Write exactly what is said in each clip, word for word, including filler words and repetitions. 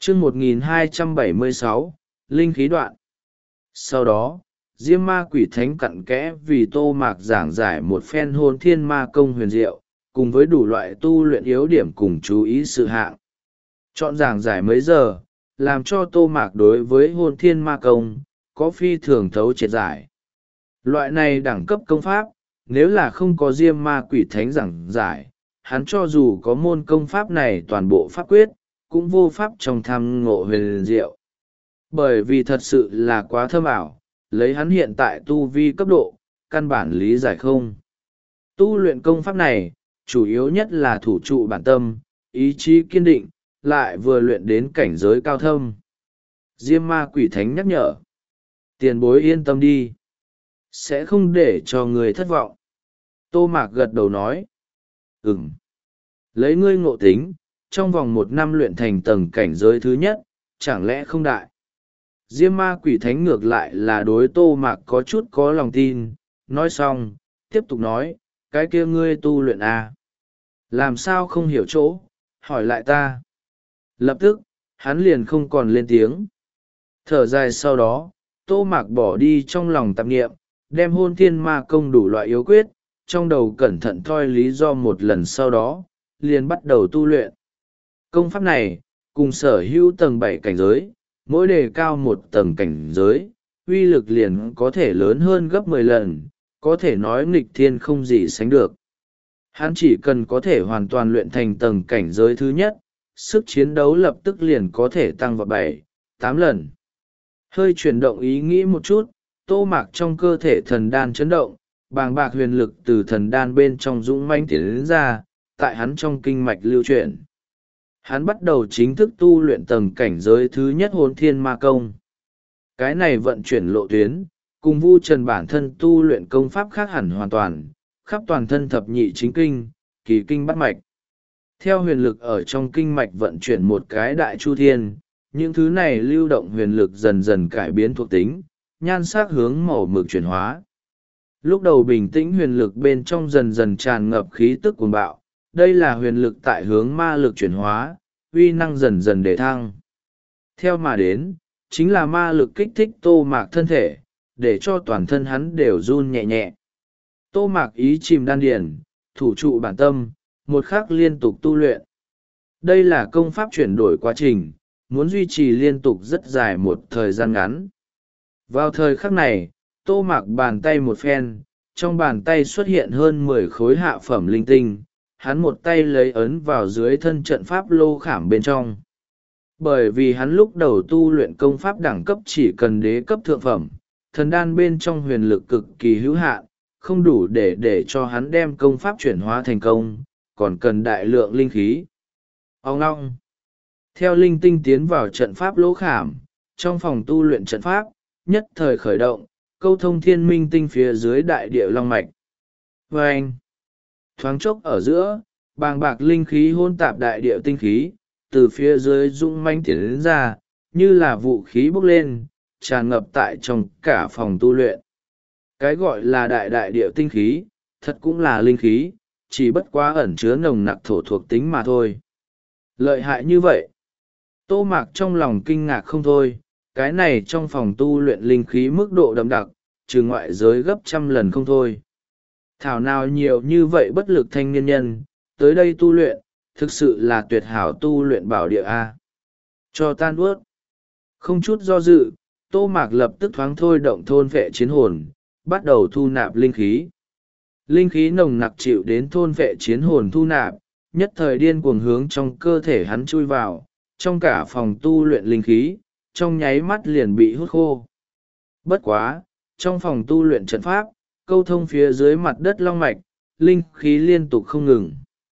chương một nghìn hai trăm bảy mươi sáu, linh khí đoạn. Sau đó, Diêm Ma Quỷ Thánh cặn kẽ vì Tô Mạc giảng giải một phen hôn thiên ma công huyền diệu, cùng với đủ loại tu luyện yếu điểm cùng chú ý sự hạng. Chọn giảng giải mấy giờ, làm cho Tô Mạc đối với hôn thiên ma công, có phi thường thấu triệt giải. Loại này đẳng cấp công pháp, nếu là không có Diêm Ma Quỷ Thánh giảng giải, hắn cho dù có môn công pháp này toàn bộ pháp quyết, cũng vô pháp trong tham ngộ huyền diệu. Bởi vì thật sự là quá thâm ảo, lấy hắn hiện tại tu vi cấp độ, căn bản lý giải không. Tu luyện công pháp này, chủ yếu nhất là thủ trụ bản tâm, ý chí kiên định, lại vừa luyện đến cảnh giới cao thâm. Diêm Ma Quỷ Thánh nhắc nhở. Tiền bối yên tâm đi. Sẽ không để cho người thất vọng. Tô Mạc gật đầu nói. Ừm. Lấy ngươi ngộ tính, trong vòng một năm luyện thành tầng cảnh giới thứ nhất, chẳng lẽ không đại. Diêm Ma Quỷ Thánh ngược lại là đối Tô Mạc có chút có lòng tin, nói xong, tiếp tục nói, cái kia ngươi tu luyện à? Làm sao không hiểu chỗ, hỏi lại ta. Lập tức, hắn liền không còn lên tiếng. Thở dài sau đó, Tô Mạc bỏ đi trong lòng tạp nghiệm, đem hôn thiên ma công đủ loại yếu quyết, trong đầu cẩn thận thoi lý do một lần sau đó, liền bắt đầu tu luyện. Công pháp này, cùng sở hữu tầng bảy cảnh giới, mỗi đề cao một tầng cảnh giới, uy lực liền có thể lớn hơn gấp mười lần, có thể nói nghịch thiên không gì sánh được. Hắn chỉ cần có thể hoàn toàn luyện thành tầng cảnh giới thứ nhất, sức chiến đấu lập tức liền có thể tăng vào bảy, tám lần. Hơi chuyển động ý nghĩ một chút, Tô Mạc trong cơ thể thần đan chấn động, bàng bạc huyền lực từ thần đan bên trong dũng mãnh tiến đến ra, tại hắn trong kinh mạch lưu chuyển. Hắn bắt đầu chính thức tu luyện tầng cảnh giới thứ nhất hôn thiên ma công. Cái này vận chuyển lộ tuyến, cùng Vu Trần bản thân tu luyện công pháp khác hẳn hoàn toàn, khắp toàn thân thập nhị chính kinh, kỳ kinh bát mạch. Theo huyền lực ở trong kinh mạch vận chuyển một cái đại chu thiên, những thứ này lưu động huyền lực dần dần cải biến thuộc tính, nhan sắc hướng màu mực chuyển hóa. Lúc đầu bình tĩnh huyền lực bên trong dần dần tràn ngập khí tức cuồng bạo, đây là huyền lực tại hướng ma lực chuyển hóa, uy năng dần dần để thăng. Theo mà đến, chính là ma lực kích thích Tô Mạc thân thể, để cho toàn thân hắn đều run nhẹ nhẹ. Tô Mạc ý chìm đan điển, thủ trụ bản tâm, một khắc liên tục tu luyện. Đây là công pháp chuyển đổi quá trình, muốn duy trì liên tục rất dài một thời gian ngắn. Vào thời khắc này, Tô Mạc bàn tay một phen, trong bàn tay xuất hiện hơn mười khối hạ phẩm linh tinh, hắn một tay lấy ấn vào dưới thân trận pháp lô khảm bên trong. Bởi vì hắn lúc đầu tu luyện công pháp đẳng cấp chỉ cần đế cấp thượng phẩm, thần đan bên trong huyền lực cực kỳ hữu hạn, không đủ để để cho hắn đem công pháp chuyển hóa thành công, còn cần đại lượng linh khí. Ông ngong. Theo linh tinh tiến vào trận pháp lỗ khảm, trong phòng tu luyện trận pháp, nhất thời khởi động, câu thông thiên minh tinh phía dưới đại địa long mạch. Và anh, thoáng chốc ở giữa, bàng bạc linh khí hôn tạp đại địa tinh khí, từ phía dưới rung manh tiến đến ra, như là vũ khí bốc lên, tràn ngập tại trong cả phòng tu luyện. Cái gọi là đại đại địa tinh khí, thật cũng là linh khí, chỉ bất quá ẩn chứa nồng nặc thổ thuộc tính mà thôi. Lợi hại như vậy. Tô Mạc trong lòng kinh ngạc không thôi, cái này trong phòng tu luyện linh khí mức độ đậm đặc, trừ ngoại giới gấp trăm lần không thôi. Thảo nào nhiều như vậy bất lực thanh niên nhân, tới đây tu luyện, thực sự là tuyệt hảo tu luyện bảo địa A. Cho tan ướt. Không chút do dự, Tô Mạc lập tức thoáng thôi động thôn vệ chiến hồn, bắt đầu thu nạp linh khí. Linh khí nồng nặc chịu đến thôn vệ chiến hồn thu nạp, nhất thời điên cuồng hướng trong cơ thể hắn chui vào, trong cả phòng tu luyện linh khí, trong nháy mắt liền bị hút khô. Bất quá, trong phòng tu luyện trận pháp, câu thông phía dưới mặt đất long mạch, linh khí liên tục không ngừng.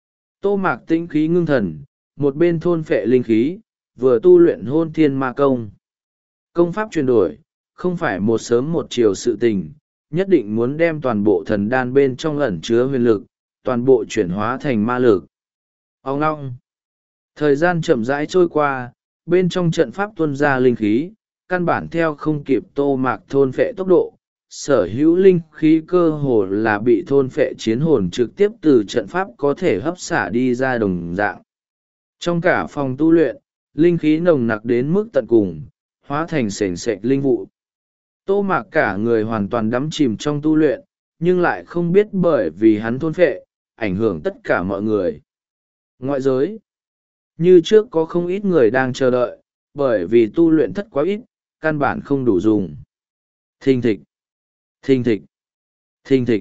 Tô Mạc tĩnh khí ngưng thần, một bên thôn phệ linh khí, vừa tu luyện hôn thiên ma công. Công pháp chuyển đổi, không phải một sớm một chiều sự tình, nhất định muốn đem toàn bộ thần đan bên trong ẩn chứa huyền lực, toàn bộ chuyển hóa thành ma lực. Ông ngong. Thời gian chậm rãi trôi qua, bên trong trận pháp tuôn ra linh khí, căn bản theo không kịp Tô Mạc thôn phệ tốc độ. Sở hữu linh khí cơ hồ là bị thôn phệ chiến hồn trực tiếp từ trận pháp có thể hấp xả đi ra đồng dạng. Trong cả phòng tu luyện, linh khí nồng nặc đến mức tận cùng, hóa thành sền sệt linh vụ. Tô Mạc cả người hoàn toàn đắm chìm trong tu luyện, nhưng lại không biết bởi vì hắn thôn phệ, ảnh hưởng tất cả mọi người. Ngoại giới, như trước có không ít người đang chờ đợi, bởi vì tu luyện thất quá ít, căn bản không đủ dùng. Thình thịch, thình thịch, thình thịch.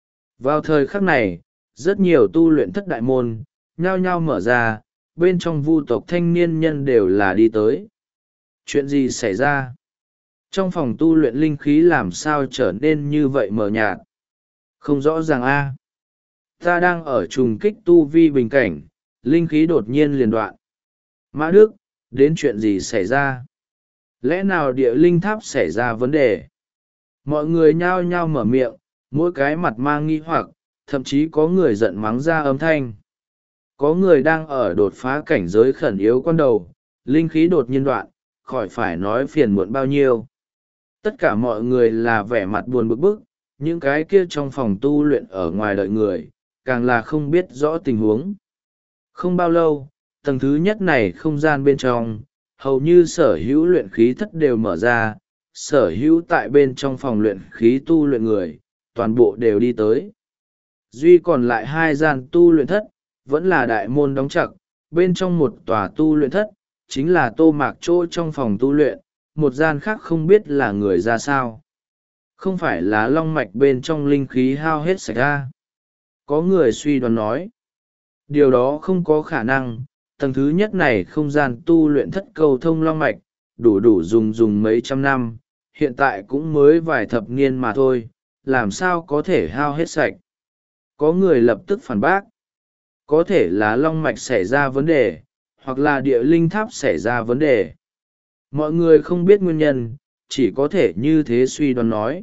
Vào thời khắc này, rất nhiều tu luyện thất đại môn, nhao nhao mở ra, bên trong vu tộc thanh niên nhân đều là đi tới. Chuyện gì xảy ra? Trong phòng tu luyện linh khí làm sao trở nên như vậy mờ nhạt? Không rõ ràng a. Ta đang ở trùng kích tu vi bình cảnh, linh khí đột nhiên liền đoạn. Mã Đức, đến chuyện gì xảy ra? Lẽ nào địa linh tháp xảy ra vấn đề? Mọi người nhao nhao mở miệng, mỗi cái mặt mang nghi hoặc, thậm chí có người giận mắng ra âm thanh. Có người đang ở đột phá cảnh giới khẩn yếu con đầu, linh khí đột nhiên đoạn, khỏi phải nói phiền muộn bao nhiêu. Tất cả mọi người là vẻ mặt buồn bực bức, những cái kia trong phòng tu luyện ở ngoài đợi người, càng là không biết rõ tình huống. Không bao lâu, tầng thứ nhất này không gian bên trong, hầu như sở hữu luyện khí thất đều mở ra, sở hữu tại bên trong phòng luyện khí tu luyện người, toàn bộ đều đi tới. Duy còn lại hai gian tu luyện thất, vẫn là đại môn đóng chặt, bên trong một tòa tu luyện thất, chính là Tô Mạc chỗ trong phòng tu luyện, một gian khác không biết là người ra sao. Không phải là long mạch bên trong linh khí hao hết sạch ra. Có người suy đoán nói. Điều đó không có khả năng, tầng thứ nhất này không gian tu luyện thất cầu thông long mạch, đủ đủ dùng dùng mấy trăm năm, hiện tại cũng mới vài thập niên mà thôi, làm sao có thể hao hết sạch. Có người lập tức phản bác. Có thể là long mạch xảy ra vấn đề, hoặc là địa linh tháp xảy ra vấn đề. Mọi người không biết nguyên nhân, chỉ có thể như thế suy đoán nói.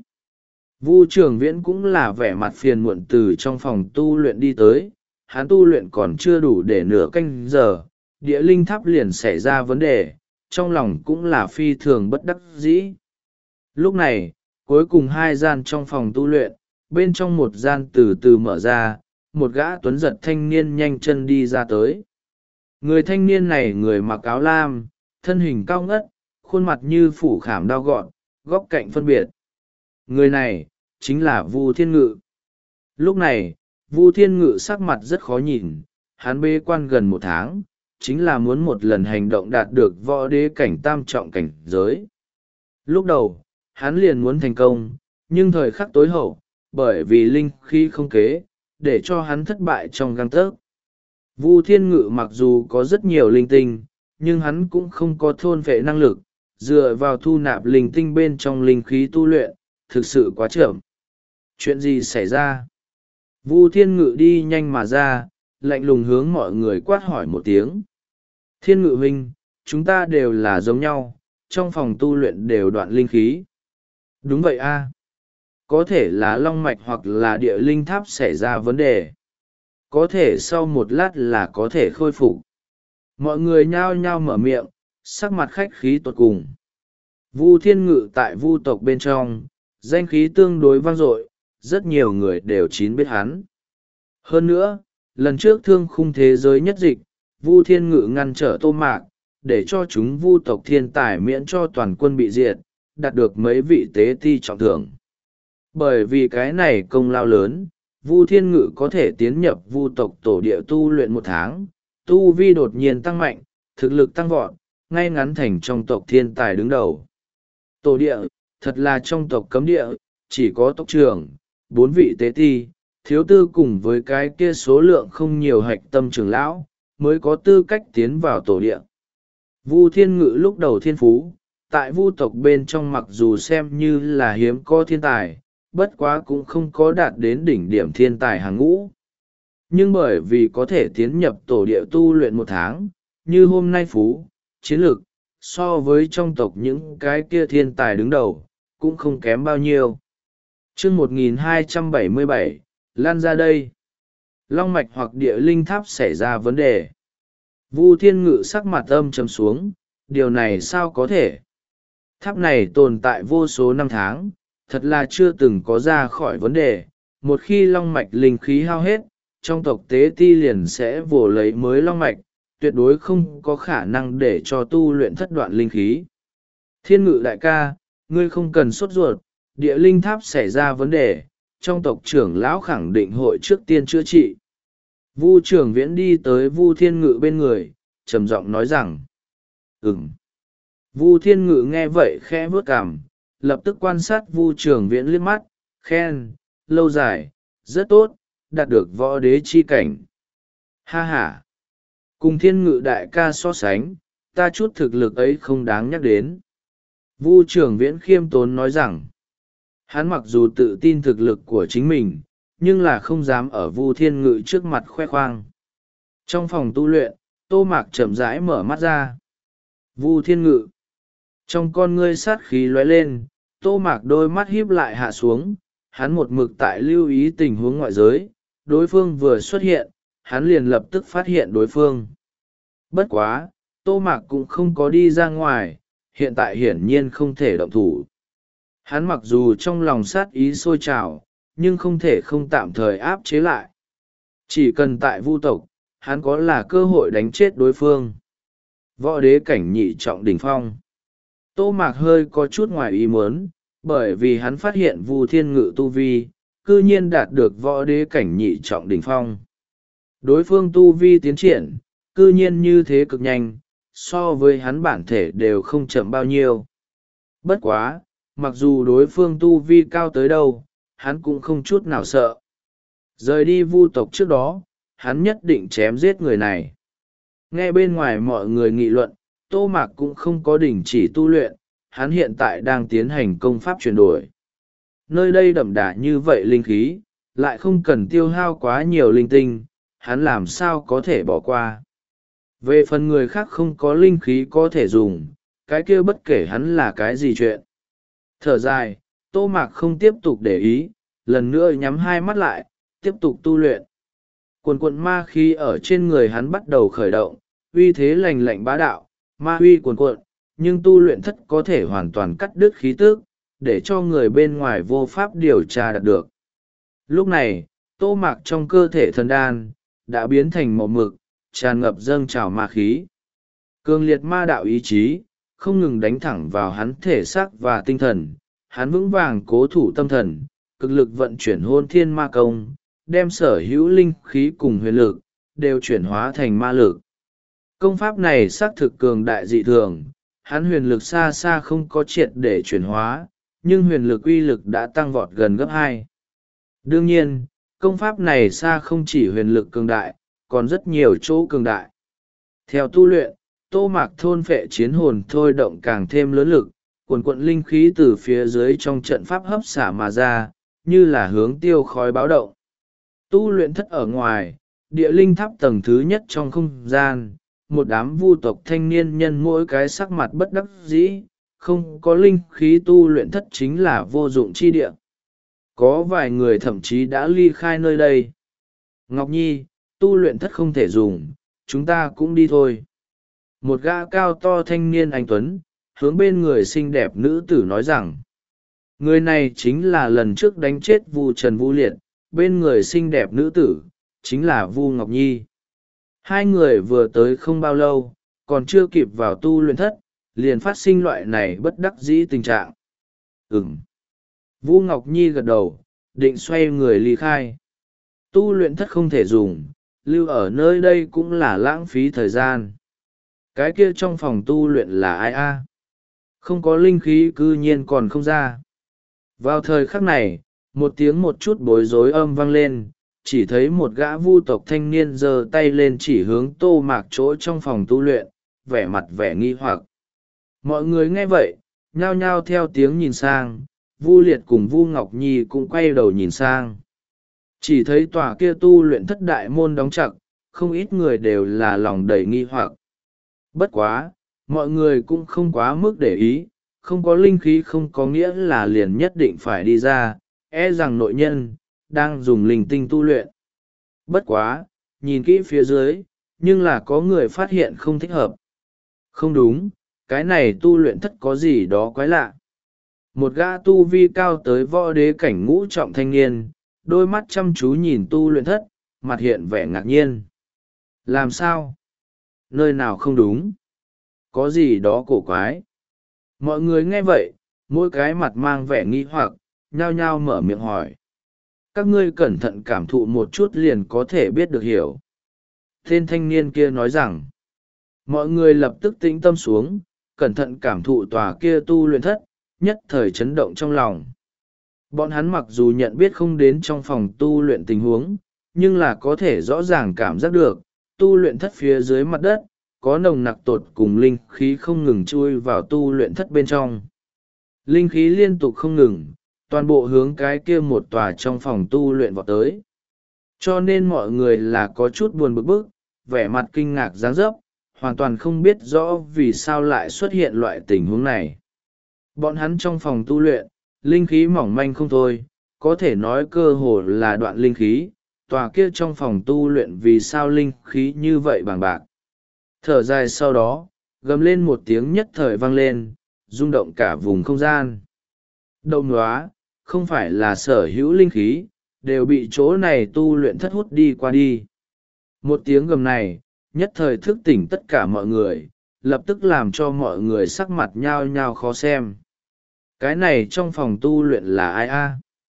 Vu Trường Viễn cũng là vẻ mặt phiền muộn từ trong phòng tu luyện đi tới, hắn tu luyện còn chưa đủ để nửa canh giờ, địa linh tháp liền xảy ra vấn đề, trong lòng cũng là phi thường bất đắc dĩ. Lúc này, cuối cùng hai gian trong phòng tu luyện, bên trong một gian từ từ mở ra, một gã tuấn giật thanh niên nhanh chân đi ra tới. Người thanh niên này người mặc áo lam, thân hình cao ngất, khuôn mặt như phủ khảm đao gọn, góc cạnh phân biệt. Người này, chính là Vu Thiên Ngự. Lúc này, Vu Thiên Ngự sắc mặt rất khó nhìn, hắn bế quan gần một tháng, chính là muốn một lần hành động đạt được võ đế cảnh tam trọng cảnh giới. Lúc đầu, hắn liền muốn thành công, nhưng thời khắc tối hậu, bởi vì linh khí không kế, để cho hắn thất bại trong gang tấc. Vu Thiên Ngự mặc dù có rất nhiều linh tinh, nhưng hắn cũng không có thôn phệ năng lực, dựa vào thu nạp linh tinh bên trong linh khí tu luyện, thực sự quá chậm. Chuyện gì xảy ra? Vu Thiên Ngự đi nhanh mà ra, lạnh lùng hướng mọi người quát hỏi một tiếng. Thiên Ngự huynh, chúng ta đều là giống nhau, trong phòng tu luyện đều đoạn linh khí. Đúng vậy a. Có thể là long mạch hoặc là địa linh tháp xảy ra vấn đề. Có thể sau một lát là có thể khôi phục. Mọi người nhao nhao mở miệng, sắc mặt khách khí tột cùng. Vu Thiên Ngự tại Vu tộc bên trong, danh khí tương đối vang dội, rất nhiều người đều chín biết hắn. Hơn nữa, lần trước thương khung thế giới nhất dịch, Vu Thiên Ngự ngăn trở Tô Mạc, để cho chúng Vu tộc thiên tài miễn cho toàn quân bị diệt, đạt được mấy vị tế ti trọng thưởng. Bởi vì cái này công lao lớn, Vu Thiên Ngự có thể tiến nhập Vu tộc tổ địa tu luyện một tháng, tu vi đột nhiên tăng mạnh, thực lực tăng vọt, ngay ngắn thành trong tộc thiên tài đứng đầu. Tổ địa, thật là trong tộc cấm địa, chỉ có tộc trưởng, bốn vị tế ti, thiếu tư cùng với cái kia số lượng không nhiều hạch tâm trưởng lão, mới có tư cách tiến vào tổ địa. Vu Thiên Ngự lúc đầu thiên phú, tại Vu tộc bên trong mặc dù xem như là hiếm có thiên tài, bất quá cũng không có đạt đến đỉnh điểm thiên tài hàng ngũ. Nhưng bởi vì có thể tiến nhập tổ địa tu luyện một tháng, như hôm nay phú, chiến lược, so với trong tộc những cái kia thiên tài đứng đầu, cũng không kém bao nhiêu. chương một nghìn hai trăm bảy mươi bảy, lan ra đây. Long mạch hoặc địa linh tháp xảy ra vấn đề. Vu Thiên Ngự sắc mặt âm trầm xuống, điều này sao có thể? Tháp này tồn tại vô số năm tháng, thật là chưa từng có ra khỏi vấn đề. Một khi long mạch linh khí hao hết, trong tộc tế ti liền sẽ vồ lấy mới long mạch, tuyệt đối không có khả năng để cho tu luyện thất đoạn linh khí. Thiên Ngự đại ca, ngươi không cần sốt ruột, địa linh tháp xảy ra vấn đề, trong tộc trưởng lão khẳng định hội trước tiên chữa trị. Vu Trường Viễn đi tới Vu Thiên Ngự bên người, trầm giọng nói rằng, ừm. Vu Thiên Ngự nghe vậy khẽ vuốt cằm, lập tức quan sát Vu Trường Viễn liếc mắt, khen, lâu dài, rất tốt, đạt được võ đế chi cảnh. Ha ha! Cùng Thiên Ngự đại ca so sánh, ta chút thực lực ấy không đáng nhắc đến. Vu Trường Viễn khiêm tốn nói rằng, hắn mặc dù tự tin thực lực của chính mình, nhưng là không dám ở Vu Thiên Ngự trước mặt khoe khoang. Trong phòng tu luyện, Tô Mạc chậm rãi mở mắt ra. Vu Thiên Ngự. Trong con ngươi sát khí lóe lên, Tô Mạc đôi mắt híp lại hạ xuống, hắn một mực tại lưu ý tình huống ngoại giới, đối phương vừa xuất hiện, hắn liền lập tức phát hiện đối phương. Bất quá, Tô Mạc cũng không có đi ra ngoài, hiện tại hiển nhiên không thể động thủ. Hắn mặc dù trong lòng sát ý sôi trào, nhưng không thể không tạm thời áp chế lại. Chỉ cần tại Vu tộc, hắn có là cơ hội đánh chết đối phương. Võ đế cảnh nhị trọng đỉnh phong. Tô Mạc hơi có chút ngoài ý muốn, bởi vì hắn phát hiện Vu Thiên Ngự tu vi, cư nhiên đạt được võ đế cảnh nhị trọng đỉnh phong. Đối phương tu vi tiến triển, cư nhiên như thế cực nhanh, so với hắn bản thể đều không chậm bao nhiêu. Bất quá, mặc dù đối phương tu vi cao tới đâu, hắn cũng không chút nào sợ. Rời đi Vu tộc trước đó, hắn nhất định chém giết người này. Nghe bên ngoài mọi người nghị luận, Tô Mạc cũng không có đình chỉ tu luyện, hắn hiện tại đang tiến hành công pháp chuyển đổi. Nơi đây đậm đà như vậy linh khí, lại không cần tiêu hao quá nhiều linh tinh, hắn làm sao có thể bỏ qua. Về phần người khác không có linh khí có thể dùng, cái kia bất kể hắn là cái gì chuyện. Thở dài, Tô Mạc không tiếp tục để ý, lần nữa nhắm hai mắt lại, tiếp tục tu luyện. Quần quận ma khí ở trên người hắn bắt đầu khởi động, uy thế lành lạnh bá đạo, ma uy cuồn cuộn, nhưng tu luyện thất có thể hoàn toàn cắt đứt khí tức, để cho người bên ngoài vô pháp điều tra đạt được. Lúc này, Tô Mạc trong cơ thể thần đan, đã biến thành màu mực, tràn ngập dâng trào ma khí. Cường liệt ma đạo ý chí, không ngừng đánh thẳng vào hắn thể xác và tinh thần, hắn vững vàng cố thủ tâm thần, cực lực vận chuyển hôn thiên ma công, đem sở hữu linh khí cùng huyền lực, đều chuyển hóa thành ma lực. Công pháp này xác thực cường đại dị thường, hắn huyền lực xa xa không có triệt để chuyển hóa, nhưng huyền lực uy lực đã tăng vọt gần gấp hai. Đương nhiên, công pháp này xa không chỉ huyền lực cường đại, còn rất nhiều chỗ cường đại. Theo tu luyện, Tô Mạc thôn phệ chiến hồn thôi động càng thêm lớn lực, cuồn cuộn linh khí từ phía dưới trong trận pháp hấp xả mà ra, như là hướng tiêu khói báo động. Tu luyện thất ở ngoài, địa linh tháp tầng thứ nhất trong không gian, một đám vu tộc thanh niên nhân mỗi cái sắc mặt bất đắc dĩ, không có linh khí tu luyện thất chính là vô dụng chi địa. Có vài người thậm chí đã ly khai nơi đây. Ngọc Nhi, tu luyện thất không thể dùng, chúng ta cũng đi thôi. Một gã cao to thanh niên anh tuấn, hướng bên người xinh đẹp nữ tử nói rằng, người này chính là lần trước đánh chết Vu Trần Vu Liệt, bên người xinh đẹp nữ tử, chính là Vu Ngọc Nhi. Hai người vừa tới không bao lâu, còn chưa kịp vào tu luyện thất, liền phát sinh loại này bất đắc dĩ tình trạng. Ừm. Vu Ngọc Nhi gật đầu, định xoay người ly khai. Tu luyện thất không thể dùng, lưu ở nơi đây cũng là lãng phí thời gian. Cái kia trong phòng tu luyện là ai a? Không có linh khí cư nhiên còn không ra. Vào thời khắc này, một tiếng một chút bối rối âm vang lên, chỉ thấy một gã vu tộc thanh niên giơ tay lên chỉ hướng Tô Mạc chỗ trong phòng tu luyện, vẻ mặt vẻ nghi hoặc. Mọi người nghe vậy, nhao nhao theo tiếng nhìn sang, Vu Liệt cùng Vu Ngọc Nhi cũng quay đầu nhìn sang. Chỉ thấy tòa kia tu luyện thất đại môn đóng chặt, không ít người đều là lòng đầy nghi hoặc. Bất quá, mọi người cũng không quá mức để ý, không có linh khí không có nghĩa là liền nhất định phải đi ra, e rằng nội nhân đang dùng linh tinh tu luyện. Bất quá, nhìn kỹ phía dưới, nhưng là có người phát hiện không thích hợp. Không đúng, cái này tu luyện thất có gì đó quái lạ. Một gã tu vi cao tới võ đế cảnh ngũ trọng thanh niên, đôi mắt chăm chú nhìn tu luyện thất, mặt hiện vẻ ngạc nhiên. Làm sao? nơi nào không đúng? Có gì đó cổ quái. Mọi người nghe vậy, mỗi cái mặt mang vẻ nghi hoặc, nhao nhao mở miệng hỏi. Các ngươi cẩn thận cảm thụ một chút liền có thể biết được hiểu. Tên thanh niên kia nói rằng, mọi người lập tức tĩnh tâm xuống, cẩn thận cảm thụ tòa kia tu luyện thất, nhất thời chấn động trong lòng. Bọn hắn mặc dù nhận biết không đến trong phòng tu luyện tình huống, nhưng là có thể rõ ràng cảm giác được, tu luyện thất phía dưới mặt đất, có nồng nặc tột cùng linh khí không ngừng chui vào tu luyện thất bên trong. Linh khí liên tục không ngừng, toàn bộ hướng cái kia một tòa trong phòng tu luyện vọt tới. Cho nên mọi người là có chút buồn bực bức, vẻ mặt kinh ngạc dáng dấp, hoàn toàn không biết rõ vì sao lại xuất hiện loại tình huống này. Bọn hắn trong phòng tu luyện, linh khí mỏng manh không thôi, có thể nói cơ hồ là đoạn linh khí, tòa kia trong phòng tu luyện vì sao linh khí như vậy bàng bạc. Thở dài sau đó, gầm lên một tiếng nhất thời vang lên, rung động cả vùng không gian. Đậu nóa, không phải là sở hữu linh khí, đều bị chỗ này tu luyện thất hút đi qua đi. Một tiếng gầm này, nhất thời thức tỉnh tất cả mọi người, lập tức làm cho mọi người sắc mặt nhao nhao khó xem. Cái này trong phòng tu luyện là ai a?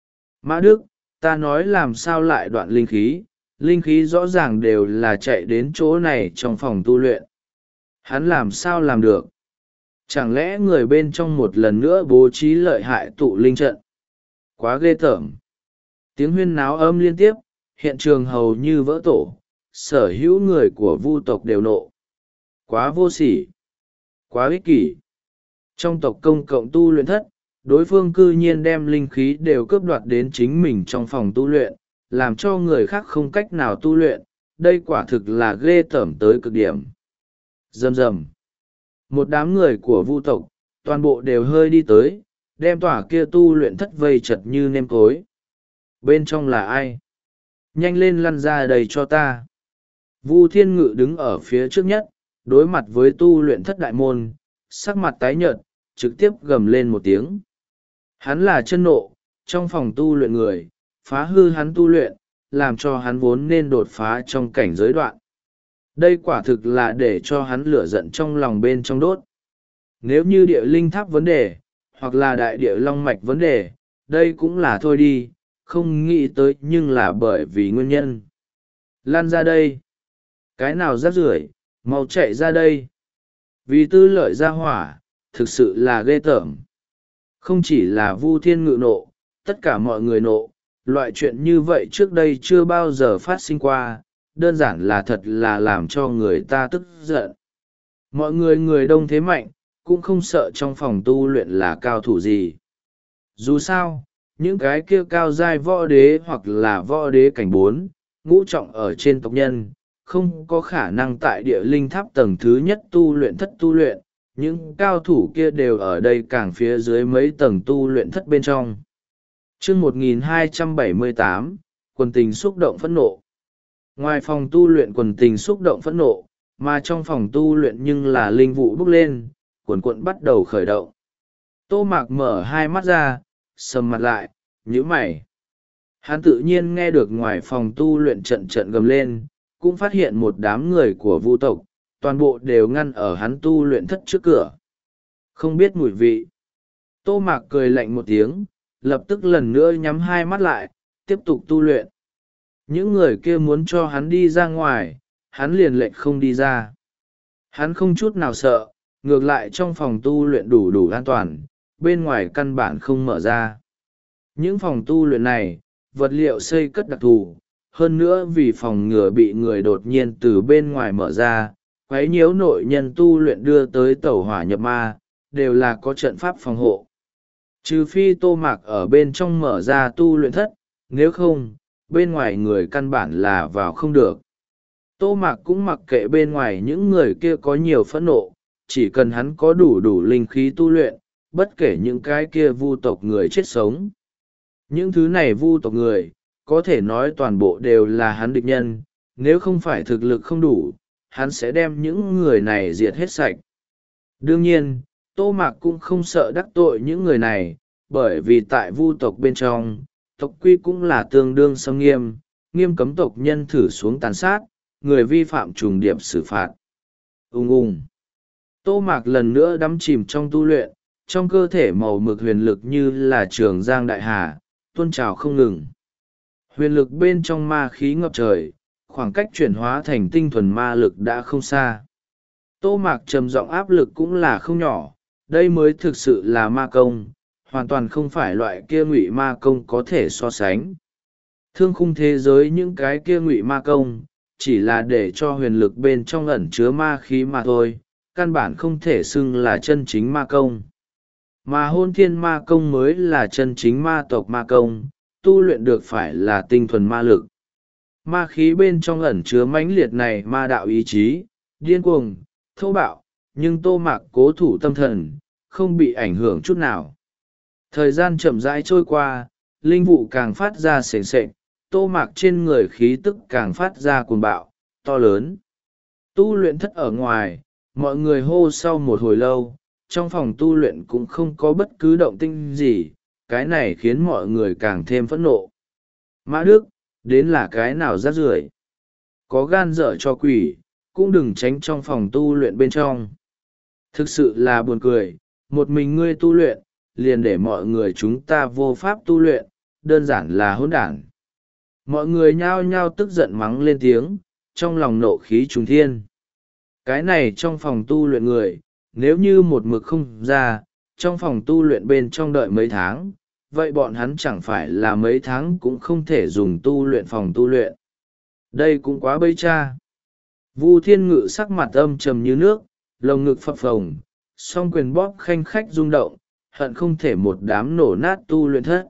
Mã Đức, ta nói làm sao lại đoạn linh khí, linh khí rõ ràng đều là chạy đến chỗ này trong phòng tu luyện. Hắn làm sao làm được? Chẳng lẽ người bên trong một lần nữa bố trí lợi hại tụ linh trận? Quá ghê tởm. Tiếng huyên náo âm liên tiếp, hiện trường hầu như vỡ tổ, sở hữu người của vu tộc đều nộ. Quá vô sỉ. Quá ích kỷ. Trong tộc công cộng tu luyện thất, đối phương cư nhiên đem linh khí đều cướp đoạt đến chính mình trong phòng tu luyện, làm cho người khác không cách nào tu luyện, đây quả thực là ghê tởm tới cực điểm. Rầm rầm. Một đám người của vu tộc, toàn bộ đều hơi đi tới, đem tòa kia tu luyện thất vây chật như nêm cối. Bên trong là ai? Nhanh lên lăn ra đầy cho ta. Vu Thiên Ngự đứng ở phía trước nhất, đối mặt với tu luyện thất đại môn, sắc mặt tái nhợt, trực tiếp gầm lên một tiếng. Hắn là chân nộ, trong phòng tu luyện người, phá hư hắn tu luyện, làm cho hắn vốn nên đột phá trong cảnh giới đoạn. Đây quả thực là để cho hắn lửa giận trong lòng bên trong đốt. Nếu như địa linh tháp vấn đề, hoặc là đại địa long mạch vấn đề, đây cũng là thôi đi, không nghĩ tới nhưng là bởi vì nguyên nhân. Lan ra đây. Cái nào rác rưởi, mau chạy ra đây. Vì tư lợi ra hỏa, thực sự là ghê tởm. Không chỉ là Vu Thiên Ngự nộ, tất cả mọi người nộ, loại chuyện như vậy trước đây chưa bao giờ phát sinh qua, đơn giản là thật là làm cho người ta tức giận. Mọi người người đông thế mạnh, cũng không sợ trong phòng tu luyện là cao thủ gì. Dù sao, những cái kia cao giai võ đế hoặc là võ đế cảnh bốn, ngũ trọng ở trên tộc nhân, không có khả năng tại địa linh tháp tầng thứ nhất tu luyện thất tu luyện, những cao thủ kia đều ở đây càng phía dưới mấy tầng tu luyện thất bên trong. Chương một nghìn hai trăm bảy mươi tám, quần tình xúc động phẫn nộ. Ngoài phòng tu luyện quần tình xúc động phẫn nộ, mà trong phòng tu luyện nhưng là linh vụ bốc lên, quần quận bắt đầu khởi động. Tô Mạc mở hai mắt ra, sầm mặt lại, nhíu mày. Hắn tự nhiên nghe được ngoài phòng tu luyện trận trận gầm lên, cũng phát hiện một đám người của vu tộc, toàn bộ đều ngăn ở hắn tu luyện thất trước cửa. Không biết mùi vị. Tô Mạc cười lạnh một tiếng, lập tức lần nữa nhắm hai mắt lại, tiếp tục tu luyện. Những người kia muốn cho hắn đi ra ngoài, hắn liền lệnh không đi ra. Hắn không chút nào sợ, ngược lại trong phòng tu luyện đủ đủ an toàn, bên ngoài căn bản không mở ra. Những phòng tu luyện này, vật liệu xây cất đặc thù, hơn nữa vì phòng ngừa bị người đột nhiên từ bên ngoài mở ra, quấy nhiễu nội nhân tu luyện đưa tới tẩu hỏa nhập ma, đều là có trận pháp phòng hộ. Trừ phi Tô Mạc ở bên trong mở ra tu luyện thất, nếu không, bên ngoài người căn bản là vào không được. Tô Mạc cũng mặc kệ bên ngoài những người kia có nhiều phẫn nộ, chỉ cần hắn có đủ đủ linh khí tu luyện, bất kể những cái kia vu tộc người chết sống. Những thứ này vu tộc người, có thể nói toàn bộ đều là hắn địch nhân, nếu không phải thực lực không đủ, hắn sẽ đem những người này diệt hết sạch. Đương nhiên, Tô Mạc cũng không sợ đắc tội những người này, bởi vì tại vu tộc bên trong, tộc quy cũng là tương đương xâm nghiêm, nghiêm cấm tộc nhân thử xuống tàn sát, người vi phạm trùng điệp xử phạt. ùng ùng. Tô Mạc lần nữa đắm chìm trong tu luyện, trong cơ thể màu mực huyền lực như là trường giang đại hà, tuôn trào không ngừng. Huyền lực bên trong ma khí ngập trời, khoảng cách chuyển hóa thành tinh thuần ma lực đã không xa. Tô Mạc trầm giọng áp lực cũng là không nhỏ, đây mới thực sự là ma công, hoàn toàn không phải loại kia ngụy ma công có thể so sánh. Thương khung thế giới những cái kia ngụy ma công, chỉ là để cho huyền lực bên trong ẩn chứa ma khí mà thôi, căn bản không thể xưng là chân chính ma công. Mà hôn thiên ma công mới là chân chính ma tộc ma công, tu luyện được phải là tinh thuần ma lực. Ma khí bên trong ẩn chứa mãnh liệt này ma đạo ý chí, điên cuồng, thô bạo, nhưng Tô Mạc cố thủ tâm thần, không bị ảnh hưởng chút nào. Thời gian chậm rãi trôi qua, linh vụ càng phát ra sền sệt, Tô Mạc trên người khí tức càng phát ra cuồng bạo, to lớn. Tu luyện thất ở ngoài, mọi người hô sau một hồi lâu, trong phòng tu luyện cũng không có bất cứ động tĩnh gì, cái này khiến mọi người càng thêm phẫn nộ. Mã Đức, đến là cái nào rác rưởi, có gan dở cho quỷ, cũng đừng tránh trong phòng tu luyện bên trong. Thực sự là buồn cười, một mình ngươi tu luyện, liền để mọi người chúng ta vô pháp tu luyện, đơn giản là hỗn đản. Mọi người nhao nhao tức giận mắng lên tiếng, trong lòng nộ khí trùng thiên. Cái này trong phòng tu luyện người, nếu như một mực không ra, trong phòng tu luyện bên trong đợi mấy tháng, vậy bọn hắn chẳng phải là mấy tháng cũng không thể dùng tu luyện phòng tu luyện. Đây cũng quá bây cha. Vu Thiên Ngự sắc mặt âm trầm như nước, lồng ngực phập phồng, song quyền bóp khanh khách rung động, hận không thể một đám nổ nát tu luyện thất.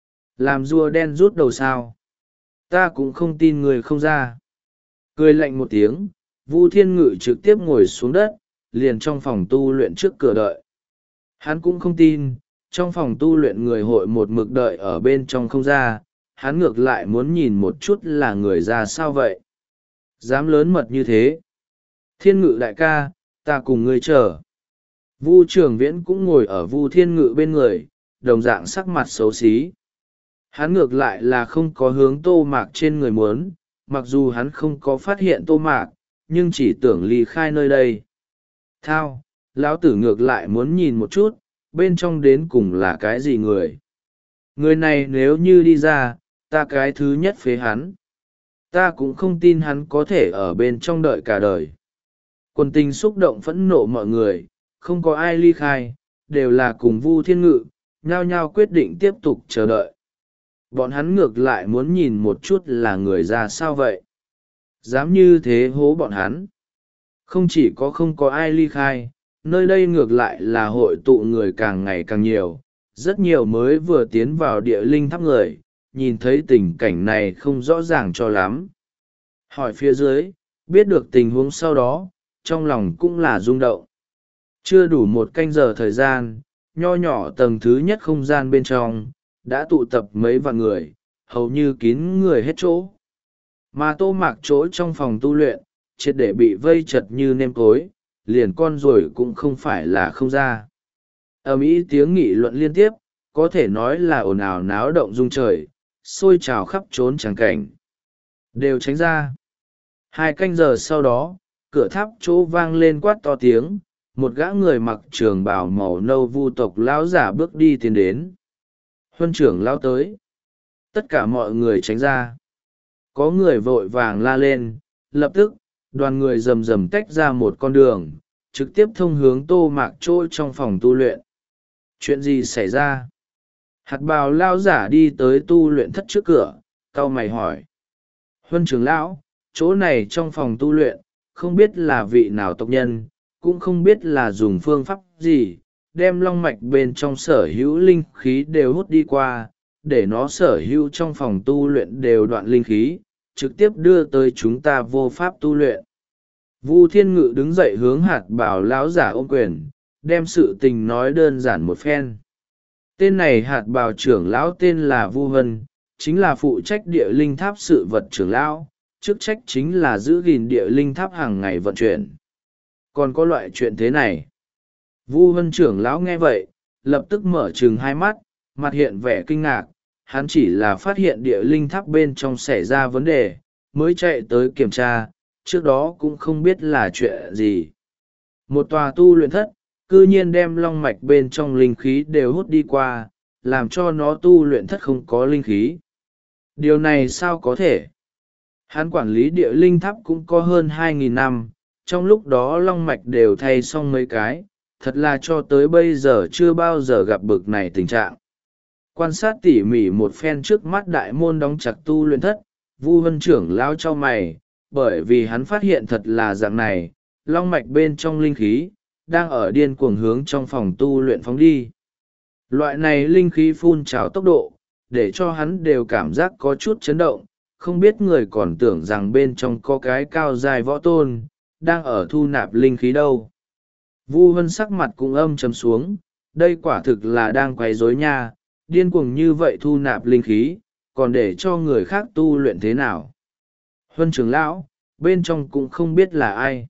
Làm rùa đen rút đầu sao? Ta cũng không tin người không ra. Cười lạnh một tiếng, Vu Thiên Ngự trực tiếp ngồi xuống đất, liền trong phòng tu luyện trước cửa đợi. Hắn cũng không tin, trong phòng tu luyện người hội một mực đợi ở bên trong không ra, hắn ngược lại muốn nhìn một chút là người ra sao vậy. Dám lớn mật như thế. Thiên Ngự đại ca, ta cùng ngươi chờ. Vu Trường Viễn cũng ngồi ở Vu Thiên Ngự bên người, đồng dạng sắc mặt xấu xí. Hắn ngược lại là không có hướng Tô Mạc trên người muốn, mặc dù hắn không có phát hiện Tô Mạc, nhưng chỉ tưởng ly khai nơi đây. Thao, lão tử ngược lại muốn nhìn một chút, bên trong đến cùng là cái gì người. Người này nếu như đi ra, ta cái thứ nhất phế hắn. Ta cũng không tin hắn có thể ở bên trong đợi cả đời. Quần tình xúc động phẫn nộ mọi người, không có ai ly khai, đều là cùng Vu Thiên Ngự, nhao nhao quyết định tiếp tục chờ đợi. Bọn hắn ngược lại muốn nhìn một chút là người ra sao vậy. Dám như thế hố bọn hắn. Không chỉ có không có ai ly khai, nơi đây ngược lại là hội tụ người càng ngày càng nhiều. Rất nhiều mới vừa tiến vào địa linh tháp người, nhìn thấy tình cảnh này không rõ ràng cho lắm. Hỏi phía dưới, biết được tình huống sau đó, trong lòng cũng là rung động. Chưa đủ một canh giờ thời gian, nho nhỏ tầng thứ nhất không gian bên trong, đã tụ tập mấy vạn người, hầu như kín người hết chỗ. Mà Tô Mạc chỗ trong phòng tu luyện, triệt để bị vây chật như nêm cối, liền con rồi cũng không phải là không ra. Ầm ĩ tiếng nghị luận liên tiếp, có thể nói là ồn ào náo động rung trời, sôi trào khắp trốn tràng cảnh. Đều tránh ra. Hai canh giờ sau đó, cửa tháp chỗ vang lên quát to tiếng, một gã người mặc trường bào màu nâu vu tộc lão giả bước đi tiến đến. Huân trưởng lão tới. Tất cả mọi người tránh ra. Có người vội vàng la lên, lập tức, đoàn người rầm rầm tách ra một con đường, trực tiếp thông hướng Tô Mạc chỗ trong phòng tu luyện. Chuyện gì xảy ra? Hạt bào lao giả đi tới tu luyện thất trước cửa, cau mày hỏi. Huân trưởng lão, chỗ này trong phòng tu luyện, không biết là vị nào tộc nhân, cũng không biết là dùng phương pháp gì, đem long mạch bên trong sở hữu linh khí đều hút đi qua, để nó sở hữu trong phòng tu luyện đều đoạn linh khí, trực tiếp đưa tới chúng ta vô pháp tu luyện. Vu Thiên Ngự đứng dậy hướng hạt bảo lão giả ôm quyền, đem sự tình nói đơn giản một phen. Tên này hạt bào trưởng lão tên là Vu Hân, chính là phụ trách địa linh tháp sự vật trưởng lão, chức trách chính là giữ gìn địa linh tháp hàng ngày vận chuyển. Còn có loại chuyện thế này. Vu Hân trưởng lão nghe vậy, lập tức mở trừng hai mắt, mặt hiện vẻ kinh ngạc, hắn chỉ là phát hiện địa linh tháp bên trong xảy ra vấn đề, mới chạy tới kiểm tra, trước đó cũng không biết là chuyện gì. Một tòa tu luyện thất, cư nhiên đem long mạch bên trong linh khí đều hút đi qua, làm cho nó tu luyện thất không có linh khí. Điều này sao có thể? Hắn quản lý địa linh tháp cũng có hơn hai nghìn năm, trong lúc đó long mạch đều thay xong mấy cái, thật là cho tới bây giờ chưa bao giờ gặp bực này tình trạng. Quan sát tỉ mỉ một phen trước mắt đại môn đóng chặt tu luyện thất, Vu Vân trưởng lao cho mày, bởi vì hắn phát hiện thật là dạng này, long mạch bên trong linh khí, đang ở điên cuồng hướng trong phòng tu luyện phóng đi. Loại này linh khí phun trào tốc độ, để cho hắn đều cảm giác có chút chấn động, không biết người còn tưởng rằng bên trong có cái cao dài võ tôn, đang ở thu nạp linh khí đâu. Vu Vân sắc mặt cũng âm trầm xuống, đây quả thực là đang quấy rối nha, điên cuồng như vậy thu nạp linh khí, còn để cho người khác tu luyện thế nào. Huân trưởng lão, bên trong cũng không biết là ai.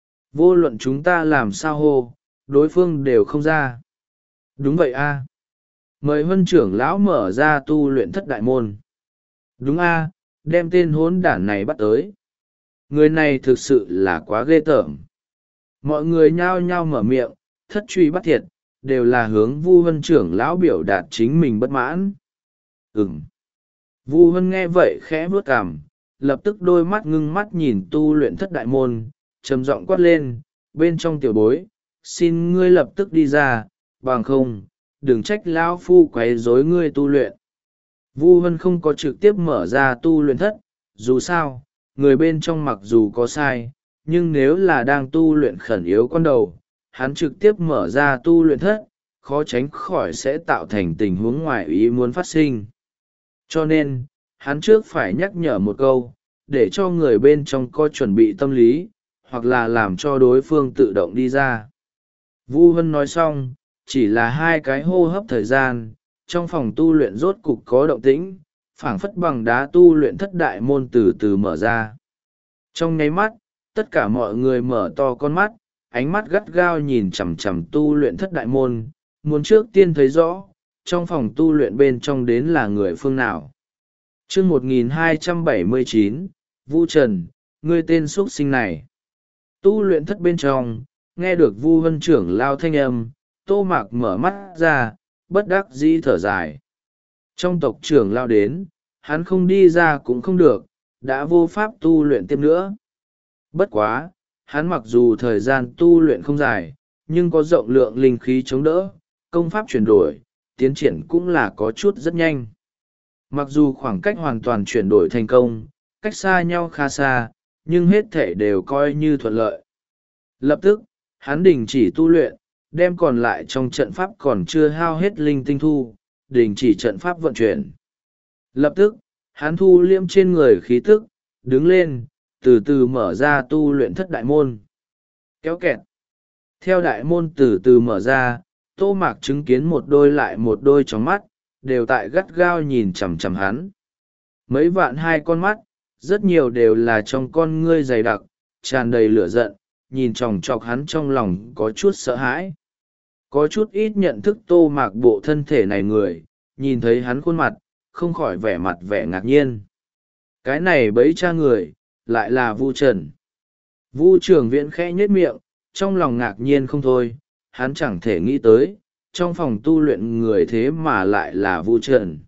Vô luận chúng ta làm sao hô, đối phương đều không ra. Đúng vậy a. Mời Huân trưởng lão mở ra tu luyện thất đại môn. Đúng a, đem tên hỗn đản này bắt tới. Người này thực sự là quá ghê tởm. Mọi người nhao nhao mở miệng, thất truy bắt thiệt, đều là hướng Vu Vân trưởng lão biểu đạt chính mình bất mãn. Ừm. Vu Vân nghe vậy khẽ vuốt cằm, lập tức đôi mắt ngưng mắt nhìn tu luyện thất đại môn, trầm giọng quát lên, bên trong tiểu bối, xin ngươi lập tức đi ra, bằng không, đừng trách lão phu quấy rối ngươi tu luyện. Vu Vân không có trực tiếp mở ra tu luyện thất, dù sao, người bên trong mặc dù có sai, nhưng nếu là đang tu luyện khẩn yếu con đầu, hắn trực tiếp mở ra tu luyện thất, khó tránh khỏi sẽ tạo thành tình huống ngoài ý muốn phát sinh. Cho nên, hắn trước phải nhắc nhở một câu, để cho người bên trong có chuẩn bị tâm lý, hoặc là làm cho đối phương tự động đi ra. Vu Vân nói xong, chỉ là hai cái hô hấp thời gian, trong phòng tu luyện rốt cục có động tĩnh, phảng phất bằng đá tu luyện thất đại môn từ từ mở ra. Trong nháy mắt, tất cả mọi người mở to con mắt, ánh mắt gắt gao nhìn chằm chằm tu luyện thất đại môn, muốn trước tiên thấy rõ, trong phòng tu luyện bên trong đến là người phương nào. Chương một nghìn hai trăm bảy mươi chín, Vu Trần, ngươi tên xuất sinh này. Tu luyện thất bên trong, nghe được Vu Vân trưởng lao thanh âm, Tô Mạc mở mắt ra, bất đắc dĩ thở dài. Trong tộc trưởng lao đến, hắn không đi ra cũng không được, đã vô pháp tu luyện tiếp nữa. Bất quá, hắn mặc dù thời gian tu luyện không dài, nhưng có rộng lượng linh khí chống đỡ, công pháp chuyển đổi, tiến triển cũng là có chút rất nhanh. Mặc dù khoảng cách hoàn toàn chuyển đổi thành công, cách xa nhau khá xa, nhưng hết thể đều coi như thuận lợi. Lập tức, hắn đình chỉ tu luyện, đem còn lại trong trận pháp còn chưa hao hết linh tinh thu, đình chỉ trận pháp vận chuyển. Lập tức, hắn thu liêm trên người khí tức, đứng lên, từ từ mở ra tu luyện thất đại môn. Kéo kẹt. Theo đại môn từ từ mở ra, Tô Mạc chứng kiến một đôi lại một đôi trong mắt, đều tại gắt gao nhìn chằm chằm hắn. Mấy vạn hai con mắt, rất nhiều đều là trong con ngươi dày đặc, tràn đầy lửa giận, nhìn chòng chọc hắn trong lòng có chút sợ hãi. Có chút ít nhận thức Tô Mạc bộ thân thể này người, nhìn thấy hắn khuôn mặt, không khỏi vẻ mặt vẻ ngạc nhiên. Cái này bấy cha người, lại là Vu Trần. Vu Trường Viễn khẽ nhếch miệng, trong lòng ngạc nhiên không thôi, hắn chẳng thể nghĩ tới, trong phòng tu luyện người thế mà lại là Vu Trần.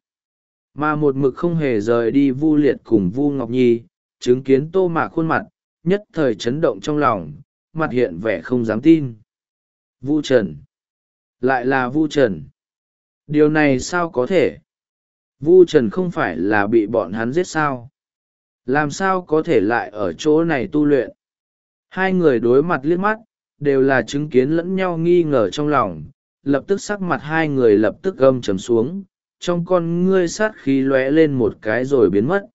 Mà một mực không hề rời đi Vu Liệt cùng Vu Ngọc Nhi, chứng kiến Tô Mạc khuôn mặt, nhất thời chấn động trong lòng, mặt hiện vẻ không dám tin. Vu Trần. Lại là Vu Trần. Điều này sao có thể? Vu Trần không phải là bị bọn hắn giết sao? Làm sao có thể lại ở chỗ này tu luyện? Hai người đối mặt liếc mắt, đều là chứng kiến lẫn nhau nghi ngờ trong lòng, lập tức sắc mặt hai người lập tức gâm trầm xuống, trong con ngươi sát khí lóe lên một cái rồi biến mất.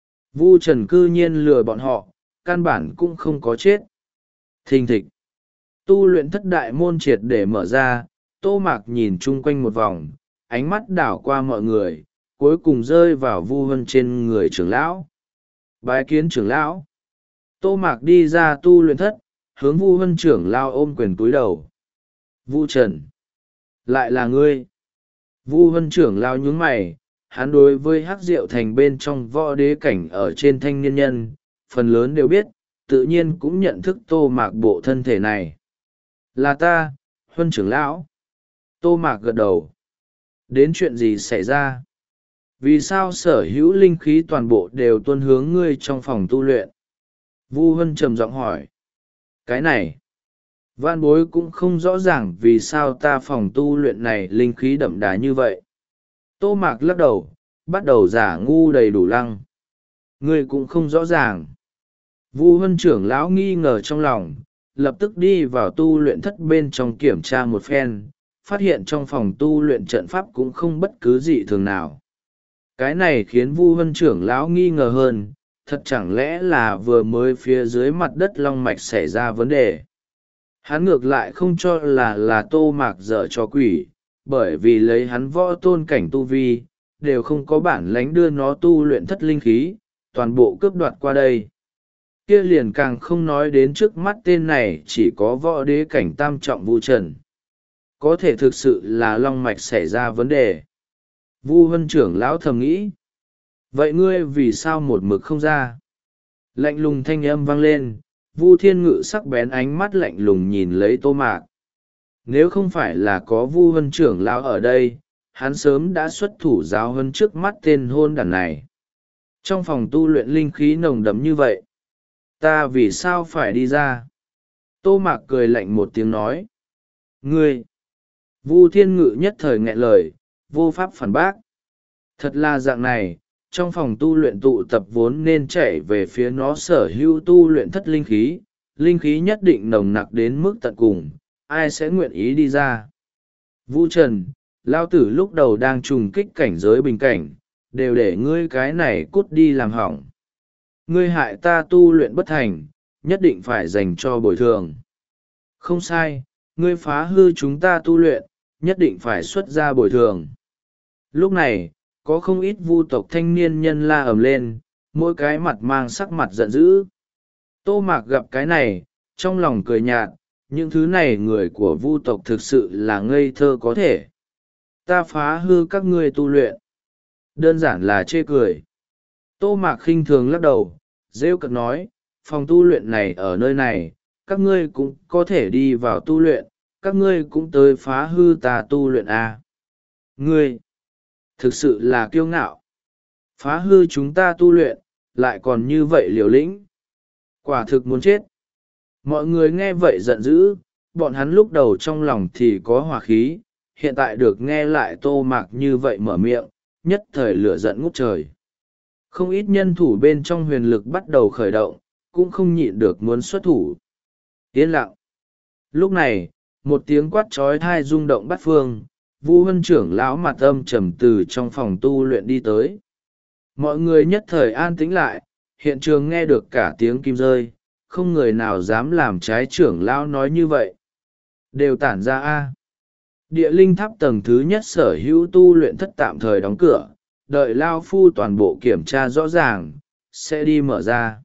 Vu Trần cư nhiên lừa bọn họ, căn bản cũng không có chết. Thình thịch. Tu luyện thất đại môn triệt để mở ra, Tô Mạc nhìn chung quanh một vòng, ánh mắt đảo qua mọi người, cuối cùng rơi vào Vu Vân trên người trưởng lão. Bái kiến trưởng lão. Tô Mạc đi ra tu luyện thất, hướng Vu Vân trưởng lão ôm quyền cúi đầu. Vu Trần. Lại là ngươi. Vu Vân trưởng lão nhướng mày, hắn đối với Hắc Diệu Thành bên trong võ đế cảnh ở trên thanh niên nhân, phần lớn đều biết, tự nhiên cũng nhận thức Tô Mạc bộ thân thể này. Là ta, huân trưởng lão. Tô Mạc gật đầu. Đến chuyện gì xảy ra? Vì sao sở hữu linh khí toàn bộ đều tuôn hướng ngươi trong phòng tu luyện? Vu Huân trầm giọng hỏi. Cái này, van bối cũng không rõ ràng vì sao ta phòng tu luyện này linh khí đậm đà như vậy. Tô Mạc lắc đầu, bắt đầu giả ngu đầy đủ lăng. Ngươi cũng không rõ ràng. Vu Huân trưởng lão nghi ngờ trong lòng, lập tức đi vào tu luyện thất bên trong kiểm tra một phen, phát hiện trong phòng tu luyện trận pháp cũng không bất cứ gì thường nào. Cái này khiến Vu Huân trưởng lão nghi ngờ hơn, thật chẳng lẽ là vừa mới phía dưới mặt đất long mạch xảy ra vấn đề. Hắn ngược lại không cho là là Tô Mạc dở cho quỷ, bởi vì lấy hắn võ tôn cảnh tu vi, đều không có bản lánh đưa nó tu luyện thất linh khí, toàn bộ cướp đoạt qua đây. Kia liền càng không nói đến trước mắt tên này chỉ có võ đế cảnh tam trọng Vu Trần. Có thể thực sự là long mạch xảy ra vấn đề. Vu Huân trưởng lão thầm nghĩ. Vậy ngươi vì sao một mực không ra? Lạnh lùng thanh âm vang lên, Vu Thiên Ngự sắc bén ánh mắt lạnh lùng nhìn lấy Tô Mạc. Nếu không phải là có Vu Huân trưởng lão ở đây, hắn sớm đã xuất thủ giáo huấn trước mắt tên hôn đản này. Trong phòng tu luyện linh khí nồng đậm như vậy, ta vì sao phải đi ra? Tô Mạc cười lạnh một tiếng nói. Ngươi! Vu Thiên Ngự nhất thời nghẹn lời, vô pháp phản bác. Thật là dạng này, trong phòng tu luyện tụ tập vốn nên chạy về phía nó sở hữu tu luyện thất linh khí, linh khí nhất định nồng nặc đến mức tận cùng, ai sẽ nguyện ý đi ra. Vu Trần, lao tử lúc đầu đang trùng kích cảnh giới bình cảnh, đều để ngươi cái này cút đi làm hỏng. Ngươi hại ta tu luyện bất thành, nhất định phải dành cho bồi thường. Không sai, ngươi phá hư chúng ta tu luyện, nhất định phải xuất ra bồi thường. Lúc này, có không ít vu tộc thanh niên nhân la ầm lên, mỗi cái mặt mang sắc mặt giận dữ. Tô Mạc gặp cái này, trong lòng cười nhạt, những thứ này người của vu tộc thực sự là ngây thơ có thể. Ta phá hư các ngươi tu luyện. Đơn giản là chê cười. Tô Mạc khinh thường lắc đầu, rêu cợt nói, phòng tu luyện này ở nơi này, các ngươi cũng có thể đi vào tu luyện, các ngươi cũng tới phá hư ta tu luyện à. Ngươi! Thực sự là kiêu ngạo. Phá hư chúng ta tu luyện, lại còn như vậy liều lĩnh. Quả thực muốn chết. Mọi người nghe vậy giận dữ, bọn hắn lúc đầu trong lòng thì có hỏa khí, hiện tại được nghe lại Tô Mạc như vậy mở miệng, nhất thời lửa giận ngút trời. Không ít nhân thủ bên trong huyền lực bắt đầu khởi động, cũng không nhịn được muốn xuất thủ. Yên lặng. Lúc này, một tiếng quát trói thai rung động bát phương, Vu Huân trưởng lão mặt âm trầm từ trong phòng tu luyện đi tới. Mọi người nhất thời an tĩnh lại, hiện trường nghe được cả tiếng kim rơi, không người nào dám làm trái trưởng lão nói như vậy. Đều tản ra a. Địa linh tháp tầng thứ nhất sở hữu tu luyện thất tạm thời đóng cửa, đợi lao phu toàn bộ kiểm tra rõ ràng, sẽ đi mở ra.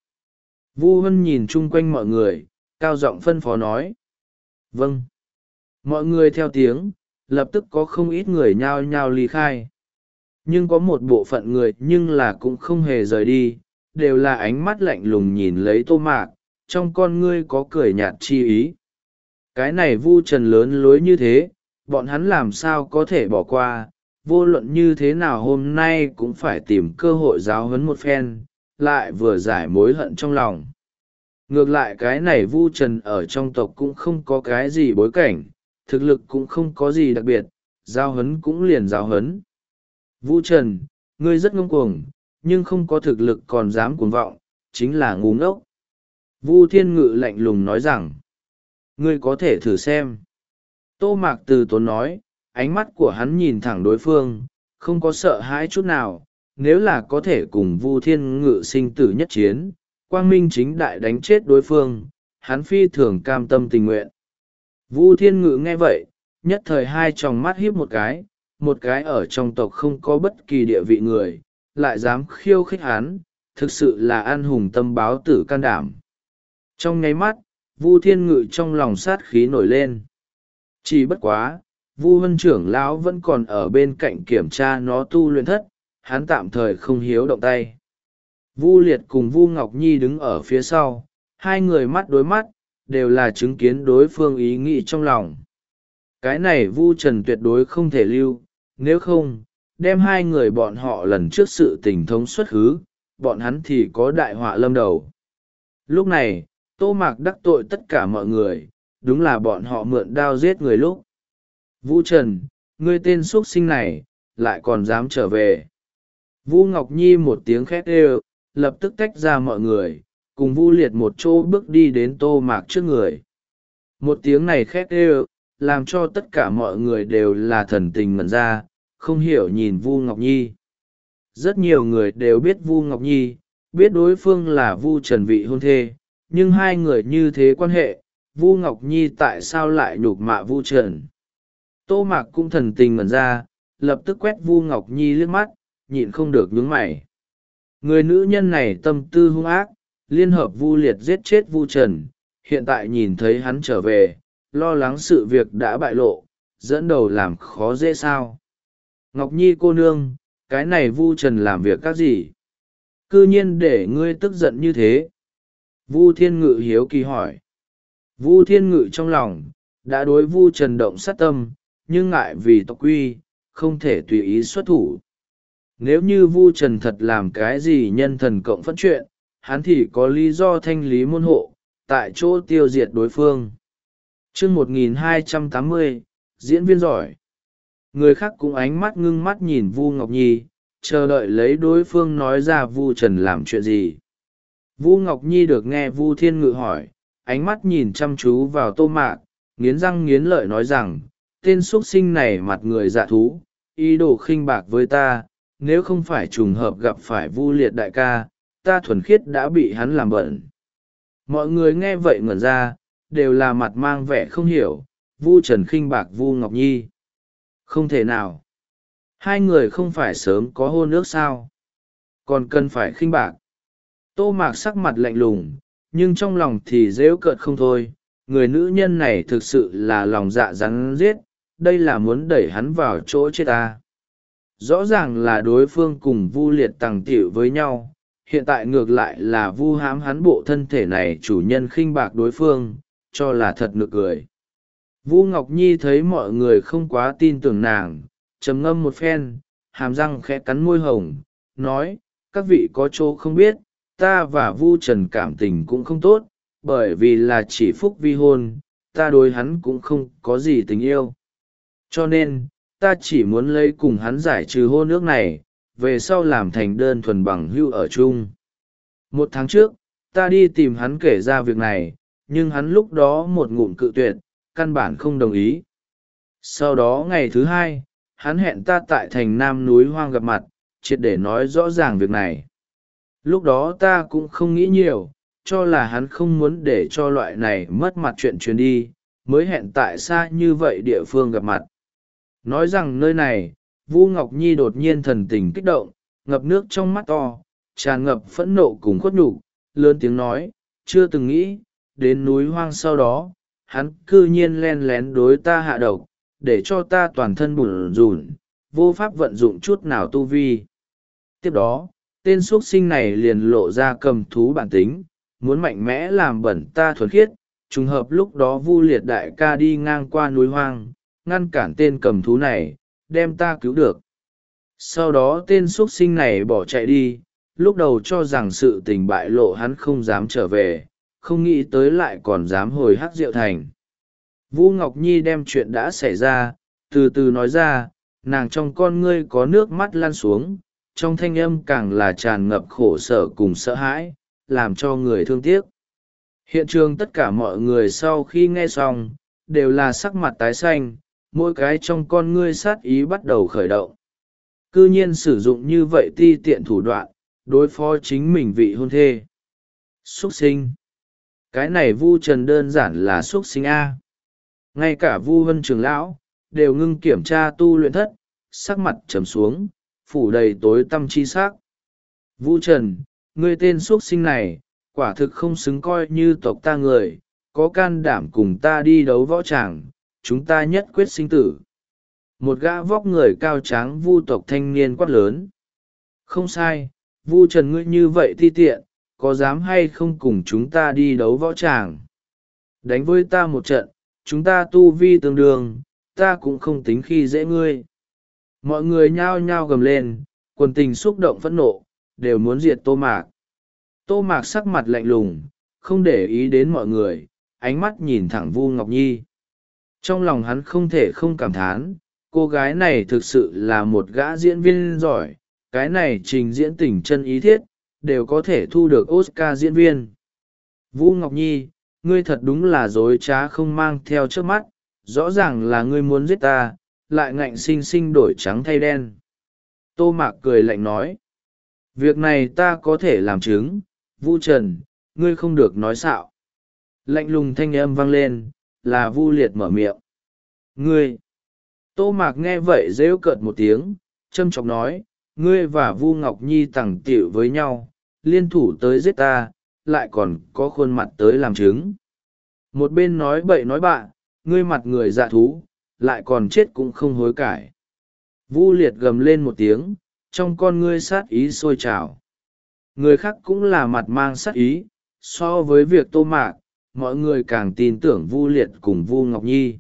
Vu Huân nhìn chung quanh mọi người, cao giọng phân phó nói. Vâng. Mọi người theo tiếng, lập tức có không ít người nhao nhao ly khai. Nhưng có một bộ phận người nhưng là cũng không hề rời đi, đều là ánh mắt lạnh lùng nhìn lấy Tô Mạc, trong con ngươi có cười nhạt chi ý. Cái này Vu Trần lớn lối như thế, bọn hắn làm sao có thể bỏ qua, vô luận như thế nào hôm nay cũng phải tìm cơ hội giáo huấn một phen, lại vừa giải mối hận trong lòng. Ngược lại cái này Vu Trần ở trong tộc cũng không có cái gì bối cảnh, thực lực cũng không có gì đặc biệt, giao hấn cũng liền giao hấn. Vu Trần, ngươi rất ngông cuồng, nhưng không có thực lực còn dám cuồng vọng, chính là ngu ngốc. Vu Thiên Ngự lạnh lùng nói rằng, ngươi có thể thử xem. Tô Mạc từ tốn nói, ánh mắt của hắn nhìn thẳng đối phương, không có sợ hãi chút nào, nếu là có thể cùng Vu Thiên Ngự sinh tử nhất chiến, quang minh chính đại đánh chết đối phương, hắn phi thường cam tâm tình nguyện. Vu Thiên Ngự nghe vậy, nhất thời hai tròng mắt híp một cái, một cái ở trong tộc không có bất kỳ địa vị người, lại dám khiêu khích hắn, thực sự là an hùng tâm báo tử can đảm. Trong nháy mắt, Vu Thiên Ngự trong lòng sát khí nổi lên. Chỉ bất quá, Vu Huân trưởng lão vẫn còn ở bên cạnh kiểm tra nó tu luyện thất, hắn tạm thời không hiếu động tay. Vu Liệt cùng Vu Ngọc Nhi đứng ở phía sau, hai người mắt đối mắt, đều là chứng kiến đối phương ý nghĩ trong lòng. Cái này Vu Trần tuyệt đối không thể lưu, nếu không, đem hai người bọn họ lần trước sự tình thống xuất hứ, bọn hắn thì có đại họa lâm đầu. Lúc này, Tô Mạc đắc tội tất cả mọi người, đúng là bọn họ mượn đao giết người lúc. Vu Trần, ngươi tên xuất sinh này, lại còn dám trở về. Vu Ngọc Nhi một tiếng khét ê, lập tức tách ra mọi người, cùng Vu Liệt một chỗ bước đi đến Tô Mạc trước người. Một tiếng này khét ê, làm cho tất cả mọi người đều là thần tình ngẩn ra, không hiểu nhìn Vu Ngọc Nhi. Rất nhiều người đều biết Vu Ngọc Nhi, biết đối phương là Vu Trần vị hôn thê, nhưng hai người như thế quan hệ, Vu Ngọc Nhi tại sao lại nhục mạ Vu Trần? Tô Mạc cũng thần tình ngẩn ra, lập tức quét Vu Ngọc Nhi liếc mắt, nhịn không được nhướng mày. Người nữ nhân này tâm tư hung ác, liên hợp Vu Liệt giết chết Vu Trần, hiện tại nhìn thấy hắn trở về, lo lắng sự việc đã bại lộ, dẫn đầu làm khó dễ sao. Ngọc Nhi cô nương, cái này Vu Trần làm việc các gì? Cư nhiên để ngươi tức giận như thế. Vu Thiên Ngự hiếu kỳ hỏi. Vu Thiên Ngự trong lòng, đã đối Vu Trần động sát tâm, nhưng ngại vì tộc quy, không thể tùy ý xuất thủ. Nếu như Vu Trần thật làm cái gì nhân thần cộng phẫn chuyện, hắn thì có lý do thanh lý môn hộ, tại chỗ tiêu diệt đối phương. chương một nghìn hai trăm tám mươi, diễn viên giỏi. Người khác cũng ánh mắt ngưng mắt nhìn Vu Ngọc Nhi, chờ đợi lấy đối phương nói ra Vu Trần làm chuyện gì. Vu Ngọc Nhi được nghe Vu Thiên Ngự hỏi, ánh mắt nhìn chăm chú vào Tô Mạc, nghiến răng nghiến lợi nói rằng, tên xuất sinh này mặt người dạ thú, ý đồ khinh bạc với ta, nếu không phải trùng hợp gặp phải Vu Liệt đại ca, ta thuần khiết đã bị hắn làm bẩn. Mọi người nghe vậy ngẩn ra, đều là mặt mang vẻ không hiểu, Vu Trần khinh bạc Vu Ngọc Nhi. Không thể nào. Hai người không phải sớm có hôn ước sao? Còn cần phải khinh bạc. Tô Mạc sắc mặt lạnh lùng, nhưng trong lòng thì dễu cợt không thôi. Người nữ nhân này thực sự là lòng dạ rắn giết, đây là muốn đẩy hắn vào chỗ chết ta. Rõ ràng là đối phương cùng Vu Liệt tàng tiểu với nhau, hiện tại ngược lại là Vu hãm hắn bộ thân thể này chủ nhân khinh bạc đối phương, cho là thật nực cười. Vu Ngọc Nhi thấy mọi người không quá tin tưởng nàng, trầm ngâm một phen, hàm răng khẽ cắn môi hồng, nói, các vị có chỗ không biết, ta và Vu Trần cảm tình cũng không tốt, bởi vì là chỉ phúc vi hôn, ta đối hắn cũng không có gì tình yêu. Cho nên, ta chỉ muốn lấy cùng hắn giải trừ hôn ước này, về sau làm thành đơn thuần bằng hữu ở chung. Một tháng trước, ta đi tìm hắn kể ra việc này, nhưng hắn lúc đó một ngụm cự tuyệt, căn bản không đồng ý. Sau đó ngày thứ hai, hắn hẹn ta tại thành Nam núi hoang gặp mặt, triệt để nói rõ ràng việc này. Lúc đó ta cũng không nghĩ nhiều, cho là hắn không muốn để cho loại này mất mặt chuyện truyền đi, mới hẹn tại xa như vậy địa phương gặp mặt. Nói rằng nơi này, Vu Ngọc Nhi đột nhiên thần tình kích động, ngập nước trong mắt to, tràn ngập phẫn nộ cùng khuất nhục, lớn tiếng nói, chưa từng nghĩ, đến núi hoang sau đó, hắn cư nhiên len lén đối ta hạ độc, để cho ta toàn thân bủn rủn, vô pháp vận dụng chút nào tu vi. Tiếp đó, tên xuất sinh này liền lộ ra cầm thú bản tính, muốn mạnh mẽ làm bẩn ta thuần khiết, trùng hợp lúc đó Vu Liệt đại ca đi ngang qua núi hoang, ngăn cản tên cầm thú này, đem ta cứu được. Sau đó tên xuất sinh này bỏ chạy đi, lúc đầu cho rằng sự tình bại lộ hắn không dám trở về, không nghĩ tới lại còn dám hồi Hắc Diệu Thành. Vu Ngọc Nhi đem chuyện đã xảy ra, từ từ nói ra, nàng trong con ngươi có nước mắt lăn xuống, trong thanh âm càng là tràn ngập khổ sở cùng sợ hãi, làm cho người thương tiếc. Hiện trường tất cả mọi người sau khi nghe xong, đều là sắc mặt tái xanh, mỗi cái trong con ngươi sát ý bắt đầu khởi động. Cư nhiên sử dụng như vậy ti tiện thủ đoạn, đối phó chính mình vị hôn thê. Xuất sinh. Cái này Vu Trần đơn giản là xuất sinh A. Ngay cả Vu Vân trưởng lão, đều ngưng kiểm tra tu luyện thất, sắc mặt trầm xuống, phủ đầy tối tăm chi sắc. Vu Trần, ngươi tên xuất sinh này, quả thực không xứng coi như tộc ta người, có can đảm cùng ta đi đấu võ tràng, chúng ta nhất quyết sinh tử. Một gã vóc người cao tráng Vu tộc thanh niên quát lớn. Không sai, Vu Trần ngươi như vậy ti tiện, có dám hay không cùng chúng ta đi đấu võ tràng? đánh với ta một trận, chúng ta tu vi tương đương, ta cũng không tính khi dễ ngươi. Mọi người nhao nhao gầm lên, quần tình xúc động phẫn nộ, đều muốn diệt Tô Mạc. Tô Mạc sắc mặt lạnh lùng, không để ý đến mọi người, ánh mắt nhìn thẳng Vu Ngọc Nhi. Trong lòng hắn không thể không cảm thán, cô gái này thực sự là một gã diễn viên giỏi, cái này trình diễn tình chân ý thiết, đều có thể thu được Oscar diễn viên. Vu Ngọc Nhi, ngươi thật đúng là dối trá không mang theo trước mắt, rõ ràng là ngươi muốn giết ta, lại ngạnh sinh sinh đổi trắng thay đen. Tô Mạc cười lạnh nói, việc này ta có thể làm chứng, Vu Trần, ngươi không được nói xạo. Lạnh lùng thanh âm vang lên, là Vu Liệt mở miệng. Ngươi! Tô Mạc nghe vậy rêu cợt một tiếng, châm chọc nói, ngươi và Vu Ngọc Nhi tẳng tiểu với nhau, liên thủ tới giết ta, lại còn có khuôn mặt tới làm chứng. Một bên nói bậy nói bạ, ngươi mặt người dạ thú, lại còn chết cũng không hối cải. Vu Liệt gầm lên một tiếng, trong con ngươi sát ý sôi trào. Người khác cũng là mặt mang sát ý, so với việc Tô Mạc, mọi người càng tin tưởng Vu Liệt cùng Vu Ngọc Nhi.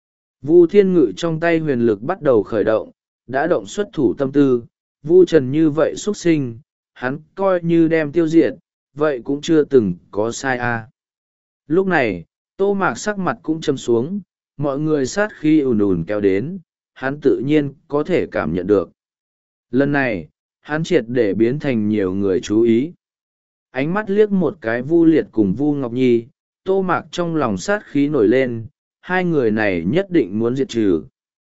Vu Thiên Ngự trong tay huyền lực bắt đầu khởi động, đã động xuất thủ tâm tư, Vu Trần như vậy xuất sinh, hắn coi như đem tiêu diệt, vậy cũng chưa từng có sai a. À. Lúc này, Tô Mạc sắc mặt cũng châm xuống, mọi người sát khi ùn ùn kéo đến, hắn tự nhiên có thể cảm nhận được. Lần này, hắn triệt để biến thành nhiều người chú ý. Ánh mắt liếc một cái Vu Liệt cùng Vu Ngọc Nhi, Tô Mạc trong lòng sát khí nổi lên, hai người này nhất định muốn diệt trừ.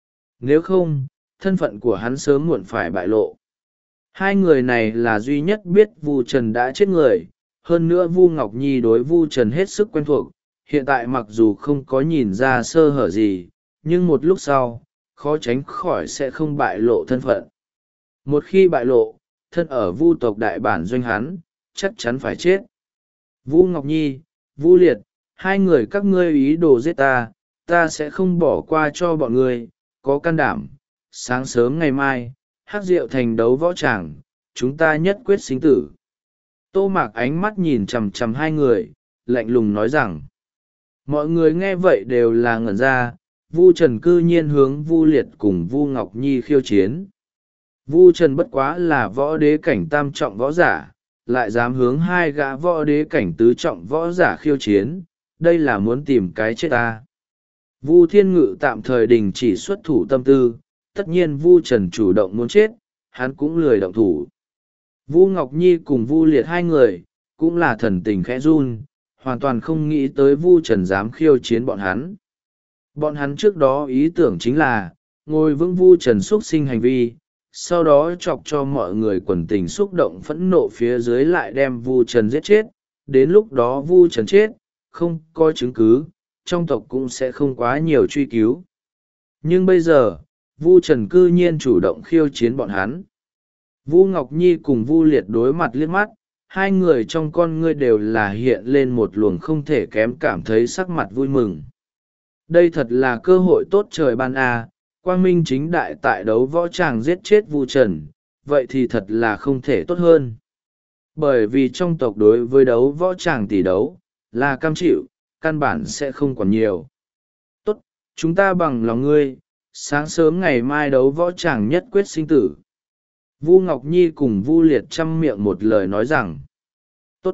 Nếu không, thân phận của hắn sớm muộn phải bại lộ. Hai người này là duy nhất biết Vu Trần đã chết người, hơn nữa Vu Ngọc Nhi đối Vu Trần hết sức quen thuộc, hiện tại mặc dù không có nhìn ra sơ hở gì, nhưng một lúc sau, khó tránh khỏi sẽ không bại lộ thân phận. Một khi bại lộ, thân ở Vu tộc đại bản doanh hắn, chắc chắn phải chết. Vu Ngọc Nhi, Vu Liệt, hai người các ngươi ý đồ giết ta, ta sẽ không bỏ qua cho bọn ngươi, có can đảm. Sáng sớm ngày mai, Hắc Diệu thành đấu võ tràng, chúng ta nhất quyết sinh tử. Tô Mạc ánh mắt nhìn chằm chằm hai người, lạnh lùng nói rằng. Mọi người nghe vậy đều là ngẩn ra, Vu Trần cư nhiên hướng Vu Liệt cùng Vu Ngọc Nhi khiêu chiến. Vu Trần bất quá là võ đế cảnh tam trọng võ giả, lại dám hướng hai gã võ đế cảnh tứ trọng võ giả khiêu chiến, đây là muốn tìm cái chết ta. Vu Thiên Ngự tạm thời đình chỉ xuất thủ tâm tư, tất nhiên Vu Trần chủ động muốn chết, hắn cũng lười động thủ. Vu Ngọc Nhi cùng Vu Liệt hai người, cũng là thần tình khẽ run, hoàn toàn không nghĩ tới Vu Trần dám khiêu chiến bọn hắn. Bọn hắn trước đó ý tưởng chính là, ngồi vững Vu Trần xúc sinh hành vi, sau đó chọc cho mọi người quần tình xúc động phẫn nộ phía dưới lại đem Vu Trần giết chết, đến lúc đó Vu Trần chết, không có chứng cứ, trong tộc cũng sẽ không quá nhiều truy cứu. Nhưng bây giờ, Vu Trần cư nhiên chủ động khiêu chiến bọn hắn. Vu Ngọc Nhi cùng Vu Liệt đối mặt liếc mắt, hai người trong con ngươi đều là hiện lên một luồng không thể kém cảm thấy sắc mặt vui mừng. Đây thật là cơ hội tốt trời ban a, quang minh chính đại tại đấu võ tràng giết chết Vu Trần, vậy thì thật là không thể tốt hơn. Bởi vì trong tộc đối với đấu võ tràng tỷ đấu, là cam chịu, căn bản sẽ không còn nhiều. Tốt, chúng ta bằng lòng ngươi, sáng sớm ngày mai đấu võ tràng nhất quyết sinh tử. Vu Ngọc Nhi cùng Vu Liệt chăm miệng một lời nói rằng. Tốt.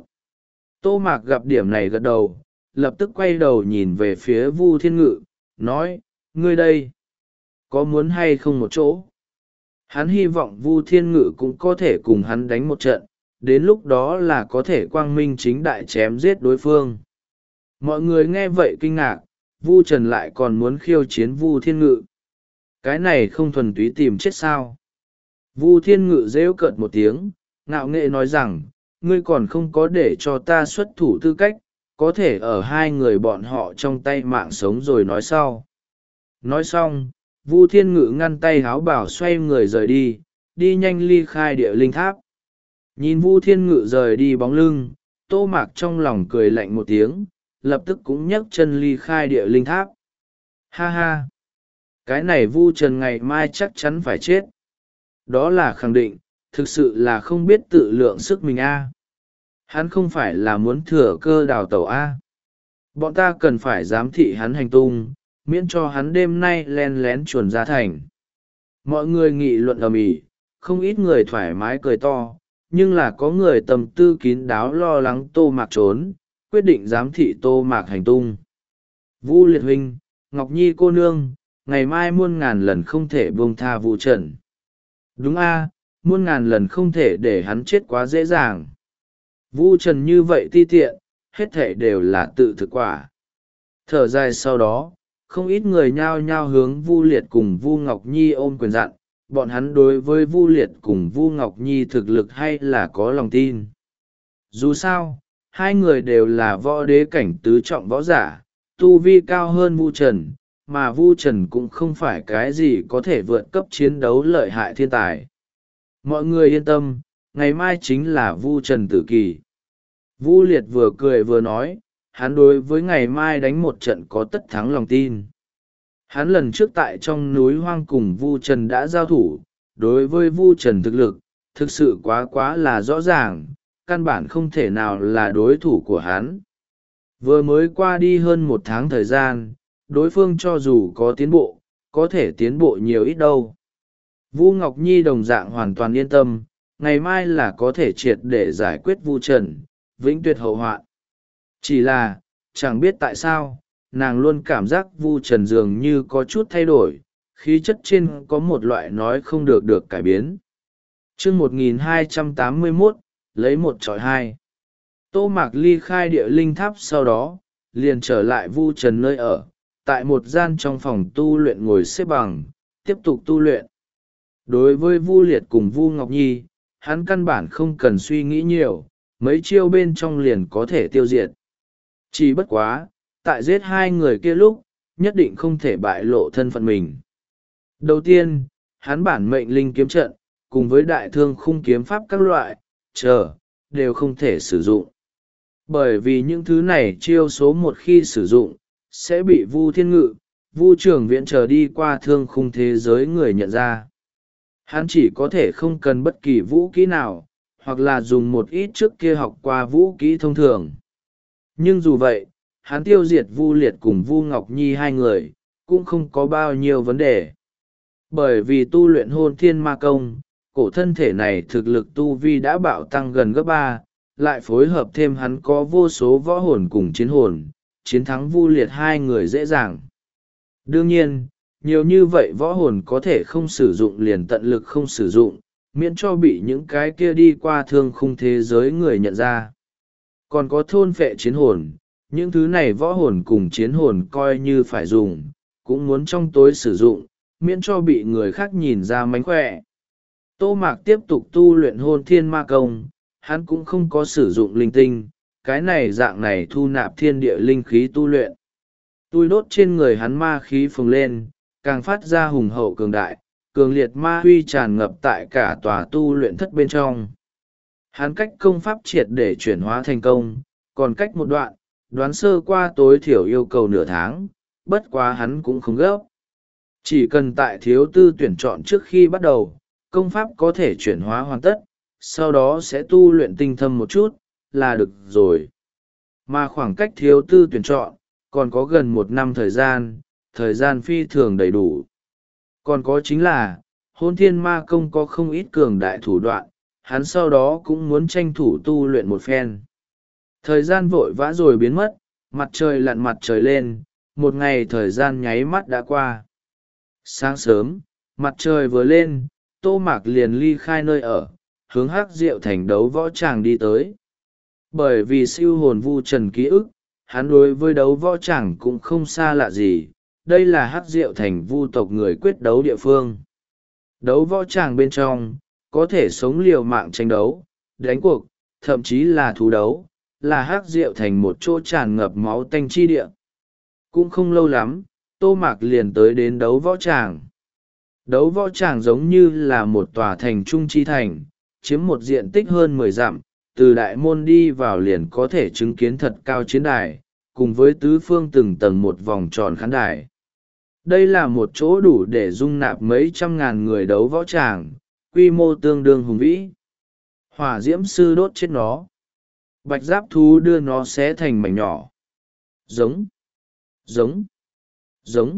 Tô Mạc gặp điểm này gật đầu, lập tức quay đầu nhìn về phía Vu Thiên Ngự, nói, ngươi đây, có muốn hay không một chỗ? Hắn hy vọng Vu Thiên Ngự cũng có thể cùng hắn đánh một trận, đến lúc đó là có thể quang minh chính đại chém giết đối phương. Mọi người nghe vậy kinh ngạc, Vu Trần lại còn muốn khiêu chiến Vu Thiên Ngự. Cái này không thuần túy tìm chết sao? Vu Thiên Ngự rêu cợt một tiếng, ngạo nghệ nói rằng, ngươi còn không có để cho ta xuất thủ tư cách, có thể ở hai người bọn họ trong tay mạng sống rồi nói sau. Nói xong, Vu Thiên Ngự ngăn tay háo bảo xoay người rời đi, đi nhanh ly khai địa linh tháp. Nhìn Vu Thiên Ngự rời đi bóng lưng, Tô Mạc trong lòng cười lạnh một tiếng, lập tức cũng nhấc chân ly khai địa linh tháp. Ha ha! Cái này Vu Trần ngày mai chắc chắn phải chết. Đó là khẳng định, thực sự là không biết tự lượng sức mình a. Hắn không phải là muốn thừa cơ đào tẩu a. Bọn ta cần phải giám thị hắn hành tung, miễn cho hắn đêm nay len lén chuồn ra thành. Mọi người nghị luận ầm ĩ, không ít người thoải mái cười to, nhưng là có người tâm tư kín đáo lo lắng Tô Mạc trốn, quyết định giám thị Tô Mạc hành tung. Vu Liệt huynh, Ngọc Nhi cô nương, ngày mai muôn ngàn lần không thể buông tha Vu Trần. Đúng a, muôn ngàn lần không thể để hắn chết quá dễ dàng. Vu Trần như vậy ti tiện, hết thể đều là tự thực quả. Thở dài sau đó, không ít người nhao nhao hướng Vu Liệt cùng Vu Ngọc Nhi ôm quyền dặn, bọn hắn đối với Vu Liệt cùng Vu Ngọc Nhi thực lực hay là có lòng tin. Dù sao, hai người đều là võ đế cảnh tứ trọng võ giả, tu vi cao hơn Vu Trần, mà Vu Trần cũng không phải cái gì có thể vượt cấp chiến đấu lợi hại thiên tài. Mọi người yên tâm, ngày mai chính là Vu Trần tử kỳ. Vu Liệt vừa cười vừa nói, hắn đối với ngày mai đánh một trận có tất thắng lòng tin. Hắn lần trước tại trong núi hoang cùng Vu Trần đã giao thủ, đối với Vu Trần thực lực, thực sự quá quá là rõ ràng, căn bản không thể nào là đối thủ của hắn. Vừa mới qua đi hơn một tháng thời gian, đối phương cho dù có tiến bộ, có thể tiến bộ nhiều ít đâu. Vu Ngọc Nhi đồng dạng hoàn toàn yên tâm, ngày mai là có thể triệt để giải quyết Vu Trần, vĩnh tuyệt hậu hoạn. Chỉ là, chẳng biết tại sao, nàng luôn cảm giác Vu Trần dường như có chút thay đổi, khí chất trên có một loại nói không được được cải biến. chương một nghìn hai trăm tám mươi mốt, lấy một trọi hai. Tô Mạc ly khai địa linh tháp sau đó, liền trở lại Vu Trần nơi ở, tại một gian trong phòng tu luyện ngồi xếp bằng, tiếp tục tu luyện. Đối với Vu Liệt cùng Vu Ngọc Nhi, hắn căn bản không cần suy nghĩ nhiều, mấy chiêu bên trong liền có thể tiêu diệt. Chỉ bất quá, tại giết hai người kia lúc, nhất định không thể bại lộ thân phận mình. Đầu tiên, hắn bản mệnh linh kiếm trận, cùng với đại thương khung kiếm pháp các loại, chờ, đều không thể sử dụng. Bởi vì những thứ này chiêu số một khi sử dụng, sẽ bị Vu Thiên Ngự, Vu Trường Viễn chờ đi qua thương khung thế giới người nhận ra. Hắn chỉ có thể không cần bất kỳ vũ kỹ nào, hoặc là dùng một ít trước kia học qua vũ kỹ thông thường. Nhưng dù vậy, hắn tiêu diệt Vu Liệt cùng Vu Ngọc Nhi hai người, cũng không có bao nhiêu vấn đề. Bởi vì tu luyện hôn thiên ma công, cổ thân thể này thực lực tu vi đã bạo tăng gần gấp ba, lại phối hợp thêm hắn có vô số võ hồn cùng chiến hồn, chiến thắng Vu Liệt hai người dễ dàng. Đương nhiên, nhiều như vậy võ hồn có thể không sử dụng liền tận lực không sử dụng, miễn cho bị những cái kia đi qua thương khung thế giới người nhận ra. Còn có thôn phệ chiến hồn, những thứ này võ hồn cùng chiến hồn coi như phải dùng, cũng muốn trong tối sử dụng, miễn cho bị người khác nhìn ra mánh khỏe. Tô Mạc tiếp tục tu luyện hôn thiên ma công, hắn cũng không có sử dụng linh tinh, cái này dạng này thu nạp thiên địa linh khí tu luyện. Tui đốt trên người hắn ma khí phồng lên, càng phát ra hùng hậu cường đại, cường liệt ma huy tràn ngập tại cả tòa tu luyện thất bên trong. Hắn cách công pháp triệt để chuyển hóa thành công, còn cách một đoạn, đoán sơ qua tối thiểu yêu cầu nửa tháng, bất quá hắn cũng không gấp. Chỉ cần tại thiếu tư tuyển chọn trước khi bắt đầu, công pháp có thể chuyển hóa hoàn tất, sau đó sẽ tu luyện tinh thâm một chút, là được rồi. Mà khoảng cách thiếu tư tuyển chọn, còn có gần một năm thời gian, thời gian phi thường đầy đủ. Còn có chính là, hôn thiên ma công có không ít cường đại thủ đoạn, hắn sau đó cũng muốn tranh thủ tu luyện một phen. Thời gian vội vã rồi biến mất, mặt trời lặn mặt trời lên, một ngày thời gian nháy mắt đã qua. Sáng sớm, mặt trời vừa lên, Tô Mạc liền ly khai nơi ở, hướng Hắc Diệu Thành đấu võ tràng đi tới. Bởi vì siêu hồn Vu Trần ký ức, hắn đối với đấu võ tràng cũng không xa lạ gì, đây là Hắc Diệu Thành Vu tộc người quyết đấu địa phương. Đấu võ tràng bên trong, có thể sống liều mạng tranh đấu, đánh cuộc, thậm chí là thú đấu, là Hắc Diệu Thành một chỗ tràn ngập máu tanh chi địa. Cũng không lâu lắm, Tô Mạc liền tới đến đấu võ tràng. Đấu võ tràng giống như là một tòa thành trung chi thành, chiếm một diện tích hơn mười dặm, từ đại môn đi vào liền có thể chứng kiến thật cao chiến đài, cùng với tứ phương từng tầng một vòng tròn khán đài. Đây là một chỗ đủ để dung nạp mấy trăm ngàn người đấu võ tràng, quy mô tương đương hùng vĩ. Hỏa diễm sư đốt chết nó. Bạch giáp thú đưa nó xé thành mảnh nhỏ. Giống, giống, giống.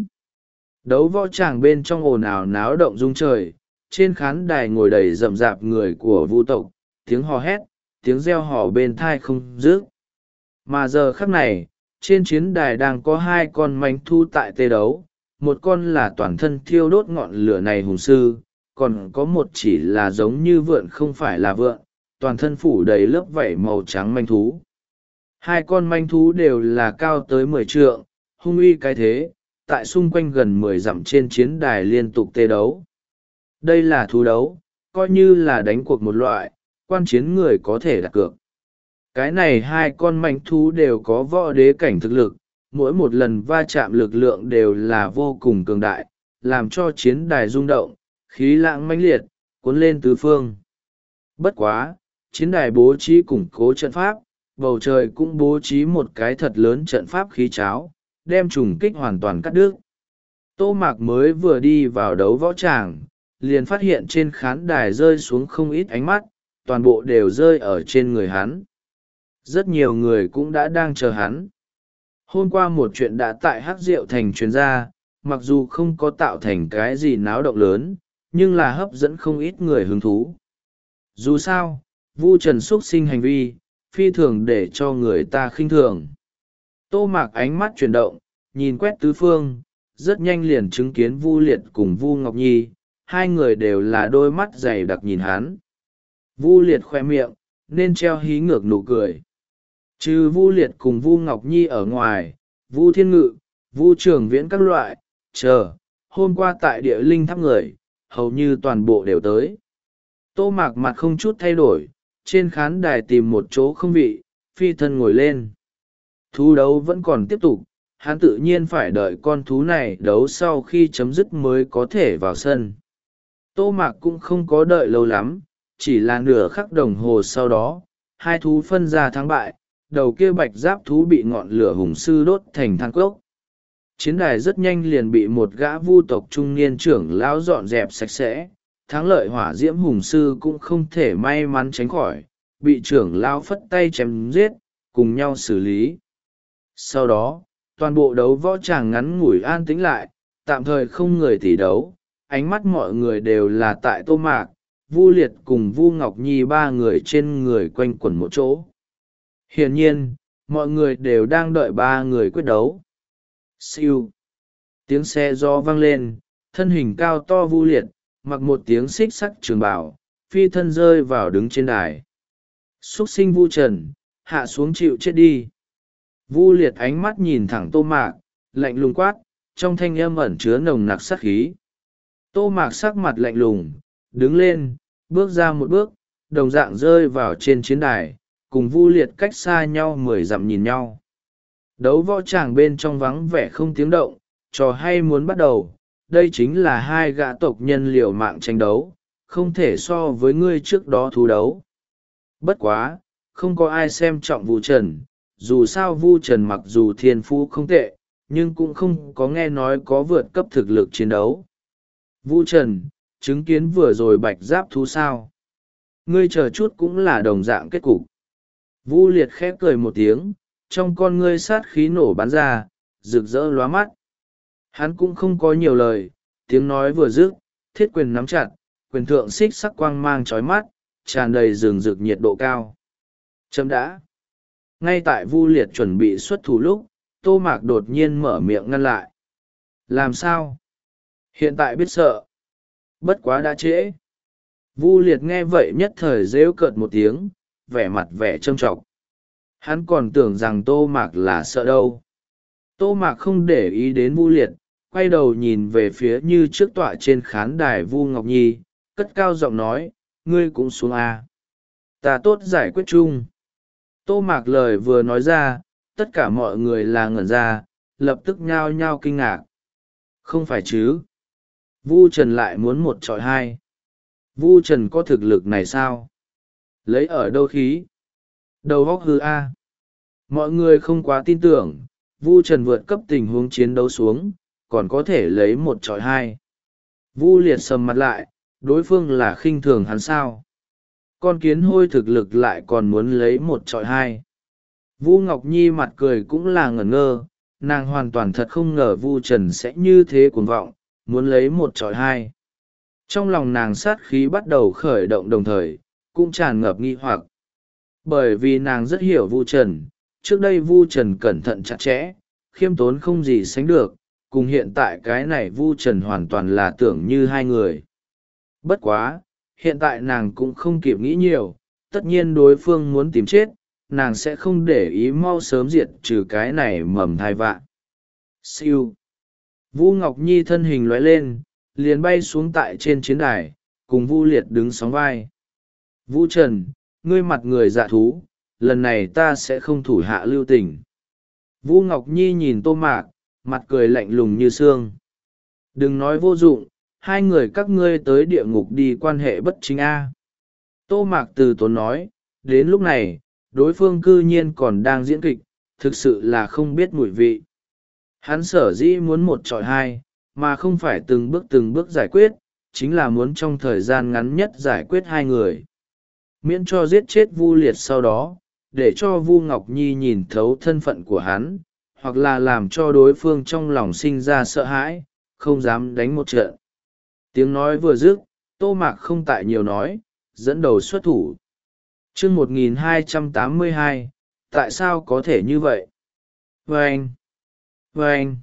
Đấu võ tràng bên trong ồn ào náo động rung trời, trên khán đài ngồi đầy rậm rạp người của vu tộc, tiếng hò hét, tiếng reo hò bên thai không dứt. Mà giờ khắc này, trên chiến đài đang có hai con manh thu tại tê đấu, một con là toàn thân thiêu đốt ngọn lửa này hùng sư, còn có một chỉ là giống như vượn không phải là vượn, toàn thân phủ đầy lớp vảy màu trắng manh thú. Hai con manh thú đều là cao tới mười trượng, hung uy cái thế, tại xung quanh gần mười dặm trên chiến đài liên tục tê đấu. Đây là thú đấu, coi như là đánh cuộc một loại, quan chiến người có thể đặt cược. Cái này hai con manh thú đều có võ đế cảnh thực lực, mỗi một lần va chạm lực lượng đều là vô cùng cường đại, làm cho chiến đài rung động, khí lãng mãnh liệt, cuốn lên tứ phương. Bất quá, chiến đài bố trí củng cố trận pháp, bầu trời cũng bố trí một cái thật lớn trận pháp khí cháo, đem trùng kích hoàn toàn cắt đứt. Tô Mạc mới vừa đi vào đấu võ tràng, liền phát hiện trên khán đài rơi xuống không ít ánh mắt, toàn bộ đều rơi ở trên người hắn. Rất nhiều người cũng đã đang chờ hắn. Hôm qua một chuyện đã tại Hắc Diệu Thành truyền ra, mặc dù không có tạo thành cái gì náo động lớn, nhưng là hấp dẫn không ít người hứng thú. Dù sao, Vu Trần xúc sinh hành vi, phi thường để cho người ta khinh thường. Tô Mạc ánh mắt chuyển động, nhìn quét tứ phương, rất nhanh liền chứng kiến Vu Liệt cùng Vu Ngọc Nhi, hai người đều là đôi mắt dày đặc nhìn hắn. Vu Liệt khoe miệng, nên treo hí ngược nụ cười. Trừ Vu Liệt cùng Vu Ngọc Nhi ở ngoài, Vu Thiên Ngự, Vu Trường Viễn các loại, chờ, hôm qua tại địa linh tháp người, hầu như toàn bộ đều tới. Tô Mạc mặt không chút thay đổi, trên khán đài tìm một chỗ không vị, phi thân ngồi lên. Thú đấu vẫn còn tiếp tục, hắn tự nhiên phải đợi con thú này đấu sau khi chấm dứt mới có thể vào sân. Tô Mạc cũng không có đợi lâu lắm, chỉ là nửa khắc đồng hồ sau đó, hai thú phân ra thắng bại, đầu kia bạch giáp thú bị ngọn lửa hùng sư đốt thành than cốc. Chiến đài rất nhanh liền bị một gã vu tộc trung niên trưởng lão dọn dẹp sạch sẽ, thắng lợi hỏa diễm hùng sư cũng không thể may mắn tránh khỏi, bị trưởng lão phất tay chém giết, cùng nhau xử lý. Sau đó, toàn bộ đấu võ tràng ngắn ngủi an tĩnh lại, tạm thời không người tỷ đấu, ánh mắt mọi người đều là tại Tô Mạc, Vu Liệt cùng Vu Ngọc Nhi ba người trên người quanh quẩn một chỗ. Hiển nhiên, mọi người đều đang đợi ba người quyết đấu. Siêu. Tiếng xe gió vang lên, thân hình cao to Vu Liệt, mặc một tiếng xích sắc trường bảo, phi thân rơi vào đứng trên đài. Xuất sinh Vu Trần, hạ xuống chịu chết đi. Vu Liệt ánh mắt nhìn thẳng Tô Mạc, lạnh lùng quát, trong thanh âm ẩn chứa nồng nặc sát khí. Tô Mạc sắc mặt lạnh lùng, đứng lên, bước ra một bước, đồng dạng rơi vào trên chiến đài, cùng Vu Liệt cách xa nhau mười dặm nhìn nhau. Đấu võ tràng bên trong vắng vẻ không tiếng động, trò hay muốn bắt đầu, đây chính là hai gã tộc nhân liều mạng tranh đấu, không thể so với ngươi trước đó thú đấu. Bất quá, không có ai xem trọng Vu Trần, dù sao Vu Trần mặc dù thiên phú không tệ, nhưng cũng không có nghe nói có vượt cấp thực lực chiến đấu. Vu Trần, chứng kiến vừa rồi bạch giáp thú sao? Ngươi chờ chút cũng là đồng dạng kết cục. Vu Liệt khép cười một tiếng, trong con ngươi sát khí nổ bắn ra, rực rỡ lóa mắt. Hắn cũng không có nhiều lời, tiếng nói vừa dứt, thiết quyền nắm chặt, quyền thượng xích sắc quang mang chói mắt, tràn đầy rừng rực nhiệt độ cao. Chấm đã. Ngay tại Vu Liệt chuẩn bị xuất thủ lúc, Tô Mạc đột nhiên mở miệng ngăn lại. Làm sao? Hiện tại biết sợ. Bất quá đã trễ. Vu Liệt nghe vậy nhất thời rêu cợt một tiếng, vẻ mặt vẻ trâm trọng. Hắn còn tưởng rằng Tô Mạc là sợ đâu. Tô Mạc không để ý đến Vu Liệt, quay đầu nhìn về phía như trước tọa trên khán đài Vu Ngọc Nhi, cất cao giọng nói, ngươi cũng xuống à. Ta tốt giải quyết chung. Tô Mạc lời vừa nói ra, tất cả mọi người là ngẩn ra, lập tức nhao nhao kinh ngạc. Không phải chứ. Vu Trần lại muốn một trọi hai. Vu Trần có thực lực này sao? Lấy ở đâu khí? Đầu góc hư a. Mọi người không quá tin tưởng, Vu Trần vượt cấp tình huống chiến đấu xuống, còn có thể lấy một trọi hai. Vu Liệt sầm mặt lại, đối phương là khinh thường hắn sao? Con kiến hôi thực lực lại còn muốn lấy một trọi hai. Vu Ngọc Nhi mặt cười cũng là ngẩn ngơ, nàng hoàn toàn thật không ngờ Vu Trần sẽ như thế cuồng vọng, muốn lấy một trọi hai. Trong lòng nàng sát khí bắt đầu khởi động đồng thời, cũng tràn ngập nghi hoặc. Bởi vì nàng rất hiểu Vu Trần, trước đây Vu Trần cẩn thận chặt chẽ, khiêm tốn không gì sánh được, cùng hiện tại cái này Vu Trần hoàn toàn là tưởng như hai người. Bất quá, hiện tại nàng cũng không kịp nghĩ nhiều, tất nhiên đối phương muốn tìm chết, nàng sẽ không để ý mau sớm diệt trừ cái này mầm thai vạ. Siêu. Vu Ngọc Nhi thân hình lóe lên, liền bay xuống tại trên chiến đài, cùng Vu Liệt đứng sóng vai. Vu Trần, ngươi mặt người dạ thú, lần này ta sẽ không thủ hạ lưu tình. Vu Ngọc Nhi nhìn Tô Mạc, mặt cười lạnh lùng như xương. Đừng nói vô dụng, hai người các ngươi tới địa ngục đi quan hệ bất chính a. Tô Mạc từ tốn nói, đến lúc này, đối phương cư nhiên còn đang diễn kịch, thực sự là không biết mùi vị. Hắn sở dĩ muốn một trọi hai, mà không phải từng bước từng bước giải quyết, chính là muốn trong thời gian ngắn nhất giải quyết hai người. Miễn cho giết chết Vu Liệt sau đó, để cho Vu Ngọc Nhi nhìn thấu thân phận của hắn, hoặc là làm cho đối phương trong lòng sinh ra sợ hãi, không dám đánh một trận. Tiếng nói vừa dứt, Tô Mạc không tại nhiều nói, dẫn đầu xuất thủ. Chương một nghìn hai trăm tám mươi hai, tại sao có thể như vậy? Vâng! Vâng!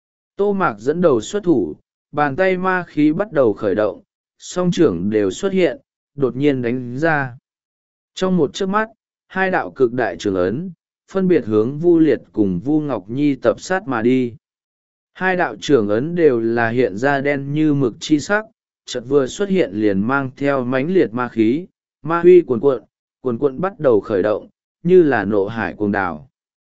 Tô Mạc dẫn đầu xuất thủ, bàn tay ma khí bắt đầu khởi động, song trưởng đều xuất hiện, đột nhiên đánh ra. Trong một chớp mắt, hai đạo cực đại trường ấn, phân biệt hướng Vu Liệt cùng Vu Ngọc Nhi tập sát mà đi. Hai đạo trưởng ấn đều là hiện ra đen như mực chi sắc, chợt vừa xuất hiện liền mang theo mãnh liệt ma khí, ma huy cuồn cuộn, cuồn cuộn bắt đầu khởi động, như là nộ hải cuồng đảo.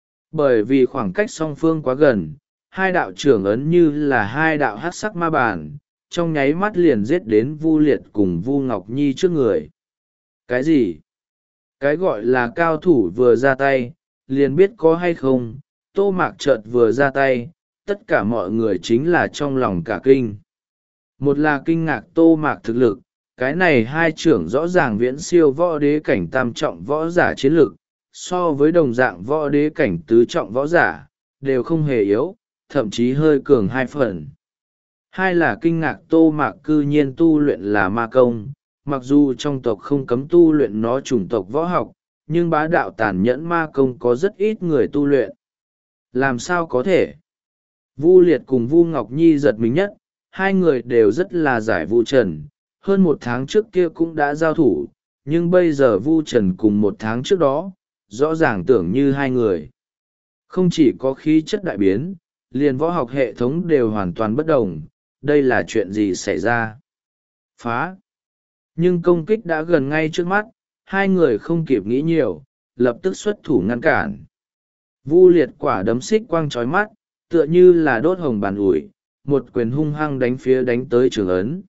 Bởi vì khoảng cách song phương quá gần, hai đạo trưởng ấn như là hai đạo hắc sắc ma bản, trong nháy mắt liền giết đến Vu Liệt cùng Vu Ngọc Nhi trước người. Cái gì? Cái gọi là cao thủ vừa ra tay, liền biết có hay không, Tô Mạc chợt vừa ra tay, tất cả mọi người chính là trong lòng cả kinh. Một là kinh ngạc Tô Mạc thực lực, cái này hai trưởng rõ ràng viễn siêu võ đế cảnh tam trọng võ giả chiến lực, so với đồng dạng võ đế cảnh tứ trọng võ giả, đều không hề yếu, thậm chí hơi cường hai phần. Hai là kinh ngạc Tô Mạc cư nhiên tu luyện là ma công, mặc dù trong tộc không cấm tu luyện nó chủng tộc võ học, nhưng bá đạo tàn nhẫn ma công có rất ít người tu luyện. Làm sao có thể? Vu Liệt cùng Vu Ngọc Nhi giật mình nhất, hai người đều rất là giải Vu Trần, hơn một tháng trước kia cũng đã giao thủ, nhưng bây giờ Vu Trần cùng một tháng trước đó, rõ ràng tưởng như hai người. Không chỉ có khí chất đại biến, liền võ học hệ thống đều hoàn toàn bất đồng, đây là chuyện gì xảy ra? Phá! Nhưng công kích đã gần ngay trước mắt, hai người không kịp nghĩ nhiều, lập tức xuất thủ ngăn cản. Vu Liệt quả đấm xích quang trói mắt, tựa như là đốt hồng bàn ủi, một quyền hung hăng đánh phía đánh tới trường ấn.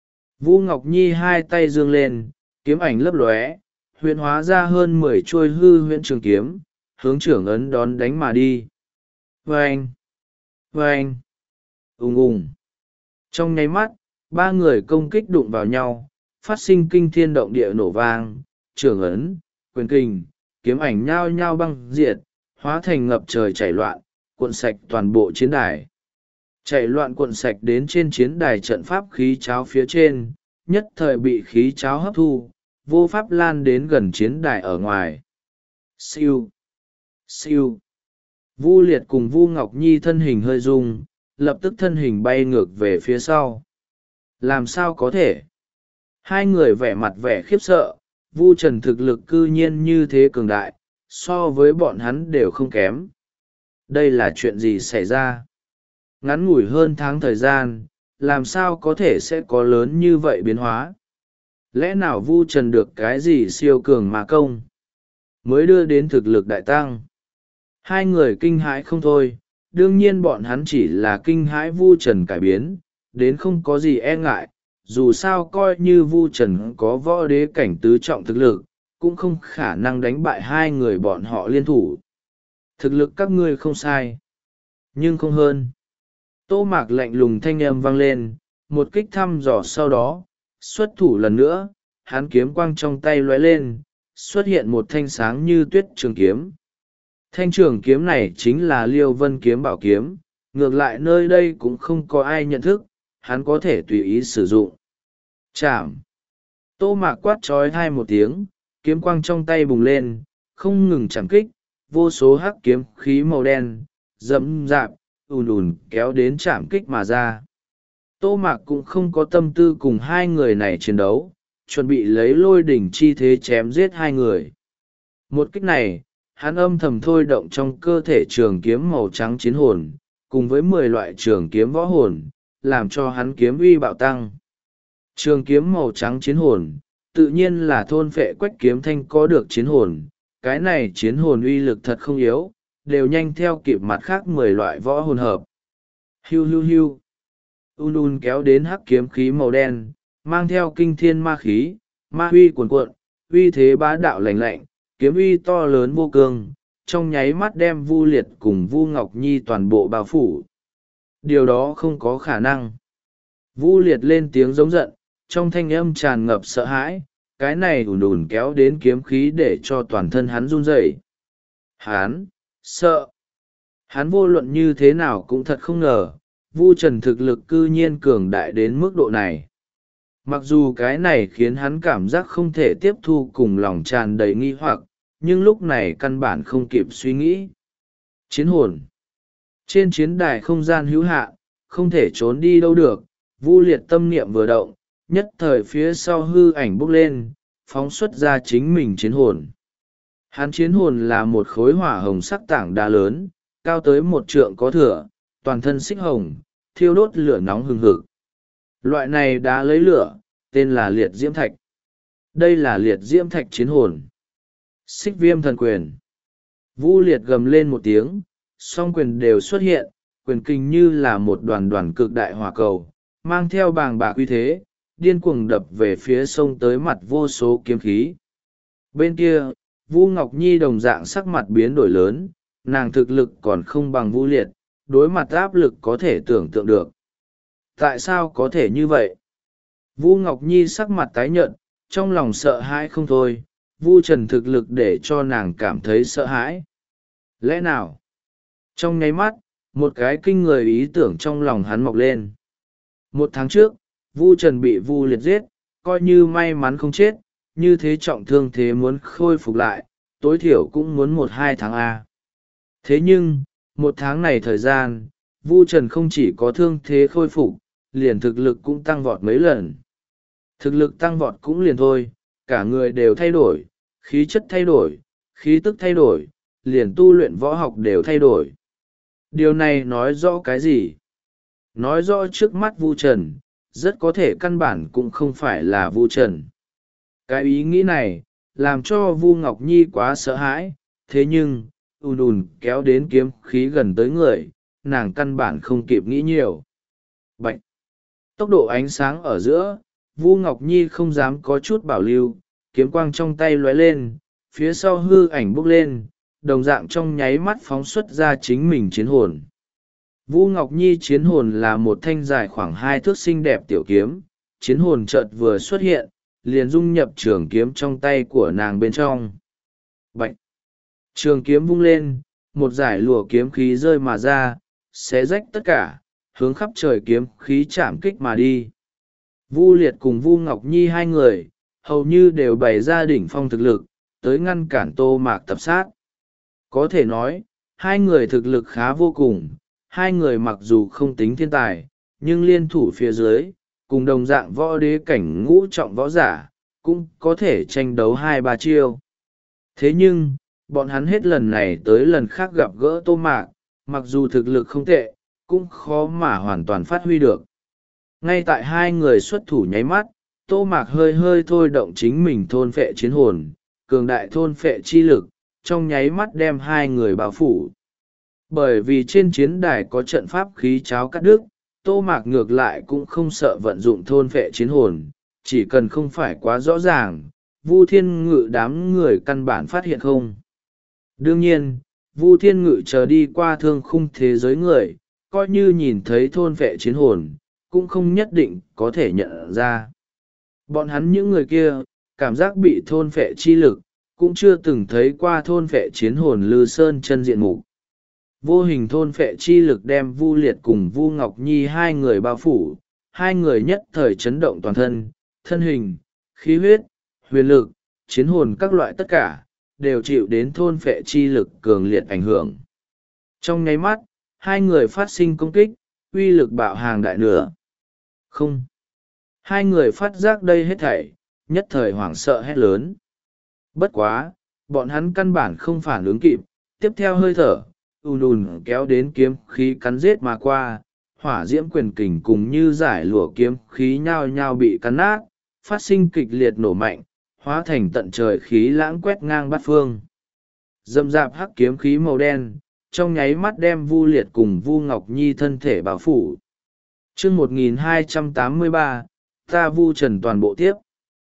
Vu Ngọc Nhi hai tay dương lên, kiếm ảnh lấp lóe, huyễn hóa ra hơn mười chuôi hư huyễn trường kiếm, hướng trưởng ấn đón đánh mà đi. Vâng! Vâng! Ùng ùng! Trong nháy mắt, ba người công kích đụng vào nhau, phát sinh kinh thiên động địa nổ vang, trường ấn, quyền kình, kiếm ảnh nhao nhao băng diệt, hóa thành ngập trời chảy loạn, cuộn sạch toàn bộ chiến đài. Chảy loạn cuộn sạch đến trên chiến đài trận pháp khí cháo phía trên, nhất thời bị khí cháo hấp thu, vô pháp lan đến gần chiến đài ở ngoài. Siêu! Siêu! Vu Liệt cùng Vu Ngọc Nhi thân hình hơi rung, lập tức thân hình bay ngược về phía sau. Làm sao có thể? Hai người vẻ mặt vẻ khiếp sợ, Vu Trần thực lực cư nhiên như thế cường đại, so với bọn hắn đều không kém. Đây là chuyện gì xảy ra? Ngắn ngủi hơn tháng thời gian, làm sao có thể sẽ có lớn như vậy biến hóa? Lẽ nào Vu Trần được cái gì siêu cường mà công, mới đưa đến thực lực đại tăng? Hai người kinh hãi không thôi, đương nhiên bọn hắn chỉ là kinh hãi Vu Trần cải biến, đến không có gì e ngại, dù sao coi như Vu Trần có võ đế cảnh tứ trọng thực lực, cũng không khả năng đánh bại hai người bọn họ liên thủ. Thực lực các ngươi không sai, nhưng không hơn. Tô Mạc lạnh lùng thanh âm vang lên, một kích thăm dò sau đó, xuất thủ lần nữa, hắn kiếm quang trong tay lóe lên, xuất hiện một thanh sáng như tuyết trường kiếm. Thanh trường kiếm này chính là Liêu Vân kiếm bảo kiếm, ngược lại nơi đây cũng không có ai nhận thức, hắn có thể tùy ý sử dụng. Chạm! Tô Mạc quát trói hai một tiếng, kiếm quang trong tay bùng lên, không ngừng chạm kích, vô số hắc kiếm khí màu đen, dẫm dạp, ùn ùn kéo đến chạm kích mà ra. Tô Mạc cũng không có tâm tư cùng hai người này chiến đấu, chuẩn bị lấy lôi đỉnh chi thế chém giết hai người. Một kích này, hắn âm thầm thôi động trong cơ thể trường kiếm màu trắng chiến hồn, cùng với mười loại trường kiếm võ hồn, làm cho hắn kiếm uy bạo tăng. Trường kiếm màu trắng chiến hồn, tự nhiên là thôn phệ quách kiếm thanh có được chiến hồn, cái này chiến hồn uy lực thật không yếu, đều nhanh theo kịp mặt khác mười loại võ hồn hợp. Hiu hiu hiu. Un un kéo đến hắc kiếm khí màu đen, mang theo kinh thiên ma khí, ma uy cuồn cuộn, uy thế bá đạo lạnh lạnh, kiếm uy to lớn vô cương, trong nháy mắt đem Vu Liệt cùng Vu Ngọc Nhi toàn bộ bao phủ. Điều đó không có khả năng. Vu Liệt lên tiếng giống giận, trong thanh âm tràn ngập sợ hãi, cái này ùn ùn kéo đến kiếm khí để cho toàn thân hắn run rẩy. Hắn, sợ. Hắn vô luận như thế nào cũng thật không ngờ, Vu Trần thực lực cư nhiên cường đại đến mức độ này. Mặc dù cái này khiến hắn cảm giác không thể tiếp thu cùng lòng tràn đầy nghi hoặc, nhưng lúc này căn bản không kịp suy nghĩ. Chiến hồn. Trên chiến đài không gian hữu hạn, không thể trốn đi đâu được, Vu Liệt tâm niệm vừa động, nhất thời phía sau hư ảnh bốc lên, phóng xuất ra chính mình chiến hồn. Hắn chiến hồn là một khối hỏa hồng sắc tảng đá lớn, cao tới một trượng có thửa, toàn thân xích hồng, thiêu đốt lửa nóng hừng hực. Loại này đá lấy lửa, tên là liệt diễm thạch. Đây là liệt diễm thạch chiến hồn. Xích viêm thần quyền. Vu Liệt gầm lên một tiếng, song quyền đều xuất hiện, quyền kinh như là một đoàn đoàn cực đại hỏa cầu, mang theo bàng bạc uy thế, điên cuồng đập về phía sông tới mặt vô số kiếm khí. Bên kia, Vu Ngọc Nhi đồng dạng sắc mặt biến đổi lớn, nàng thực lực còn không bằng Vu Liệt, đối mặt áp lực có thể tưởng tượng được. Tại sao có thể như vậy? Vu Ngọc Nhi sắc mặt tái nhợt, trong lòng sợ hãi không thôi, Vu Trần thực lực để cho nàng cảm thấy sợ hãi. Lẽ nào? Trong nháy mắt, một cái kinh người ý tưởng trong lòng hắn mọc lên. Một tháng trước, Vu Trần bị Vu Liệt giết, coi như may mắn không chết, như thế trọng thương thế muốn khôi phục lại, tối thiểu cũng muốn một hai tháng A. Thế nhưng, một tháng này thời gian, Vu Trần không chỉ có thương thế khôi phục, liền thực lực cũng tăng vọt mấy lần. Thực lực tăng vọt cũng liền thôi, cả người đều thay đổi, khí chất thay đổi, khí tức thay đổi, liền tu luyện võ học đều thay đổi. Điều này nói rõ cái gì? Nói rõ trước mắt Vu Trần, rất có thể căn bản cũng không phải là Vu Trần. Cái ý nghĩ này, làm cho Vu Ngọc Nhi quá sợ hãi, thế nhưng, ùn ùn kéo đến kiếm khí gần tới người, nàng căn bản không kịp nghĩ nhiều. Bạch! Tốc độ ánh sáng ở giữa, Vu Ngọc Nhi không dám có chút bảo lưu, kiếm quang trong tay lóe lên, phía sau hư ảnh bốc lên, đồng dạng trong nháy mắt phóng xuất ra chính mình chiến hồn. Vu Ngọc Nhi chiến hồn là một thanh dài khoảng hai thước xinh đẹp tiểu kiếm, chiến hồn chợt vừa xuất hiện, liền dung nhập trường kiếm trong tay của nàng bên trong. Bạch! Trường kiếm vung lên, một giải lụa kiếm khí rơi mà ra, xé rách tất cả, hướng khắp trời kiếm khí chạm kích mà đi. Vu Liệt cùng Vu Ngọc Nhi hai người, hầu như đều bày ra đỉnh phong thực lực, tới ngăn cản Tô Mạc tập sát. Có thể nói, hai người thực lực khá vô cùng, hai người mặc dù không tính thiên tài, nhưng liên thủ phía dưới, cùng đồng dạng võ đế cảnh ngũ trọng võ giả, cũng có thể tranh đấu hai ba chiêu. Thế nhưng, bọn hắn hết lần này tới lần khác gặp gỡ Tô Mạc, mặc dù thực lực không tệ, cũng khó mà hoàn toàn phát huy được. Ngay tại hai người xuất thủ nháy mắt, Tô Mạc hơi hơi thôi động chính mình thôn phệ chiến hồn, cường đại thôn phệ chi lực, trong nháy mắt đem hai người bao phủ. Bởi vì trên chiến đài có trận pháp khí cháo cắt đứt, Tô Mạc ngược lại cũng không sợ vận dụng thôn phệ chiến hồn, chỉ cần không phải quá rõ ràng, Vu Thiên Ngự đám người căn bản phát hiện không. Đương nhiên, Vu Thiên Ngự chờ đi qua thương khung thế giới người, coi như nhìn thấy thôn phệ chiến hồn, cũng không nhất định có thể nhận ra. Bọn hắn những người kia, cảm giác bị thôn phệ chi lực, cũng chưa từng thấy qua thôn phệ chiến hồn Lư Sơn chân diện mục. Vô hình thôn phệ chi lực đem Vu Liệt cùng Vu Ngọc Nhi hai người bao phủ, hai người nhất thời chấn động toàn thân, thân hình, khí huyết, huyền lực, chiến hồn các loại tất cả, đều chịu đến thôn phệ chi lực cường liệt ảnh hưởng. Trong nháy mắt, hai người phát sinh công kích, uy lực bạo hàng đại nửa. Không. Hai người phát giác đây hết thảy, nhất thời hoảng sợ hét lớn. Bất quá, bọn hắn căn bản không phản ứng kịp, tiếp theo hơi thở, ùn ùn kéo đến kiếm khí cắn giết mà qua, hỏa diễm quyền kình cùng như giải lụa kiếm khí nhao nhao bị cắn nát, phát sinh kịch liệt nổ mạnh, hóa thành tận trời khí lãng quét ngang bát phương. Dâm dạp hắc kiếm khí màu đen, trong nháy mắt đem Vu Liệt cùng Vu Ngọc Nhi thân thể bao phủ. Chương một nghìn hai trăm tám mươi ba, ta Vu Trần toàn bộ tiếp.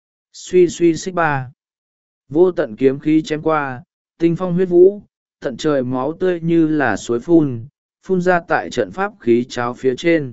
Suy suy xích ba. Vô tận kiếm khí chém qua, tinh phong huyết vũ, tận trời máu tươi như là suối phun, phun ra tại trận pháp khí cháo phía trên.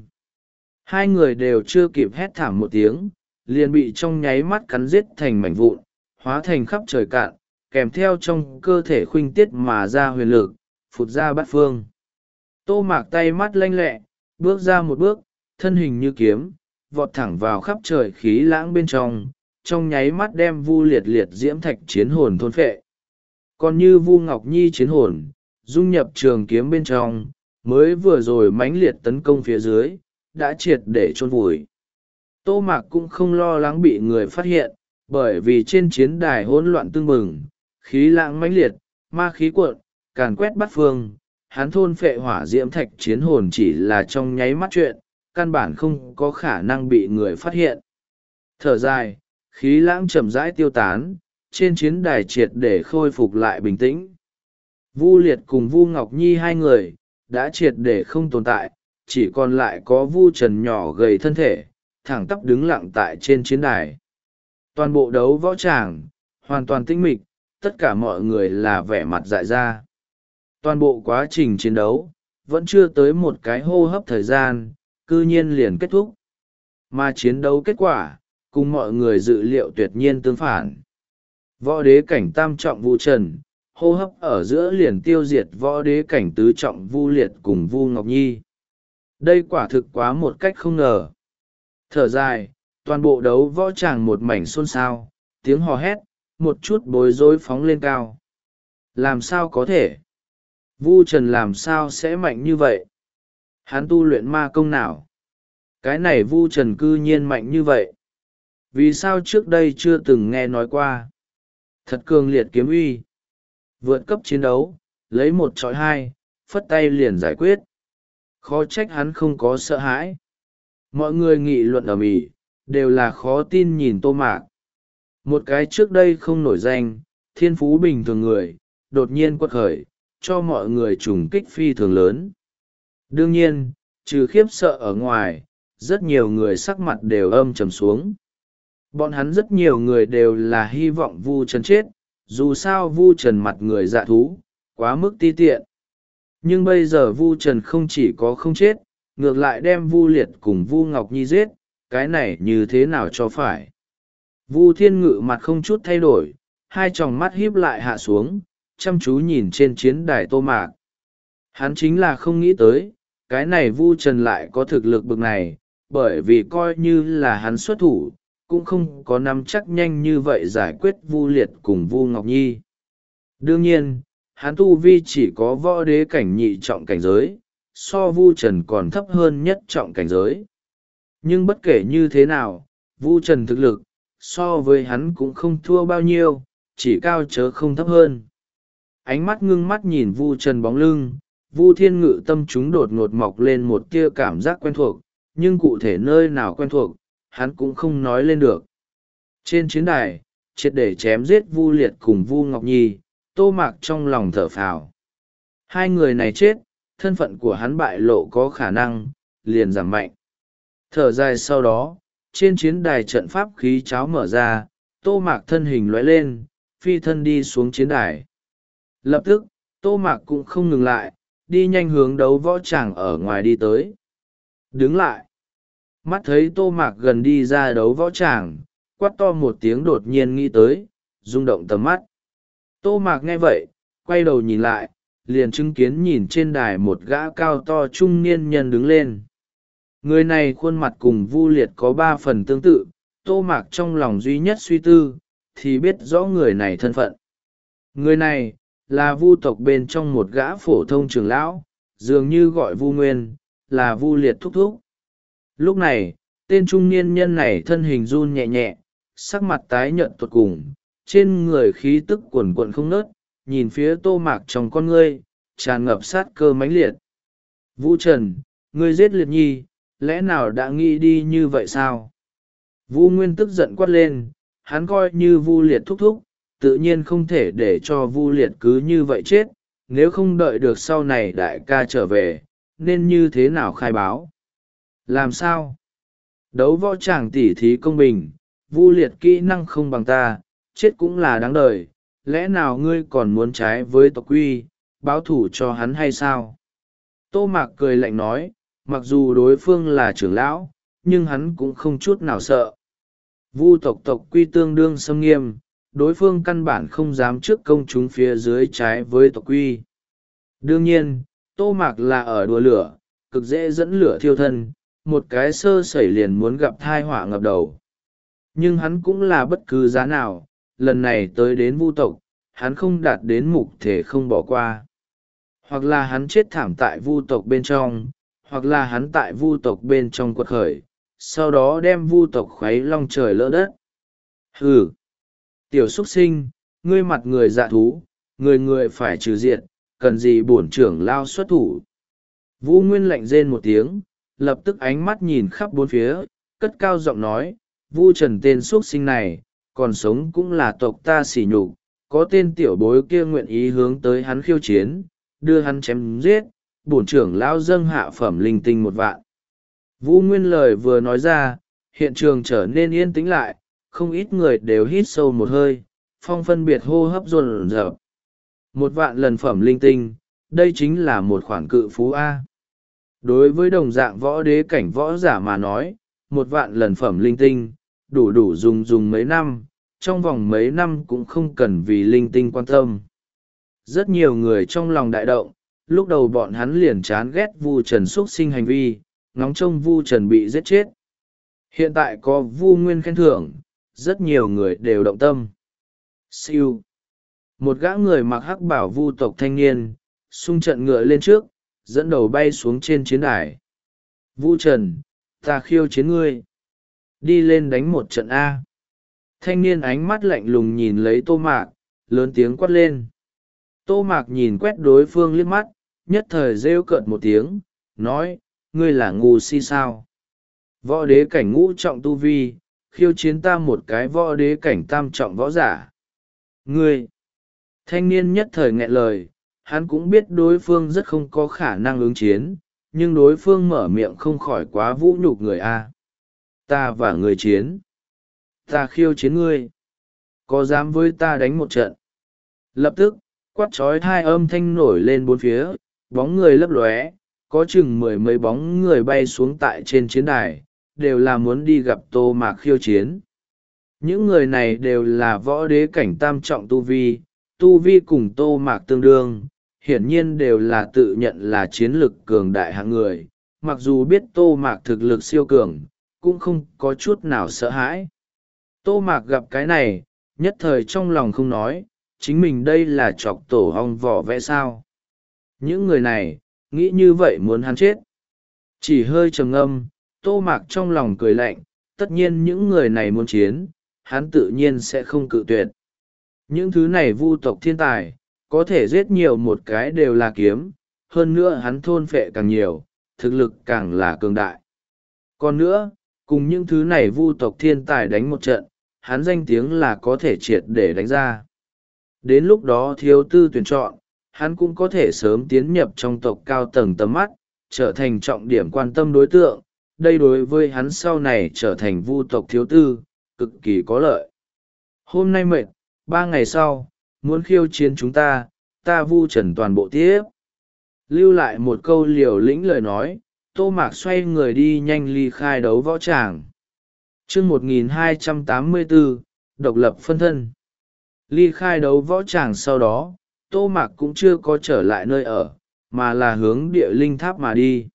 Hai người đều chưa kịp hét thảm một tiếng, liền bị trong nháy mắt cắn giết thành mảnh vụn, hóa thành khắp trời cạn, kèm theo trong cơ thể khuynh tiết mà ra huyền lực, phụt ra bát phương. Tô Mạc tay mắt lanh lẹ, bước ra một bước, thân hình như kiếm, vọt thẳng vào khắp trời khí lãng bên trong, trong nháy mắt đem Vu Liệt liệt diễm thạch chiến hồn thôn phệ. Còn như Vu Ngọc Nhi chiến hồn, dung nhập trường kiếm bên trong, mới vừa rồi mãnh liệt tấn công phía dưới, đã triệt để chôn vùi. Tô Mạc cũng không lo lắng bị người phát hiện, bởi vì trên chiến đài hỗn loạn tương bừng, khí lãng mãnh liệt, ma khí cuộn, càn quét bát phương, hắn thôn phệ hỏa diễm thạch chiến hồn chỉ là trong nháy mắt chuyện, căn bản không có khả năng bị người phát hiện. Thở dài, khí lãng chậm rãi tiêu tán, trên chiến đài triệt để khôi phục lại bình tĩnh. Vu Liệt cùng Vu Ngọc Nhi hai người, đã triệt để không tồn tại, chỉ còn lại có Vu Trần nhỏ gầy thân thể, thẳng tắp đứng lặng tại trên chiến đài. Toàn bộ đấu võ tràng, hoàn toàn tĩnh mịch, tất cả mọi người là vẻ mặt dại ra. Toàn bộ quá trình chiến đấu, vẫn chưa tới một cái hô hấp thời gian, cư nhiên liền kết thúc. Mà chiến đấu kết quả, cùng mọi người dự liệu tuyệt nhiên tương phản. Võ đế cảnh tam trọng Vu Trần, hô hấp ở giữa liền tiêu diệt võ đế cảnh tứ trọng Vu Liệt cùng Vu Ngọc Nhi. Đây quả thực quá một cách không ngờ. Thở dài, toàn bộ đấu võ tràng một mảnh xôn xao, tiếng hò hét, một chút bối rối phóng lên cao. Làm sao có thể? Vu Trần làm sao sẽ mạnh như vậy? Hắn tu luyện ma công nào? Cái này Vu Trần cư nhiên mạnh như vậy? Vì sao trước đây chưa từng nghe nói qua? Thật cường liệt kiếm uy. Vượt cấp chiến đấu, lấy một chọi hai, phất tay liền giải quyết. Khó trách hắn không có sợ hãi. Mọi người nghị luận ầm ĩ, đều là khó tin nhìn Tô Mạc. Một cái trước đây không nổi danh, thiên phú bình thường người, đột nhiên quật khởi, cho mọi người trùng kích phi thường lớn. Đương nhiên, trừ khiếp sợ ở ngoài, rất nhiều người sắc mặt đều âm trầm xuống. Bọn hắn rất nhiều người đều là hy vọng Vu Trần chết, dù sao Vu Trần mặt người dạ thú, quá mức ti tiện. Nhưng bây giờ Vu Trần không chỉ có không chết, ngược lại đem Vu Liệt cùng Vu Ngọc Nhi giết, cái này như thế nào cho phải. Vu Thiên Ngự mặt không chút thay đổi, hai tròng mắt híp lại hạ xuống, chăm chú nhìn trên chiến đài Tô Mạc. Hắn chính là không nghĩ tới, cái này Vu Trần lại có thực lực bực này, bởi vì coi như là hắn xuất thủ, cũng không có nắm chắc nhanh như vậy giải quyết Vu Liệt cùng Vu Ngọc Nhi. Đương nhiên, hắn tu vi chỉ có võ đế cảnh nhị trọng cảnh giới, so Vu Trần còn thấp hơn nhất trọng cảnh giới. Nhưng bất kể như thế nào, Vu Trần thực lực, so với hắn cũng không thua bao nhiêu, chỉ cao chớ không thấp hơn. Ánh mắt ngưng mắt nhìn Vu Trần bóng lưng, Vu Thiên Ngự tâm chúng đột ngột mọc lên một tia cảm giác quen thuộc, nhưng cụ thể nơi nào quen thuộc, hắn cũng không nói lên được. Trên chiến đài, triệt để chém giết Vu Liệt cùng Vu Ngọc Nhi, Tô Mạc trong lòng thở phào. Hai người này chết, thân phận của hắn bại lộ có khả năng, liền giảm mạnh. Thở dài sau đó, trên chiến đài trận pháp khí cháo mở ra, Tô Mạc thân hình lóe lên, phi thân đi xuống chiến đài. Lập tức, Tô Mạc cũng không ngừng lại, đi nhanh hướng đấu võ tràng ở ngoài đi tới. Đứng lại. Mắt thấy Tô Mạc gần đi ra đấu võ tràng, quát to một tiếng đột nhiên nghĩ tới, rung động tầm mắt. Tô Mạc nghe vậy, quay đầu nhìn lại, liền chứng kiến nhìn trên đài một gã cao to trung niên nhân đứng lên. Người này khuôn mặt cùng Vu Liệt có ba phần tương tự, Tô Mạc trong lòng duy nhất suy tư, thì biết rõ người này thân phận. Người này, là Vu tộc bên trong một gã phổ thông trưởng lão, dường như gọi Vu Nguyên, là Vu Liệt thúc thúc. Lúc này, tên trung niên nhân này thân hình run nhẹ nhẹ, sắc mặt tái nhợt tột cùng, trên người khí tức quần quận không nớt, nhìn phía Tô Mạc trong con ngươi, tràn ngập sát cơ mãnh liệt. Vu Trần, ngươi giết Liệt Nhi, lẽ nào đã nghĩ đi như vậy sao? Vu Nguyên tức giận quát lên, hắn coi như Vu Liệt thúc thúc, tự nhiên không thể để cho Vu Liệt cứ như vậy chết, nếu không đợi được sau này đại ca trở về, nên như thế nào khai báo? Làm sao? Đấu võ tràng tỉ thí công bình, Vu Liệt kỹ năng không bằng ta, chết cũng là đáng đời, lẽ nào ngươi còn muốn trái với tộc quy, báo thủ cho hắn hay sao? Tô Mạc cười lạnh nói, mặc dù đối phương là trưởng lão, nhưng hắn cũng không chút nào sợ. Vu tộc tộc quy tương đương xâm nghiêm, đối phương căn bản không dám trước công chúng phía dưới trái với tộc quy. Đương nhiên, Tô Mạc là ở đùa lửa, cực dễ dẫn lửa thiêu thân, một cái sơ sẩy liền muốn gặp thai họa ngập đầu. Nhưng hắn cũng là bất cứ giá nào, lần này tới đến Vu tộc, hắn không đạt đến mục thể không bỏ qua. Hoặc là hắn chết thảm tại Vu tộc bên trong, hoặc là hắn tại Vu tộc bên trong quật khởi, sau đó đem Vu tộc khuấy long trời lỡ đất. Hừ! Tiểu xuất sinh, ngươi mặt người dạ thú, người người phải trừ diệt, cần gì bổn trưởng lao xuất thủ. Vu Nguyên lạnh rên một tiếng, lập tức ánh mắt nhìn khắp bốn phía, cất cao giọng nói, Vu Trần tên xuất sinh này, còn sống cũng là tộc ta sỉ nhục, có tên tiểu bối kia nguyện ý hướng tới hắn khiêu chiến, đưa hắn chém giết, bổn trưởng lao dâng hạ phẩm linh tinh một vạn. Vu Nguyên lời vừa nói ra, hiện trường trở nên yên tĩnh lại, không ít người đều hít sâu một hơi, phong phân biệt hô hấp dồn dập. Một vạn lần phẩm linh tinh, đây chính là một khoản cự phú A. Đối với đồng dạng võ đế cảnh võ giả mà nói, một vạn lần phẩm linh tinh, đủ đủ dùng dùng mấy năm, trong vòng mấy năm cũng không cần vì linh tinh quan tâm. Rất nhiều người trong lòng đại động, lúc đầu bọn hắn liền chán ghét Vu Trần xuất sinh hành vi, ngóng trông Vu Trần bị giết chết. Hiện tại có Vu Nguyên khen thưởng, rất nhiều người đều động tâm. Siêu. Một gã người mặc hắc bảo Vu tộc thanh niên, xung trận ngựa lên trước, dẫn đầu bay xuống trên chiến đài. Vu Trần, ta khiêu chiến ngươi. Đi lên đánh một trận A. Thanh niên ánh mắt lạnh lùng nhìn lấy Tô Mạc, lớn tiếng quát lên. Tô Mạc nhìn quét đối phương liếc mắt, nhất thời rêu cợt một tiếng, nói, ngươi là ngu si sao? Võ đế cảnh ngũ trọng tu vi, khiêu chiến ta một cái võ đế cảnh tam trọng võ giả. Ngươi! Thanh niên nhất thời nghẹn lời, hắn cũng biết đối phương rất không có khả năng ứng chiến, nhưng đối phương mở miệng không khỏi quá vũ nhục người A. Ta và người chiến. Ta khiêu chiến ngươi. Có dám với ta đánh một trận? Lập tức, quát trói hai âm thanh nổi lên bốn phía, bóng người lấp lóe, có chừng mười mấy bóng người bay xuống tại trên chiến đài, đều là muốn đi gặp Tô Mạc khiêu chiến. Những người này đều là võ đế cảnh tam trọng tu vi, tu vi cùng Tô Mạc tương đương, hiển nhiên đều là tự nhận là chiến lực cường đại hạng người, mặc dù biết Tô Mạc thực lực siêu cường, cũng không có chút nào sợ hãi. Tô Mạc gặp cái này, nhất thời trong lòng không nói, chính mình đây là chọc tổ hong vỏ vẽ sao. Những người này, nghĩ như vậy muốn hắn chết. Chỉ hơi trầm ngâm, Tô Mạc trong lòng cười lạnh, tất nhiên những người này muốn chiến, hắn tự nhiên sẽ không cự tuyệt. Những thứ này Vu tộc thiên tài, có thể giết nhiều một cái đều là kiếm, hơn nữa hắn thôn phệ càng nhiều, thực lực càng là cường đại. Còn nữa, cùng những thứ này Vu tộc thiên tài đánh một trận, hắn danh tiếng là có thể triệt để đánh ra. Đến lúc đó thiếu tư tuyển chọn, hắn cũng có thể sớm tiến nhập trong tộc cao tầng tầm mắt, trở thành trọng điểm quan tâm đối tượng. Đây đối với hắn sau này trở thành Vu tộc thiếu tư, cực kỳ có lợi. Hôm nay mệt, ba ngày sau, muốn khiêu chiến chúng ta, ta Vu Trần toàn bộ tiếp. Lưu lại một câu liều lĩnh lời nói, Tô Mạc xoay người đi nhanh ly khai đấu võ tràng. chương một nghìn hai trăm tám mươi bốn, độc lập phân thân. Ly khai đấu võ tràng sau đó, Tô Mạc cũng chưa có trở lại nơi ở, mà là hướng địa linh tháp mà đi.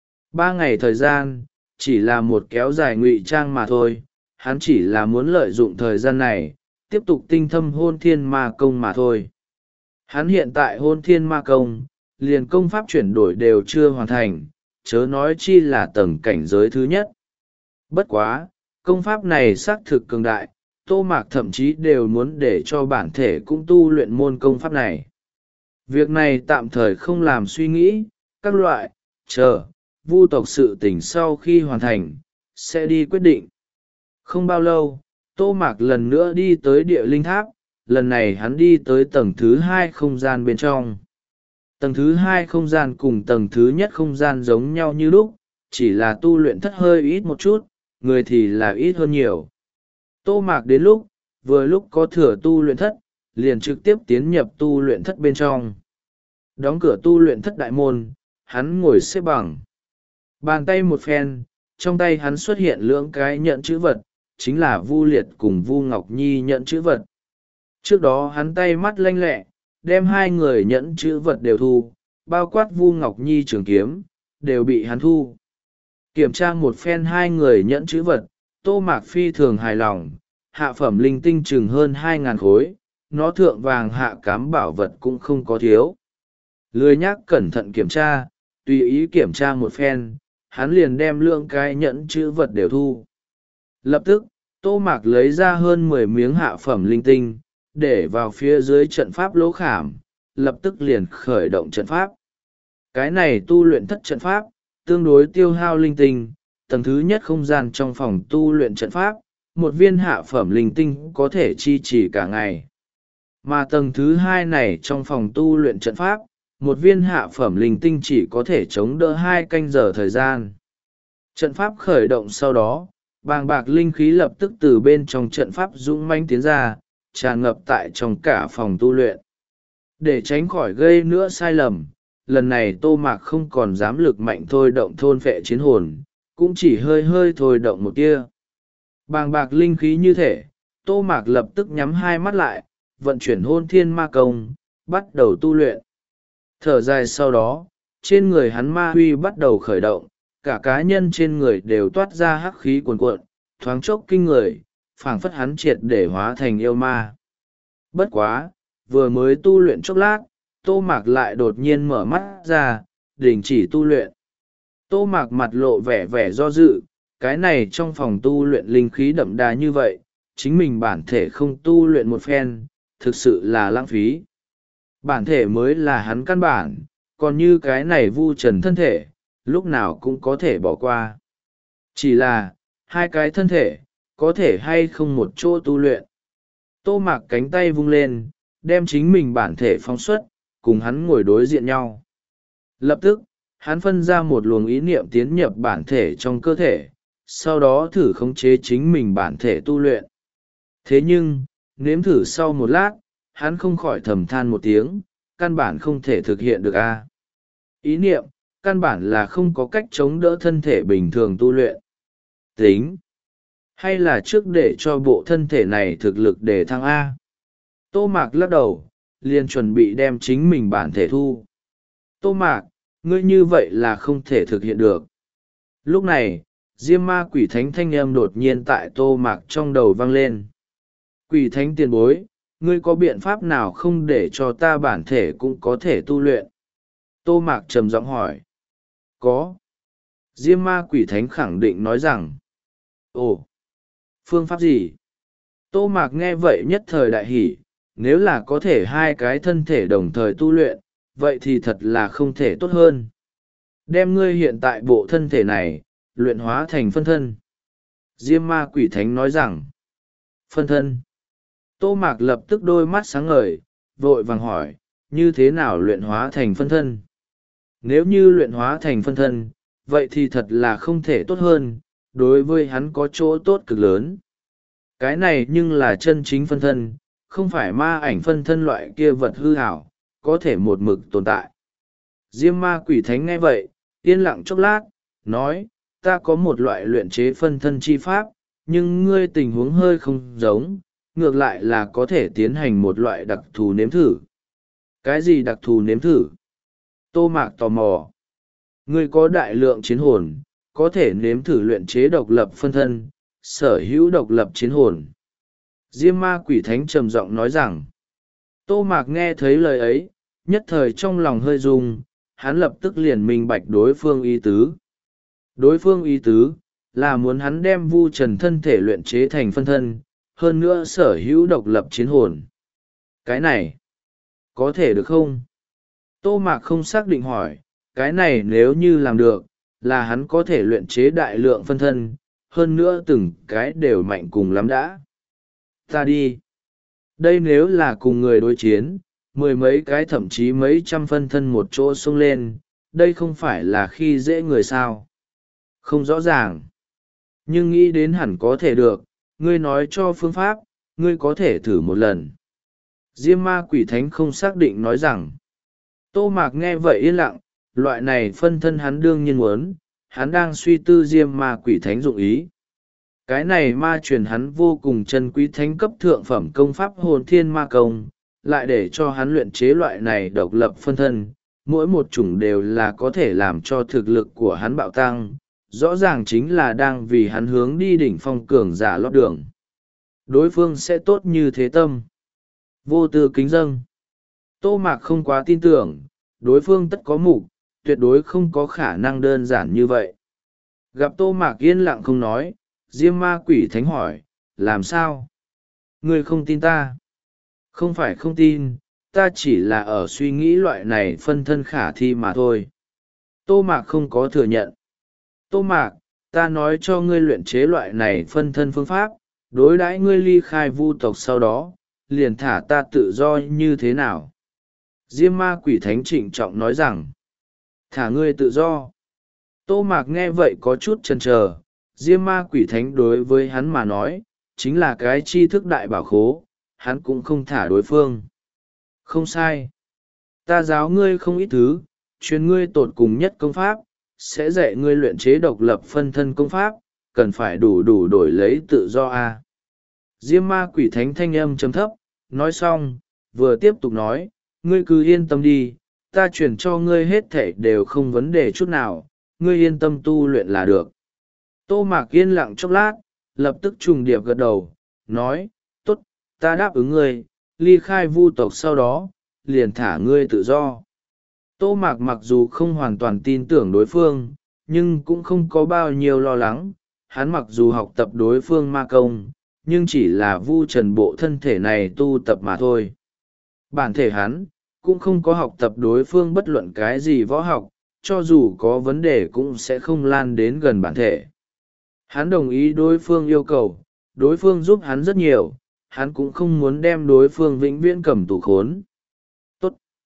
Ba ngày thời gian, chỉ là một kéo dài ngụy trang mà thôi, hắn chỉ là muốn lợi dụng thời gian này, tiếp tục tinh thâm hôn thiên ma công mà thôi. Hắn hiện tại hôn thiên ma công, liền công pháp chuyển đổi đều chưa hoàn thành, chớ nói chi là tầng cảnh giới thứ nhất. Bất quá, công pháp này xác thực cường đại, Tô Mạc thậm chí đều muốn để cho bản thể cũng tu luyện môn công pháp này. Việc này tạm thời không làm suy nghĩ, các loại, chờ, vu tộc sự tình sau khi hoàn thành, sẽ đi quyết định. Không bao lâu, Tô Mạc lần nữa đi tới địa linh tháp, lần này hắn đi tới tầng thứ hai không gian bên trong. Tầng thứ hai không gian cùng tầng thứ nhất không gian giống nhau như lúc, chỉ là tu luyện thất hơi ít một chút, người thì là ít hơn nhiều. Tô Mạc đến lúc, vừa lúc có thừa tu luyện thất, liền trực tiếp tiến nhập tu luyện thất bên trong. Đóng cửa tu luyện thất đại môn, hắn ngồi xếp bằng. Bàn tay một phen, trong tay hắn xuất hiện lưỡng cái nhận chữ vật, chính là Vu Liệt cùng Vu Ngọc Nhi nhận chữ vật. Trước đó hắn tay mắt lanh lẹ, đem hai người nhẫn chữ vật đều thu, bao quát Vu Ngọc Nhi trường kiếm, đều bị hắn thu. Kiểm tra một phen hai người nhẫn chữ vật, Tô Mạc phi thường hài lòng, hạ phẩm linh tinh chừng hơn hai ngàn khối, nó thượng vàng hạ cám bảo vật cũng không có thiếu. Lười nhác cẩn thận kiểm tra, tùy ý kiểm tra một phen, hắn liền đem lượng cái nhẫn chữ vật đều thu. Lập tức, Tô Mạc lấy ra hơn mười miếng hạ phẩm linh tinh, để vào phía dưới trận pháp lỗ khảm, lập tức liền khởi động trận pháp. Cái này tu luyện thất trận pháp, tương đối tiêu hao linh tinh, tầng thứ nhất không gian trong phòng tu luyện trận pháp, một viên hạ phẩm linh tinh có thể chi trì cả ngày. Mà tầng thứ hai này trong phòng tu luyện trận pháp, một viên hạ phẩm linh tinh chỉ có thể chống đỡ hai canh giờ thời gian. Trận pháp khởi động sau đó, bàng bạc linh khí lập tức từ bên trong trận pháp dũng mãnh tiến ra, tràn ngập tại trong cả phòng tu luyện. Để tránh khỏi gây nữa sai lầm, lần này Tô Mạc không còn dám lực mạnh thôi động thôn phệ chiến hồn, cũng chỉ hơi hơi thôi động một tia. Bàng bạc linh khí như thể, Tô Mạc lập tức nhắm hai mắt lại, vận chuyển hôn thiên ma công, bắt đầu tu luyện. Thở dài sau đó, trên người hắn ma huy bắt đầu khởi động, cả cá nhân trên người đều toát ra hắc khí cuồn cuộn, thoáng chốc kinh người, phảng phất hắn triệt để hóa thành yêu ma. Bất quá, vừa mới tu luyện chốc lát, Tô Mạc lại đột nhiên mở mắt ra, đình chỉ tu luyện. Tô Mạc mặt lộ vẻ vẻ do dự, cái này trong phòng tu luyện linh khí đậm đà như vậy, chính mình bản thể không tu luyện một phen, thực sự là lãng phí. Bản thể mới là hắn căn bản, còn như cái này vu trần thân thể, lúc nào cũng có thể bỏ qua. Chỉ là, hai cái thân thể, có thể hay không một chỗ tu luyện. Tô Mạc cánh tay vung lên, đem chính mình bản thể phóng xuất, cùng hắn ngồi đối diện nhau. Lập tức, hắn phân ra một luồng ý niệm tiến nhập bản thể trong cơ thể, sau đó thử khống chế chính mình bản thể tu luyện. Thế nhưng, nếm thử sau một lát, hắn không khỏi thầm than một tiếng, căn bản không thể thực hiện được a. Ý niệm, căn bản là không có cách chống đỡ thân thể bình thường tu luyện. Tính, hay là trước để cho bộ thân thể này thực lực để thăng A. Tô Mạc lắc đầu, liền chuẩn bị đem chính mình bản thể thu. Tô Mạc, ngươi như vậy là không thể thực hiện được. Lúc này, Diêm Ma Quỷ Thánh thanh âm đột nhiên tại Tô Mạc trong đầu vang lên. Quỷ Thánh tiền bối, ngươi có biện pháp nào không để cho ta bản thể cũng có thể tu luyện? Tô Mạc trầm giọng hỏi. Có. Diêm Ma Quỷ Thánh khẳng định nói rằng. Ồ, phương pháp gì? Tô Mạc nghe vậy nhất thời đại hỉ, nếu là có thể hai cái thân thể đồng thời tu luyện, vậy thì thật là không thể tốt hơn. Đem ngươi hiện tại bộ thân thể này, luyện hóa thành phân thân. Diêm Ma Quỷ Thánh nói rằng. Phân thân. Tô Mạc lập tức đôi mắt sáng ngời, vội vàng hỏi, như thế nào luyện hóa thành phân thân? Nếu như luyện hóa thành phân thân, vậy thì thật là không thể tốt hơn, đối với hắn có chỗ tốt cực lớn. Cái này nhưng là chân chính phân thân, không phải ma ảnh phân thân loại kia vật hư hảo, có thể một mực tồn tại. Diêm Ma Quỷ Thánh nghe vậy, yên lặng chốc lát, nói, ta có một loại luyện chế phân thân chi pháp, nhưng ngươi tình huống hơi không giống, ngược lại là có thể tiến hành một loại đặc thù nếm thử. Cái gì đặc thù nếm thử? Tô Mạc tò mò. Ngươi có đại lượng chiến hồn, có thể nếm thử luyện chế độc lập phân thân, sở hữu độc lập chiến hồn. Diêm ma quỷ thánh trầm giọng nói rằng. Tô Mạc nghe thấy lời ấy, nhất thời trong lòng hơi rung, hắn lập tức liền minh bạch đối phương ý tứ. Đối phương ý tứ, là muốn hắn đem vu trần thân thể luyện chế thành phân thân, hơn nữa sở hữu độc lập chiến hồn. Cái này, có thể được không? Tô Mạc không xác định hỏi, cái này nếu như làm được, là hắn có thể luyện chế đại lượng phân thân, hơn nữa từng cái đều mạnh cùng lắm đã. Ta đi. Đây nếu là cùng người đối chiến, mười mấy cái thậm chí mấy trăm phân thân một chỗ xông lên, đây không phải là khi dễ người sao. Không rõ ràng. Nhưng nghĩ đến hẳn có thể được, ngươi nói cho phương pháp, ngươi có thể thử một lần. Diêm ma quỷ thánh không xác định nói rằng. Tô Mạc nghe vậy yên lặng, loại này phân thân hắn đương nhiên muốn, hắn đang suy tư diêm ma quỷ thánh dụng ý. Cái này ma truyền hắn vô cùng chân quý thánh cấp thượng phẩm công pháp hồn thiên ma công, lại để cho hắn luyện chế loại này độc lập phân thân, mỗi một chủng đều là có thể làm cho thực lực của hắn bạo tăng, rõ ràng chính là đang vì hắn hướng đi đỉnh phong cường giả lót đường. Đối phương sẽ tốt như thế tâm. Vô tư kính dâng. Tô Mạc không quá tin tưởng, đối phương tất có mục, tuyệt đối không có khả năng đơn giản như vậy. Gặp Tô Mạc yên lặng không nói, Diêm ma quỷ thánh hỏi, làm sao? Ngươi không tin ta? Không phải không tin, ta chỉ là ở suy nghĩ loại này phân thân khả thi mà thôi. Tô Mạc không có thừa nhận. Tô Mạc, ta nói cho ngươi luyện chế loại này phân thân phương pháp, đối đãi ngươi ly khai vu tộc sau đó, liền thả ta tự do như thế nào? Diêm ma quỷ thánh trịnh trọng nói rằng, thả ngươi tự do. Tô Mạc nghe vậy có chút chần chờ, Diêm ma quỷ thánh đối với hắn mà nói, chính là cái tri thức đại bảo khố, hắn cũng không thả đối phương. Không sai. Ta giáo ngươi không ít thứ, truyền ngươi tột cùng nhất công pháp, sẽ dạy ngươi luyện chế độc lập phân thân công pháp, cần phải đủ đủ đổi lấy tự do a. À. Diêm ma quỷ thánh thanh âm chấm thấp, nói xong, vừa tiếp tục nói, ngươi cứ yên tâm đi, ta truyền cho ngươi hết thảy đều không vấn đề chút nào, ngươi yên tâm tu luyện là được. Tô Mạc yên lặng chốc lát, lập tức trùng điệp gật đầu, nói, tốt, ta đáp ứng ngươi, ly khai vu tộc sau đó, liền thả ngươi tự do. Tô Mạc mặc dù không hoàn toàn tin tưởng đối phương, nhưng cũng không có bao nhiêu lo lắng, hắn mặc dù học tập đối phương ma công, nhưng chỉ là vu trần bộ thân thể này tu tập mà thôi. Bản thể hắn, cũng không có học tập đối phương bất luận cái gì võ học, cho dù có vấn đề cũng sẽ không lan đến gần bản thể. Hắn đồng ý đối phương yêu cầu, đối phương giúp hắn rất nhiều, hắn cũng không muốn đem đối phương vĩnh viễn cầm tù khốn. Tốt!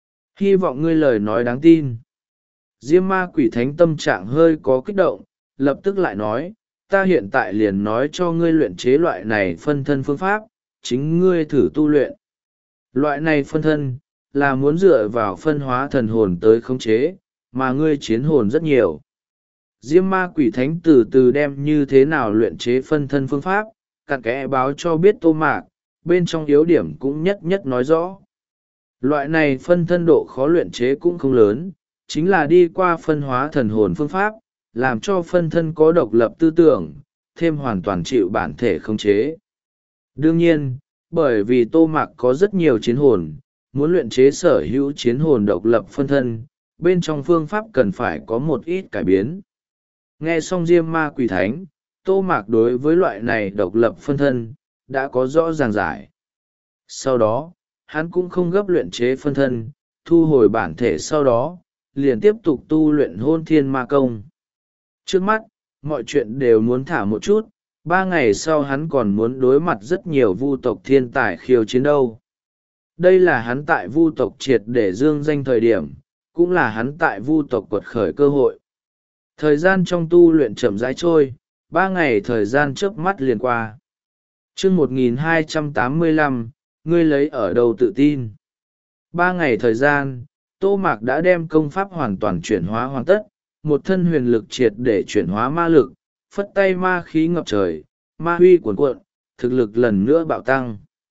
Hy vọng ngươi lời nói đáng tin. Diêm ma quỷ thánh tâm trạng hơi có kích động, lập tức lại nói, ta hiện tại liền nói cho ngươi luyện chế loại này phân thân phương pháp, chính ngươi thử tu luyện. Loại này phân thân, là muốn dựa vào phân hóa thần hồn tới khống chế, mà ngươi chiến hồn rất nhiều. Diêm ma quỷ thánh từ từ đem như thế nào luyện chế phân thân phương pháp, cặn kẽ báo cho biết Tô Mạc, bên trong yếu điểm cũng nhất nhất nói rõ. Loại này phân thân độ khó luyện chế cũng không lớn, chính là đi qua phân hóa thần hồn phương pháp, làm cho phân thân có độc lập tư tưởng, thêm hoàn toàn chịu bản thể khống chế. Đương nhiên, bởi vì Tô Mạc có rất nhiều chiến hồn, muốn luyện chế sở hữu chiến hồn độc lập phân thân, bên trong phương pháp cần phải có một ít cải biến. Nghe xong Diêm ma quỷ thánh, Tô Mạc đối với loại này độc lập phân thân, đã có rõ ràng giải. Sau đó, hắn cũng không gấp luyện chế phân thân, thu hồi bản thể sau đó, liền tiếp tục tu luyện hôn thiên ma công. Trước mắt, mọi chuyện đều muốn thả một chút, ba ngày sau hắn còn muốn đối mặt rất nhiều vu tộc thiên tài khiêu chiến đâu. Đây là hắn tại vu tộc triệt để dương danh thời điểm, cũng là hắn tại vu tộc quật khởi cơ hội. Thời gian trong tu luyện chậm rãi trôi, ba ngày thời gian chớp mắt liền qua. chương một nghìn hai trăm tám mươi lăm, ngươi lấy ở đâu tự tin? Ba ngày thời gian, Tô Mạc đã đem công pháp hoàn toàn chuyển hóa hoàn tất, một thân huyền lực triệt để chuyển hóa ma lực, phất tay ma khí ngập trời, ma huy cuồn cuộn, thực lực lần nữa bạo tăng.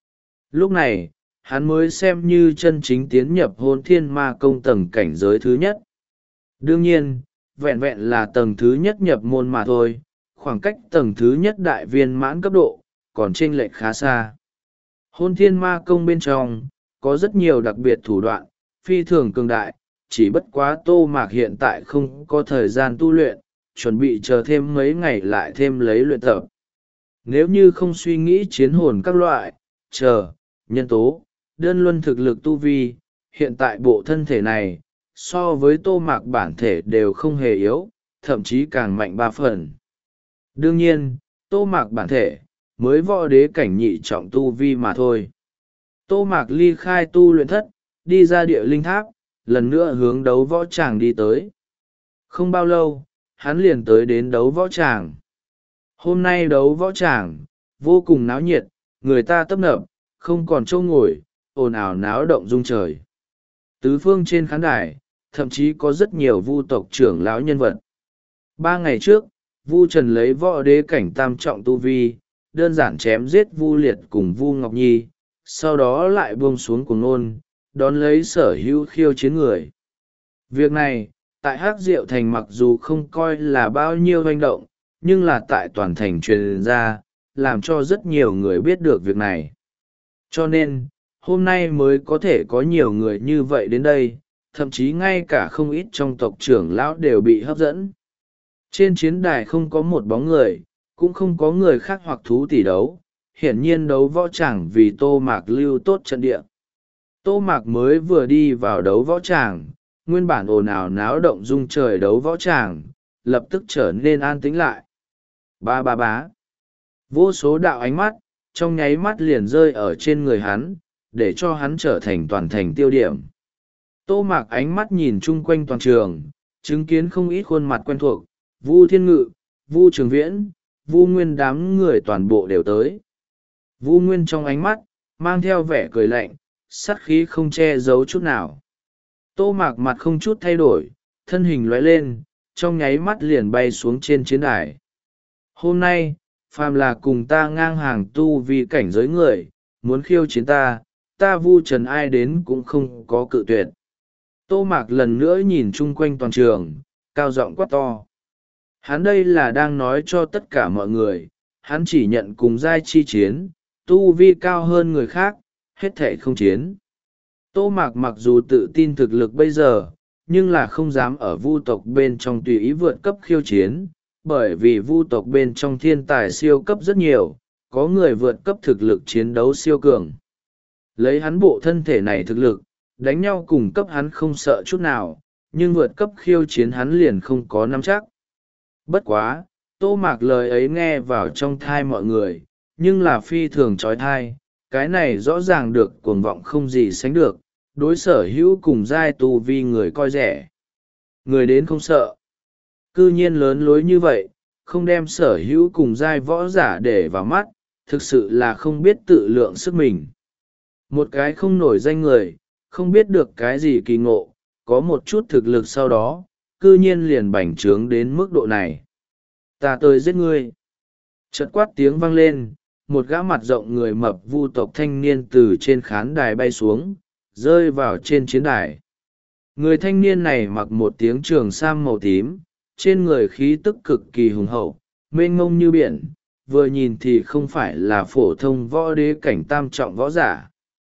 lúc này hắn mới xem như chân chính tiến nhập hôn thiên ma công tầng cảnh giới thứ nhất. Đương nhiên vẹn vẹn là tầng thứ nhất nhập môn mà thôi, khoảng cách tầng thứ nhất đại viên mãn cấp độ còn chênh lệch khá xa. Hôn thiên ma công bên trong có rất nhiều đặc biệt thủ đoạn phi thường cường đại, chỉ bất quá Tô Mạc hiện tại không có thời gian tu luyện, chuẩn bị chờ thêm mấy ngày lại thêm lấy luyện tập. Nếu như không suy nghĩ chiến hồn các loại, chờ, nhân tố, đơn luân thực lực tu vi, hiện tại bộ thân thể này, so với Tô Mạc bản thể đều không hề yếu, thậm chí càng mạnh ba phần. Đương nhiên, Tô Mạc bản thể, mới võ đế cảnh nhị trọng tu vi mà thôi. Tô Mạc ly khai tu luyện thất, đi ra địa linh tháp, lần nữa hướng đấu võ tràng đi tới. Không bao lâu, hắn liền tới đến đấu võ tràng. Hôm nay đấu võ tràng, vô cùng náo nhiệt, người ta tấp nập, không còn chỗ ngồi, ồn ào náo động rung trời. Tứ phương trên khán đài, thậm chí có rất nhiều vu tộc trưởng lão nhân vật. Ba ngày trước, Vu Trần lấy võ đế cảnh tam trọng tu vi, đơn giản chém giết Vu Liệt cùng Vu Ngọc Nhi, sau đó lại buông xuống cuồng nôn, đón lấy sở hữu khiêu chiến người. Việc này, tại Hắc Diệu Thành mặc dù không coi là bao nhiêu hành động, nhưng là tại toàn thành truyền ra, làm cho rất nhiều người biết được việc này. Cho nên, hôm nay mới có thể có nhiều người như vậy đến đây, thậm chí ngay cả không ít trong tộc trưởng lão đều bị hấp dẫn. Trên chiến đài không có một bóng người, cũng không có người khác hoặc thú tỷ đấu, hiển nhiên đấu võ tràng vì Tô Mạc lưu tốt trận địa. Tô Mạc mới vừa đi vào đấu võ tràng, nguyên bản ồn ào náo động rung trời đấu võ tràng, lập tức trở nên an tĩnh lại. Ba ba bá. Vô số đạo ánh mắt, trong nháy mắt liền rơi ở trên người hắn, để cho hắn trở thành toàn thành tiêu điểm. Tô Mạc ánh mắt nhìn chung quanh toàn trường, chứng kiến không ít khuôn mặt quen thuộc, Vu Thiên Ngự, Vu Trường Viễn, Vu Nguyên đám người toàn bộ đều tới. Vu Nguyên trong ánh mắt, mang theo vẻ cười lạnh, sát khí không che giấu chút nào. Tô Mạc mặt không chút thay đổi, thân hình lóe lên, trong nháy mắt liền bay xuống trên chiến đài. Hôm nay, phàm là cùng ta ngang hàng tu vi cảnh giới người, muốn khiêu chiến ta, ta Vu Trần ai đến cũng không có cự tuyệt. Tô Mạc lần nữa nhìn chung quanh toàn trường, cao giọng quát to. Hắn đây là đang nói cho tất cả mọi người, hắn chỉ nhận cùng giai chi chiến, tu vi cao hơn người khác, hết thể không chiến. Tô Mạc mặc dù tự tin thực lực bây giờ, nhưng là không dám ở vu tộc bên trong tùy ý vượt cấp khiêu chiến, bởi vì vu tộc bên trong thiên tài siêu cấp rất nhiều, có người vượt cấp thực lực chiến đấu siêu cường. Lấy hắn bộ thân thể này thực lực, đánh nhau cùng cấp hắn không sợ chút nào, nhưng vượt cấp khiêu chiến hắn liền không có nắm chắc. Bất quá, Tô Mạc lời ấy nghe vào trong thai mọi người, nhưng là phi thường trói thai, cái này rõ ràng được cuồng vọng không gì sánh được, đối sở hữu cùng giai tu vi người coi rẻ. Người đến không sợ. Cư nhiên lớn lối như vậy, không đem sở hữu cùng giai võ giả để vào mắt, thực sự là không biết tự lượng sức mình. Một cái không nổi danh người, không biết được cái gì kỳ ngộ, có một chút thực lực sau đó, cư nhiên liền bành trướng đến mức độ này. Ta tới giết ngươi. Chợt quát tiếng vang lên, một gã mặt rộng người mập vu tộc thanh niên từ trên khán đài bay xuống, rơi vào trên chiến đài. Người thanh niên này mặc một tiếng trường sam màu tím, trên người khí tức cực kỳ hùng hậu, mênh mông như biển, vừa nhìn thì không phải là phổ thông võ đế cảnh tam trọng võ giả.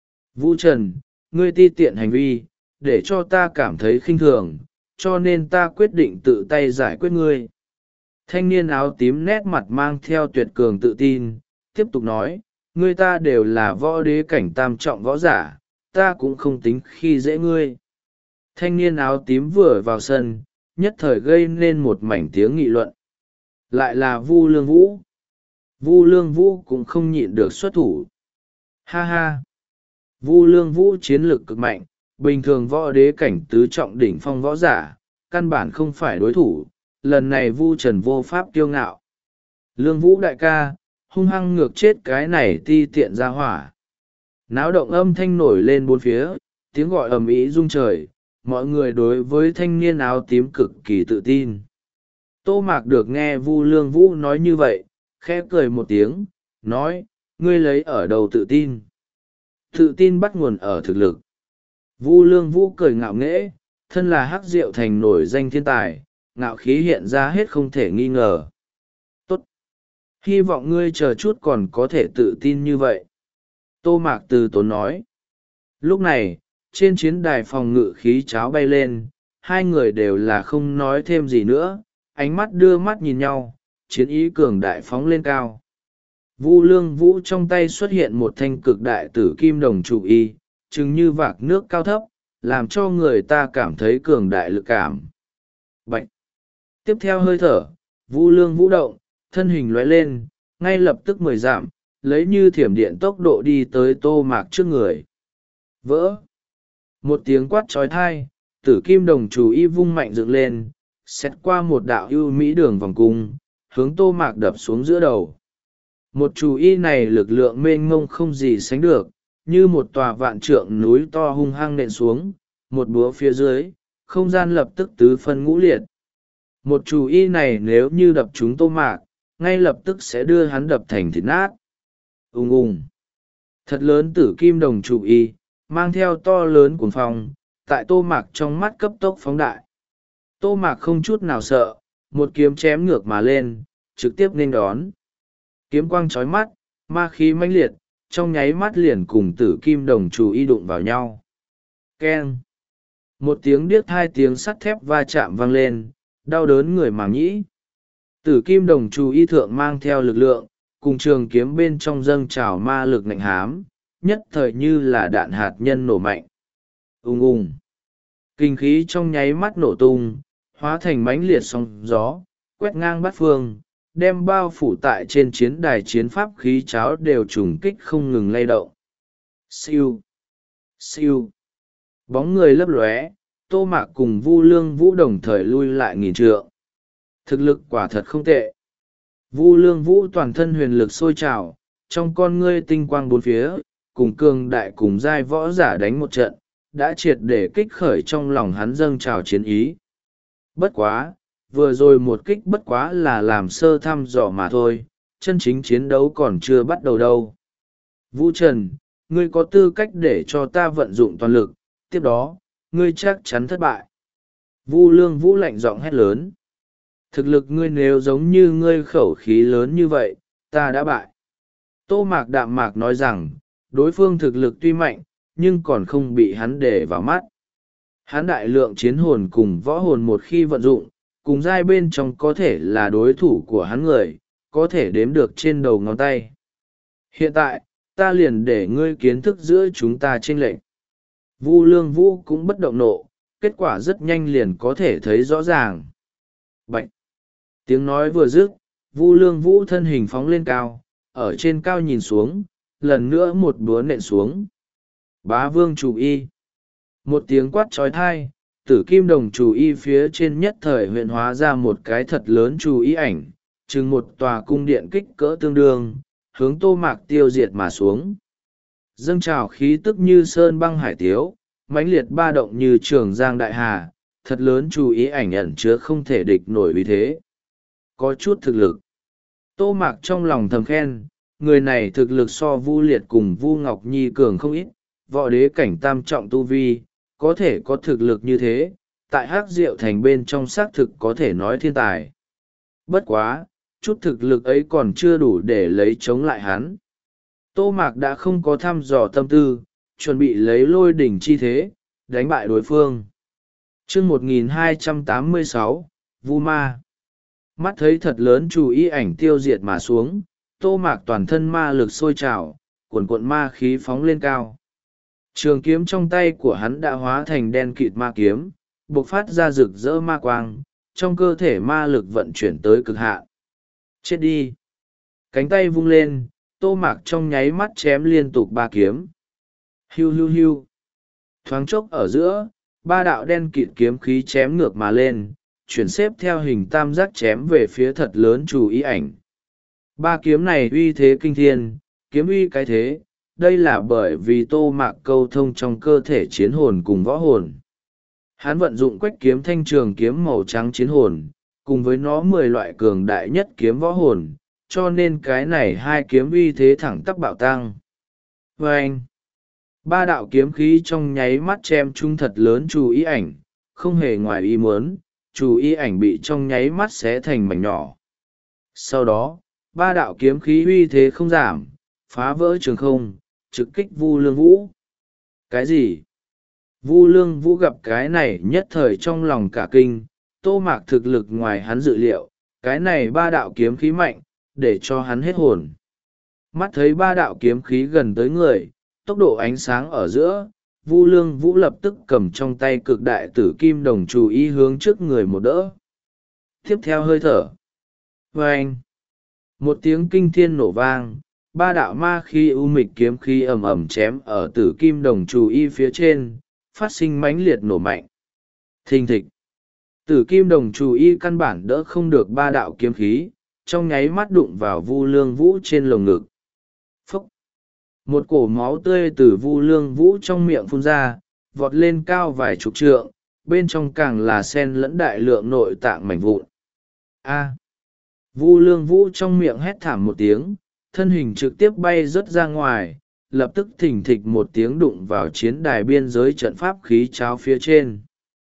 Vu Trần, ngươi ti tiện hành vi, để cho ta cảm thấy khinh thường, cho nên ta quyết định tự tay giải quyết ngươi. Thanh niên áo tím nét mặt mang theo tuyệt cường tự tin, tiếp tục nói, ngươi ta đều là võ đế cảnh tam trọng võ giả, ta cũng không tính khi dễ ngươi. Thanh niên áo tím vừa vào sân, nhất thời gây nên một mảnh tiếng nghị luận. Lại là Vu Lương Vũ. Vu Lương Vũ cũng không nhịn được xuất thủ. Ha ha! Vu Lương Vũ chiến lực cực mạnh, bình thường võ đế cảnh tứ trọng đỉnh phong võ giả, căn bản không phải đối thủ, lần này Vu Trần vô pháp kiêu ngạo. Lương Vũ đại ca, hung hăng ngược chết cái này ti tiện ra hỏa. Náo động âm thanh nổi lên bốn phía, tiếng gọi ầm ĩ rung trời, mọi người đối với thanh niên áo tím cực kỳ tự tin. Tô Mạc được nghe Vu Lương Vũ nói như vậy, khẽ cười một tiếng, nói, ngươi lấy ở đầu tự tin. tự tin bắt nguồn ở thực lực. Vu Lương Vũ cười ngạo nghễ, thân là Hắc Diệu Thành nổi danh thiên tài, ngạo khí hiện ra hết không thể nghi ngờ. Tốt! Hy vọng ngươi chờ chút còn có thể tự tin như vậy. Tô Mạc Từ tốn nói. Lúc này, trên chiến đài phòng ngự khí cháo bay lên, hai người đều là không nói thêm gì nữa, ánh mắt đưa mắt nhìn nhau, chiến ý cường đại phóng lên cao. Vu Lương Vũ trong tay xuất hiện một thanh cực đại tử kim đồng trụ y, chừng như vạc nước cao thấp, làm cho người ta cảm thấy cường đại lực cảm. Bạch! Tiếp theo hơi thở, Vu Lương Vũ động, thân hình lóe lên, ngay lập tức mười dặm, lấy như thiểm điện tốc độ đi tới Tô Mạc trước người. Vỡ! Một tiếng quát trói thai, tử kim đồng chủ y vung mạnh dựng lên, xét qua một đạo ưu mỹ đường vòng cung, hướng Tô Mạc đập xuống giữa đầu. Một chủ y này lực lượng mênh mông không gì sánh được, như một tòa vạn trượng núi to hung hăng nện xuống, một búa phía dưới, không gian lập tức tứ phân ngũ liệt. Một chủ y này nếu như đập trúng Tô Mạc, ngay lập tức sẽ đưa hắn đập thành thịt nát. Ùng ùng! Thật lớn tử kim đồng chủ y, mang theo to lớn cuồng phong, tại Tô Mạc trong mắt cấp tốc phóng đại. Tô Mạc không chút nào sợ, một kiếm chém ngược mà lên, trực tiếp nên đón. Kiếm quang chói mắt, ma khí mãnh liệt, trong nháy mắt liền cùng tử kim đồng chủ y đụng vào nhau. Keng! Một tiếng điếc hai tiếng sắt thép va chạm vang lên, đau đớn người màng nhĩ. Tử kim đồng chủ y thượng mang theo lực lượng, cùng trường kiếm bên trong dâng trào ma lực nạnh hám, nhất thời như là đạn hạt nhân nổ mạnh. Ùng ùng! Kinh khí trong nháy mắt nổ tung, hóa thành mãnh liệt sóng gió, quét ngang bát phương, đem bao phủ tại trên chiến đài chiến pháp khí cháo đều trùng kích không ngừng lay động. Siêu! Siêu! Bóng người lấp lóe, Tô Mạc cùng Vu Lương Vũ đồng thời lui lại nghìn trượng. Thực lực quả thật không tệ. Vu Lương Vũ toàn thân huyền lực sôi trào, trong con ngươi tinh quang bốn phía, cùng cường đại cùng giai võ giả đánh một trận, đã triệt để kích khởi trong lòng hắn dâng trào chiến ý. Bất quá, vừa rồi một kích bất quá là làm sơ thăm dò mà thôi, chân chính chiến đấu còn chưa bắt đầu đâu. Vũ Trần, ngươi có tư cách để cho ta vận dụng toàn lực, tiếp đó, ngươi chắc chắn thất bại. Vu Lương Vũ lạnh giọng hét lớn. Thực lực ngươi nếu giống như ngươi khẩu khí lớn như vậy, ta đã bại. Tô Mạc đạm mạc nói rằng, đối phương thực lực tuy mạnh, nhưng còn không bị hắn để vào mắt. Hắn đại lượng chiến hồn cùng võ hồn một khi vận dụng, cùng giai bên trong có thể là đối thủ của hắn người, có thể đếm được trên đầu ngón tay. Hiện tại, ta liền để ngươi kiến thức giữa chúng ta chênh lệch. Vu Lương Vũ cũng bất động nộ, kết quả rất nhanh liền có thể thấy rõ ràng. Bạch! Tiếng nói vừa dứt, Vu Lương Vũ thân hình phóng lên cao, ở trên cao nhìn xuống, lần nữa một búa nện xuống. Bá Vương chủ y! Một tiếng quát trói thai, tử kim đồng chủ y phía trên nhất thời huyện hóa ra một cái thật lớn chủ y ảnh, chừng một tòa cung điện kích cỡ tương đương, hướng Tô Mạc tiêu diệt mà xuống. Dâng trào khí tức như sơn băng hải tiếu, mãnh liệt ba động như trường giang đại hà, thật lớn chủ y ảnh ẩn chứa không thể địch nổi vì thế. Có chút thực lực. Tô Mạc trong lòng thầm khen, người này thực lực so Vu Liệt cùng Vu Ngọc Nhi cường không ít, võ đế cảnh tam trọng tu vi, có thể có thực lực như thế, tại Hắc Diệu Thành bên trong xác thực có thể nói thiên tài. Bất quá, chút thực lực ấy còn chưa đủ để lấy chống lại hắn. Tô Mạc đã không có thăm dò tâm tư, chuẩn bị lấy lôi đỉnh chi thế, đánh bại đối phương. chương một nghìn hai trăm tám mươi sáu, Vu Ma. Mắt thấy thật lớn chủ ý ảnh tiêu diệt mà xuống, Tô Mạc toàn thân ma lực sôi trào, cuồn cuộn ma khí phóng lên cao. Trường kiếm trong tay của hắn đã hóa thành đen kịt ma kiếm, bộc phát ra rực rỡ ma quang, trong cơ thể ma lực vận chuyển tới cực hạn. Chết đi! Cánh tay vung lên, Tô Mạc trong nháy mắt chém liên tục ba kiếm. Hiu hiu hiu! Thoáng chốc ở giữa, ba đạo đen kịt kiếm khí chém ngược mà lên, chuyển xếp theo hình tam giác chém về phía thật lớn chủ ý ảnh. Ba kiếm này uy thế kinh thiên, kiếm uy cái thế, đây là bởi vì Tô Mạc câu thông trong cơ thể chiến hồn cùng võ hồn. Hắn vận dụng quách kiếm thanh trường kiếm màu trắng chiến hồn, cùng với nó mười loại cường đại nhất kiếm võ hồn, cho nên cái này hai kiếm uy thế thẳng tắc bạo tăng. Và anh, Ba đạo kiếm khí trong nháy mắt chém chung thật lớn Chu Y Ảnh, không hề ngoài ý muốn, Chu Y Ảnh bị trong nháy mắt xé thành mảnh nhỏ. Sau đó, ba đạo kiếm khí uy thế không giảm, phá vỡ trường không, trực kích Vu Lương Vũ. Cái gì? Vu Lương Vũ gặp cái này nhất thời trong lòng cả kinh, Tô Mạc thực lực ngoài hắn dự liệu, cái này ba đạo kiếm khí mạnh, để cho hắn hết hồn. Mắt thấy ba đạo kiếm khí gần tới người, tốc độ ánh sáng ở giữa, Vu Lương Vũ lập tức cầm trong tay cực đại tử kim đồng chú ý hướng trước người một đỡ. Tiếp theo hơi thở. Vâng! Một tiếng kinh thiên nổ vang, ba đạo ma khí u mịch kiếm khí ầm ầm chém ở tử kim đồng chú y phía trên, phát sinh mãnh liệt nổ mạnh. Thình thịch! Tử kim đồng chú y căn bản đỡ không được ba đạo kiếm khí, trong nháy mắt đụng vào Vu Lương Vũ trên lồng ngực. Phúc! Một cổ máu tươi từ Vu Lương Vũ trong miệng phun ra, vọt lên cao vài chục trượng, bên trong càng là sen lẫn đại lượng nội tạng mảnh vụn. A! Vu Lương Vũ trong miệng hét thảm một tiếng, thân hình trực tiếp bay rớt ra ngoài, lập tức thình thịch một tiếng đụng vào chiến đài biên giới trận pháp khí cháo phía trên.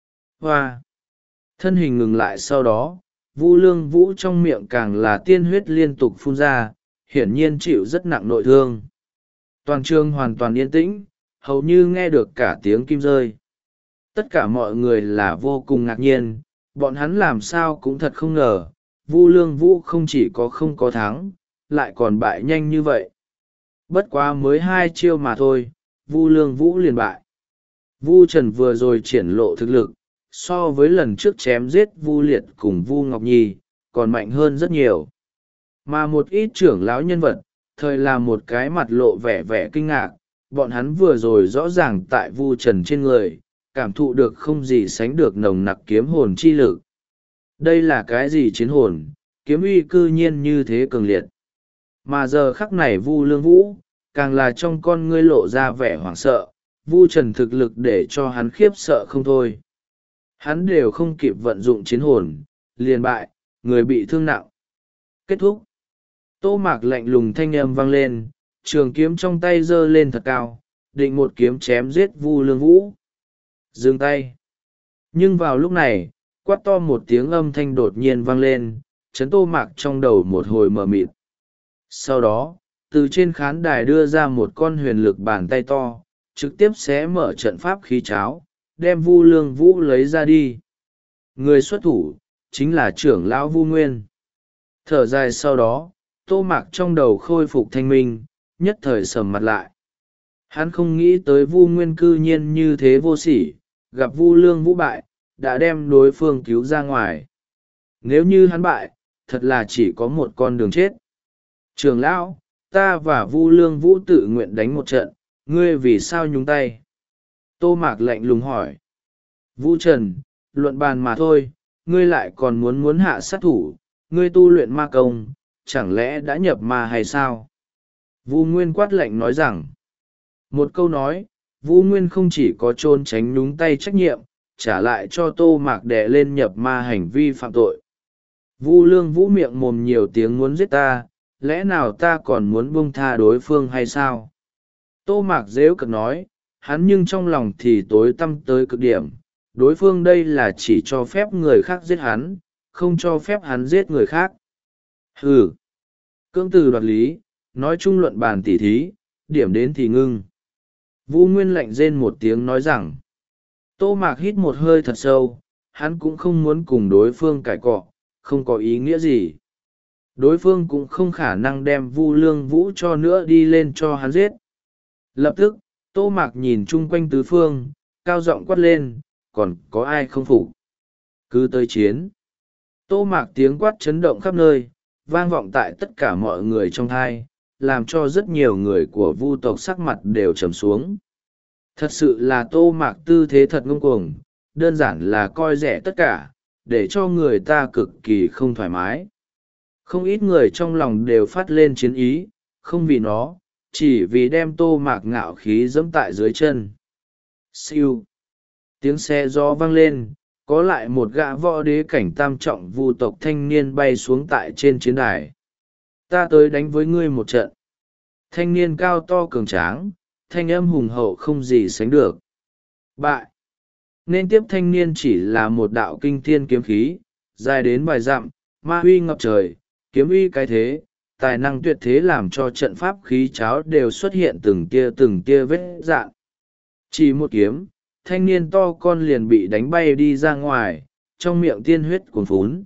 Hoa! Thân hình ngừng lại sau đó, Vu Lương Vũ trong miệng càng là tiên huyết liên tục phun ra, hiển nhiên chịu rất nặng nội thương. Toàn trường hoàn toàn yên tĩnh, hầu như nghe được cả tiếng kim rơi. Tất cả mọi người là vô cùng ngạc nhiên, bọn hắn làm sao cũng thật không ngờ, Vu Lương Vũ không chỉ có không có thắng, lại còn bại nhanh như vậy. Bất quá mới hai chiêu mà thôi, Vu Lương Vũ liền bại. Vu Trần vừa rồi triển lộ thực lực, so với lần trước chém giết Vu Liệt cùng Vu Ngọc Nhi, còn mạnh hơn rất nhiều. Mà một ít trưởng lão nhân vật, thời là một cái mặt lộ vẻ vẻ kinh ngạc, bọn hắn vừa rồi rõ ràng tại Vu Trần trên người, cảm thụ được không gì sánh được nồng nặc kiếm hồn chi lực. Đây là cái gì chiến hồn, kiếm uy cư nhiên như thế cường liệt. Mà giờ khắc này Vu Lương Vũ, càng là trong con ngươi lộ ra vẻ hoảng sợ, Vu Trần thực lực để cho hắn khiếp sợ không thôi. Hắn đều không kịp vận dụng chiến hồn, liền bại, người bị thương nặng. Kết thúc. Tô Mạc lạnh lùng thanh âm vang lên, trường kiếm trong tay giơ lên thật cao, định một kiếm chém giết Vu Lương Vũ. Dừng tay. Nhưng vào lúc này, quát to một tiếng âm thanh đột nhiên vang lên, chấn Tô Mạc trong đầu một hồi mờ mịt. Sau đó, từ trên khán đài đưa ra một con huyền lực bàn tay to, trực tiếp xé mở trận pháp khí cháo, đem Vu Lương Vũ lấy ra đi. Người xuất thủ, chính là trưởng lão Vu Nguyên. Thở dài sau đó, Tô Mạc trong đầu khôi phục thanh minh, nhất thời sầm mặt lại. Hắn không nghĩ tới Vu Nguyên cư nhiên như thế vô sỉ, gặp Vu Lương Vũ bại, đã đem đối phương cứu ra ngoài. Nếu như hắn bại, thật là chỉ có một con đường chết. Trưởng lão, ta và Vu Lương Vũ tự nguyện đánh một trận, ngươi vì sao nhúng tay? Tô Mạc lạnh lùng hỏi. Vu Trần, luận bàn mà thôi, ngươi lại còn muốn muốn hạ sát thủ, ngươi tu luyện ma công, chẳng lẽ đã nhập ma hay sao? Vu Nguyên quát lạnh nói rằng. Một câu nói, Vu Nguyên không chỉ có trôn tránh nhúng tay trách nhiệm, trả lại cho Tô Mạc đè lên nhập ma hành vi phạm tội. Vu Lương Vũ miệng mồm nhiều tiếng muốn giết ta, lẽ nào ta còn muốn buông tha đối phương hay sao? Tô Mạc rêu cực nói, hắn nhưng trong lòng thì tối tăm tới cực điểm, đối phương đây là chỉ cho phép người khác giết hắn, không cho phép hắn giết người khác. Hừ! Cưỡng từ đoạt lý, nói chung luận bàn tỉ thí, điểm đến thì ngưng. Vu Nguyên lạnh rên một tiếng nói rằng, Tô Mạc hít một hơi thật sâu, hắn cũng không muốn cùng đối phương cãi cọ, không có ý nghĩa gì. Đối phương cũng không khả năng đem Vu Lương Vũ cho nữa đi lên cho hắn giết. Lập tức, Tô Mạc nhìn chung quanh tứ phương, cao giọng quát lên, còn có ai không phục? Cứ tới chiến. Tô Mạc tiếng quát chấn động khắp nơi, vang vọng tại tất cả mọi người trong thai, làm cho rất nhiều người của Vu tộc sắc mặt đều trầm xuống. Thật sự là Tô Mạc tư thế thật ngông cuồng, đơn giản là coi rẻ tất cả, để cho người ta cực kỳ không thoải mái. Không ít người trong lòng đều phát lên chiến ý, không vì nó, chỉ vì đem Tô Mạc ngạo khí dẫm tại dưới chân. Siêu. Tiếng xe gió vang lên, có lại một gã võ đế cảnh tam trọng Vu tộc thanh niên bay xuống tại trên chiến đài. Ta tới đánh với ngươi một trận. Thanh niên cao to cường tráng, thanh âm hùng hậu không gì sánh được. Bại! Nên tiếp thanh niên chỉ là một đạo kinh thiên kiếm khí, dài đến vài dặm, ma huy ngập trời, kiếm uy cái thế, tài năng tuyệt thế làm cho trận pháp khí cháo đều xuất hiện từng tia từng tia vết dạn. Chỉ một kiếm, thanh niên to con liền bị đánh bay đi ra ngoài, trong miệng tiên huyết cuồn phún.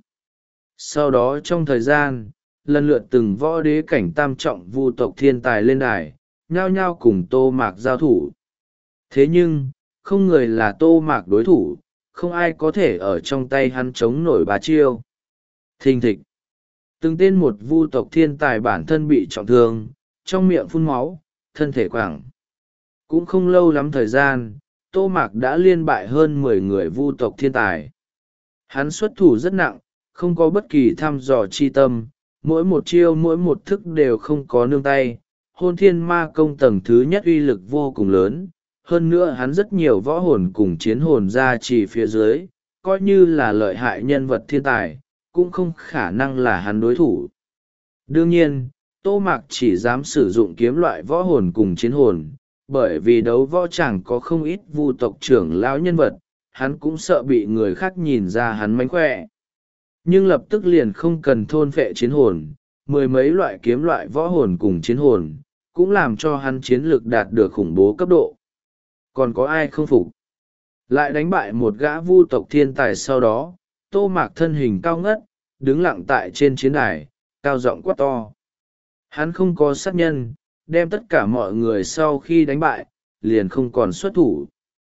Sau đó trong thời gian, lần lượt từng võ đế cảnh tam trọng vu tộc thiên tài lên đài, nhao nhao cùng Tô Mạc giao thủ. Thế nhưng, không người là Tô Mạc đối thủ, không ai có thể ở trong tay hắn chống nổi ba chiêu. Thình thịch. Từng tên một vu tộc thiên tài bản thân bị trọng thương, trong miệng phun máu, thân thể quảng. Cũng không lâu lắm thời gian, Tô Mạc đã liên bại hơn mười người vu tộc thiên tài. Hắn xuất thủ rất nặng, không có bất kỳ thăm dò chi tâm, mỗi một chiêu mỗi một thức đều không có nương tay. Hôn thiên ma công tầng thứ nhất uy lực vô cùng lớn, hơn nữa hắn rất nhiều võ hồn cùng chiến hồn ra chỉ phía dưới, coi như là lợi hại nhân vật thiên tài, cũng không khả năng là hắn đối thủ. Đương nhiên, Tô Mạc chỉ dám sử dụng kiếm loại võ hồn cùng chiến hồn, bởi vì đấu võ chẳng có không ít vu tộc trưởng lão nhân vật, hắn cũng sợ bị người khác nhìn ra hắn mánh khỏe. Nhưng lập tức liền không cần thôn phệ chiến hồn, mười mấy loại kiếm loại võ hồn cùng chiến hồn, cũng làm cho hắn chiến lược đạt được khủng bố cấp độ. Còn có ai không phục? Lại đánh bại một gã vu tộc thiên tài sau đó, Tô Mạc thân hình cao ngất, đứng lặng tại trên chiến đài, cao giọng quát to. Hắn không có sát nhân, đem tất cả mọi người sau khi đánh bại, liền không còn xuất thủ.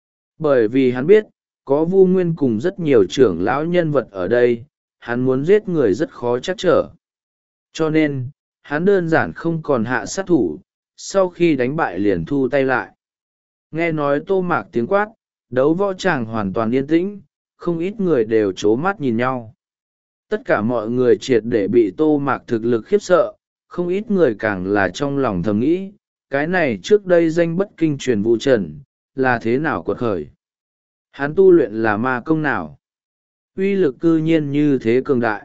Bởi vì hắn biết, có Vu Nguyên cùng rất nhiều trưởng lão nhân vật ở đây, hắn muốn giết người rất khó chắc trở. Cho nên, hắn đơn giản không còn hạ sát thủ, sau khi đánh bại liền thu tay lại. Nghe nói Tô Mạc tiếng quát, đấu võ tràng hoàn toàn yên tĩnh, không ít người đều c mắt nhìn nhau. Tất cả mọi người triệt để bị Tô Mạc thực lực khiếp sợ, không ít người càng là trong lòng thầm nghĩ, cái này trước đây danh bất kinh truyền Vu Trần, là thế nào quật khởi. Hắn tu luyện là ma công nào? Uy lực cư nhiên như thế cường đại.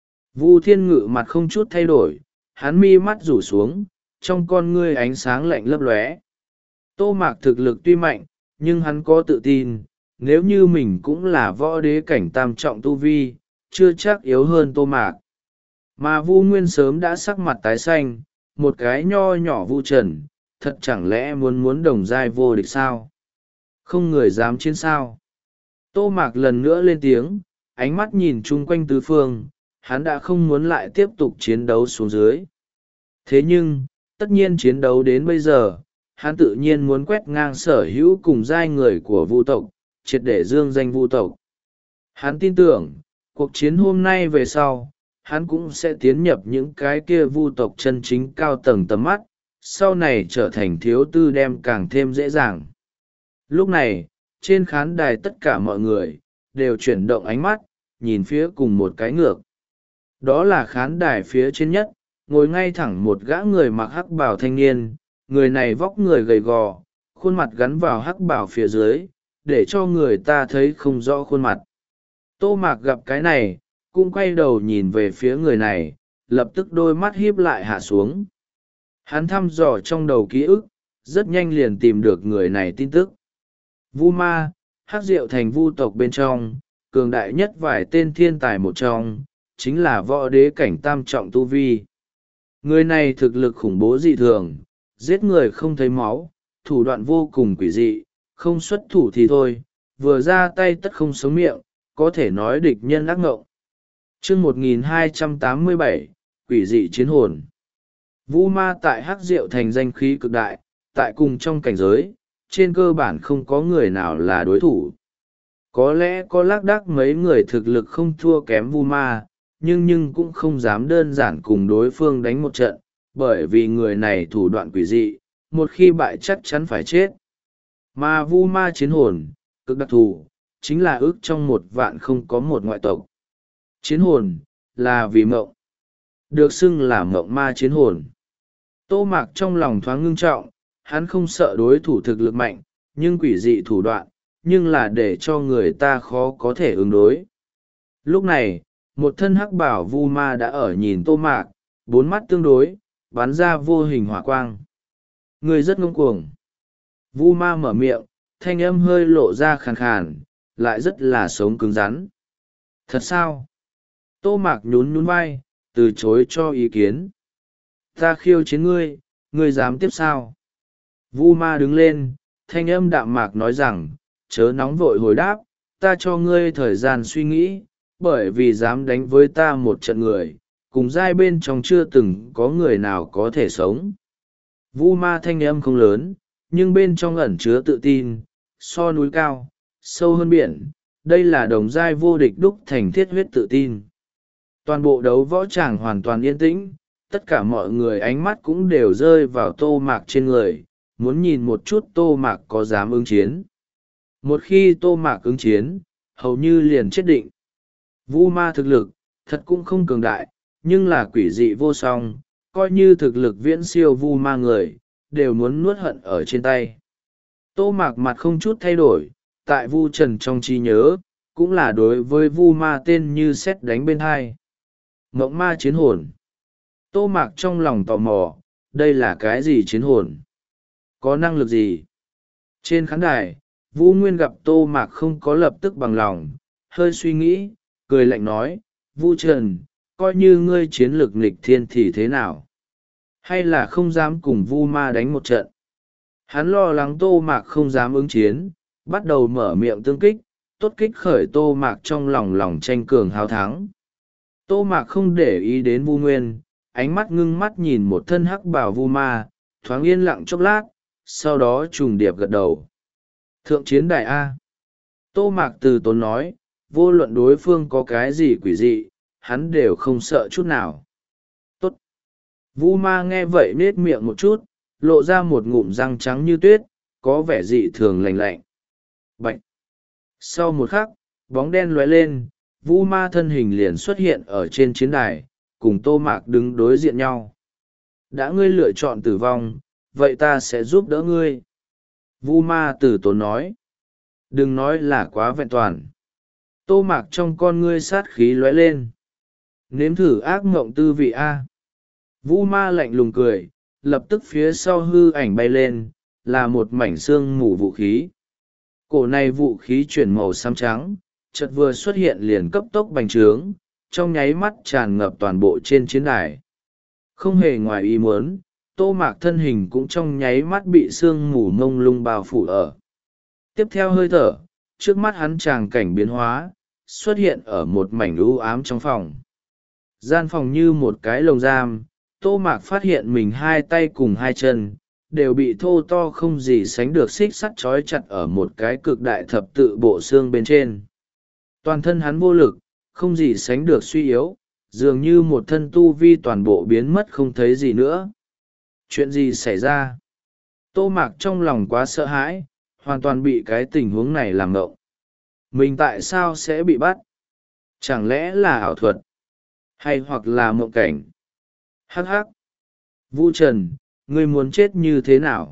Vu Thiên Ngự mặt không chút thay đổi, hắn mi mắt rủ xuống, trong con ngươi ánh sáng lạnh lấp lóe. Tô Mạc thực lực tuy mạnh, nhưng hắn có tự tin, nếu như mình cũng là võ đế cảnh tam trọng tu vi, chưa chắc yếu hơn Tô Mạc. Mà Vu Nguyên sớm đã sắc mặt tái xanh, một cái nho nhỏ Vu Trần, thật chẳng lẽ muốn muốn đồng giai vô địch sao? Không người dám chiến sao? Tô Mạc lần nữa lên tiếng, ánh mắt nhìn chung quanh tứ phương, hắn đã không muốn lại tiếp tục chiến đấu xuống dưới. Thế nhưng, tất nhiên chiến đấu đến bây giờ, hắn tự nhiên muốn quét ngang sở hữu cùng giai người của Vu tộc, triệt để dương danh Vu tộc. Hắn tin tưởng, cuộc chiến hôm nay về sau, hắn cũng sẽ tiến nhập những cái kia Vu tộc chân chính cao tầng tầm mắt, sau này trở thành thiếu tư đem càng thêm dễ dàng. Lúc này, trên khán đài tất cả mọi người, đều chuyển động ánh mắt, nhìn phía cùng một cái ngược. Đó là khán đài phía trên nhất, ngồi ngay thẳng một gã người mặc hắc bào thanh niên, người này vóc người gầy gò, khuôn mặt gắn vào hắc bào phía dưới, để cho người ta thấy không rõ khuôn mặt. Tô Mạc gặp cái này, cũng quay đầu nhìn về phía người này, lập tức đôi mắt híp lại hạ xuống. Hắn thăm dò trong đầu ký ức, rất nhanh liền tìm được người này tin tức. Vu Ma, Hắc Diệu Thành Vu tộc bên trong, cường đại nhất vài tên thiên tài một trong, chính là võ đế cảnh tam trọng tu vi. Người này thực lực khủng bố dị thường, giết người không thấy máu, thủ đoạn vô cùng quỷ dị, không xuất thủ thì thôi, vừa ra tay tất không sống miệng, có thể nói địch nhân ác ngộng. Chương một nghìn hai trăm tám mươi bảy, quỷ dị chiến hồn. Vu Ma tại Hắc Diệu Thành danh khí cực đại, tại cùng trong cảnh giới, trên cơ bản không có người nào là đối thủ. Có lẽ có lác đác mấy người thực lực không thua kém Vu Ma, nhưng nhưng cũng không dám đơn giản cùng đối phương đánh một trận, bởi vì người này thủ đoạn quỷ dị, một khi bại chắc chắn phải chết. Mà Vu Ma chiến hồn, cực đặc thù, chính là ước trong một vạn không có một ngoại tộc. Chiến hồn, là vì mộng. Được xưng là mộng ma chiến hồn. Tô Mạc trong lòng thoáng ngưng trọng, hắn không sợ đối thủ thực lực mạnh, nhưng quỷ dị thủ đoạn, nhưng là để cho người ta khó có thể ứng đối. Lúc này, một thân hắc bảo Vu Ma đã ở nhìn Tô Mạc, bốn mắt tương đối, bắn ra vô hình hỏa quang. Người rất ngông cuồng. Vu ma mở miệng, thanh âm hơi lộ ra khàn khàn, lại rất là sống cứng rắn. Thật sao? Tô Mạc nhún nhún vai, từ chối cho ý kiến. Ta khiêu chiến ngươi, ngươi dám tiếp sao? Vu ma đứng lên, thanh âm đạm mạc nói rằng, chớ nóng vội hồi đáp, ta cho ngươi thời gian suy nghĩ, bởi vì dám đánh với ta một trận người, cùng giai bên trong chưa từng có người nào có thể sống. Vu ma thanh âm không lớn, nhưng bên trong ẩn chứa tự tin, so núi cao, sâu hơn biển, đây là đồng giai vô địch đúc thành thiết huyết tự tin. Toàn bộ đấu võ tràng hoàn toàn yên tĩnh, tất cả mọi người ánh mắt cũng đều rơi vào Tô Mạc trên người, muốn nhìn một chút Tô Mạc có dám ứng chiến. Một khi Tô Mạc ứng chiến, hầu như liền chết định. Vu ma thực lực, thật cũng không cường đại, nhưng là quỷ dị vô song, coi như thực lực viễn siêu vu ma người, đều muốn nuốt hận ở trên tay. Tô Mạc mặt không chút thay đổi, tại Vu Trần trong trí nhớ, cũng là đối với vu ma tên như sét đánh bên hai. Mộng ma chiến hồn. Tô Mạc trong lòng tò mò, đây là cái gì chiến hồn? Có năng lực gì? Trên khán đài, Vũ Nguyên gặp Tô Mạc không có lập tức bằng lòng, hơi suy nghĩ, cười lạnh nói, Vu Trần, coi như ngươi chiến lược nghịch thiên thì thế nào? Hay là không dám cùng Vu ma đánh một trận? Hắn lo lắng Tô Mạc không dám ứng chiến, bắt đầu mở miệng tương kích, tốt kích khởi Tô Mạc trong lòng lòng tranh cường hào thắng. Tô Mạc không để ý đến Vu Nguyên, ánh mắt ngưng mắt nhìn một thân hắc bào vu ma, thoáng yên lặng chốc lát, sau đó trùng điệp gật đầu. Thượng chiến đại A. Tô Mạc từ tốn nói, vô luận đối phương có cái gì quỷ dị, hắn đều không sợ chút nào. Tốt. Vu ma nghe vậy nết miệng một chút, lộ ra một ngụm răng trắng như tuyết, có vẻ dị thường lạnh lạnh. Bạch. Sau một khắc, bóng đen lóe lên, Vu ma thân hình liền xuất hiện ở trên chiến đài, cùng Tô Mạc đứng đối diện nhau. Đã ngươi lựa chọn tử vong, vậy ta sẽ giúp đỡ ngươi. Vu ma tử tốn nói. Đừng nói là quá vẹn toàn. Tô Mạc trong con ngươi sát khí lóe lên. Nếm thử ác mộng tư vị A. Vu ma lạnh lùng cười, lập tức phía sau hư ảnh bay lên, là một mảnh xương mù vũ khí. Cổ này vũ khí chuyển màu xám trắng, chợt vừa xuất hiện liền cấp tốc bành trướng, trong nháy mắt tràn ngập toàn bộ trên chiến đài. Không hề ngoài ý muốn, Tô Mạc thân hình cũng trong nháy mắt bị sương mù mông lung bao phủ ở. Tiếp theo hơi thở, trước mắt hắn tràng cảnh biến hóa, xuất hiện ở một mảnh u ám trong phòng. Gian phòng như một cái lồng giam, Tô Mạc phát hiện mình hai tay cùng hai chân, đều bị thô to không gì sánh được xích sắt trói chặt ở một cái cực đại thập tự bộ xương bên trên. Toàn thân hắn vô lực, không gì sánh được suy yếu, dường như một thân tu vi toàn bộ biến mất không thấy gì nữa. Chuyện gì xảy ra? Tô Mạc trong lòng quá sợ hãi, hoàn toàn bị cái tình huống này làm ngộng. Mình tại sao sẽ bị bắt? Chẳng lẽ là ảo thuật? Hay hoặc là mộng cảnh? Hắc hắc! Vu Trần, ngươi muốn chết như thế nào?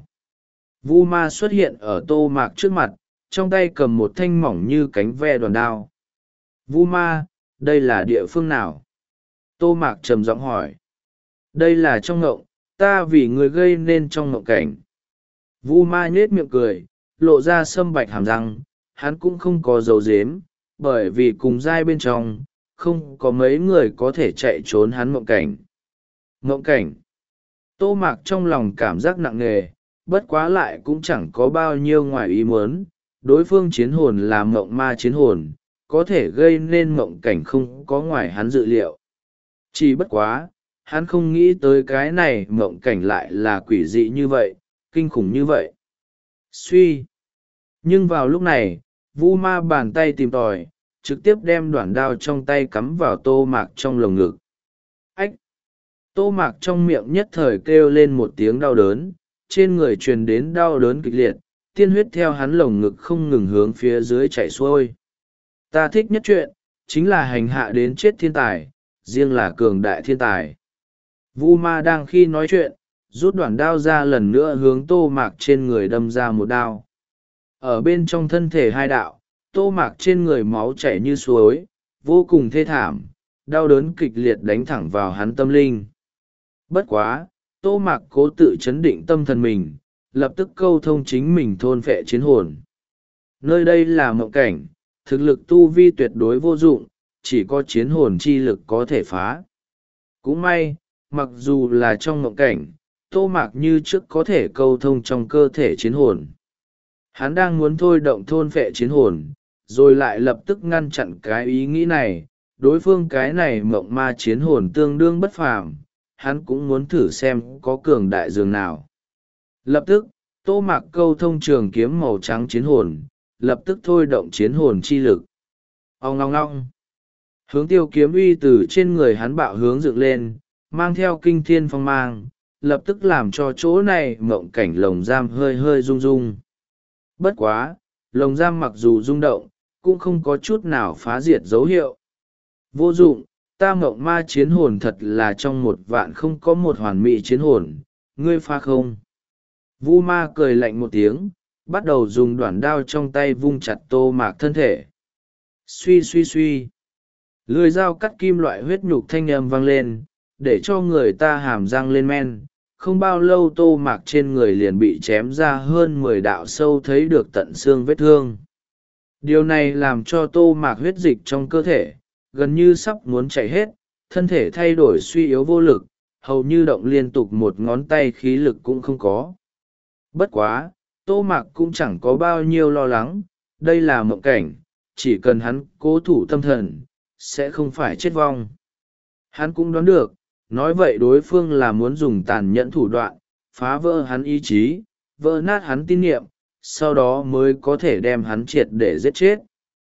Vu ma xuất hiện ở Tô Mạc trước mặt, trong tay cầm một thanh mỏng như cánh ve đoàn đao. Vu ma, đây là địa phương nào? Tô Mạc trầm giọng hỏi. Đây là trong ngộng, ta vì người gây nên trong ngộng cảnh. Vu ma nhết miệng cười, lộ ra sâm bạch hàm răng, hắn cũng không có dấu dếm, bởi vì cùng giai bên trong, không có mấy người có thể chạy trốn hắn ngộng cảnh. Ngộng cảnh. Tô Mạc trong lòng cảm giác nặng nề, bất quá lại cũng chẳng có bao nhiêu ngoài ý muốn, đối phương chiến hồn là mộng ma chiến hồn, có thể gây nên mộng cảnh không có ngoài hắn dự liệu. Chỉ bất quá, hắn không nghĩ tới cái này mộng cảnh lại là quỷ dị như vậy, kinh khủng như vậy. Suy. Nhưng vào lúc này, Vu ma bàn tay tìm tòi, trực tiếp đem đoạn đao trong tay cắm vào Tô Mạc trong lồng ngực. Ách! Tô Mạc trong miệng nhất thời kêu lên một tiếng đau đớn, trên người truyền đến đau đớn kịch liệt, tiên huyết theo hắn lồng ngực không ngừng hướng phía dưới chảy xuôi. Ta thích nhất chuyện, chính là hành hạ đến chết thiên tài, riêng là cường đại thiên tài. Vu ma đang khi nói chuyện, rút đoạn đao ra lần nữa hướng Tô Mạc trên người đâm ra một đao. Ở bên trong thân thể hai đạo, Tô Mạc trên người máu chảy như suối, vô cùng thê thảm, đau đớn kịch liệt đánh thẳng vào hắn tâm linh. Bất quá, Tô Mạc cố tự chấn định tâm thần mình, lập tức câu thông chính mình thôn phệ chiến hồn. Nơi đây là mộng cảnh, thực lực tu vi tuyệt đối vô dụng, chỉ có chiến hồn chi lực có thể phá. Cũng may, mặc dù là trong mộng cảnh, Tô Mạc như trước có thể câu thông trong cơ thể chiến hồn. Hắn đang muốn thôi động thôn phệ chiến hồn, rồi lại lập tức ngăn chặn cái ý nghĩ này. Đối phương cái này mộng ma chiến hồn tương đương bất phàm, hắn cũng muốn thử xem có cường đại dường nào. Lập tức, Tô Mạc câu thông trường kiếm màu trắng chiến hồn, lập tức thôi động chiến hồn chi lực. Ong ong ong. Hướng tiêu kiếm uy từ trên người hắn bạo hướng dựng lên, mang theo kinh thiên phong mang, lập tức làm cho chỗ này mộng cảnh lồng giam hơi hơi rung rung. Bất quá, lồng giam mặc dù rung động, cũng không có chút nào phá diệt dấu hiệu. Vô dụng, ta mộng ma chiến hồn thật là trong một vạn không có một hoàn mỹ chiến hồn, ngươi phá không. Vu ma cười lạnh một tiếng, bắt đầu dùng đoạn đao trong tay vung chặt Tô Mạc thân thể. Suy suy suy. Lưỡi dao cắt kim loại huyết nhục thanh âm vang lên, để cho người ta hàm răng lên men. Không bao lâu Tô Mạc trên người liền bị chém ra hơn mười đạo sâu thấy được tận xương vết thương. Điều này làm cho Tô Mạc huyết dịch trong cơ thể gần như sắp muốn chảy hết, thân thể thay đổi suy yếu vô lực, hầu như động liên tục một ngón tay khí lực cũng không có. Bất quá, Tô Mạc cũng chẳng có bao nhiêu lo lắng, đây là mộng cảnh, chỉ cần hắn cố thủ tâm thần, sẽ không phải chết vong. Hắn cũng đoán được, nói vậy đối phương là muốn dùng tàn nhẫn thủ đoạn, phá vỡ hắn ý chí, vỡ nát hắn tín niệm, sau đó mới có thể đem hắn triệt để giết chết.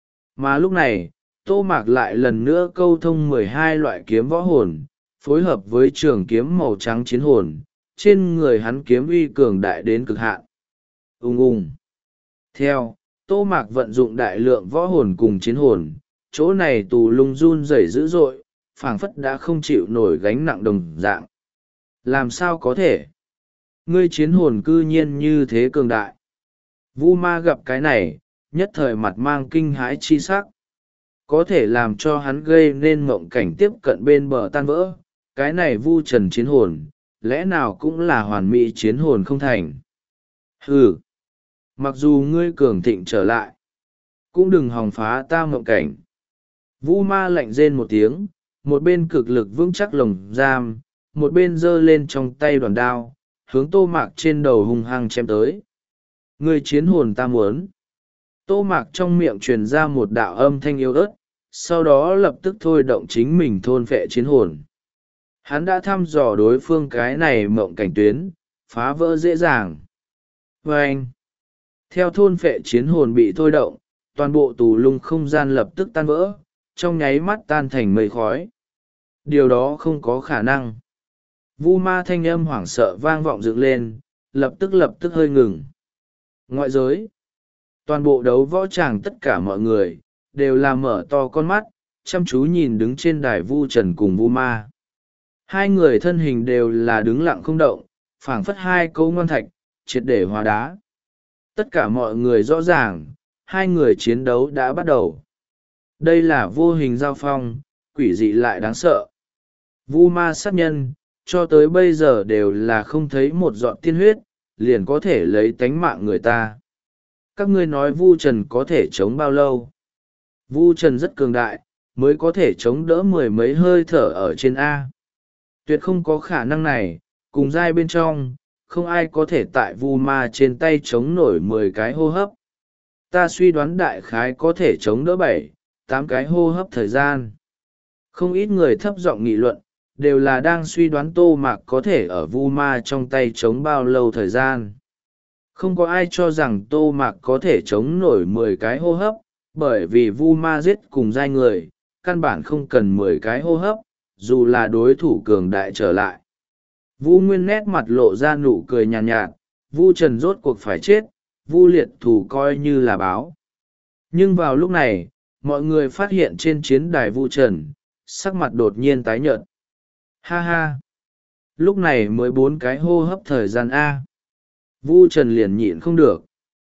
Mà lúc này, Tô Mạc lại lần nữa câu thông mười hai loại kiếm võ hồn, phối hợp với trường kiếm màu trắng chiến hồn, trên người hắn kiếm uy cường đại đến cực hạn. Ung ung. Theo, Tô Mạc vận dụng đại lượng võ hồn cùng chiến hồn, chỗ này tù lung run rẩy dữ dội, phảng phất đã không chịu nổi gánh nặng đồng dạng. Làm sao có thể? Ngươi chiến hồn cư nhiên như thế cường đại. Vu ma gặp cái này, nhất thời mặt mang kinh hãi chi sắc. Có thể làm cho hắn gây nên mộng cảnh tiếp cận bên bờ tan vỡ, cái này Vu Trần chiến hồn, lẽ nào cũng là hoàn mỹ chiến hồn không thành. Hừ, mặc dù ngươi cường thịnh trở lại, cũng đừng hòng phá ta mộng cảnh. Vu ma lạnh rên một tiếng, một bên cực lực vững chắc lồng giam, một bên giơ lên trong tay đoàn đao, hướng Tô Mạc trên đầu hung hăng chém tới. Ngươi chiến hồn ta muốn. Tô Mạc trong miệng truyền ra một đạo âm thanh yếu ớt, sau đó lập tức thôi động chính mình thôn phệ chiến hồn. Hắn đã thăm dò đối phương cái này mộng cảnh tuyến, phá vỡ dễ dàng. Và anh, theo thôn phệ chiến hồn bị thôi động, toàn bộ tù lung không gian lập tức tan vỡ, trong nháy mắt tan thành mây khói. Điều đó không có khả năng. Vu ma thanh âm hoảng sợ vang vọng dựng lên, lập tức lập tức hơi ngừng. Ngoại giới, toàn bộ đấu võ tràng tất cả mọi người, đều làm mở to con mắt, chăm chú nhìn đứng trên đài Vu Trần cùng Vu ma. Hai người thân hình đều là đứng lặng không động, phảng phất hai câu ngon thạch, triệt để hóa đá. Tất cả mọi người rõ ràng, hai người chiến đấu đã bắt đầu. Đây là vô hình giao phong, quỷ dị lại đáng sợ. Vu ma sát nhân, cho tới bây giờ đều là không thấy một giọt tiên huyết, liền có thể lấy tánh mạng người ta. Các ngươi nói Vu Trần có thể chống bao lâu? Vu Trần rất cường đại, mới có thể chống đỡ mười mấy hơi thở ở trên A. Tuyệt không có khả năng này, cùng giai bên trong, không ai có thể tại Vu ma trên tay chống nổi mười cái hô hấp. Ta suy đoán đại khái có thể chống đỡ bảy, tám cái hô hấp thời gian. Không ít người thấp giọng nghị luận, đều là đang suy đoán Tô Mạc có thể ở Vu ma trong tay chống bao lâu thời gian. Không có ai cho rằng Tô Mạc có thể chống nổi mười cái hô hấp, bởi vì Vu ma giết cùng giai người, căn bản không cần mười cái hô hấp, dù là đối thủ cường đại trở lại. Vu Nguyên nét mặt lộ ra nụ cười nhàn nhạt, nhạt, Vu Trần rốt cuộc phải chết, Vu liệt thủ coi như là báo. Nhưng vào lúc này, mọi người phát hiện trên chiến đài Vu Trần, sắc mặt đột nhiên tái nhợt. Ha ha! Lúc này mới bốn cái hô hấp thời gian A. Vu Trần liền nhịn không được.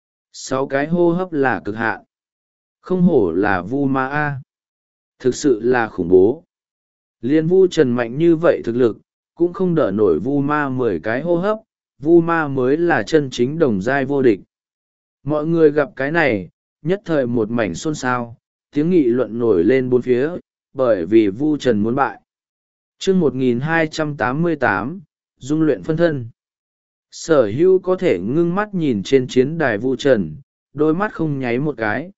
Sáu cái hô hấp là cực hạn. Không hổ là Vu ma A. Thực sự là khủng bố. Liên Vu Trần mạnh như vậy thực lực, cũng không đỡ nổi Vu ma mười cái hô hấp, vu ma mới là chân chính đồng giai vô địch. Mọi người gặp cái này, nhất thời một mảnh xôn xao, tiếng nghị luận nổi lên bốn phía, bởi vì Vu Trần muốn bại. Chương một nghìn hai trăm tám mươi tám, dung luyện phân thân. Sở Hữu có thể ngưng mắt nhìn trên chiến đài Vu Trần, đôi mắt không nháy một cái.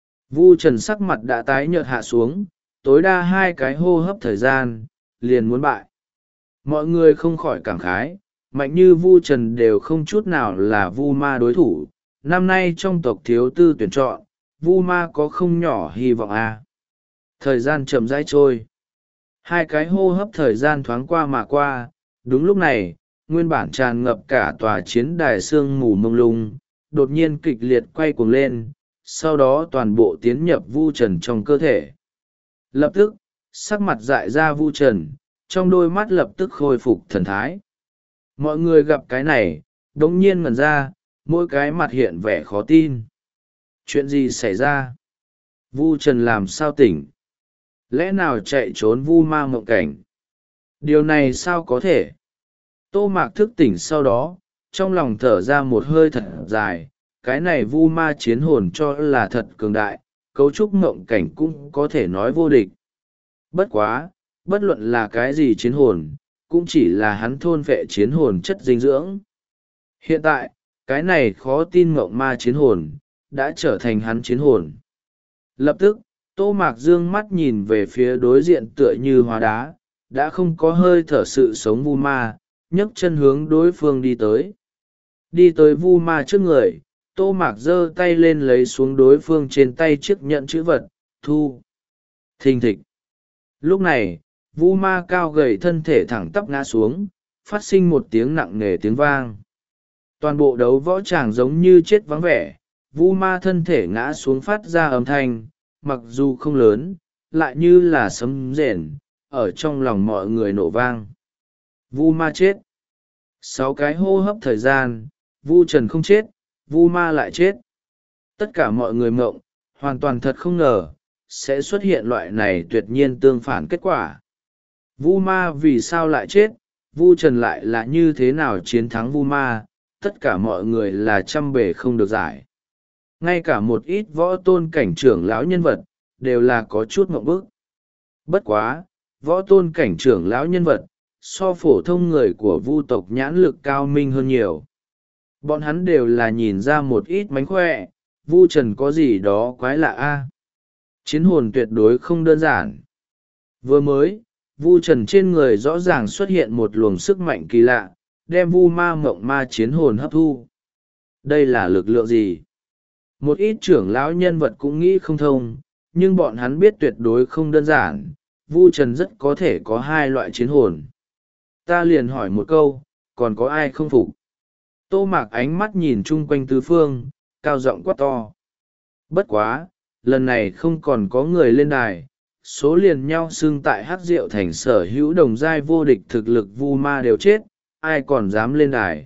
Vu Trần sắc mặt đã tái nhợt hạ xuống, tối đa hai cái hô hấp thời gian, liền muốn bại. Mọi người không khỏi cảm khái, mạnh như Vu Trần đều không chút nào là Vu ma đối thủ. Năm nay trong tộc thiếu tư tuyển chọn, Vu ma có không nhỏ hy vọng à. Thời gian chậm rãi trôi. Hai cái hô hấp thời gian thoáng qua mà qua, đúng lúc này, nguyên bản tràn ngập cả tòa chiến đài sương mù mông lung, đột nhiên kịch liệt quay cuồng lên, sau đó toàn bộ tiến nhập Vu Trần trong cơ thể. Lập tức, sắc mặt dại ra Vu Trần, trong đôi mắt lập tức khôi phục thần thái. Mọi người gặp cái này, đống nhiên ngẩn ra, mỗi cái mặt hiện vẻ khó tin. Chuyện gì xảy ra? Vu Trần làm sao tỉnh? Lẽ nào chạy trốn vu ma mộng cảnh? Điều này sao có thể? Tô Mạc thức tỉnh sau đó, trong lòng thở ra một hơi thật dài, cái này vu ma chiến hồn cho là thật cường đại, cấu trúc mộng cảnh cũng có thể nói vô địch. Bất quá, bất luận là cái gì chiến hồn, cũng chỉ là hắn thôn vệ chiến hồn chất dinh dưỡng. Hiện tại, cái này khó tin mộng ma chiến hồn, đã trở thành hắn chiến hồn. Lập tức, Tô Mạc dương mắt nhìn về phía đối diện tựa như hóa đá, đã không có hơi thở sự sống vu ma, nhấc chân hướng đối phương đi tới. Đi tới vu ma trước người, Tô Mạc giơ tay lên lấy xuống đối phương trên tay chiếc nhẫn chữ vật, thu. Thình thịch. Lúc này, vu ma cao gầy thân thể thẳng tắp ngã xuống, phát sinh một tiếng nặng nề tiếng vang. Toàn bộ đấu võ tràng giống như chết vắng vẻ, vu ma thân thể ngã xuống phát ra âm thanh, mặc dù không lớn, lại như là sấm rền, ở trong lòng mọi người nổ vang. Vu ma chết. Sáu cái hô hấp thời gian, Vu Trần không chết, vu ma lại chết. Tất cả mọi người mộng, hoàn toàn thật không ngờ, sẽ xuất hiện loại này tuyệt nhiên tương phản kết quả. Vu ma vì sao lại chết, Vu Trần lại là như thế nào chiến thắng vu ma, tất cả mọi người là trăm bề không được giải. Ngay cả một ít võ tôn cảnh trưởng lão nhân vật, đều là có chút mộng bức. Bất quá, võ tôn cảnh trưởng lão nhân vật, so phổ thông người của vu tộc nhãn lực cao minh hơn nhiều. Bọn hắn đều là nhìn ra một ít mánh khỏe, Vu Trần có gì đó quái lạ a. Chiến hồn tuyệt đối không đơn giản. Vừa mới, Vu Trần trên người rõ ràng xuất hiện một luồng sức mạnh kỳ lạ, đem vu ma mộng ma chiến hồn hấp thu. Đây là lực lượng gì? Một ít trưởng lão nhân vật cũng nghĩ không thông, nhưng bọn hắn biết tuyệt đối không đơn giản, Vu Trần rất có thể có hai loại chiến hồn. Ta liền hỏi một câu, còn có ai không phục? Tô Mạc ánh mắt nhìn chung quanh tứ phương, cao giọng quát to. Bất quá, lần này không còn có người lên đài, số liền nhau xưng tại Hắc Diệu Thành sở hữu đồng giai vô địch thực lực vu ma đều chết, ai còn dám lên đài.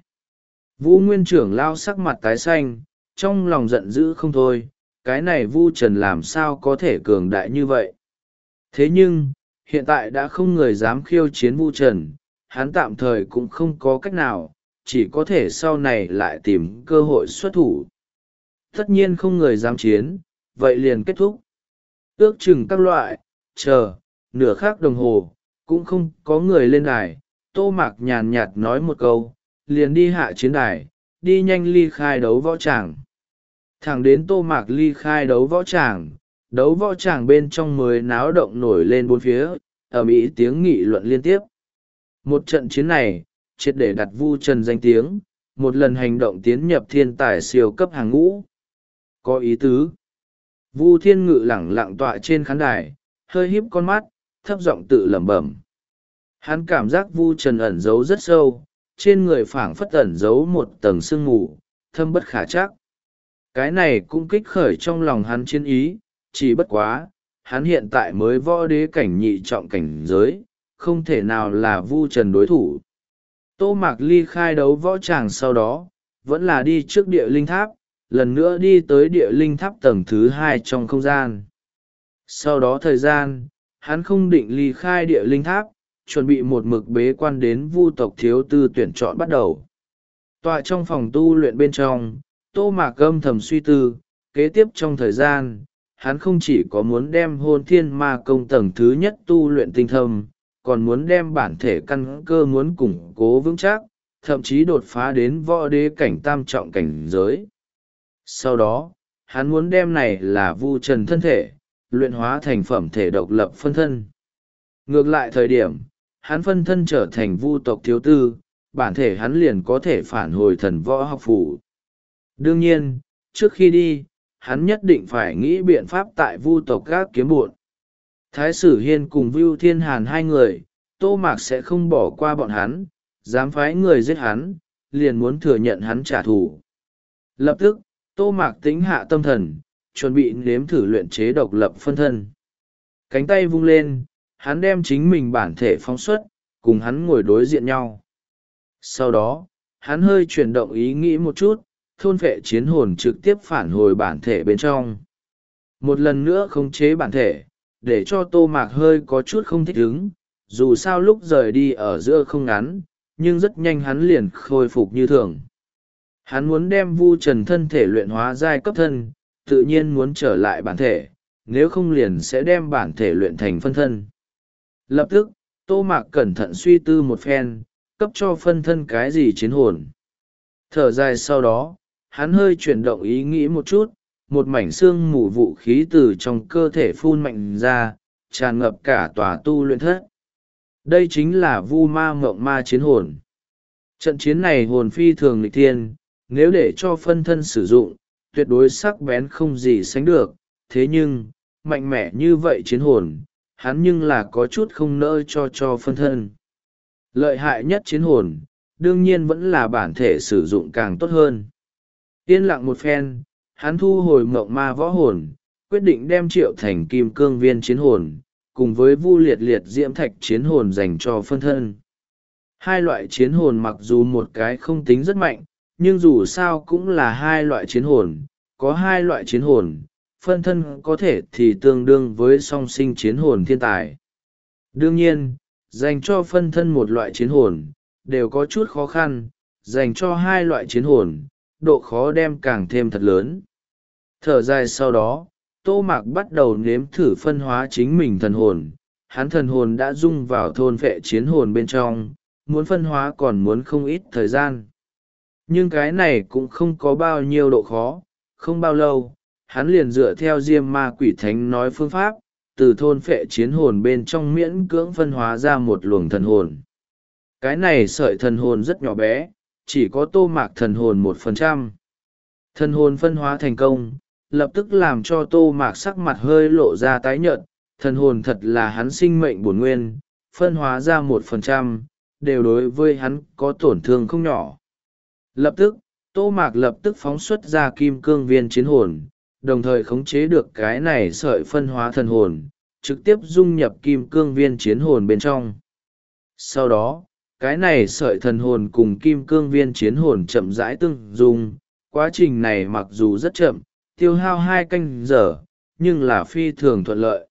Vũ Nguyên trưởng lao sắc mặt tái xanh, trong lòng giận dữ không thôi, cái này Vu Trần làm sao có thể cường đại như vậy. Thế nhưng, hiện tại đã không người dám khiêu chiến Vu Trần, hắn tạm thời cũng không có cách nào, chỉ có thể sau này lại tìm cơ hội xuất thủ. Tất nhiên không người dám chiến, vậy liền kết thúc. Ước chừng các loại, chờ, nửa khắc đồng hồ, cũng không có người lên đài. Tô Mạc nhàn nhạt nói một câu, liền đi hạ chiến đài, đi nhanh ly khai đấu võ tràng. Thẳng đến Tô Mạc ly khai đấu võ tràng, đấu võ tràng bên trong mới náo động nổi lên bốn phía, ầm ĩ tiếng nghị luận liên tiếp. Một trận chiến này, triệt để đặt Vu Trần danh tiếng, một lần hành động tiến nhập thiên tài siêu cấp hàng ngũ. Có ý tứ. Vu Thiên Ngự lẳng lặng tọa trên khán đài, hơi híp con mắt, thấp giọng tự lẩm bẩm. Hắn cảm giác Vu Trần ẩn giấu rất sâu, trên người phảng phất ẩn giấu một tầng sương mù, thâm bất khả trắc. Cái này cũng kích khởi trong lòng hắn chiến ý, chỉ bất quá, hắn hiện tại mới võ đế cảnh nhị trọng cảnh giới, không thể nào là Vu Trần đối thủ. Tô Mạc ly khai đấu võ tràng sau đó, vẫn là đi trước địa linh tháp, lần nữa đi tới địa linh tháp tầng thứ hai trong không gian. Sau đó thời gian, hắn không định ly khai địa linh tháp, chuẩn bị một mực bế quan đến Vu tộc thiếu tư tuyển chọn bắt đầu. Tọa trong phòng tu luyện bên trong, Tô Mạc âm thầm suy tư, kế tiếp trong thời gian, hắn không chỉ có muốn đem hôn thiên ma công tầng thứ nhất tu luyện tinh thâm, còn muốn đem bản thể căn cơ muốn củng cố vững chắc, thậm chí đột phá đến võ đế cảnh tam trọng cảnh giới. Sau đó, hắn muốn đem này là vu trần thân thể, luyện hóa thành phẩm thể độc lập phân thân. Ngược lại thời điểm, hắn phân thân trở thành vu tộc thiếu tư, bản thể hắn liền có thể phản hồi thần võ học phủ. Đương nhiên, trước khi đi, hắn nhất định phải nghĩ biện pháp tại vu tộc gác kiếm bộn. Thái Sử Hiên cùng Vưu Thiên Hàn hai người, Tô Mạc sẽ không bỏ qua bọn hắn, dám phái người giết hắn, liền muốn thừa nhận hắn trả thù. Lập tức, Tô Mạc tính hạ tâm thần, chuẩn bị nếm thử luyện chế độc lập phân thân. Cánh tay vung lên, hắn đem chính mình bản thể phóng xuất, cùng hắn ngồi đối diện nhau. Sau đó, hắn hơi chuyển động ý nghĩ một chút, thôn phệ chiến hồn trực tiếp phản hồi bản thể bên trong. Một lần nữa khống chế bản thể, để cho Tô Mạc hơi có chút không thích ứng, dù sao lúc rời đi ở giữa không ngắn, nhưng rất nhanh hắn liền khôi phục như thường. Hắn muốn đem vu trần thân thể luyện hóa giai cấp thân, tự nhiên muốn trở lại bản thể, nếu không liền sẽ đem bản thể luyện thành phân thân. Lập tức, Tô Mạc cẩn thận suy tư một phen, cấp cho phân thân cái gì chiến hồn. Thở dài sau đó, hắn hơi chuyển động ý nghĩ một chút, một mảnh xương mù vũ khí từ trong cơ thể phun mạnh ra, tràn ngập cả tòa tu luyện thất. Đây chính là vu ma mộng ma chiến hồn. Trận chiến này hồn phi thường nghịch thiên, nếu để cho phân thân sử dụng, tuyệt đối sắc bén không gì sánh được. Thế nhưng, mạnh mẽ như vậy chiến hồn, hắn nhưng là có chút không nỡ cho cho phân thân. Lợi hại nhất chiến hồn, đương nhiên vẫn là bản thể sử dụng càng tốt hơn. Yên lặng một phen, hắn thu hồi mộng ma võ hồn, quyết định đem triệu thành kim cương viên chiến hồn, cùng với vu liệt liệt diễm thạch chiến hồn dành cho phân thân. Hai loại chiến hồn mặc dù một cái không tính rất mạnh, nhưng dù sao cũng là hai loại chiến hồn, có hai loại chiến hồn, phân thân có thể thì tương đương với song sinh chiến hồn thiên tài. Đương nhiên, dành cho phân thân một loại chiến hồn, đều có chút khó khăn, dành cho hai loại chiến hồn, độ khó đem càng thêm thật lớn. Thở dài sau đó, Tô Mạc bắt đầu nếm thử phân hóa chính mình thần hồn. Hắn thần hồn đã dung vào thôn phệ chiến hồn bên trong, muốn phân hóa còn muốn không ít thời gian. Nhưng cái này cũng không có bao nhiêu độ khó, không bao lâu, hắn liền dựa theo Diêm Ma Quỷ Thánh nói phương pháp, từ thôn phệ chiến hồn bên trong miễn cưỡng phân hóa ra một luồng thần hồn. Cái này sợi thần hồn rất nhỏ bé, chỉ có Tô Mạc thần hồn một phần trăm. Thần hồn phân hóa thành công, lập tức làm cho Tô Mạc sắc mặt hơi lộ ra tái nhợt. Thần hồn thật là hắn sinh mệnh bổn nguyên, phân hóa ra một phần trăm, đều đối với hắn có tổn thương không nhỏ. Lập tức, Tô Mạc lập tức phóng xuất ra kim cương viên chiến hồn, đồng thời khống chế được cái này sợi phân hóa thần hồn, trực tiếp dung nhập kim cương viên chiến hồn bên trong. Sau đó, cái này sợi thần hồn cùng kim cương viên chiến hồn chậm rãi tương dung, quá trình này mặc dù rất chậm, tiêu hao hai canh giờ, nhưng là phi thường thuận lợi.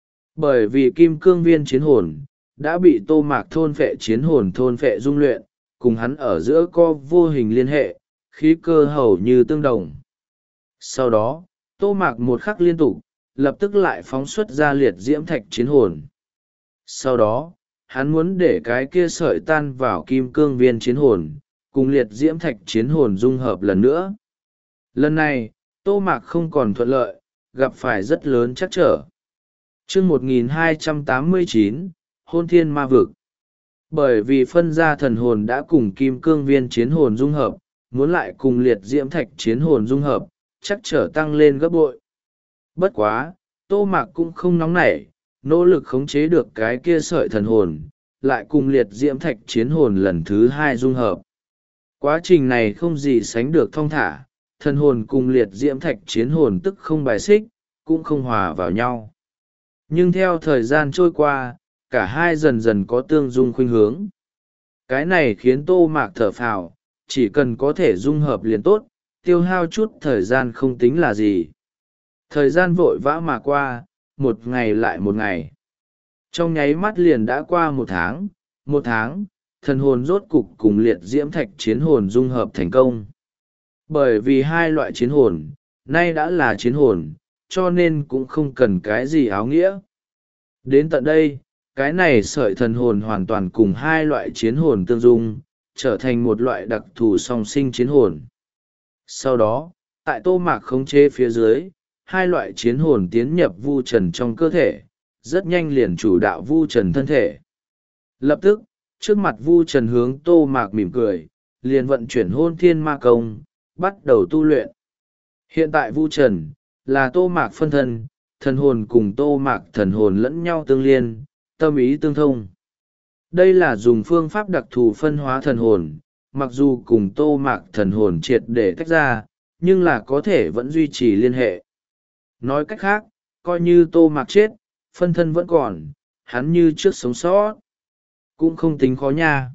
Bởi vì kim cương viên chiến hồn đã bị Tô Mạc thôn phệ chiến hồn thôn phệ dung luyện, cùng hắn ở giữa có vô hình liên hệ, khí cơ hầu như tương đồng. Sau đó, Tô Mạc một khắc liên tục, lập tức lại phóng xuất ra liệt diễm thạch chiến hồn. Sau đó, hắn muốn để cái kia sợi tan vào kim cương viên chiến hồn, cùng liệt diễm thạch chiến hồn dung hợp lần nữa. Lần này, Tô Mạc không còn thuận lợi, gặp phải rất lớn trắc trở. Chương một nghìn hai trăm tám mươi chín, Hôn Thiên Ma Vực. Bởi vì phân ra thần hồn đã cùng kim cương viên chiến hồn dung hợp, muốn lại cùng liệt diễm thạch chiến hồn dung hợp, chắc trở tăng lên gấp bội. Bất quá, Tô Mạc cũng không nóng nảy, nỗ lực khống chế được cái kia sợi thần hồn, lại cùng liệt diễm thạch chiến hồn lần thứ hai dung hợp. Quá trình này không gì sánh được thong thả, thần hồn cùng liệt diễm thạch chiến hồn tức không bài xích, cũng không hòa vào nhau. Nhưng theo thời gian trôi qua, cả hai dần dần có tương dung khuynh hướng. Cái này khiến Tô Mạc thở phào, chỉ cần có thể dung hợp liền tốt, tiêu hao chút thời gian không tính là gì. Thời gian vội vã mà qua, một ngày lại một ngày. Trong nháy mắt liền đã qua một tháng, một tháng, thần hồn rốt cục cùng liệt diễm thạch chiến hồn dung hợp thành công. Bởi vì hai loại chiến hồn, nay đã là chiến hồn, cho nên cũng không cần cái gì áo nghĩa. Đến tận đây, cái này sợi thần hồn hoàn toàn cùng hai loại chiến hồn tương dung, trở thành một loại đặc thù song sinh chiến hồn. Sau đó, tại Tô Mạc khống chế phía dưới, hai loại chiến hồn tiến nhập Vu Trần trong cơ thể, rất nhanh liền chủ đạo Vu Trần thân thể. Lập tức, trước mặt Vu Trần hướng Tô Mạc mỉm cười, liền vận chuyển hôn thiên ma công, bắt đầu tu luyện. Hiện tại Vu Trần, là Tô Mạc phân thân, thần hồn cùng Tô Mạc thần hồn lẫn nhau tương liên, tâm ý tương thông. Đây là dùng phương pháp đặc thù phân hóa thần hồn, mặc dù cùng Tô Mạc thần hồn triệt để tách ra, nhưng là có thể vẫn duy trì liên hệ. Nói cách khác, coi như Tô Mạc chết, phân thân vẫn còn, hắn như trước sống sót. Cũng không tính khó nha.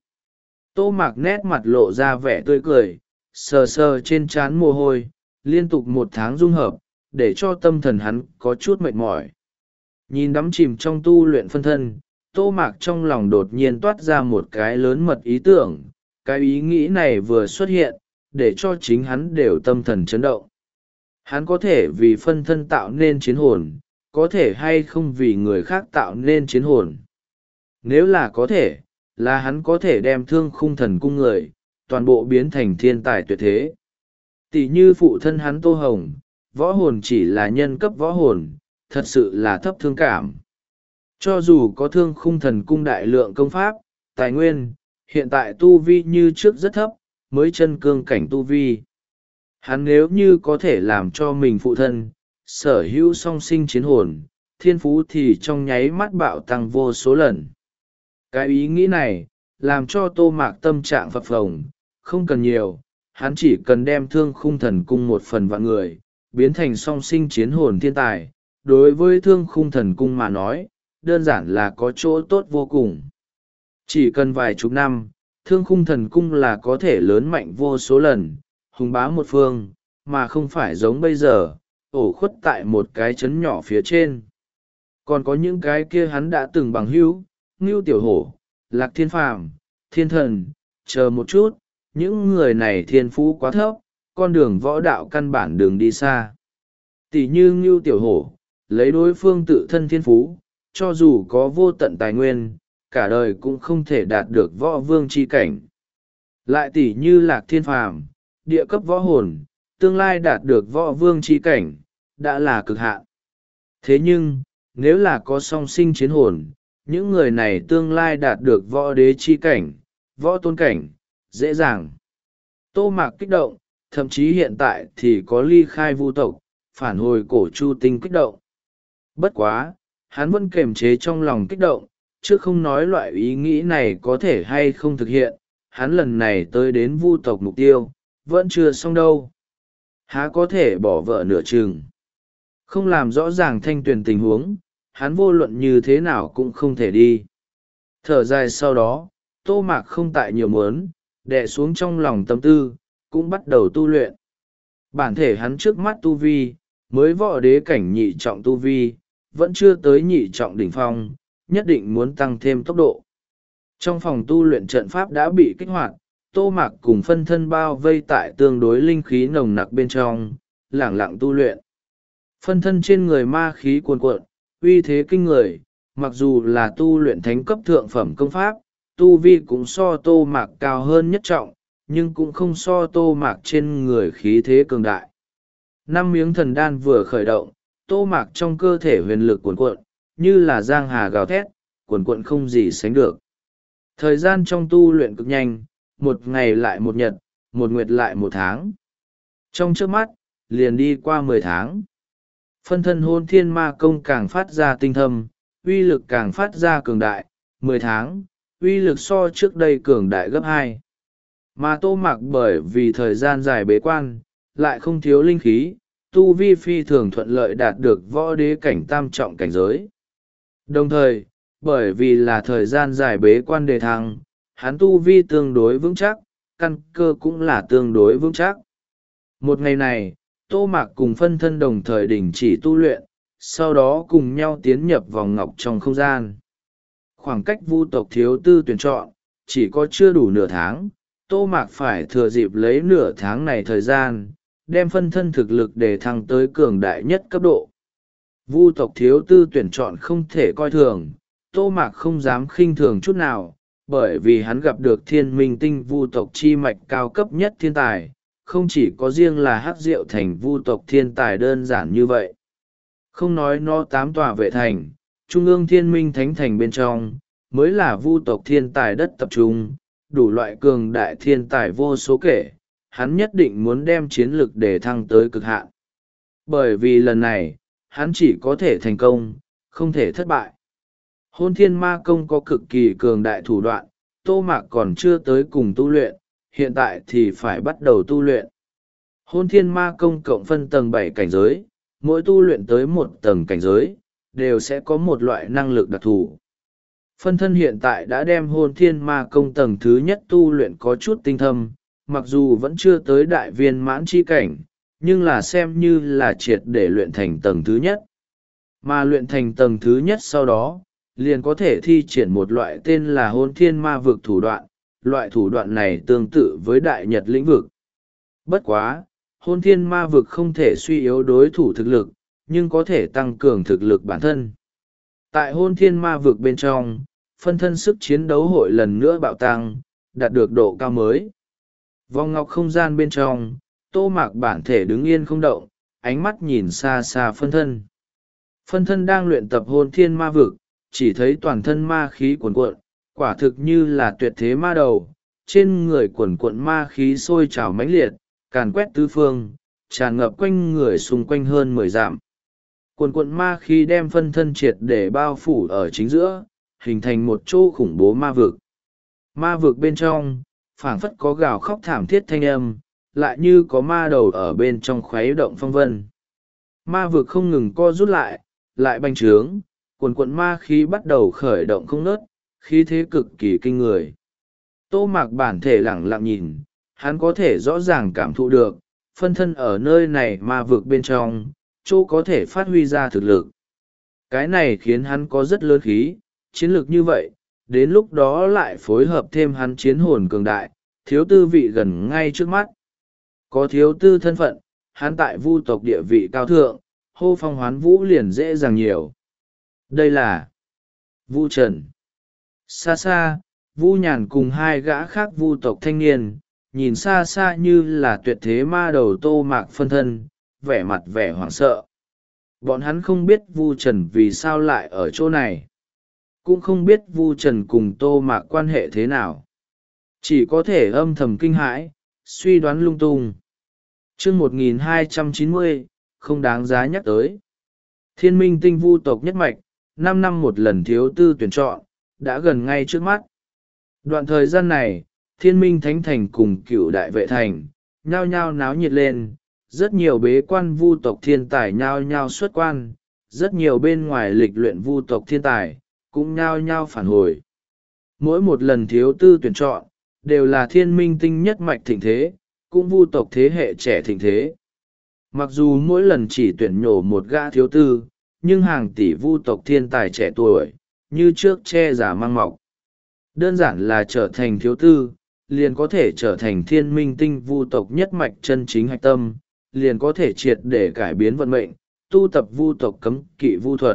Tô Mạc nét mặt lộ ra vẻ tươi cười, sờ sờ trên trán mồ hôi, liên tục một tháng dung hợp, để cho tâm thần hắn có chút mệt mỏi. Nhìn đắm chìm trong tu luyện phân thân, Tô Mạc trong lòng đột nhiên toát ra một cái lớn mật ý tưởng, cái ý nghĩ này vừa xuất hiện, để cho chính hắn đều tâm thần chấn động. Hắn có thể vì phân thân tạo nên chiến hồn, có thể hay không vì người khác tạo nên chiến hồn. Nếu là có thể, là hắn có thể đem Thương Khung Thần Cung người, toàn bộ biến thành thiên tài tuyệt thế. Tỷ như phụ thân hắn Tô Hồng, võ hồn chỉ là nhân cấp võ hồn, thật sự là thấp thương cảm. Cho dù có Thương Khung Thần Cung đại lượng công pháp, tài nguyên, hiện tại tu vi như trước rất thấp, mới chân cương cảnh tu vi. Hắn nếu như có thể làm cho mình phụ thân, sở hữu song sinh chiến hồn, thiên phú thì trong nháy mắt bạo tăng vô số lần. Cái ý nghĩ này, làm cho Tô Mạc tâm trạng phập phồng, không cần nhiều, hắn chỉ cần đem Thương Khung Thần Cung một phần vạn người, biến thành song sinh chiến hồn thiên tài. Đối với Thương Khung Thần Cung mà nói, đơn giản là có chỗ tốt vô cùng. Chỉ cần vài chục năm, Thương Khung Thần Cung là có thể lớn mạnh vô số lần, hùng bá một phương, mà không phải giống bây giờ, ổ khuất tại một cái trấn nhỏ phía trên. Còn có những cái kia hắn đã từng bằng hữu, Ngưu Tiểu Hổ, Lạc Thiên Phàm, Thiên Thần, chờ một chút, những người này thiên phú quá thấp, con đường võ đạo căn bản đường đi xa. Tỷ như Ngưu Tiểu Hổ, lấy đối phương tự thân thiên phú, cho dù có vô tận tài nguyên, cả đời cũng không thể đạt được võ vương chi cảnh. Lại tỷ như Lạc Thiên Phàm, địa cấp võ hồn, tương lai đạt được võ vương chi cảnh, đã là cực hạn. Thế nhưng, nếu là có song sinh chiến hồn, những người này tương lai đạt được võ đế chi cảnh, võ tôn cảnh, dễ dàng. Tô Mạc kích động, thậm chí hiện tại thì có ly khai vu tộc, phản hồi cổ Chu Tinh kích động. Bất quá, hắn vẫn kềm chế trong lòng kích động, chứ không nói loại ý nghĩ này có thể hay không thực hiện, hắn lần này tới đến vu tộc mục tiêu, vẫn chưa xong đâu. Há có thể bỏ vợ nửa chừng. Không làm rõ ràng Thanh Tuyền tình huống, hắn vô luận như thế nào cũng không thể đi. Thở dài sau đó, Tô Mạc không tại nhiều muốn, đè xuống trong lòng tâm tư, cũng bắt đầu tu luyện. Bản thể hắn trước mắt tu vi, mới võ đế cảnh nhị trọng tu vi, vẫn chưa tới nhị trọng đỉnh phong, nhất định muốn tăng thêm tốc độ. Trong phòng tu luyện trận pháp đã bị kích hoạt, Tô Mạc cùng phân thân bao vây tại tương đối linh khí nồng nặc bên trong, lẳng lặng tu luyện. Phân thân trên người ma khí cuồn cuộn, uy thế kinh người, mặc dù là tu luyện thánh cấp thượng phẩm công pháp, tu vi cũng so Tô Mạc cao hơn nhất trọng, nhưng cũng không so Tô Mạc trên người khí thế cường đại. Năm miếng thần đan vừa khởi động, Tô Mạc trong cơ thể huyền lực cuồn cuộn, như là giang hà gào thét, cuồn cuộn không gì sánh được. Thời gian trong tu luyện cực nhanh, một ngày lại một nhật, một nguyệt lại một tháng. Trong trước mắt, liền đi qua mười tháng. Phân thân hôn thiên ma công càng phát ra tinh thâm, uy lực càng phát ra cường đại, mười tháng, uy lực so trước đây cường đại gấp hai. Mà Tô Mạc bởi vì thời gian dài bế quan, lại không thiếu linh khí, tu vi phi thường thuận lợi đạt được võ đế cảnh tam trọng cảnh giới. Đồng thời, bởi vì là thời gian dài bế quan đề thăng, hắn tu vi tương đối vững chắc, căn cơ cũng là tương đối vững chắc. Một ngày này, Tô Mạc cùng phân thân đồng thời đình chỉ tu luyện, sau đó cùng nhau tiến nhập vòng ngọc trong không gian. Khoảng cách vu tộc thiếu tư tuyển chọn, chỉ có chưa đủ nửa tháng, Tô Mạc phải thừa dịp lấy nửa tháng này thời gian, đem phân thân thực lực để thăng tới cường đại nhất cấp độ. Vu tộc thiếu tư tuyển chọn không thể coi thường, Tô Mạc không dám khinh thường chút nào, bởi vì hắn gặp được thiên minh tinh vu tộc chi mạch cao cấp nhất thiên tài, không chỉ có riêng là hắc diệu thành vu tộc thiên tài đơn giản như vậy. Không nói nó tám tòa vệ thành, trung ương thiên minh thánh thành bên trong, mới là vu tộc thiên tài đất tập trung, đủ loại cường đại thiên tài vô số kể, hắn nhất định muốn đem chiến lực để thăng tới cực hạn. Bởi vì lần này, hắn chỉ có thể thành công, không thể thất bại. Hôn thiên ma công có cực kỳ cường đại thủ đoạn, Tô Mạc còn chưa tới cùng tu luyện, hiện tại thì phải bắt đầu tu luyện. Hôn thiên ma công cộng phân tầng bảy cảnh giới, mỗi tu luyện tới một tầng cảnh giới, đều sẽ có một loại năng lực đặc thù. Phân thân hiện tại đã đem hôn thiên ma công tầng thứ nhất tu luyện có chút tinh thâm, mặc dù vẫn chưa tới đại viên mãn chi cảnh, nhưng là xem như là triệt để luyện thành tầng thứ nhất. Mà luyện thành tầng thứ nhất sau đó, liền có thể thi triển một loại tên là hôn thiên ma vực thủ đoạn, loại thủ đoạn này tương tự với đại nhật lĩnh vực. Bất quá, hôn thiên ma vực không thể suy yếu đối thủ thực lực, nhưng có thể tăng cường thực lực bản thân. Tại hôn thiên ma vực bên trong, phân thân sức chiến đấu hội lần nữa bạo tăng, đạt được độ cao mới. Vòng ngọc không gian bên trong, Tô Mạc bản thể đứng yên không động, ánh mắt nhìn xa xa phân thân. Phân thân đang luyện tập hôn thiên ma vực, chỉ thấy toàn thân ma khí cuồn cuộn, quả thực như là tuyệt thế ma đầu, trên người cuồn cuộn ma khí sôi trào mãnh liệt, càn quét tứ phương, tràn ngập quanh người xung quanh hơn mười dặm. Cuồn cuộn ma khí đem phân thân triệt để bao phủ ở chính giữa, hình thành một chỗ khủng bố ma vực. Ma vực bên trong, phảng phất có gào khóc thảm thiết thanh âm, lại như có ma đầu ở bên trong khuấy động phong vân. Ma vực không ngừng co rút lại, lại bành trướng, cuồn cuộn ma khí bắt đầu khởi động không ngớt, khí thế cực kỳ kinh người. Tô Mạc bản thể lẳng lặng nhìn, hắn có thể rõ ràng cảm thụ được, phân thân ở nơi này ma vực bên trong, chỗ có thể phát huy ra thực lực. Cái này khiến hắn có rất lớn khí, chiến lược như vậy, đến lúc đó lại phối hợp thêm hắn chiến hồn cường đại, thiếu tư vị gần ngay trước mắt. Có thiếu tư thân phận, hắn tại vu tộc địa vị cao thượng, hô phong hoán vũ liền dễ dàng nhiều. Đây là Vu Trần. Xa xa, Vu Nhàn cùng hai gã khác vu tộc thanh niên, nhìn xa xa như là tuyệt thế ma đầu Tô Mạc phân thân, vẻ mặt vẻ hoảng sợ. Bọn hắn không biết Vu Trần vì sao lại ở chỗ này. Cũng không biết Vu Trần cùng Tô Mạc quan hệ thế nào. Chỉ có thể âm thầm kinh hãi, suy đoán lung tung. chương một nghìn hai trăm chín mươi, không đáng giá nhắc tới. Thiên minh tinh vu tộc nhất mạch, năm năm một lần thiếu tư tuyển chọn, đã gần ngay trước mắt. Đoạn thời gian này, thiên minh thánh thành cùng cựu đại vệ thành, nhao nhao náo nhiệt lên, rất nhiều bế quan vu tộc thiên tài nhao nhao xuất quan, rất nhiều bên ngoài lịch luyện vu tộc thiên tài, cũng nhao nhao phản hồi. Mỗi một lần thiếu tư tuyển chọn, đều là thiên minh tinh nhất mạch thịnh thế, cũng vu tộc thế hệ trẻ thịnh thế. Mặc dù mỗi lần chỉ tuyển nhổ một gã thiếu tư, nhưng hàng tỷ vu tộc thiên tài trẻ tuổi, như trước che giả mang mọc. Đơn giản là trở thành thiếu tư, liền có thể trở thành thiên minh tinh vu tộc nhất mạch chân chính hạch tâm, liền có thể triệt để cải biến vận mệnh, tu tập vu tộc cấm kỵ vu thuật.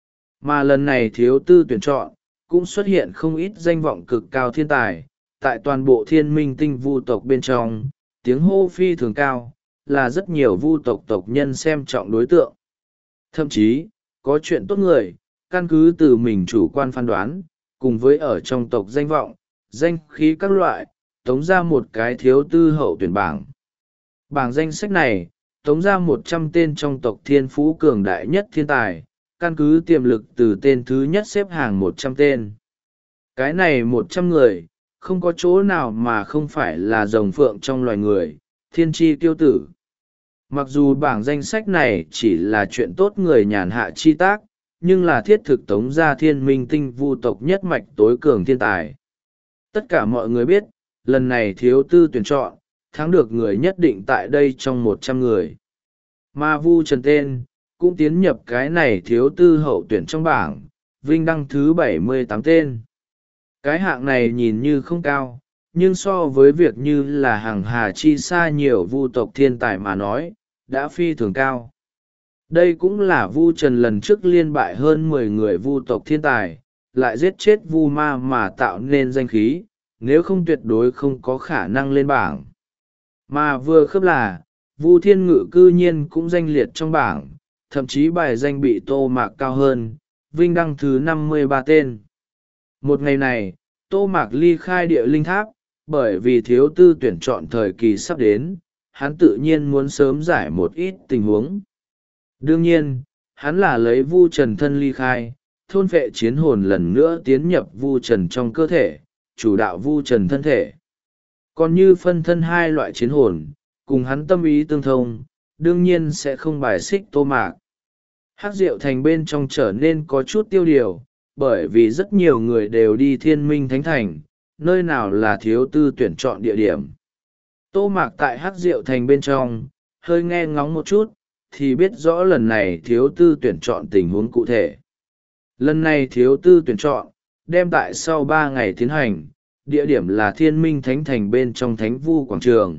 Mà lần này thiếu tư tuyển chọn, cũng xuất hiện không ít danh vọng cực cao thiên tài, tại toàn bộ thiên minh tinh vu tộc bên trong, tiếng hô phi thường cao, là rất nhiều vu tộc tộc nhân xem trọng đối tượng. Thậm chí, có chuyện tốt người, căn cứ từ mình chủ quan phán đoán, cùng với ở trong tộc danh vọng, danh khí các loại, tống ra một cái thiếu tư hậu tuyển bảng. Bảng danh sách này, tống ra một trăm tên trong tộc thiên phú cường đại nhất thiên tài, căn cứ tiềm lực từ tên thứ nhất xếp hàng một trăm tên. Cái này một trăm người, không có chỗ nào mà không phải là rồng phượng trong loài người, thiên tri tiêu tử. Mặc dù bảng danh sách này chỉ là chuyện tốt người nhàn hạ chi tác, nhưng là thiết thực tống ra thiên minh tinh vu tộc nhất mạch tối cường thiên tài. Tất cả mọi người biết, lần này thiếu tư tuyển chọn, thắng được người nhất định tại đây trong một trăm người. Mà Vu Trần tên, cũng tiến nhập cái này thiếu tư hậu tuyển trong bảng, vinh đăng thứ bảy mươi tám tên. Cái hạng này nhìn như không cao, nhưng so với việc như là hàng hà chi xa nhiều vu tộc thiên tài mà nói, đã phi thường cao. Đây cũng là vu trần lần trước liên bại hơn mười người vu tộc thiên tài, lại giết chết vu ma mà tạo nên danh khí, nếu không tuyệt đối không có khả năng lên bảng. Mà vừa khớp là, vu thiên ngự cư nhiên cũng danh liệt trong bảng, thậm chí bài danh bị tô mạc cao hơn, vinh đăng thứ năm mươi ba tên. Một ngày này, tô mạc ly khai địa linh tháp, bởi vì thiếu tư tuyển chọn thời kỳ sắp đến, hắn tự nhiên muốn sớm giải một ít tình huống. Đương nhiên, hắn là lấy vu trần thân ly khai, thôn vệ chiến hồn lần nữa tiến nhập vu trần trong cơ thể, chủ đạo vu trần thân thể. Còn như phân thân hai loại chiến hồn, cùng hắn tâm ý tương thông, đương nhiên sẽ không bài xích tô mạc. Hắc Diệu Thành bên trong trở nên có chút tiêu điều, bởi vì rất nhiều người đều đi Thiên Minh Thánh Thành, nơi nào là thiếu tư tuyển chọn địa điểm. Tô mạc tại Hắc Diệu Thành bên trong, hơi nghe ngóng một chút, thì biết rõ lần này thiếu tư tuyển chọn tình huống cụ thể. Lần này thiếu tư tuyển chọn, đem tại sau ba ngày tiến hành, địa điểm là Thiên Minh Thánh Thành bên trong Thánh Vu Quảng Trường.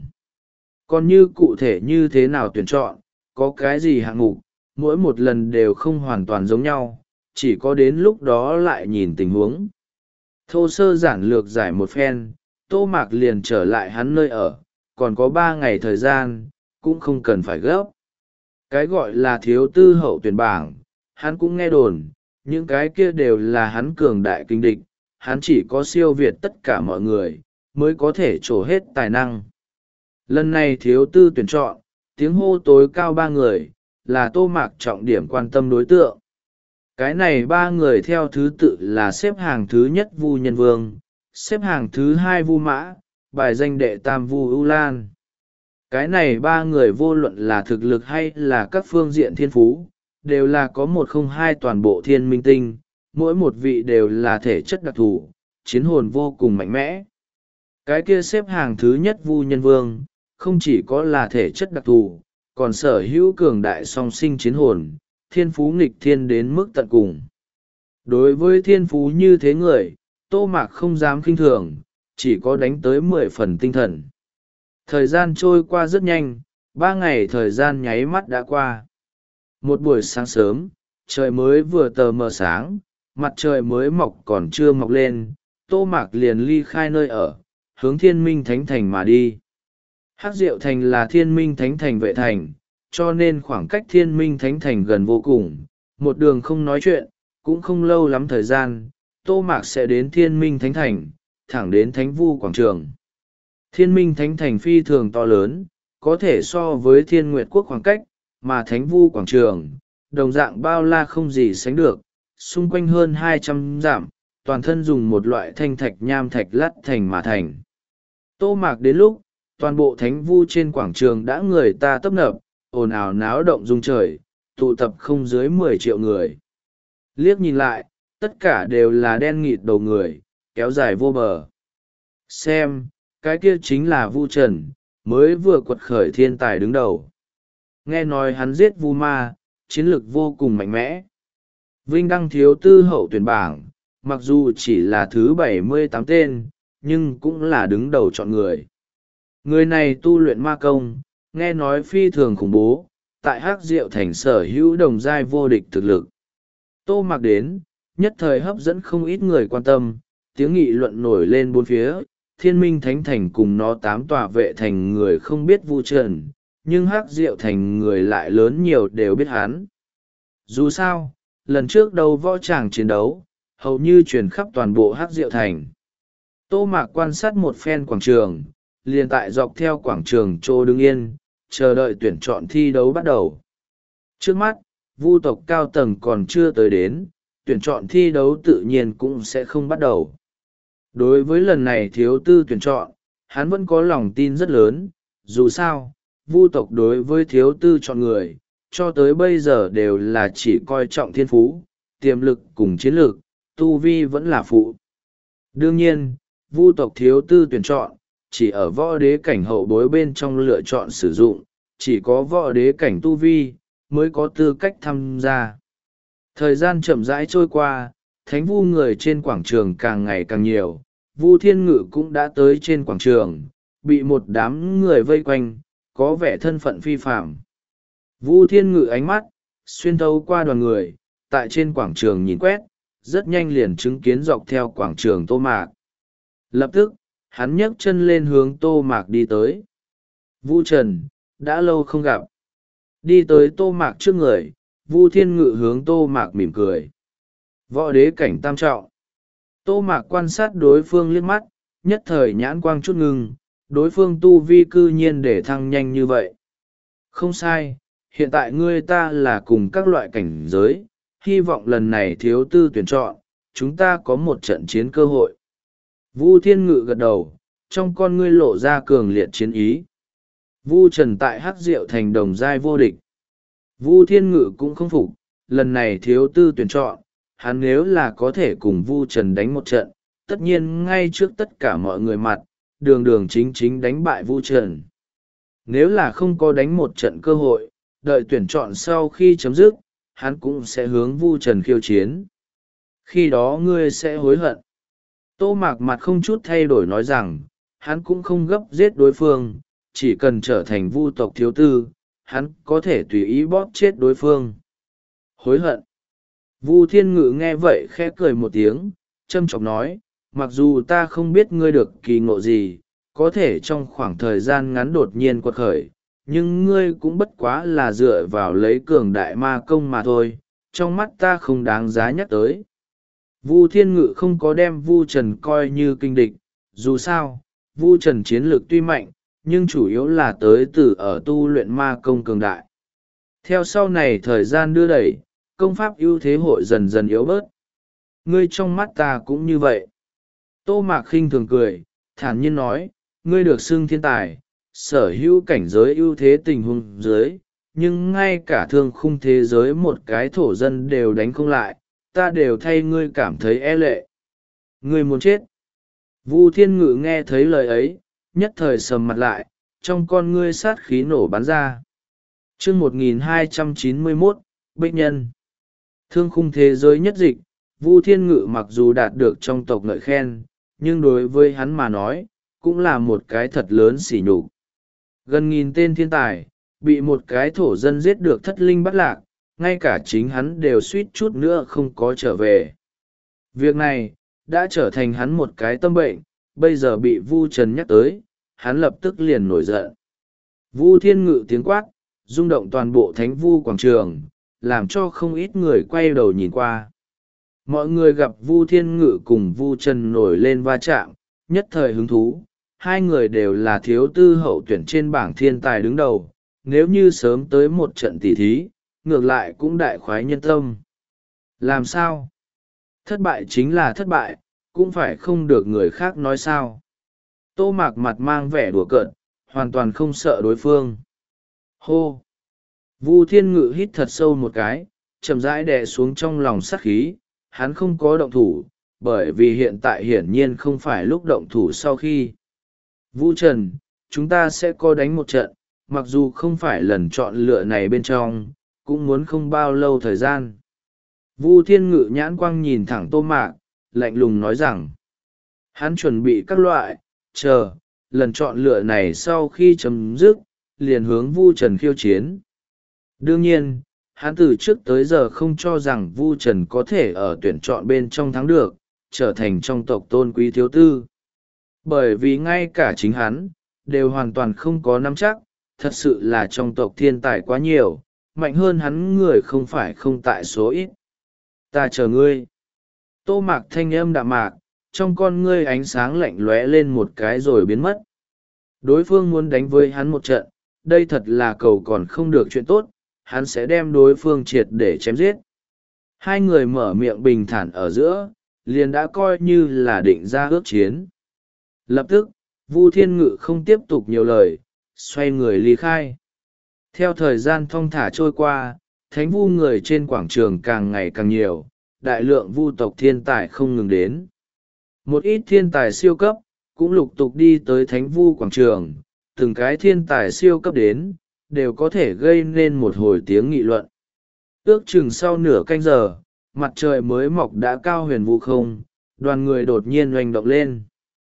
Còn như cụ thể như thế nào tuyển chọn, có cái gì hạng mục, mỗi một lần đều không hoàn toàn giống nhau, chỉ có đến lúc đó lại nhìn tình huống. Thô sơ giản lược giải một phen, tô mạc liền trở lại hắn nơi ở, còn có ba ngày thời gian, cũng không cần phải gấp. Cái gọi là thiếu tư hậu tuyển bảng, hắn cũng nghe đồn, những cái kia đều là hắn cường đại kinh địch, hắn chỉ có siêu việt tất cả mọi người, mới có thể trổ hết tài năng. Lần này thiếu tư tuyển chọn, tiếng hô tối cao ba người, là tô mạc trọng điểm quan tâm đối tượng. Cái này ba người theo thứ tự là xếp hàng thứ nhất Vu Nhân Vương, xếp hàng thứ hai Vu Mã, bài danh đệ tam Vu ưu Lan. Cái này ba người vô luận là thực lực hay là các phương diện thiên phú, đều là có một không hai toàn bộ thiên minh tinh, mỗi một vị đều là thể chất đặc thù, chiến hồn vô cùng mạnh mẽ. Cái kia xếp hàng thứ nhất Vu Nhân Vương, không chỉ có là thể chất đặc thù, còn sở hữu cường đại song sinh chiến hồn, thiên phú nghịch thiên đến mức tận cùng. Đối với thiên phú như thế người, tô mạc không dám khinh thường, chỉ có đánh tới mười phần tinh thần. Thời gian trôi qua rất nhanh, ba ngày thời gian nháy mắt đã qua. Một buổi sáng sớm, trời mới vừa tờ mờ sáng, mặt trời mới mọc còn chưa mọc lên, tô mạc liền ly khai nơi ở, hướng Thiên Minh Thánh Thành mà đi. Hắc Diệu Thành là Thiên Minh Thánh Thành vệ thành, cho nên khoảng cách Thiên Minh Thánh Thành gần vô cùng, một đường không nói chuyện, cũng không lâu lắm thời gian, tô mạc sẽ đến Thiên Minh Thánh Thành, thẳng đến Thánh Vu Quảng Trường. Thiên Minh Thánh Thành phi thường to lớn, có thể so với Thiên Nguyệt Quốc khoảng cách, mà Thánh Vu Quảng Trường, đồng dạng bao la không gì sánh được, xung quanh hơn hai trăm dặm, toàn thân dùng một loại thanh thạch nham thạch lát thành mà thành. Tô mạc đến lúc, toàn bộ Thánh Vu trên quảng trường đã người ta tấp nập, ồn ào náo động rung trời, tụ tập không dưới mười triệu người. Liếc nhìn lại, tất cả đều là đen nghịt đầu người, kéo dài vô bờ. Xem, cái kia chính là Vu Trần, mới vừa quật khởi thiên tài đứng đầu. Nghe nói hắn giết Vu Ma, chiến lực vô cùng mạnh mẽ. Vinh đăng thiếu tư hậu tuyển bảng, mặc dù chỉ là thứ bảy mươi tám tên, nhưng cũng là đứng đầu chọn người. Người này tu luyện ma công, nghe nói phi thường khủng bố, tại Hắc Diệu Thành sở hữu đồng giai vô địch thực lực. Tô Mạc đến, nhất thời hấp dẫn không ít người quan tâm, tiếng nghị luận nổi lên bốn phía, Thiên Minh Thánh Thành cùng nó tám tòa vệ thành người không biết Vu Trần, nhưng Hắc Diệu Thành người lại lớn nhiều đều biết hắn. Dù sao, lần trước đầu võ tràng chiến đấu, hầu như truyền khắp toàn bộ Hắc Diệu Thành. Tô Mạc quan sát một phen quảng trường, liền tại dọc theo quảng trường chỗ đứng yên, chờ đợi tuyển chọn thi đấu bắt đầu. Trước mắt, Vu tộc cao tầng còn chưa tới đến, tuyển chọn thi đấu tự nhiên cũng sẽ không bắt đầu. Đối với lần này thiếu tư tuyển chọn, hắn vẫn có lòng tin rất lớn, dù sao, Vu tộc đối với thiếu tư chọn người, cho tới bây giờ đều là chỉ coi trọng thiên phú, tiềm lực cùng chiến lược, tu vi vẫn là phụ. Đương nhiên, Vu tộc thiếu tư tuyển chọn, chỉ ở võ đế cảnh hậu bối bên trong lựa chọn sử dụng, chỉ có võ đế cảnh tu vi, mới có tư cách tham gia. Thời gian chậm rãi trôi qua, thánh vu người trên quảng trường càng ngày càng nhiều. Vu Thiên Ngự cũng đã tới trên quảng trường, bị một đám người vây quanh, có vẻ thân phận phi phạm. Vu Thiên Ngự ánh mắt xuyên thấu qua đoàn người, tại trên quảng trường nhìn quét, rất nhanh liền chứng kiến dọc theo quảng trường Tô Mạc. Lập tức, hắn nhấc chân lên hướng Tô Mạc đi tới. Vu Trần, đã lâu không gặp. Đi tới Tô Mạc trước người, Vu Thiên Ngự hướng Tô Mạc mỉm cười. Võ đế cảnh tam trọng. Tô Mạc quan sát đối phương liếc mắt, nhất thời nhãn quang chút ngưng, đối phương tu vi cư nhiên để thăng nhanh như vậy. Không sai, hiện tại ngươi ta là cùng các loại cảnh giới, hy vọng lần này thiếu tư tuyển chọn, chúng ta có một trận chiến cơ hội. Vu Thiên Ngự gật đầu, trong con ngươi lộ ra cường liệt chiến ý. Vu Trần tại Hắc Diệu thành đồng giai vô địch. Vu Thiên Ngự cũng không phục, lần này thiếu tư tuyển chọn, hắn nếu là có thể cùng Vu Trần đánh một trận, tất nhiên ngay trước tất cả mọi người mặt, đường đường chính chính đánh bại Vu Trần. Nếu là không có đánh một trận cơ hội, đợi tuyển chọn sau khi chấm dứt, hắn cũng sẽ hướng Vu Trần khiêu chiến. Khi đó ngươi sẽ hối hận. Tô Mạc mặt không chút thay đổi nói rằng, hắn cũng không gấp giết đối phương, chỉ cần trở thành Vu tộc thiếu tư, hắn có thể tùy ý bóp chết đối phương. Hối hận. Vu Thiên Ngự nghe vậy khẽ cười một tiếng, châm chọc nói, mặc dù ta không biết ngươi được kỳ ngộ gì, có thể trong khoảng thời gian ngắn đột nhiên quật khởi, nhưng ngươi cũng bất quá là dựa vào lấy cường đại ma công mà thôi, trong mắt ta không đáng giá nhắc tới. Vu Thiên Ngự không có đem Vu Trần coi như kinh địch, dù sao, Vu Trần chiến lược tuy mạnh, nhưng chủ yếu là tới từ ở tu luyện ma công cường đại. Theo sau này thời gian đưa đẩy, công pháp ưu thế hội dần dần yếu bớt. Ngươi trong mắt ta cũng như vậy. Tô Mạc khinh thường cười, thản nhiên nói, ngươi được xưng thiên tài, sở hữu cảnh giới ưu thế tình huống dưới, nhưng ngay cả thương khung thế giới một cái thổ dân đều đánh không lại, ta đều thay ngươi cảm thấy e lệ. Ngươi muốn chết. Vu Thiên Ngự nghe thấy lời ấy, nhất thời sầm mặt lại, trong con ngươi sát khí nổ bắn ra. Chương một nghìn hai trăm chín mươi mốt, Bích Nhân. Thương khung thế giới nhất dịch, Vu Thiên Ngự mặc dù đạt được trong tộc ngợi khen, nhưng đối với hắn mà nói, cũng là một cái thật lớn sỉ nhục. Gần nghìn tên thiên tài, bị một cái thổ dân giết được thất linh bắt lạc, ngay cả chính hắn đều suýt chút nữa không có trở về. Việc này, đã trở thành hắn một cái tâm bệnh, bây giờ bị Vu Trần nhắc tới, hắn lập tức liền nổi giận. Vu Thiên Ngự tiếng quát, rung động toàn bộ thánh vu quảng trường, làm cho không ít người quay đầu nhìn qua. Mọi người gặp Vu Thiên Ngự cùng Vu Trần nổi lên va chạm, nhất thời hứng thú, hai người đều là thiếu tư hậu tuyển trên bảng thiên tài đứng đầu, nếu như sớm tới một trận tỉ thí, ngược lại cũng đại khoái nhân tâm. Làm sao? Thất bại chính là thất bại, cũng phải không được người khác nói sao. Tô Mạc mặt mang vẻ đùa cợt, hoàn toàn không sợ đối phương. Hô! Vu Thiên Ngự hít thật sâu một cái, chậm rãi đè xuống trong lòng sát khí, hắn không có động thủ, bởi vì hiện tại hiển nhiên không phải lúc động thủ sau khi. Vu Trần, chúng ta sẽ có đánh một trận, mặc dù không phải lần chọn lựa này bên trong, cũng muốn không bao lâu thời gian. Vu Thiên Ngự nhãn quang nhìn thẳng Tô Mạc, lạnh lùng nói rằng, hắn chuẩn bị các loại, chờ, lần chọn lựa này sau khi chấm dứt, liền hướng Vu Trần khiêu chiến. Đương nhiên, hắn từ trước tới giờ không cho rằng Vu Trần có thể ở tuyển chọn bên trong thắng được, trở thành trong tộc tôn quý thiếu tư. Bởi vì ngay cả chính hắn, đều hoàn toàn không có nắm chắc, thật sự là trong tộc thiên tài quá nhiều, mạnh hơn hắn người không phải không tại số ít. Ta chờ ngươi. Tô Mạc thanh âm đạm mạc, trong con ngươi ánh sáng lạnh lóe lên một cái rồi biến mất. Đối phương muốn đánh với hắn một trận, đây thật là cầu còn không được chuyện tốt, hắn sẽ đem đối phương triệt để chém giết. Hai người mở miệng bình thản ở giữa, liền đã coi như là định ra ước chiến. Lập tức, Vu Thiên Ngự không tiếp tục nhiều lời, xoay người ly khai. Theo thời gian thong thả trôi qua, thánh vu người trên quảng trường càng ngày càng nhiều, đại lượng vu tộc thiên tài không ngừng đến. Một ít thiên tài siêu cấp, cũng lục tục đi tới thánh vu quảng trường, từng cái thiên tài siêu cấp đến, đều có thể gây nên một hồi tiếng nghị luận. Ước chừng sau nửa canh giờ, mặt trời mới mọc đã cao huyền vu không, đoàn người đột nhiên oanh động lên.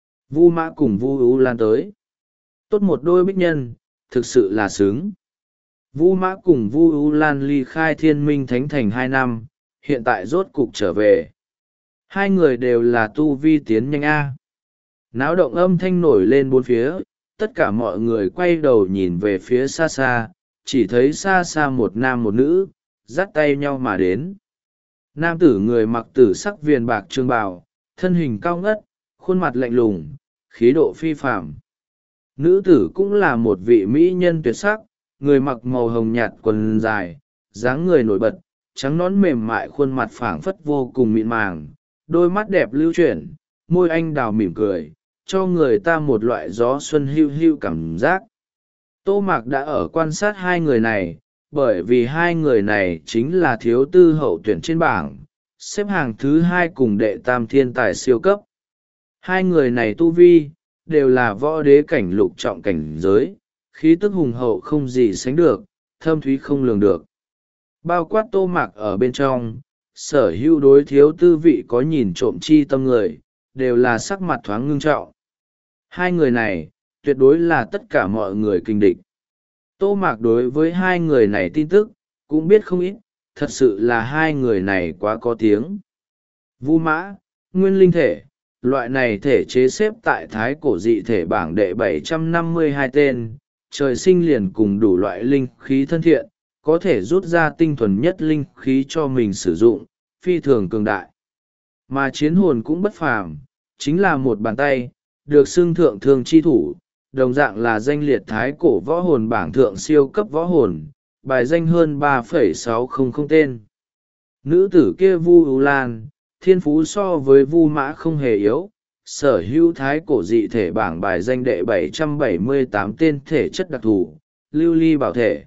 Vu Mã cùng Vu Ưu Lan tới. Tốt một đôi bích nhân, thực sự là sướng. Vu Mã cùng Vu Ưu Lan ly khai Thiên Minh Thánh Thành hai năm, hiện tại rốt cục trở về. Hai người đều là tu vi tiến nhanh A. Náo động âm thanh nổi lên bốn phía, tất cả mọi người quay đầu nhìn về phía xa xa, chỉ thấy xa xa một nam một nữ, dắt tay nhau mà đến. Nam tử người mặc tử sắc viền bạc trường bào, thân hình cao ngất, khuôn mặt lạnh lùng, khí độ phi phàm. Nữ tử cũng là một vị mỹ nhân tuyệt sắc, người mặc màu hồng nhạt quần dài, dáng người nổi bật, trắng nõn mềm mại, khuôn mặt phảng phất vô cùng mịn màng, đôi mắt đẹp lưu chuyển, môi anh đào mỉm cười, cho người ta một loại gió xuân hiu hiu cảm giác. Tô Mạc đã ở quan sát hai người này, bởi vì hai người này chính là thiếu tư hậu tuyển trên bảng, xếp hàng thứ hai cùng đệ tam thiên tài siêu cấp. Hai người này tu vi, đều là võ đế cảnh lục trọng cảnh giới, khí tức hùng hậu không gì sánh được, thâm thúy không lường được. Bao quát Tô Mạc ở bên trong, sở hữu đối thiếu tư vị có nhìn trộm chi tâm người, đều là sắc mặt thoáng ngưng trọng. Hai người này, tuyệt đối là tất cả mọi người kinh địch. Tô Mạc đối với hai người này tin tức, cũng biết không ít, thật sự là hai người này quá có tiếng. Vu Mã, nguyên linh thể, loại này thể chế xếp tại thái cổ dị thể bảng đệ bảy trăm năm mươi hai tên, trời sinh liền cùng đủ loại linh khí thân thiện, có thể rút ra tinh thuần nhất linh khí cho mình sử dụng, phi thường cường đại. Mà chiến hồn cũng bất phàm, chính là một bàn tay, được xưng thượng thường chi thủ, đồng dạng là danh liệt thái cổ võ hồn bảng thượng siêu cấp võ hồn, bài danh hơn ba phẩy sáu không không tên. Nữ tử kia Vu Ưu Lan, thiên phú so với Vu Mã không hề yếu, sở hữu thái cổ dị thể bảng bài danh đệ bảy trăm bảy mươi tám tên thể chất đặc thù, lưu ly bảo thể.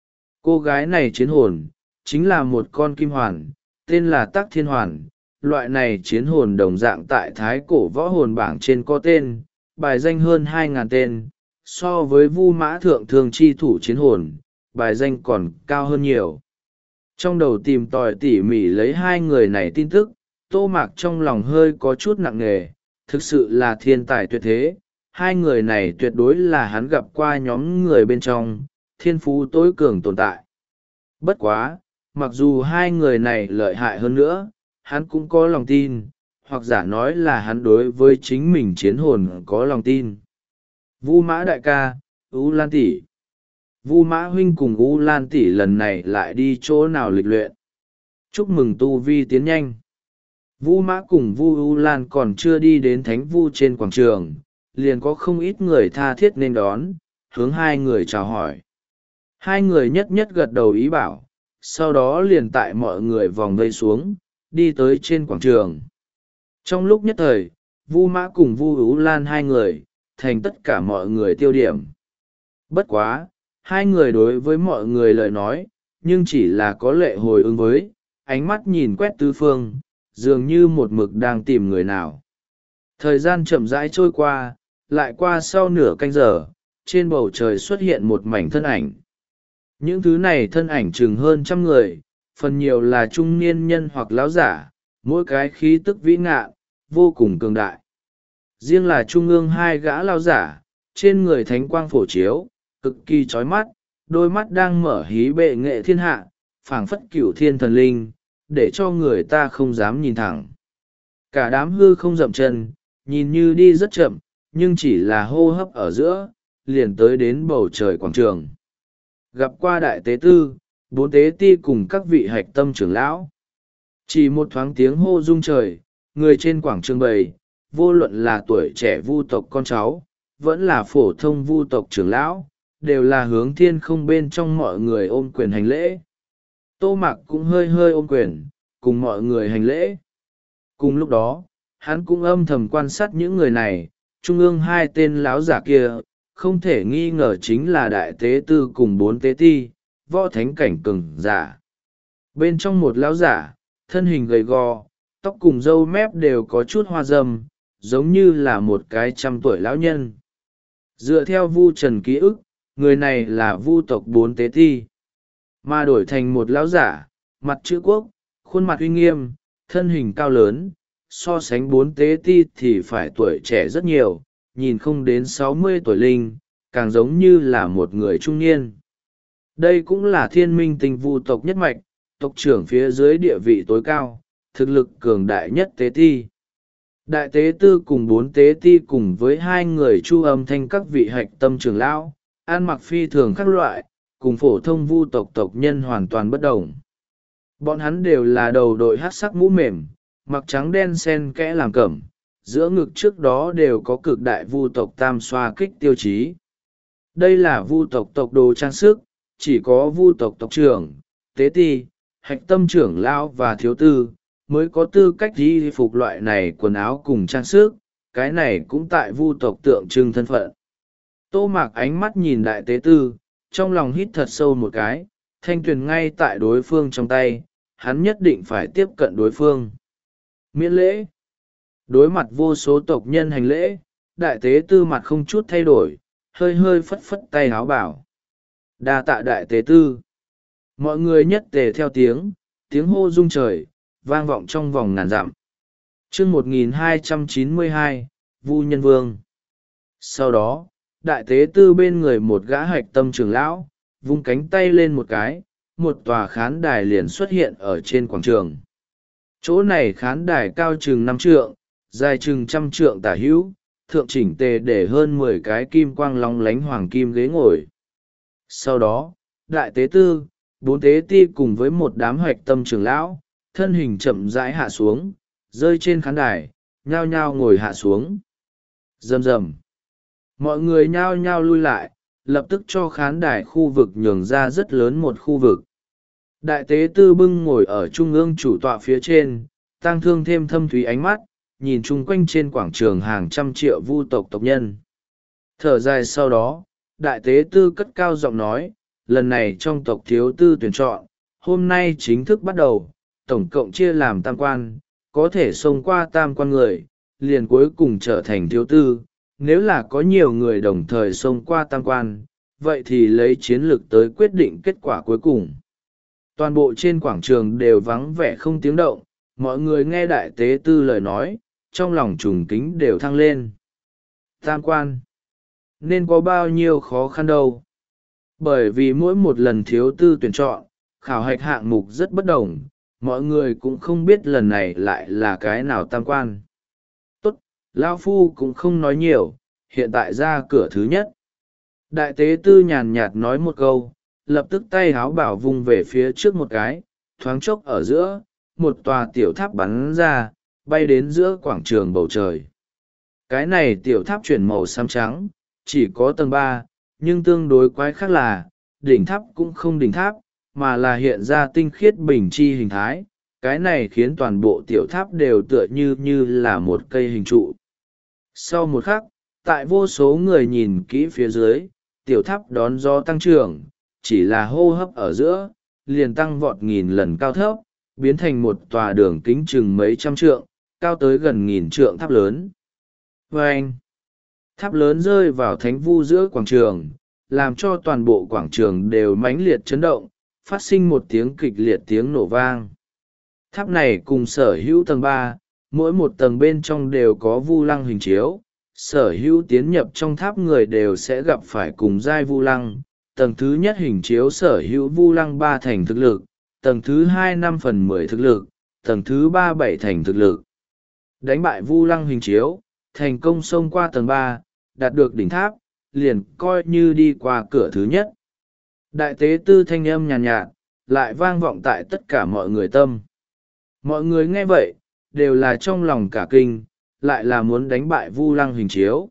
Cô gái này chiến hồn, chính là một con kim hoàn, tên là Tắc Thiên Hoàn. Loại này chiến hồn đồng dạng tại thái cổ võ hồn bảng trên có tên, bài danh hơn hai ngàn tên, so với Vu Mã thượng thường chi thủ chiến hồn, bài danh còn cao hơn nhiều. Trong đầu tìm tòi tỉ mỉ lấy hai người này tin tức, Tô Mạc trong lòng hơi có chút nặng nề, thực sự là thiên tài tuyệt thế. Hai người này tuyệt đối là hắn gặp qua nhóm người bên trong, thiên phú tối cường tồn tại. Bất quá, mặc dù hai người này lợi hại hơn nữa, hắn cũng có lòng tin, hoặc giả nói là hắn đối với chính mình chiến hồn có lòng tin. Vu Mã đại ca, Ưu Lan tỷ. Vu Mã huynh cùng Ưu Lan tỷ lần này lại đi chỗ nào lịch luyện? Chúc mừng tu vi tiến nhanh. Vu Mã cùng Vu Ưu Lan còn chưa đi đến Thánh Vu trên quảng trường, liền có không ít người tha thiết nên đón, hướng hai người chào hỏi. Hai người nhất nhất gật đầu ý bảo, sau đó liền tại mọi người vòng vây xuống, đi tới trên quảng trường. Trong lúc nhất thời, Vu Mã cùng Vu Ưu Lan hai người, thành tất cả mọi người tiêu điểm. Bất quá, hai người đối với mọi người lời nói, nhưng chỉ là có lệ hồi ứng với, ánh mắt nhìn quét tứ phương, dường như một mực đang tìm người nào. Thời gian chậm rãi trôi qua, lại qua sau nửa canh giờ, trên bầu trời xuất hiện một mảnh thân ảnh. Những thứ này thân ảnh chừng hơn trăm người, phần nhiều là trung niên nhân hoặc lão giả, mỗi cái khí tức vĩ ngạn, vô cùng cường đại. Riêng là trung ương hai gã lão giả, trên người thánh quang phổ chiếu, cực kỳ chói mắt, đôi mắt đang mở hí bệ nghệ thiên hạ, phảng phất cửu thiên thần linh, để cho người ta không dám nhìn thẳng. Cả đám hư không dậm chân, nhìn như đi rất chậm, nhưng chỉ là hô hấp ở giữa, liền tới đến bầu trời quảng trường. Gặp qua đại tế tư, bốn tế ti cùng các vị hạch tâm trưởng lão. Chỉ một thoáng tiếng hô rung trời, người trên quảng trường bày, vô luận là tuổi trẻ vu tộc con cháu, vẫn là phổ thông vu tộc trưởng lão, đều là hướng thiên không bên trong mọi người ôm quyền hành lễ. Tô Mạc cũng hơi hơi ôm quyền, cùng mọi người hành lễ. Cùng lúc đó, hắn cũng âm thầm quan sát những người này, trung ương hai tên láo giả kia, không thể nghi ngờ chính là đại tế tư cùng bốn tế ti, võ thánh cảnh cường giả. Bên trong một láo giả, thân hình gầy gò, tóc cùng râu mép đều có chút hoa râm, giống như là một cái trăm tuổi lão nhân. Dựa theo Vu Trần ký ức, người này là Vu tộc bốn tế ti. Mà đổi thành một lão giả, mặt chữ quốc, khuôn mặt uy nghiêm, thân hình cao lớn, so sánh bốn tế ti thì phải tuổi trẻ rất nhiều, nhìn không đến sáu mươi tuổi linh, càng giống như là một người trung niên. Đây cũng là thiên minh tinh vu tộc nhất mạch, tộc trưởng phía dưới địa vị tối cao, thực lực cường đại nhất tế ti. Đại tế tư cùng bốn tế ti cùng với hai người chu âm thanh các vị hạch tâm trưởng lão, ăn mặc phi thường các loại, cùng phổ thông vu tộc tộc nhân hoàn toàn bất đồng. Bọn hắn đều là đầu đội hát sắc mũ mềm, mặc trắng đen xen kẽ làm cẩm, giữa ngực trước đó đều có cực đại vu tộc tam xoa kích tiêu chí. Đây là vu tộc tộc đồ trang sức, chỉ có vu tộc tộc trưởng, tế ti, hạch tâm trưởng lão và thiếu tư mới có tư cách đi phục loại này quần áo cùng trang sức, cái này cũng tại vu tộc tượng trưng thân phận. Tô Mạc ánh mắt nhìn đại tế tư, trong lòng hít thật sâu một cái, thanh tuyền ngay tại đối phương trong tay, hắn nhất định phải tiếp cận đối phương. Miễn lễ. Đối mặt vô số tộc nhân hành lễ, đại tế tư mặt không chút thay đổi, hơi hơi phất phất tay háo bảo. Đa tạ đại tế tư. Mọi người nhất tề theo tiếng, tiếng hô rung trời, vang vọng trong vòng ngàn dặm. Chương một nghìn hai trăm chín mươi hai, Vu Nhân Vương. Sau đó, đại tế tư bên người một gã hạch tâm trưởng lão, vung cánh tay lên một cái, một tòa khán đài liền xuất hiện ở trên quảng trường. Chỗ này khán đài cao chừng năm trượng, dài chừng trăm trượng tả hữu, thượng chỉnh tề để hơn mười cái kim quang lóng lánh hoàng kim ghế ngồi. Sau đó, đại tế tư, bốn tế ti cùng với một đám hạch tâm trưởng lão, thân hình chậm rãi hạ xuống, rơi trên khán đài, nhao nhao ngồi hạ xuống. Rầm rầm. Mọi người nhao nhao lui lại, lập tức cho khán đài khu vực nhường ra rất lớn một khu vực. Đại tế tư bưng ngồi ở trung ương chủ tọa phía trên, tang thương thêm thâm thúy ánh mắt, nhìn chung quanh trên quảng trường hàng trăm triệu vu tộc tộc nhân. Thở dài sau đó, đại tế tư cất cao giọng nói, lần này trong tộc thiếu tư tuyển chọn, hôm nay chính thức bắt đầu, tổng cộng chia làm tam quan, có thể xông qua tam quan người, liền cuối cùng trở thành thiếu tư. Nếu là có nhiều người đồng thời xông qua tam quan, vậy thì lấy chiến lược tới quyết định kết quả cuối cùng. Toàn bộ trên quảng trường đều vắng vẻ không tiếng động, mọi người nghe đại tế tư lời nói, trong lòng trùng kính đều thăng lên. Tam quan, nên có bao nhiêu khó khăn đâu. Bởi vì mỗi một lần thiếu tư tuyển chọn, khảo hạch hạng mục rất bất đồng, mọi người cũng không biết lần này lại là cái nào tam quan. Tốt, Lao Phu cũng không nói nhiều, hiện tại ra cửa thứ nhất. Đại tế tư nhàn nhạt nói một câu, lập tức tay háo bảo vung về phía trước một cái, thoáng chốc ở giữa, một tòa tiểu tháp bắn ra, bay đến giữa quảng trường bầu trời. Cái này tiểu tháp chuyển màu xám trắng, chỉ có tầng ba, nhưng tương đối quái khác là, đỉnh tháp cũng không đỉnh tháp, mà là hiện ra tinh khiết bình chi hình thái. Cái này khiến toàn bộ tiểu tháp đều tựa như như là một cây hình trụ. Sau một khắc, tại vô số người nhìn kỹ phía dưới, tiểu tháp đón gió tăng trưởng, chỉ là hô hấp ở giữa, liền tăng vọt nghìn lần cao thấp, biến thành một tòa đường kính chừng mấy trăm trượng, cao tới gần nghìn trượng tháp lớn. Vâng! Tháp lớn rơi vào thánh vu giữa quảng trường, làm cho toàn bộ quảng trường đều mãnh liệt chấn động, phát sinh một tiếng kịch liệt tiếng nổ vang. Tháp này cùng sở hữu tầng ba, mỗi một tầng bên trong đều có vu lăng hình chiếu, sở hữu tiến nhập trong tháp người đều sẽ gặp phải cùng giai vu lăng. Tầng thứ nhất hình chiếu sở hữu vu lăng ba thành thực lực, tầng thứ hai năm phần mười thực lực, tầng thứ ba bảy thành thực lực. Đánh bại vu lăng hình chiếu, thành công xông qua tầng ba, đạt được đỉnh tháp, liền coi như đi qua cửa thứ nhất. Đại tế tư thanh âm nhàn nhạt, nhạt, lại vang vọng tại tất cả mọi người tâm. Mọi người nghe vậy, đều là trong lòng cả kinh, lại là muốn đánh bại vu lăng hình chiếu.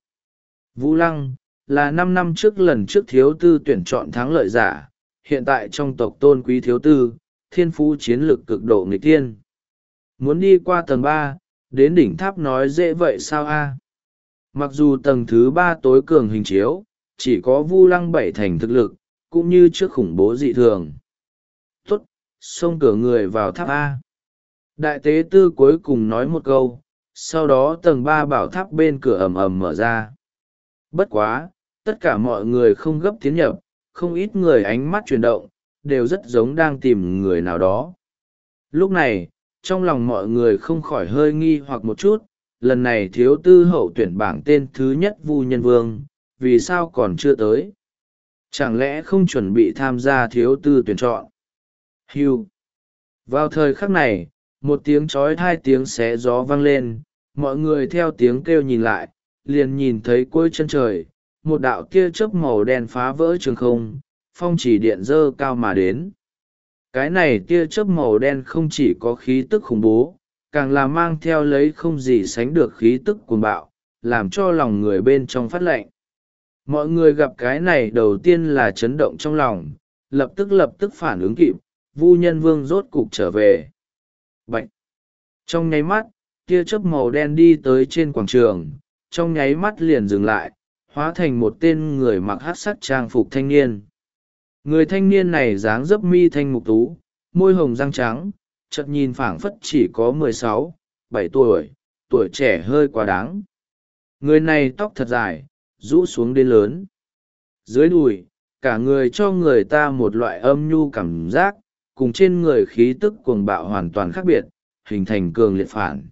Vu lăng, là năm năm trước lần trước thiếu tư tuyển chọn thắng lợi giả, hiện tại trong tộc tôn quý thiếu tư, thiên phú chiến lược cực độ nghịch tiên. Muốn đi qua tầng ba, đến đỉnh tháp nói dễ vậy sao a? Mặc dù tầng thứ ba tối cường hình chiếu, chỉ có vu lăng bảy thành thực lực, cũng như trước khủng bố dị thường. Tốt, xông cửa người vào tháp A. Đại tế tư cuối cùng nói một câu, sau đó tầng ba bảo tháp bên cửa ầm ầm mở ra. Bất quá, tất cả mọi người không gấp tiến nhập, không ít người ánh mắt chuyển động, đều rất giống đang tìm người nào đó. Lúc này, trong lòng mọi người không khỏi hơi nghi hoặc một chút, lần này thiếu tư hậu tuyển bảng tên thứ nhất Vu Nhân Vương, vì sao còn chưa tới? Chẳng lẽ không chuẩn bị tham gia thiếu tư tuyển chọn? Hưu. Vào thời khắc này, một tiếng chói hai tiếng xé gió vang lên, mọi người theo tiếng kêu nhìn lại, liền nhìn thấy cuối chân trời, một đạo tia chớp màu đen phá vỡ trường không, phong chỉ điện dơ cao mà đến. Cái này tia chớp màu đen không chỉ có khí tức khủng bố, càng là mang theo lấy không gì sánh được khí tức cuồng bạo, làm cho lòng người bên trong phát lạnh. Mọi người gặp cái này đầu tiên là chấn động trong lòng, lập tức lập tức phản ứng kịp, Vu Nhân Vương rốt cục trở về. Bạch! Trong nháy mắt, tia chớp màu đen đi tới trên quảng trường, trong nháy mắt liền dừng lại, hóa thành một tên người mặc hắc sắc trang phục thanh niên. Người thanh niên này dáng dấp mi thanh mục tú, môi hồng răng trắng, chợt nhìn phảng phất chỉ có mười sáu, bảy tuổi, tuổi trẻ hơi quá đáng. Người này tóc thật dài, rũ xuống đến lớn. Dưới đùi, cả người cho người ta một loại âm nhu cảm giác, cùng trên người khí tức cuồng bạo hoàn toàn khác biệt, hình thành cường liệt phản.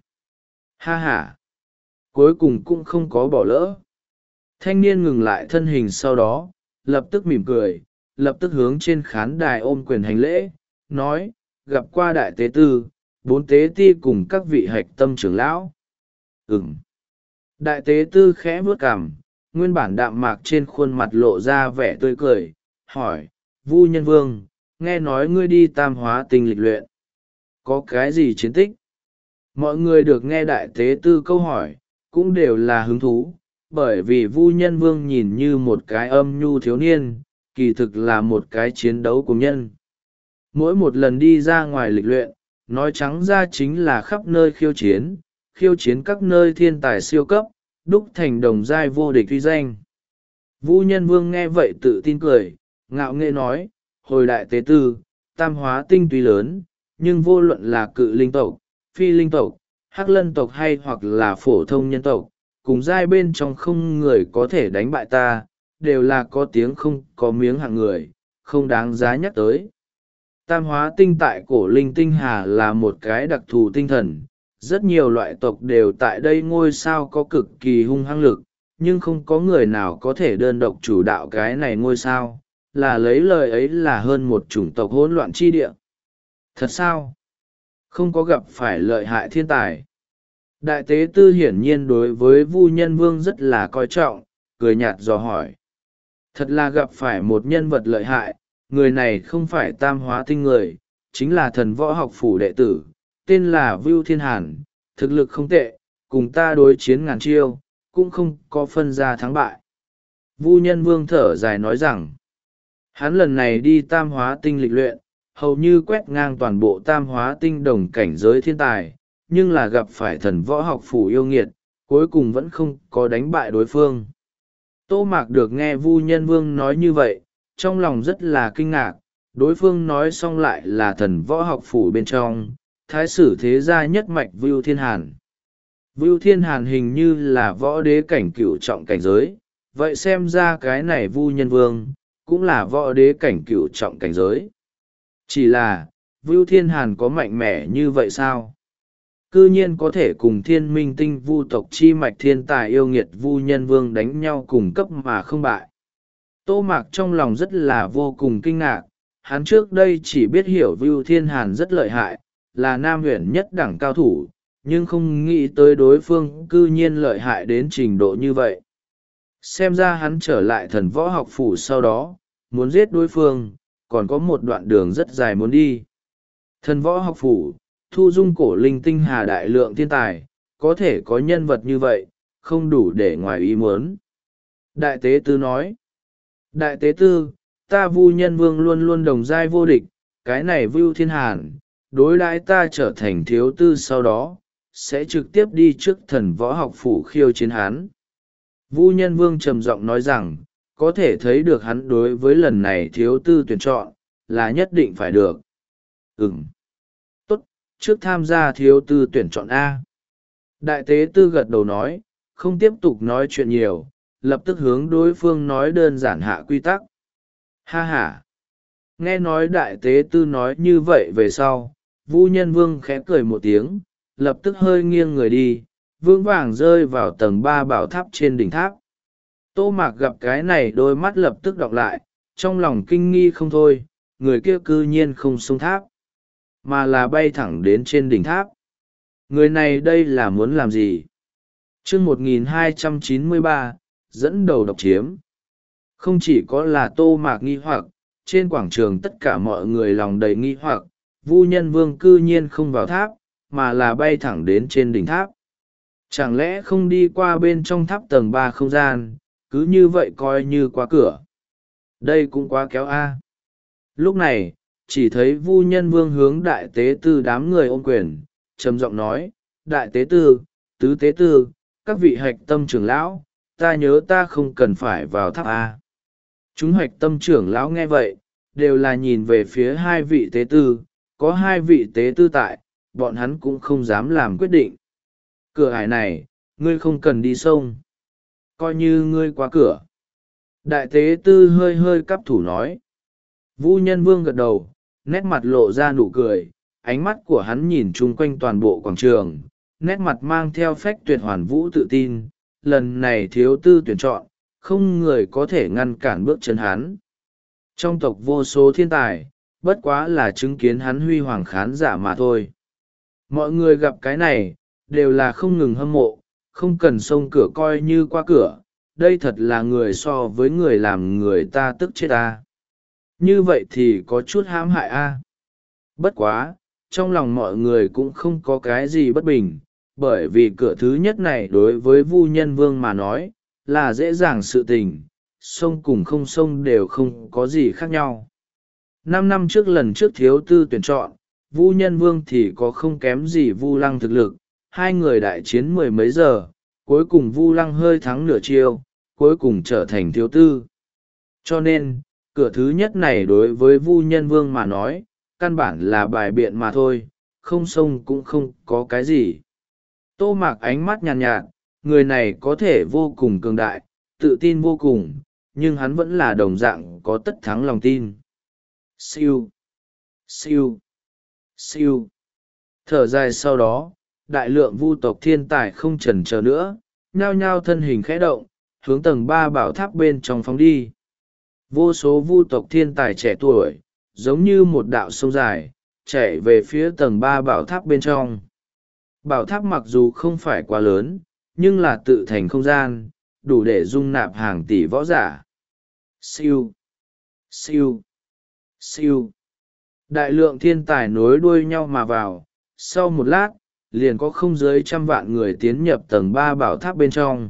Ha ha! Cuối cùng cũng không có bỏ lỡ. Thanh niên ngừng lại thân hình sau đó, lập tức mỉm cười, lập tức hướng trên khán đài ôm quyền hành lễ, nói, gặp qua đại tế tư, bốn tế ti cùng các vị hạch tâm trưởng lão. Ừm. Đại tế tư khẽ bước cằm, nguyên bản đạm mạc trên khuôn mặt lộ ra vẻ tươi cười, hỏi, Vu Nhân Vương, nghe nói ngươi đi Tam Hóa Tinh lịch luyện. Có cái gì chiến tích? Mọi người được nghe đại tế tư câu hỏi, cũng đều là hứng thú, bởi vì Vu Nhân Vương nhìn như một cái âm nhu thiếu niên, kỳ thực là một cái chiến đấu cùng nhân. Mỗi một lần đi ra ngoài lịch luyện, nói trắng ra chính là khắp nơi khiêu chiến, khiêu chiến các nơi thiên tài siêu cấp, đúc thành đồng giai vô địch uy danh. Vu Nhân Vương nghe vậy tự tin cười, ngạo nghễ nói, hồi đại tế tư, Tam Hóa Tinh tuy lớn, nhưng vô luận là cự linh tộc, phi linh tộc, hắc lân tộc hay hoặc là phổ thông nhân tộc, cùng giai bên trong không người có thể đánh bại ta, đều là có tiếng không có miếng hạng người, không đáng giá nhắc tới. Tam Hóa Tinh tại cổ linh tinh hà là một cái đặc thù tinh thần, rất nhiều loại tộc đều tại đây ngôi sao có cực kỳ hung hăng lực, nhưng không có người nào có thể đơn độc chủ đạo cái này ngôi sao, là lấy lời ấy là hơn một chủng tộc hỗn loạn chi địa. Thật sao? Không có gặp phải lợi hại thiên tài. Đại tế tư hiển nhiên đối với Vu Nhân Vương rất là coi trọng, cười nhạt dò hỏi. Thật là gặp phải một nhân vật lợi hại, người này không phải Tam Hóa Tinh người, chính là thần võ học phủ đệ tử, tên là Vưu Thiên Hàn, thực lực không tệ, cùng ta đối chiến ngàn chiêu, cũng không có phân ra thắng bại. Vu Nhân Vương thở dài nói rằng, hắn lần này đi Tam Hóa Tinh lịch luyện, hầu như quét ngang toàn bộ Tam Hóa Tinh đồng cảnh giới thiên tài, nhưng là gặp phải thần võ học phủ yêu nghiệt, cuối cùng vẫn không có đánh bại đối phương. Tô Mạc được nghe Vu Nhân Vương nói như vậy, trong lòng rất là kinh ngạc, đối phương nói xong lại là thần võ học phủ bên trong, thái sử thế gia nhất mạch Vưu Thiên Hàn. Vưu Thiên Hàn hình như là võ đế cảnh cửu trọng cảnh giới, vậy xem ra cái này Vu Nhân Vương, cũng là võ đế cảnh cửu trọng cảnh giới. Chỉ là, Vưu Thiên Hàn có mạnh mẽ như vậy sao? Cư nhiên có thể cùng thiên minh tinh vu tộc chi mạch thiên tài yêu nghiệt Vu Nhân Vương đánh nhau cùng cấp mà không bại. Tô Mạc trong lòng rất là vô cùng kinh ngạc, hắn trước đây chỉ biết hiểu Vưu Thiên Hàn rất lợi hại, là nam huyền nhất đẳng cao thủ, nhưng không nghĩ tới đối phương cư nhiên lợi hại đến trình độ như vậy. Xem ra hắn trở lại thần võ học phủ sau đó, muốn giết đối phương, còn có một đoạn đường rất dài muốn đi. Thần võ học phủ, thu dung cổ linh tinh hà đại lượng thiên tài, có thể có nhân vật như vậy, không đủ để ngoài ý muốn. Đại tế tư nói, đại tế tư, ta Vu Nhân Vương luôn luôn đồng giai vô địch, cái này Vưu Thiên Hàn, đối đãi ta trở thành thiếu tư sau đó, sẽ trực tiếp đi trước thần võ học phủ khiêu chiến hắn. Vu Nhân Vương trầm giọng nói rằng, có thể thấy được hắn đối với lần này thiếu tư tuyển chọn, là nhất định phải được. Ừm. Tốt, trước tham gia thiếu tư tuyển chọn A. Đại tế tư gật đầu nói, không tiếp tục nói chuyện nhiều, lập tức hướng đối phương nói đơn giản hạ quy tắc. Ha ha. Nghe nói đại tế tư nói như vậy về sau, Vu Nhân Vương khẽ cười một tiếng, lập tức hơi nghiêng người đi, vững vàng rơi vào tầng ba bảo tháp trên đỉnh tháp. Tô Mạc gặp cái này đôi mắt lập tức đọc lại, trong lòng kinh nghi không thôi, người kia cư nhiên không xông tháp, mà là bay thẳng đến trên đỉnh tháp. Người này đây là muốn làm gì? chương một nghìn hai trăm chín mươi ba, dẫn đầu độc chiếm. Không chỉ có là Tô Mạc nghi hoặc, trên quảng trường tất cả mọi người lòng đầy nghi hoặc, Vu Nhân Vương cư nhiên không vào tháp, mà là bay thẳng đến trên đỉnh tháp. Chẳng lẽ không đi qua bên trong tháp tầng ba không gian, cứ như vậy coi như qua cửa? Đây cũng quá kéo a. Lúc này, chỉ thấy Vu Nhân Vương hướng đại tế tư đám người ôm quyền, trầm giọng nói: Đại tế tư, tứ tế tư, các vị hạch tâm trưởng lão, ta nhớ ta không cần phải vào tháp a. Chúng hạch tâm trưởng lão nghe vậy, đều là nhìn về phía hai vị tế tư, có hai vị tế tư tại, bọn hắn cũng không dám làm quyết định. Cửa ải này, ngươi không cần đi sông, coi như ngươi qua cửa. Đại tế tư hơi hơi cắp thủ nói. Vu Nhân Vương gật đầu, nét mặt lộ ra nụ cười, ánh mắt của hắn nhìn chung quanh toàn bộ quảng trường, nét mặt mang theo phách tuyệt hoàn vũ tự tin. Lần này thiếu tư tuyển chọn, không người có thể ngăn cản bước chân hắn. Trong tộc vô số thiên tài, bất quá là chứng kiến hắn huy hoàng khán giả mà thôi. Mọi người gặp cái này, đều là không ngừng hâm mộ, không cần xông cửa coi như qua cửa. Đây thật là người so với người làm người ta tức chết ta. Như vậy thì có chút hãm hại a. Bất quá, trong lòng mọi người cũng không có cái gì bất bình, bởi vì cửa thứ nhất này đối với Vu Nhân Vương mà nói, là dễ dàng sự tình, xông cùng không xông đều không có gì khác nhau. Năm năm trước lần trước thiếu tư tuyển chọn, Vu Nhân Vương thì có không kém gì Vu Lăng thực lực, hai người đại chiến mười mấy giờ, cuối cùng Vu Lăng hơi thắng nửa chiêu, cuối cùng trở thành thiếu tư. Cho nên, cửa thứ nhất này đối với Vu Nhân Vương mà nói, căn bản là bài biện mà thôi, không xông cũng không có cái gì. Tô Mạc ánh mắt nhàn nhạt, nhạt, người này có thể vô cùng cường đại, tự tin vô cùng, nhưng hắn vẫn là đồng dạng có tất thắng lòng tin. Siêu, siêu, siêu. Thở dài sau đó, đại lượng vu tộc thiên tài không chần chờ nữa, nhao nhao thân hình khẽ động, hướng tầng ba bảo tháp bên trong phóng đi. Vô số vu tộc thiên tài trẻ tuổi, giống như một đạo sông dài, chạy về phía tầng ba bảo tháp bên trong. Bảo tháp mặc dù không phải quá lớn, nhưng là tự thành không gian, đủ để dung nạp hàng tỷ võ giả. Siêu, siêu, siêu. Đại lượng thiên tài nối đuôi nhau mà vào, sau một lát, liền có không dưới trăm vạn người tiến nhập tầng ba bảo tháp bên trong.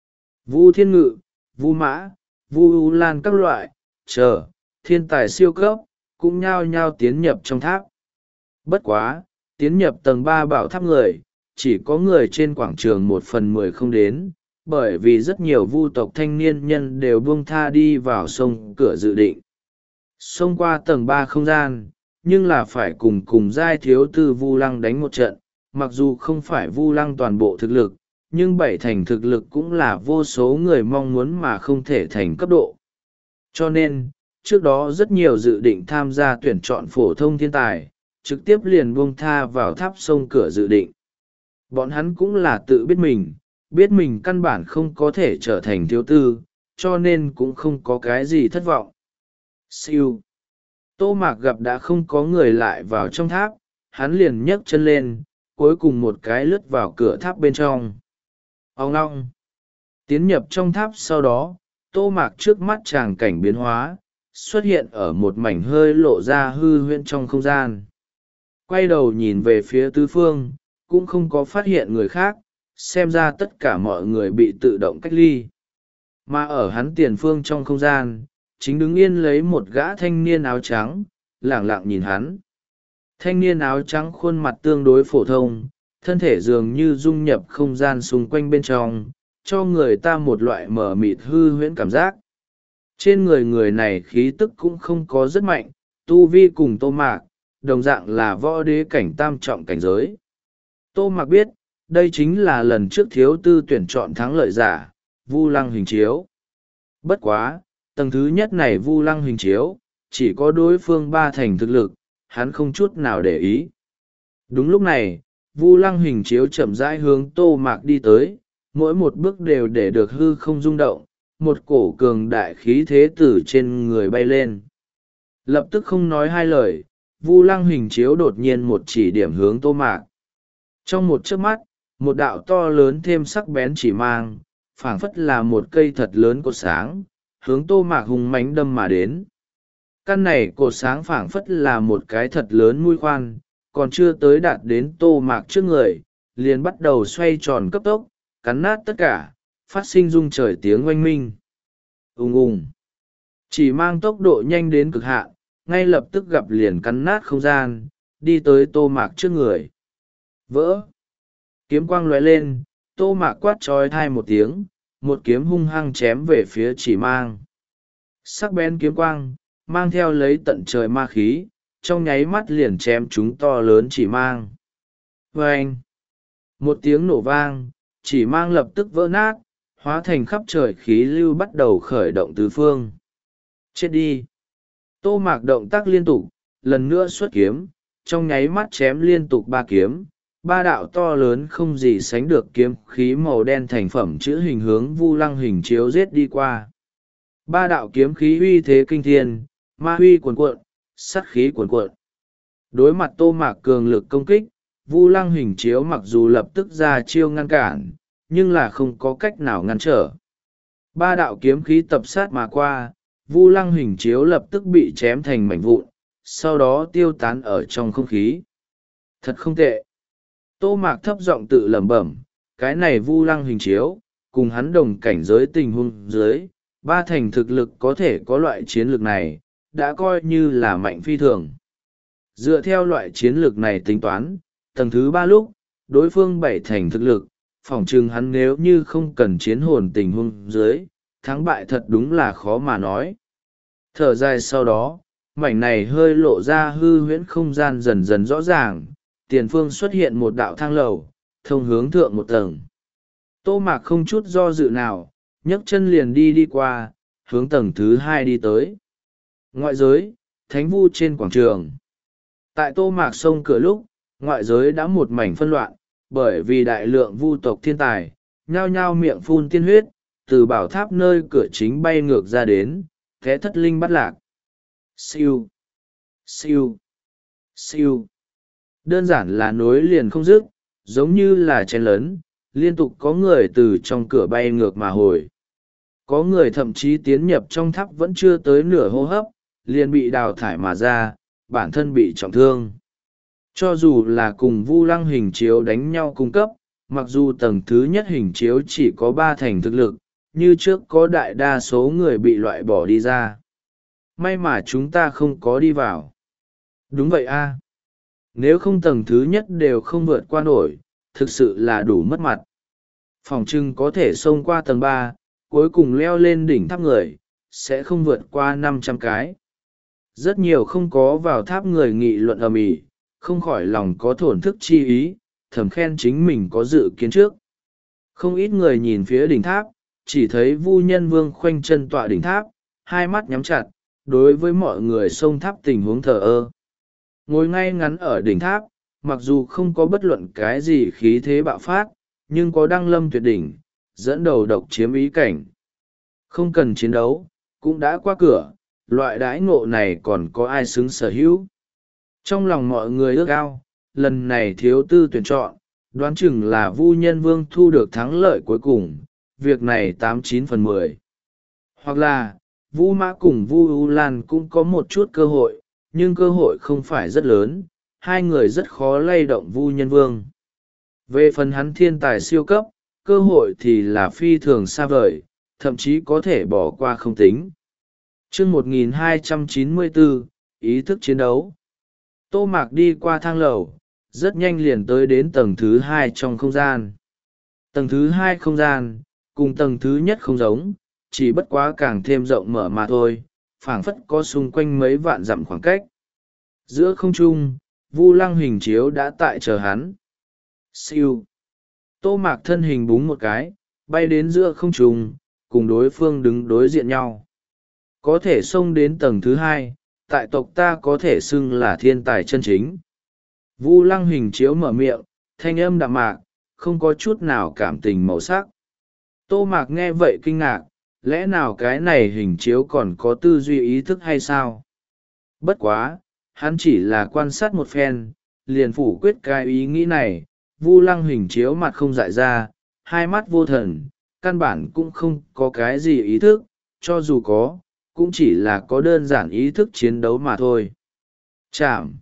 Vu Thiên Ngự, Vu Mã, Vu U Lan các loại, chờ, thiên tài siêu cấp, cũng nhao nhao tiến nhập trong tháp. Bất quá, tiến nhập tầng ba bảo tháp người, chỉ có người trên quảng trường một phần mười không đến, bởi vì rất nhiều vu tộc thanh niên nhân đều buông tha đi vào sông cửa dự định. Xông qua tầng ba không gian, nhưng là phải cùng cùng giai thiếu tư Vu Lăng đánh một trận, mặc dù không phải Vu Lăng toàn bộ thực lực, nhưng bảy thành thực lực cũng là vô số người mong muốn mà không thể thành cấp độ. Cho nên, trước đó rất nhiều dự định tham gia tuyển chọn phổ thông thiên tài, trực tiếp liền buông tha vào tháp sông cửa dự định. Bọn hắn cũng là tự biết mình, biết mình căn bản không có thể trở thành thiếu tư, cho nên cũng không có cái gì thất vọng. Siêu. Tô Mạc gặp đã không có người lại vào trong tháp, hắn liền nhấc chân lên, cuối cùng một cái lướt vào cửa tháp bên trong. Ông ngong. Tiến nhập trong tháp sau đó, Tô Mạc trước mắt tràng cảnh biến hóa, xuất hiện ở một mảnh hơi lộ ra hư huyễn trong không gian. Quay đầu nhìn về phía tứ phương, cũng không có phát hiện người khác, xem ra tất cả mọi người bị tự động cách ly. Mà ở hắn tiền phương trong không gian, chính đứng yên lấy một gã thanh niên áo trắng, lẳng lặng nhìn hắn. Thanh niên áo trắng khuôn mặt tương đối phổ thông, thân thể dường như dung nhập không gian xung quanh bên trong, cho người ta một loại mờ mịt hư huyễn cảm giác. Trên người người này khí tức cũng không có rất mạnh, tu vi cùng Tô Mạc, đồng dạng là võ đế cảnh tam trọng cảnh giới. Tô Mạc biết, đây chính là lần trước thiếu tư tuyển chọn thắng lợi giả, Vu Lăng hình chiếu. Bất quá, tầng thứ nhất này Vu Lăng hình chiếu, chỉ có đối phương ba thành thực lực, hắn không chút nào để ý. Đúng lúc này, Vu Lăng hình chiếu chậm rãi hướng Tô Mạc đi tới, mỗi một bước đều để được hư không rung động, một cổ cường đại khí thế từ trên người bay lên. Lập tức không nói hai lời, Vu Lăng hình chiếu đột nhiên một chỉ điểm hướng Tô Mạc. Trong một chớp mắt, một đạo to lớn thêm sắc bén chỉ mang, phảng phất là một cây thật lớn cột sáng, hướng Tô Mạc hùng mãnh đâm mà đến. Căn này cột sáng phảng phất là một cái thật lớn mũi khoan, còn chưa tới đạt đến Tô Mạc trước người, liền bắt đầu xoay tròn cấp tốc, cắn nát tất cả, phát sinh rung trời tiếng oanh minh. Ùng ùng. Chỉ mang tốc độ nhanh đến cực hạn, ngay lập tức gặp liền cắn nát không gian, đi tới Tô Mạc trước người. Vỡ. Kiếm quang lóe lên, Tô Mạc quát trói thai một tiếng, một kiếm hung hăng chém về phía chỉ mang. Sắc bén kiếm quang, mang theo lấy tận trời ma khí, trong nháy mắt liền chém chúng to lớn chỉ mang. Vâng! Một tiếng nổ vang, chỉ mang lập tức vỡ nát, hóa thành khắp trời khí lưu bắt đầu khởi động tứ phương. Chết đi! Tô Mạc động tác liên tục, lần nữa xuất kiếm, trong nháy mắt chém liên tục ba kiếm, ba đạo to lớn không gì sánh được kiếm khí màu đen thành phẩm chữ hình hướng Vu Lăng hình chiếu giết đi qua. Ba đạo kiếm khí uy thế kinh thiên, ma huy cuồn cuộn, sát khí cuồn cuộn. Đối mặt Tô Mạc cường lực công kích, Vu Lăng hình chiếu mặc dù lập tức ra chiêu ngăn cản, nhưng là không có cách nào ngăn trở. Ba đạo kiếm khí tập sát mà qua, Vu Lăng hình chiếu lập tức bị chém thành mảnh vụn, sau đó tiêu tán ở trong không khí. Thật không tệ. Tô Mạc thấp giọng tự lẩm bẩm, cái này Vu Lăng hình chiếu, cùng hắn đồng cảnh giới tình huống dưới, ba thành thực lực có thể có loại chiến lược này, đã coi như là mạnh phi thường. Dựa theo loại chiến lược này tính toán, tầng thứ ba lúc, đối phương bảy thành thực lực, phỏng chừng hắn nếu như không cần chiến hồn tình huống dưới, thắng bại thật đúng là khó mà nói. Thở dài sau đó, mảnh này hơi lộ ra hư huyễn không gian dần dần rõ ràng, tiền phương xuất hiện một đạo thang lầu, thông hướng thượng một tầng. Tô Mạc không chút do dự nào, nhấc chân liền đi đi qua, hướng tầng thứ hai đi tới. Ngoại giới, thánh vu trên quảng trường. Tại Tô Mạc sông cửa lúc, ngoại giới đã một mảnh phân loạn, bởi vì đại lượng vu tộc thiên tài, nhao nhao miệng phun tiên huyết, từ bảo tháp nơi cửa chính bay ngược ra đến, thế thất linh bắt lạc. Siêu, siêu, siêu. Đơn giản là nối liền không dứt, giống như là chen lấn, liên tục có người từ trong cửa bay ngược mà hồi. Có người thậm chí tiến nhập trong tháp vẫn chưa tới nửa hô hấp, liền bị đào thải mà ra, bản thân bị trọng thương. Cho dù là cùng Vu Lăng hình chiếu đánh nhau cung cấp, mặc dù tầng thứ nhất hình chiếu chỉ có ba thành thực lực, như trước có đại đa số người bị loại bỏ đi ra. May mà chúng ta không có đi vào. Đúng vậy a. Nếu không tầng thứ nhất đều không vượt qua nổi, thực sự là đủ mất mặt. Phòng trưng có thể xông qua tầng ba, cuối cùng leo lên đỉnh tháp người, sẽ không vượt qua năm trăm cái. Rất nhiều không có vào tháp người nghị luận ầm ĩ, không khỏi lòng có thổn thức chi ý, thầm khen chính mình có dự kiến trước. Không ít người nhìn phía đỉnh tháp, chỉ thấy Vu Nhân Vương khoanh chân tọa đỉnh tháp, hai mắt nhắm chặt, đối với mọi người xông tháp tình huống thờ ơ. Ngồi ngay ngắn ở đỉnh tháp, mặc dù không có bất luận cái gì khí thế bạo phát, nhưng có đăng lâm tuyệt đỉnh, dẫn đầu độc chiếm ý cảnh. Không cần chiến đấu, cũng đã qua cửa, loại đãi ngộ này còn có ai xứng sở hữu. Trong lòng mọi người ước ao, lần này thiếu tư tuyển chọn, đoán chừng là Vu Nhân Vương thu được thắng lợi cuối cùng, việc này tám chín phần mười. Hoặc là, Vu Mã cùng Vu U Lan cũng có một chút cơ hội, nhưng cơ hội không phải rất lớn, hai người rất khó lay động Vu Nhân Vương. Về phần hắn thiên tài siêu cấp, cơ hội thì là phi thường xa vời, thậm chí có thể bỏ qua không tính. Chương một nghìn hai trăm chín mươi bốn, ý thức chiến đấu. Tô Mạc đi qua thang lầu, rất nhanh liền tới đến tầng thứ hai trong không gian. Tầng thứ hai không gian, cùng tầng thứ nhất không giống, chỉ bất quá càng thêm rộng mở mà thôi, phảng phất có xung quanh mấy vạn dặm khoảng cách. Giữa không trung, Vu Lăng hình chiếu đã tại chờ hắn. Siêu. Tô Mạc thân hình búng một cái, bay đến giữa không trung, cùng đối phương đứng đối diện nhau. Có thể xông đến tầng thứ hai, tại tộc ta có thể xưng là thiên tài chân chính. Vu Lăng hình chiếu mở miệng, thanh âm đạm mạc, không có chút nào cảm tình màu sắc. Tô Mạc nghe vậy kinh ngạc, lẽ nào cái này hình chiếu còn có tư duy ý thức hay sao? Bất quá, hắn chỉ là quan sát một phen, liền phủ quyết cái ý nghĩ này. Vu Lăng hình chiếu mặt không dại ra, hai mắt vô thần, căn bản cũng không có cái gì ý thức, cho dù có, cũng chỉ là có đơn giản ý thức chiến đấu mà thôi. Chạm.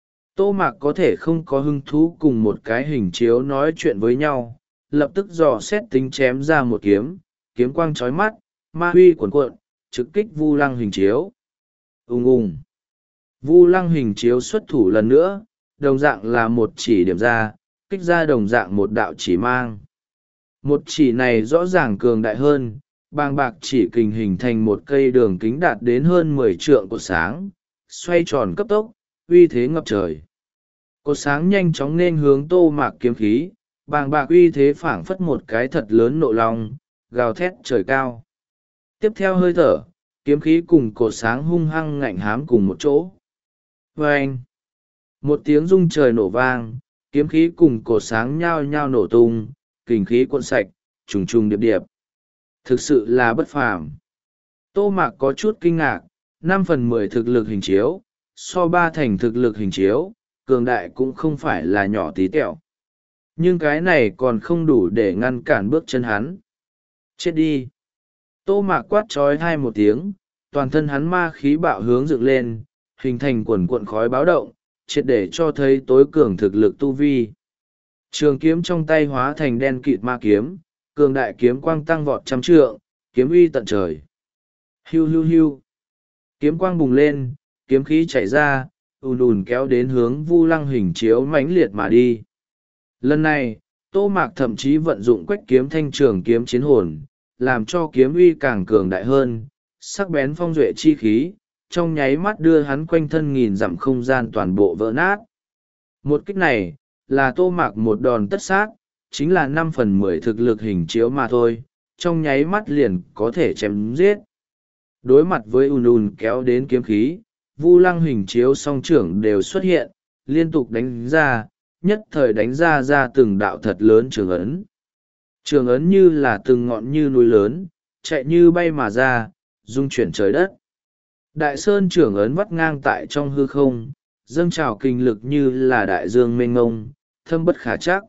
Tô Mạc có thể không có hứng thú cùng một cái hình chiếu nói chuyện với nhau, lập tức dò xét tính chém ra một kiếm, kiếm quang trói mắt, ma huy cuồn cuộn, trực kích Vu Lăng hình chiếu. Ùng ùng. Vu Lăng hình chiếu xuất thủ lần nữa, đồng dạng là một chỉ điểm ra, kích ra đồng dạng một đạo chỉ mang. Một chỉ này rõ ràng cường đại hơn, bàng bạc chỉ kình hình thành một cây đường kính đạt đến hơn mười trượng cột sáng, xoay tròn cấp tốc, uy thế ngập trời. Cột sáng nhanh chóng nên hướng Tô Mạc kiếm khí, bàng bạc uy thế phảng phất một cái thật lớn nộ long, gào thét trời cao. Tiếp theo hơi thở, kiếm khí cùng cột sáng hung hăng ngạnh hám cùng một chỗ. Vâng! Một tiếng rung trời nổ vang, kiếm khí cùng cột sáng nhao nhao nổ tung, kình khí cuộn sạch, trùng trùng điệp điệp. Thực sự là bất phàm. Tô Mạc có chút kinh ngạc, năm phần mười thực lực hình chiếu, so ba thành thực lực hình chiếu, cường đại cũng không phải là nhỏ tí tẹo. Nhưng cái này còn không đủ để ngăn cản bước chân hắn. Chết đi! Tô Mạc quát trói hai một tiếng, toàn thân hắn ma khí bạo hướng dựng lên, hình thành quần cuộn khói báo động, triệt để cho thấy tối cường thực lực tu vi. Trường kiếm trong tay hóa thành đen kịt ma kiếm, cường đại kiếm quang tăng vọt trăm trượng, kiếm uy tận trời. Hiu hiu hiu. Kiếm quang bùng lên, kiếm khí chảy ra, ùn ùn kéo đến hướng Vu Lăng hình chiếu mãnh liệt mà đi. Lần này, Tô Mạc thậm chí vận dụng quách kiếm thanh trường kiếm chiến hồn, làm cho kiếm uy càng cường đại hơn, sắc bén phong duệ chi khí, trong nháy mắt đưa hắn quanh thân nghìn dặm không gian toàn bộ vỡ nát. Một kích này, là Tô Mạc một đòn tất sát, chính là năm phần mười thực lực hình chiếu mà thôi, trong nháy mắt liền có thể chém giết. Đối mặt với ùn ùn kéo đến kiếm khí, Vu Lăng hình chiếu song trưởng đều xuất hiện, liên tục đánh ra, nhất thời đánh ra ra từng đạo thật lớn trường ấn. Trường ấn như là từng ngọn như núi lớn, chạy như bay mà ra, rung chuyển trời đất. Đại sơn trường ấn vắt ngang tại trong hư không, dâng trào kinh lực như là đại dương mênh mông, thâm bất khả trắc.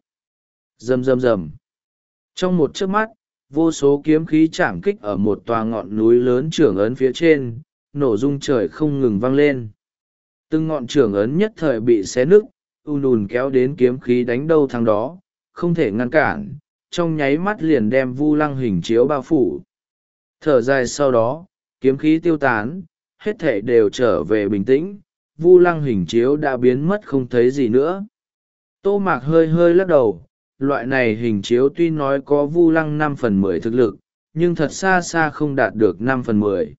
Rầm rầm rầm. Trong một chớp mắt, vô số kiếm khí chạm kích ở một tòa ngọn núi lớn trường ấn phía trên, nổ rung trời không ngừng vang lên. Từng ngọn trường ấn nhất thời bị xé nứt, ùn ùn kéo đến kiếm khí đánh đâu thắng đó, không thể ngăn cản, trong nháy mắt liền đem Vu Lăng hình chiếu bao phủ. Thở dài sau đó, kiếm khí tiêu tán, hết thể đều trở về bình tĩnh, Vu Lăng hình chiếu đã biến mất không thấy gì nữa. Tô Mạc hơi hơi lắc đầu, loại này hình chiếu tuy nói có Vu Lăng năm phần mười thực lực, nhưng thật xa xa không đạt được năm phần mười.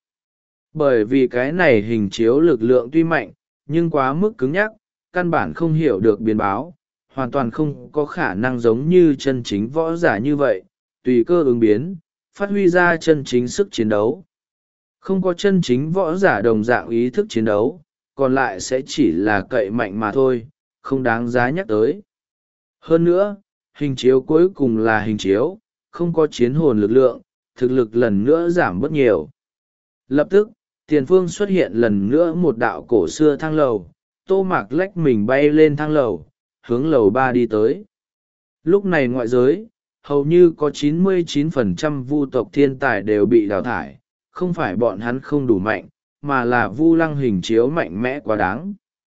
Bởi vì cái này hình chiếu lực lượng tuy mạnh, nhưng quá mức cứng nhắc, căn bản không hiểu được biến báo, hoàn toàn không có khả năng giống như chân chính võ giả như vậy, tùy cơ ứng biến, phát huy ra chân chính sức chiến đấu. Không có chân chính võ giả đồng dạng ý thức chiến đấu, còn lại sẽ chỉ là cậy mạnh mà thôi, không đáng giá nhắc tới. Hơn nữa, hình chiếu cuối cùng là hình chiếu, không có chiến hồn lực lượng, thực lực lần nữa giảm bớt nhiều. Lập tức, tiền phương xuất hiện lần nữa một đạo cổ xưa thang lầu, Tô Mạc lách mình bay lên thang lầu, hướng lầu ba đi tới. Lúc này ngoại giới, hầu như có chín mươi chín phần trăm vu tộc thiên tài đều bị đào thải, không phải bọn hắn không đủ mạnh, mà là Vu Lăng hình chiếu mạnh mẽ quá đáng.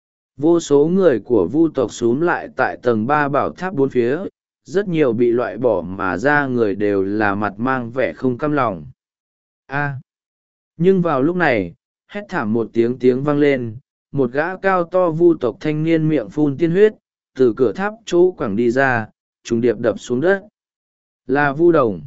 Vô số người của vu tộc xúm lại tại tầng ba bảo tháp bốn phía, rất nhiều bị loại bỏ mà ra người đều là mặt mang vẻ không căm lòng. A. Nhưng vào lúc này, hét thảm một tiếng tiếng vang lên, một gã cao to vu tộc thanh niên miệng phun tiên huyết, từ cửa tháp chỗ quẳng đi ra, trùng điệp đập xuống đất. Là Vu Đồng.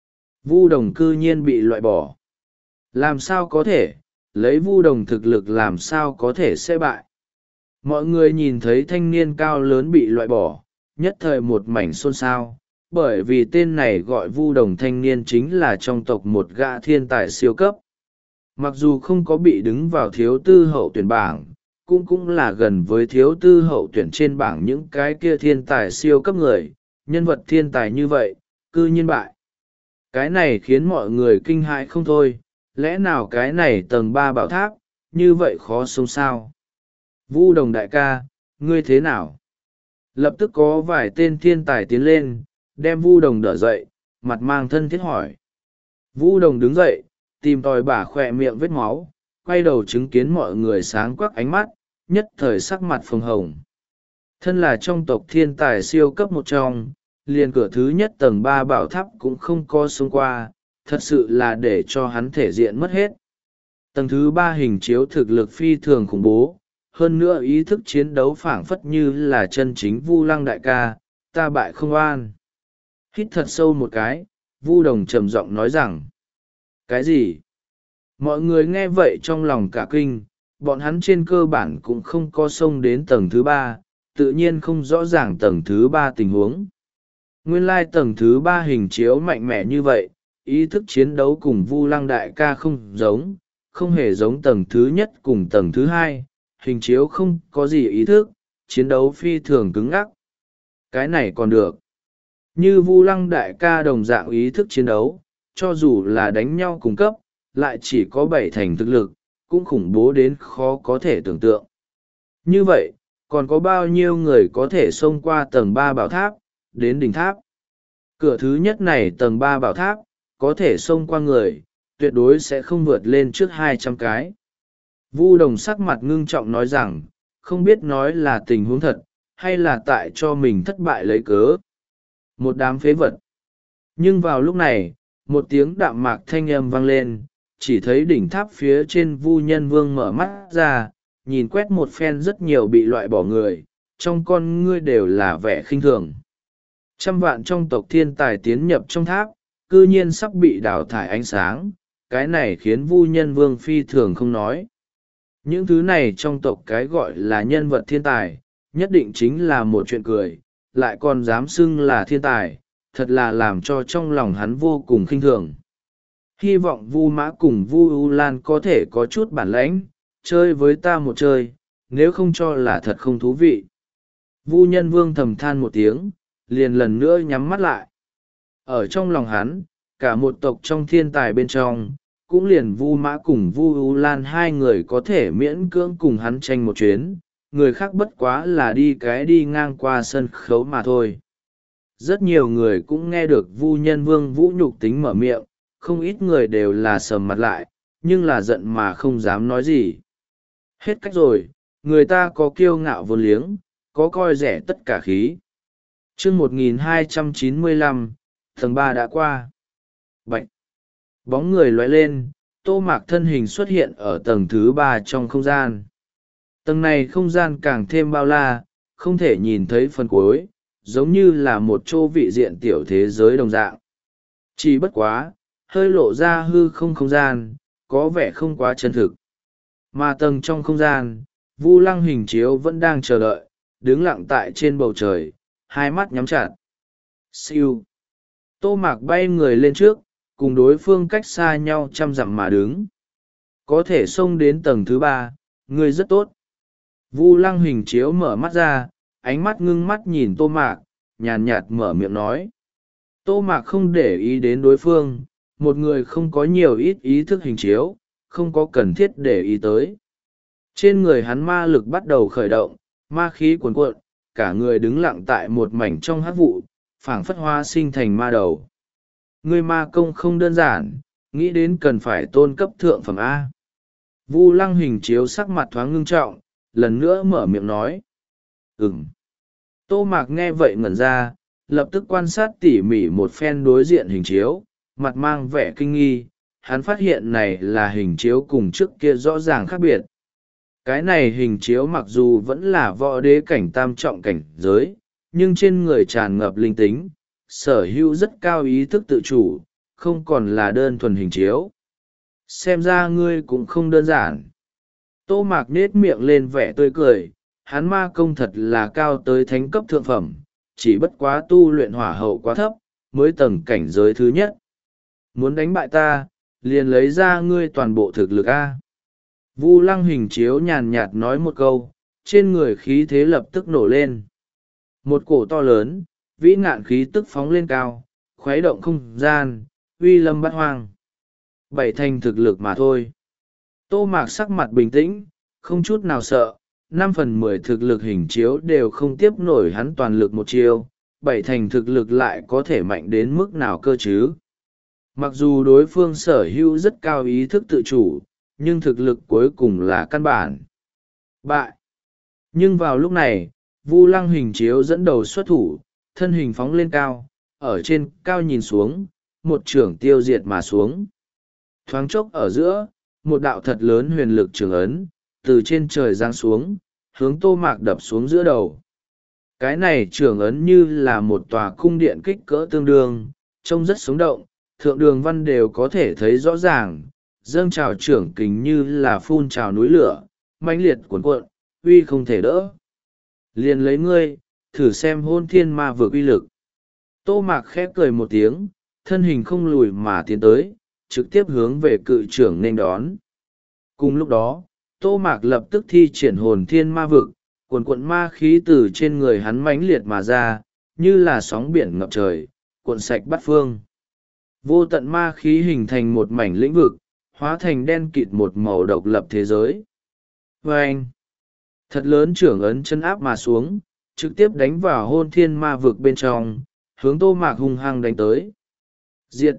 Vu Đồng cư nhiên bị loại bỏ. Làm sao có thể, lấy Vu Đồng thực lực làm sao có thể sẽ bại. Mọi người nhìn thấy thanh niên cao lớn bị loại bỏ, nhất thời một mảnh xôn xao, bởi vì tên này gọi Vu Đồng thanh niên chính là trong tộc một gã thiên tài siêu cấp. Mặc dù không có bị đứng vào thiếu tư hậu tuyển bảng, cũng cũng là gần với thiếu tư hậu tuyển trên bảng những cái kia thiên tài siêu cấp người, nhân vật thiên tài như vậy, cư nhiên bại. Cái này khiến mọi người kinh hãi không thôi, lẽ nào cái này tầng ba bảo tháp, như vậy khó sống sao? Vu Đồng đại ca, ngươi thế nào? Lập tức có vài tên thiên tài tiến lên, đem Vu Đồng đỡ dậy, mặt mang thân thiết hỏi. Vu Đồng đứng dậy, tìm tòi bả khỏe miệng vết máu, quay đầu chứng kiến mọi người sáng quắc ánh mắt, nhất thời sắc mặt phồng hồng. Thân là trong tộc thiên tài siêu cấp một trong, liền cửa thứ nhất tầng ba bảo tháp cũng không có xông qua, thật sự là để cho hắn thể diện mất hết. Tầng thứ ba hình chiếu thực lực phi thường khủng bố, hơn nữa ý thức chiến đấu phảng phất như là chân chính Vu Lăng đại ca, ta bại không an. Hít thật sâu một cái, Vu Đồng trầm giọng nói rằng, cái gì? Mọi người nghe vậy trong lòng cả kinh, bọn hắn trên cơ bản cũng không có xông đến tầng thứ ba, tự nhiên không rõ ràng tầng thứ ba tình huống. Nguyên lai tầng thứ ba hình chiếu mạnh mẽ như vậy, ý thức chiến đấu cùng Vu Lăng đại ca không giống, không hề giống tầng thứ nhất cùng tầng thứ hai, hình chiếu không có gì ý thức, chiến đấu phi thường cứng ngắc. Cái này còn được. Như Vu Lăng đại ca đồng dạng ý thức chiến đấu, cho dù là đánh nhau cùng cấp, lại chỉ có bảy thành thực lực, cũng khủng bố đến khó có thể tưởng tượng. Như vậy, còn có bao nhiêu người có thể xông qua tầng ba bảo tháp, đến đỉnh tháp? Cửa thứ nhất này tầng ba bảo tháp, có thể xông qua người, tuyệt đối sẽ không vượt lên trước hai trăm cái. Vu Đồng sắc mặt ngưng trọng nói rằng, không biết nói là tình huống thật, hay là tại cho mình thất bại lấy cớ. Một đám phế vật. Nhưng vào lúc này, một tiếng đạm mạc thanh âm vang lên, chỉ thấy đỉnh tháp phía trên Vu Nhân Vương mở mắt ra, nhìn quét một phen rất nhiều bị loại bỏ người, trong con ngươi đều là vẻ khinh thường. Trăm vạn trong tộc thiên tài tiến nhập trong tháp, cư nhiên sắp bị đào thải ánh sáng, cái này khiến Vu Nhân Vương phi thường không nói. Những thứ này trong tộc cái gọi là nhân vật thiên tài, nhất định chính là một chuyện cười, lại còn dám xưng là thiên tài, thật là làm cho trong lòng hắn vô cùng khinh thường. Hy vọng Vu Mã cùng Vu U Lan có thể có chút bản lãnh, chơi với ta một chơi, nếu không cho là thật không thú vị. Vu Nhân Vương thầm than một tiếng, liền lần nữa nhắm mắt lại. Ở trong lòng hắn, cả một tộc trong thiên tài bên trong, cũng liền Vu Mã cùng Vu U Lan hai người có thể miễn cưỡng cùng hắn tranh một chuyến, người khác bất quá là đi cái đi ngang qua sân khấu mà thôi. Rất nhiều người cũng nghe được Vu Nhân Vương vũ nhục tính mở miệng, không ít người đều là sầm mặt lại, nhưng là giận mà không dám nói gì. Hết cách rồi, người ta có kiêu ngạo vô liếng, có coi rẻ tất cả khí. Chương một nghìn hai trăm chín mươi lăm, tầng ba đã qua. Bạch. Bóng người lóe lên, Tô Mạc thân hình xuất hiện ở tầng thứ ba trong không gian. Tầng này không gian càng thêm bao la, không thể nhìn thấy phần cuối, giống như là một chỗ vị diện tiểu thế giới đồng dạng. Chỉ bất quá, hơi lộ ra hư không không gian, có vẻ không quá chân thực. Mà tầng trong không gian, Vu Lăng hình chiếu vẫn đang chờ đợi, đứng lặng tại trên bầu trời, hai mắt nhắm chặt. Siêu. Tô Mạc bay người lên trước, cùng đối phương cách xa nhau trăm dặm mà đứng. Có thể xông đến tầng thứ ba, người rất tốt. Vu Lăng hình chiếu mở mắt ra, ánh mắt ngưng mắt nhìn Tô Mạc, nhàn nhạt mở miệng nói. Tô Mạc không để ý đến đối phương, một người không có nhiều ít ý thức hình chiếu, không có cần thiết để ý tới. Trên người hắn ma lực bắt đầu khởi động, ma khí cuồn cuộn, cả người đứng lặng tại một mảnh trong hắc vụ, phảng phất hoa sinh thành ma đầu. Người ma công không đơn giản, nghĩ đến cần phải tôn cấp thượng phẩm A. Vu Lăng hình chiếu sắc mặt thoáng ngưng trọng, lần nữa mở miệng nói. Ừm. Tô Mạc nghe vậy ngẩn ra, lập tức quan sát tỉ mỉ một phen đối diện hình chiếu, mặt mang vẻ kinh nghi, hắn phát hiện này là hình chiếu cùng trước kia rõ ràng khác biệt. Cái này hình chiếu mặc dù vẫn là võ đế cảnh tam trọng cảnh giới, nhưng trên người tràn ngập linh tính, sở hữu rất cao ý thức tự chủ, không còn là đơn thuần hình chiếu. Xem ra ngươi cũng không đơn giản. Tô Mạc nết miệng lên vẻ tươi cười, hắn ma công thật là cao tới thánh cấp thượng phẩm, chỉ bất quá tu luyện hỏa hậu quá thấp, mới tầng cảnh giới thứ nhất. Muốn đánh bại ta, liền lấy ra ngươi toàn bộ thực lực A. Vu Lăng hình chiếu nhàn nhạt nói một câu, trên người khí thế lập tức nổ lên. Một cổ to lớn, vĩ ngạn khí tức phóng lên cao, khuấy động không gian, uy lâm bát hoang. Bảy thành thực lực mà thôi. Tô Mạc sắc mặt bình tĩnh, không chút nào sợ, năm phần mười thực lực hình chiếu đều không tiếp nổi hắn toàn lực một chiêu, bảy thành thực lực lại có thể mạnh đến mức nào cơ chứ. Mặc dù đối phương sở hữu rất cao ý thức tự chủ, nhưng thực lực cuối cùng là căn bản. Bại. Nhưng vào lúc này, Vu Lăng hình chiếu dẫn đầu xuất thủ, thân hình phóng lên cao, ở trên cao nhìn xuống, một trưởng tiêu diệt mà xuống. Thoáng chốc ở giữa, một đạo thật lớn huyền lực trường ấn, từ trên trời giáng xuống, hướng Tô Mạc đập xuống giữa đầu. Cái này trường ấn như là một tòa cung điện kích cỡ tương đương, trông rất sống động, thượng đường văn đều có thể thấy rõ ràng, dâng trào trưởng kính như là phun trào núi lửa, mãnh liệt cuồn cuộn, uy không thể đỡ. Liền lấy ngươi, thử xem hôn thiên ma vực uy lực. Tô Mạc khẽ cười một tiếng, thân hình không lùi mà tiến tới, trực tiếp hướng về cự trưởng nên đón. Cùng lúc đó, Tô Mạc lập tức thi triển hồn thiên ma vực, cuồn cuộn ma khí từ trên người hắn mãnh liệt mà ra, như là sóng biển ngập trời, cuộn sạch bát phương. Vô tận ma khí hình thành một mảnh lĩnh vực, hóa thành đen kịt một màu độc lập thế giới. Và anh, thật lớn trưởng ấn chân áp mà xuống, trực tiếp đánh vào hôn thiên ma vực bên trong, hướng Tô Mạc hung hăng đánh tới. Diệt!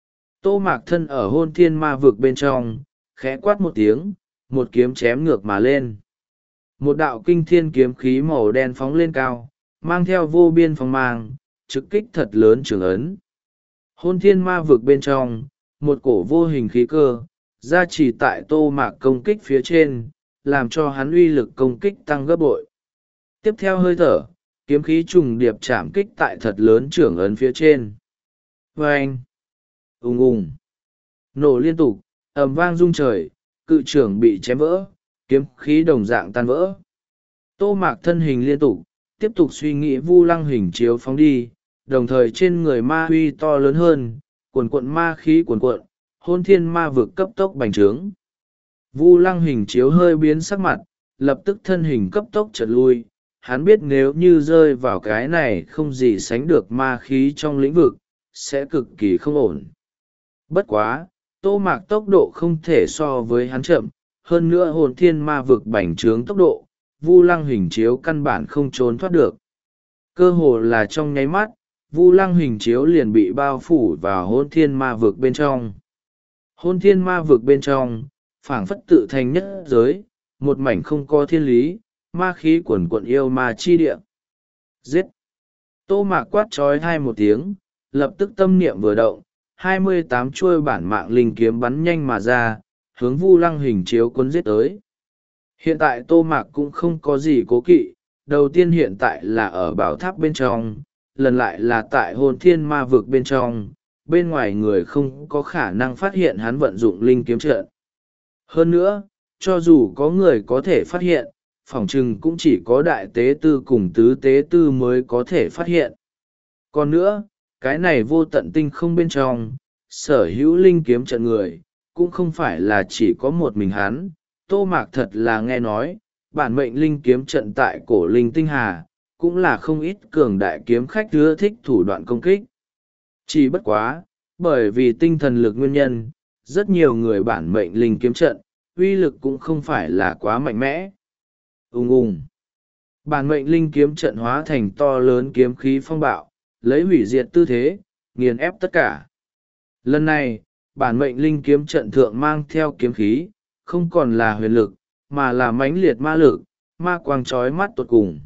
Tô Mạc thân ở hôn thiên ma vực bên trong, khẽ quát một tiếng, một kiếm chém ngược mà lên. Một đạo kinh thiên kiếm khí màu đen phóng lên cao, mang theo vô biên phong mang, trực kích thật lớn trưởng ấn. Hôn thiên ma vực bên trong, một cổ vô hình khí cơ, gia trì tại Tô Mạc công kích phía trên, làm cho hắn uy lực công kích tăng gấp bội. Tiếp theo hơi thở, kiếm khí trùng điệp chạm kích tại thật lớn trưởng ấn phía trên. Vâng! Ùng ùng! Nổ liên tục, ầm vang rung trời, cự trưởng bị chém vỡ, kiếm khí đồng dạng tan vỡ. Tô Mạc thân hình liên tục, tiếp tục suy nghĩ Vu Lăng hình chiếu phóng đi, đồng thời trên người ma huy to lớn hơn, cuồn cuộn ma khí cuồn cuộn, hôn thiên ma vực cấp tốc bành trướng. Vu Lăng hình chiếu hơi biến sắc mặt, lập tức thân hình cấp tốc chợt lui, hắn biết nếu như rơi vào cái này không gì sánh được ma khí trong lĩnh vực, sẽ cực kỳ không ổn. Bất quá, Tô Mạc tốc độ không thể so với hắn chậm, hơn nữa hồn thiên ma vực bành trướng tốc độ, Vu Lăng hình chiếu căn bản không trốn thoát được. Cơ hồ là trong nháy mắt, Vu Lăng hình chiếu liền bị bao phủ vào hôn thiên ma vực bên trong. Hôn thiên ma vực bên trong, phảng phất tự thành nhất giới, một mảnh không có thiên lý, ma khí quần quận yêu ma chi địa. Giết! Tô Mạc quát trói hai một tiếng, lập tức tâm niệm vừa động, hai mươi tám chuôi bản mạng linh kiếm bắn nhanh mà ra, hướng Vu Lăng hình chiếu cuốn giết tới. Hiện tại Tô Mạc cũng không có gì cố kỵ, đầu tiên hiện tại là ở bảo tháp bên trong, lần lại là tại hồn thiên ma vực bên trong, bên ngoài người không có khả năng phát hiện hắn vận dụng linh kiếm trận. Hơn nữa, cho dù có người có thể phát hiện, phỏng chừng cũng chỉ có đại tế tư cùng tứ tế tư mới có thể phát hiện. Còn nữa, cái này vô tận tinh không bên trong, sở hữu linh kiếm trận người, cũng không phải là chỉ có một mình hắn. Tô Mạc thật là nghe nói, bản mệnh linh kiếm trận tại cổ linh tinh hà, cũng là không ít cường đại kiếm khách ưa thích thủ đoạn công kích. Chỉ bất quá, bởi vì tinh thần lực nguyên nhân, rất nhiều người bản mệnh linh kiếm trận, uy lực cũng không phải là quá mạnh mẽ. Ùng ùng! Bản mệnh linh kiếm trận hóa thành to lớn kiếm khí phong bạo, lấy hủy diệt tư thế, nghiền ép tất cả. Lần này, bản mệnh linh kiếm trận thượng mang theo kiếm khí, không còn là huyền lực, mà là mãnh liệt ma lực, ma quang trói mắt tột cùng.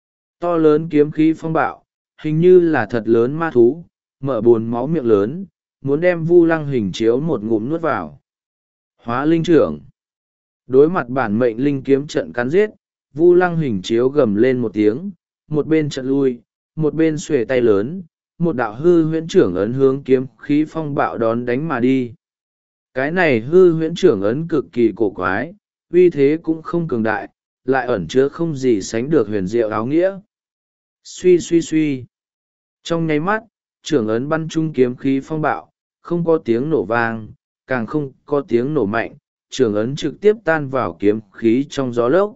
To lớn kiếm khí phong bạo, hình như là thật lớn ma thú, mở buồn máu miệng lớn, muốn đem Vu Lăng hình chiếu một ngụm nuốt vào. Hóa linh trưởng. Đối mặt bản mệnh linh kiếm trận cắn giết, Vu Lăng hình chiếu gầm lên một tiếng, một bên trận lui, một bên xuề tay lớn, một đạo hư huyễn trưởng ấn hướng kiếm khí phong bạo đón đánh mà đi. Cái này hư huyễn trưởng ấn cực kỳ cổ quái, uy thế cũng không cường đại, lại ẩn chứa không gì sánh được huyền diệu áo nghĩa. Suy suy suy. Trong nháy mắt, trưởng ấn bắn trung kiếm khí phong bạo, không có tiếng nổ vang, càng không có tiếng nổ mạnh, trưởng ấn trực tiếp tan vào kiếm khí trong gió lốc.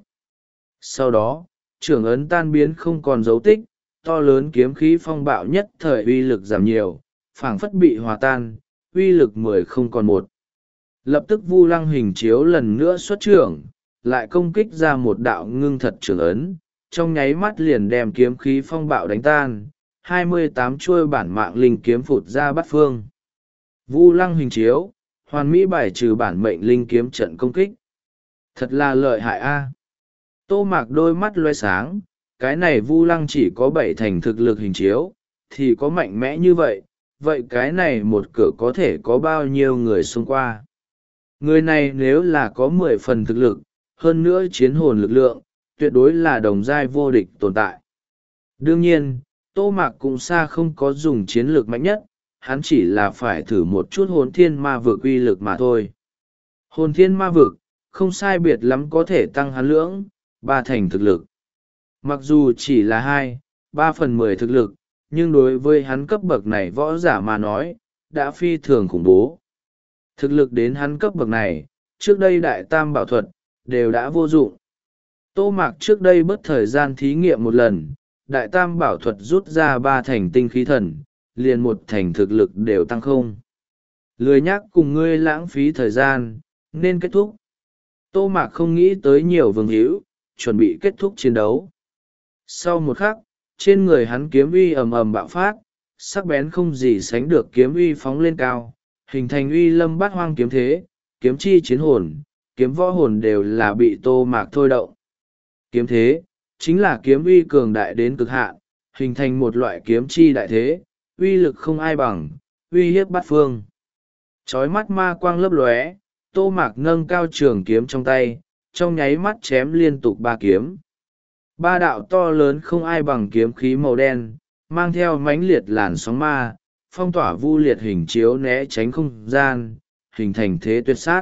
Sau đó, trưởng ấn tan biến không còn dấu tích, to lớn kiếm khí phong bạo nhất thời uy lực giảm nhiều, phảng phất bị hòa tan, uy lực mười không còn một. Lập tức Vu Lăng hình chiếu lần nữa xuất trưởng, lại công kích ra một đạo ngưng thật trưởng ấn, trong nháy mắt liền đem kiếm khí phong bạo đánh tan, hai mươi tám chuôi bản mạng linh kiếm phụt ra bát phương. Vu Lăng hình chiếu, hoàn mỹ bài trừ bản mệnh linh kiếm trận công kích. Thật là lợi hại a. Tô Mạc đôi mắt loe sáng, cái này Vu Lăng chỉ có bảy thành thực lực hình chiếu, thì có mạnh mẽ như vậy, vậy cái này một cửa có thể có bao nhiêu người xông qua. Người này nếu là có mười phần thực lực, hơn nữa chiến hồn lực lượng, tuyệt đối là đồng giai vô địch tồn tại. Đương nhiên, Tô Mạc cũng xa không có dùng chiến lược mạnh nhất, hắn chỉ là phải thử một chút hồn thiên ma vực uy lực mà thôi. Hồn thiên ma vực, không sai biệt lắm có thể tăng hắn lưỡng, ba thành thực lực. Mặc dù chỉ là hai, ba phần mười thực lực, nhưng đối với hắn cấp bậc này võ giả mà nói, đã phi thường khủng bố. Thực lực đến hắn cấp bậc này, trước đây đại tam bảo thuật, đều đã vô dụng. Tô Mạc trước đây bất thời gian thí nghiệm một lần, đại tam bảo thuật rút ra ba thành tinh khí thần, liền một thành thực lực đều tăng không. Lười nhắc cùng ngươi lãng phí thời gian, nên kết thúc. Tô Mạc không nghĩ tới nhiều vương hữu, chuẩn bị kết thúc chiến đấu. Sau một khắc, trên người hắn kiếm uy ầm ầm bạo phát, sắc bén không gì sánh được kiếm uy phóng lên cao, hình thành uy lâm bát hoang kiếm thế, kiếm chi chiến hồn, kiếm võ hồn đều là bị Tô Mạc thôi động. Kiếm thế, chính là kiếm uy cường đại đến cực hạn, hình thành một loại kiếm chi đại thế, uy lực không ai bằng, uy hiếp bát phương. Chói mắt ma quang lấp lóe, Tô Mạc nâng cao trường kiếm trong tay, trong nháy mắt chém liên tục ba kiếm. Ba đạo to lớn không ai bằng kiếm khí màu đen, mang theo mãnh liệt làn sóng ma, phong tỏa vu liệt hình chiếu né tránh không gian, hình thành thế tuyệt sát.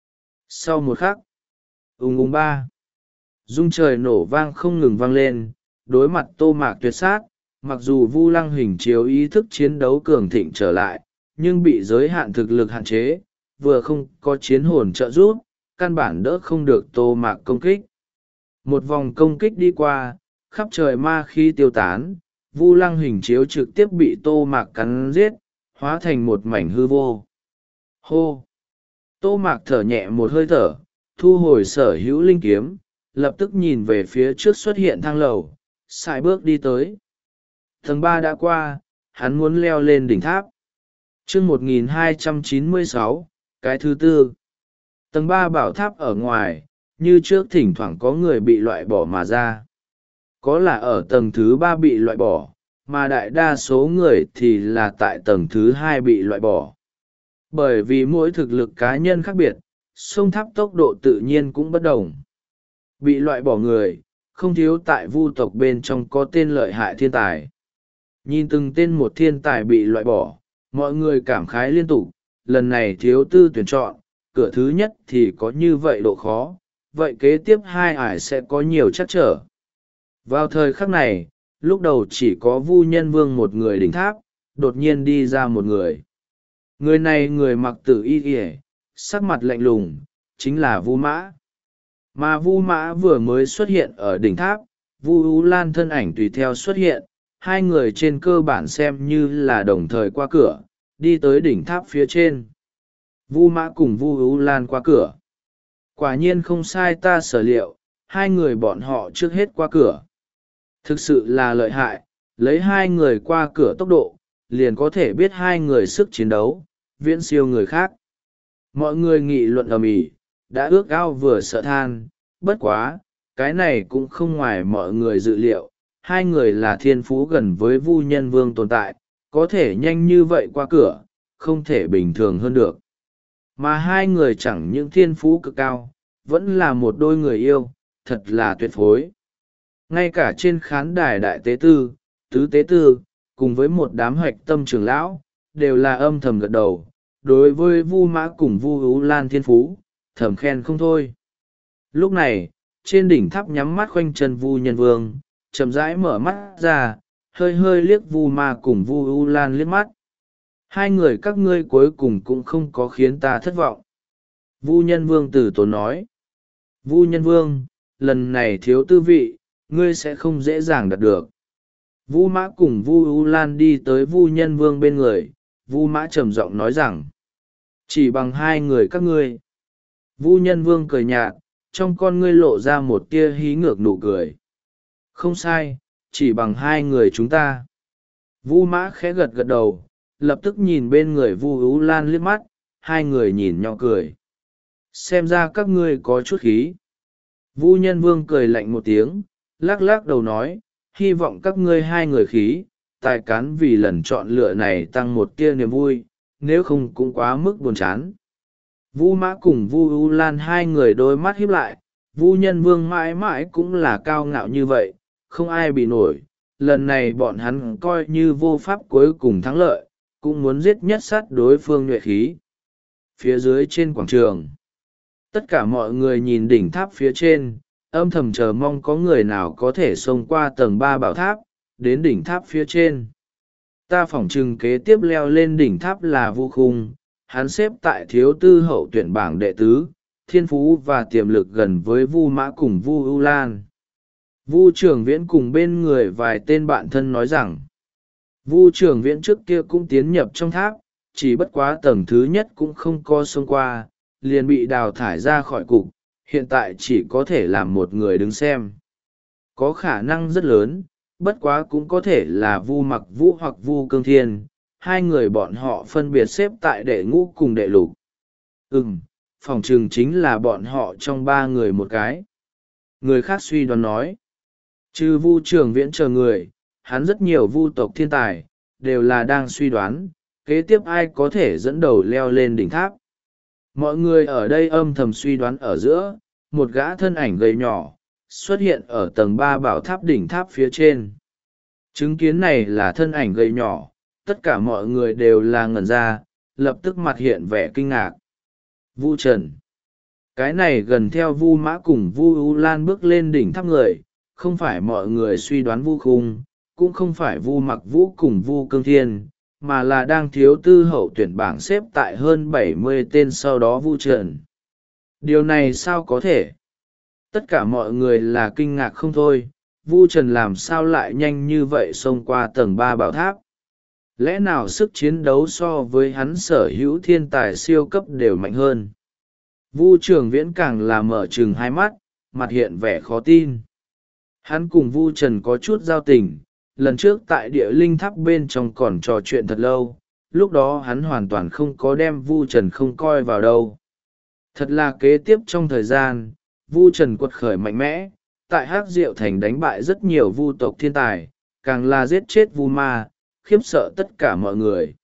Sau một khắc, ung ung ba, rung trời nổ vang không ngừng vang lên, đối mặt Tô Mạc tuyệt sát, mặc dù Vu Lăng hình chiếu ý thức chiến đấu cường thịnh trở lại, nhưng bị giới hạn thực lực hạn chế, vừa không có chiến hồn trợ giúp, căn bản đỡ không được Tô Mạc công kích. Một vòng công kích đi qua, khắp trời ma khí tiêu tán, Vu Lăng hình chiếu trực tiếp bị Tô Mạc cắn giết, hóa thành một mảnh hư vô. Hô! Tô Mạc thở nhẹ một hơi thở, thu hồi sở hữu linh kiếm, lập tức nhìn về phía trước xuất hiện thang lầu, sải bước đi tới. Tầng ba đã qua, hắn muốn leo lên đỉnh tháp. chương một nghìn hai trăm chín mươi sáu, cái thứ tư. Tầng ba bảo tháp ở ngoài, như trước thỉnh thoảng có người bị loại bỏ mà ra. Có là ở tầng thứ ba bị loại bỏ, mà đại đa số người thì là tại tầng thứ hai bị loại bỏ. Bởi vì mỗi thực lực cá nhân khác biệt, sông tháp tốc độ tự nhiên cũng bất đồng. Bị loại bỏ người, không thiếu tại vu tộc bên trong có tên lợi hại thiên tài. Nhìn từng tên một thiên tài bị loại bỏ, mọi người cảm khái liên tục, lần này thiếu tư tuyển chọn, cửa thứ nhất thì có như vậy độ khó, vậy kế tiếp hai ải sẽ có nhiều trắc trở. Vào thời khắc này, lúc đầu chỉ có Vu Nhân Vương một người đỉnh tháp, đột nhiên đi ra một người. Người này người mặc tử y ỉa, sắc mặt lạnh lùng, chính là Vu Mã. Mà Vu Mã vừa mới xuất hiện ở đỉnh tháp, Vu Ú Lan thân ảnh tùy theo xuất hiện, hai người trên cơ bản xem như là đồng thời qua cửa, đi tới đỉnh tháp phía trên. Vu Mã cùng Vu Ú Lan qua cửa. Quả nhiên không sai ta sở liệu, hai người bọn họ trước hết qua cửa. Thực sự là lợi hại, lấy hai người qua cửa tốc độ, liền có thể biết hai người sức chiến đấu, viễn siêu người khác. Mọi người nghị luận ầm ĩ, đã ước ao vừa sợ than, bất quá, cái này cũng không ngoài mọi người dự liệu, hai người là thiên phú gần với Vu Nhân Vương tồn tại, có thể nhanh như vậy qua cửa, không thể bình thường hơn được. Mà hai người chẳng những thiên phú cực cao, vẫn là một đôi người yêu, thật là tuyệt phối. Ngay cả trên khán đài đại tế tư, tứ tế tư, cùng với một đám hoạch tâm trưởng lão, đều là âm thầm gật đầu, đối với Vu Mã cùng Vu Ú Lan thiên phú, thầm khen không thôi. Lúc này, trên đỉnh tháp nhắm mắt khoanh chân Vu Nhân Vương, chậm rãi mở mắt ra, hơi hơi liếc Vu Ma cùng Vu Ú Lan liếc mắt. Hai người các ngươi cuối cùng cũng không có khiến ta thất vọng. Vu Nhân Vương từ tốn nói. Vu Nhân Vương, lần này thiếu tư vị, ngươi sẽ không dễ dàng đạt được. Vu Mã cùng Vu U Lan đi tới Vu Nhân Vương bên người, Vu Mã trầm giọng nói rằng, chỉ bằng hai người các ngươi. Vu Nhân Vương cười nhạt, trong con ngươi lộ ra một tia hí ngược nụ cười. Không sai, chỉ bằng hai người chúng ta. Vu Mã khẽ gật gật đầu, lập tức nhìn bên người Vu U Lan liếc mắt, hai người nhìn nhau cười. Xem ra các ngươi có chút khí. Vu Nhân Vương cười lạnh một tiếng, lắc lắc đầu nói, hy vọng các ngươi hai người khí, tài cán vì lần chọn lựa này tăng một tia niềm vui, nếu không cũng quá mức buồn chán. Vu Mã cùng Vu U Lan hai người đôi mắt híp lại, Vu Nhân Vương mãi mãi cũng là cao ngạo như vậy, không ai bị nổi. Lần này bọn hắn coi như vô pháp cuối cùng thắng lợi, cũng muốn giết nhất sát đối phương nhuệ khí. Phía dưới trên quảng trường, tất cả mọi người nhìn đỉnh tháp phía trên, âm thầm chờ mong có người nào có thể xông qua tầng ba bảo tháp, đến đỉnh tháp phía trên. Ta phỏng chừng kế tiếp leo lên đỉnh tháp là Vu Khung, hắn xếp tại thiếu tư hậu tuyển bảng đệ tứ, thiên phú và tiềm lực gần với Vu Mã cùng Vu U Lan. Vu Trường Viễn cùng bên người vài tên bạn thân nói rằng, Vu Trường Viễn trước kia cũng tiến nhập trong tháp, chỉ bất quá tầng thứ nhất cũng không có xông qua, liền bị đào thải ra khỏi cục, hiện tại chỉ có thể làm một người đứng xem. Có khả năng rất lớn, bất quá cũng có thể là Vu Mặc Vũ hoặc Vu Cương Thiên, hai người bọn họ phân biệt xếp tại đệ ngũ cùng đệ lục. Ừm, phỏng chừng chính là bọn họ trong ba người một cái. Người khác suy đoán nói, trừ Vu Trường Viễn chờ người, hắn rất nhiều Vu tộc thiên tài, đều là đang suy đoán, kế tiếp ai có thể dẫn đầu leo lên đỉnh tháp. Mọi người ở đây âm thầm suy đoán ở giữa, một gã thân ảnh gầy nhỏ, xuất hiện ở tầng ba bảo tháp đỉnh tháp phía trên. Chứng kiến này là thân ảnh gầy nhỏ, tất cả mọi người đều là ngẩn ra, lập tức mặt hiện vẻ kinh ngạc. Vu Trần. Cái này gần theo Vu Mã cùng Vu U Lan bước lên đỉnh tháp người, không phải mọi người suy đoán Vu Khung, cũng không phải Vu Mặc Vũ cùng Vu Cương Thiên, mà là đang thiếu tư hậu tuyển bảng xếp tại hơn bảy mươi tên sau đó Vu Trần. Điều này sao có thể? Tất cả mọi người là kinh ngạc không thôi, Vu Trần làm sao lại nhanh như vậy xông qua tầng ba bảo tháp? Lẽ nào sức chiến đấu so với hắn sở hữu thiên tài siêu cấp đều mạnh hơn? Vu Trường Viễn càng là mở trừng hai mắt, mặt hiện vẻ khó tin. Hắn cùng Vu Trần có chút giao tình, lần trước tại địa linh tháp bên trong còn trò chuyện thật lâu, lúc đó hắn hoàn toàn không có đem Vu Trần không coi vào đâu. Thật là kế tiếp trong thời gian, Vu Trần quật khởi mạnh mẽ, tại Hắc Diệu Thành đánh bại rất nhiều Vu tộc thiên tài, càng là giết chết Vu Ma, khiếp sợ tất cả mọi người.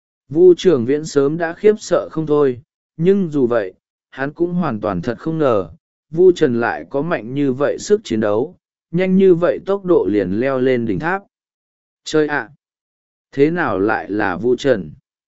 Vu Trường Viễn sớm đã khiếp sợ không thôi, nhưng dù vậy, hắn cũng hoàn toàn thật không ngờ, Vu Trần lại có mạnh như vậy sức chiến đấu, nhanh như vậy tốc độ liền leo lên đỉnh tháp. Chơi ạ! Thế nào lại là Vu Trần?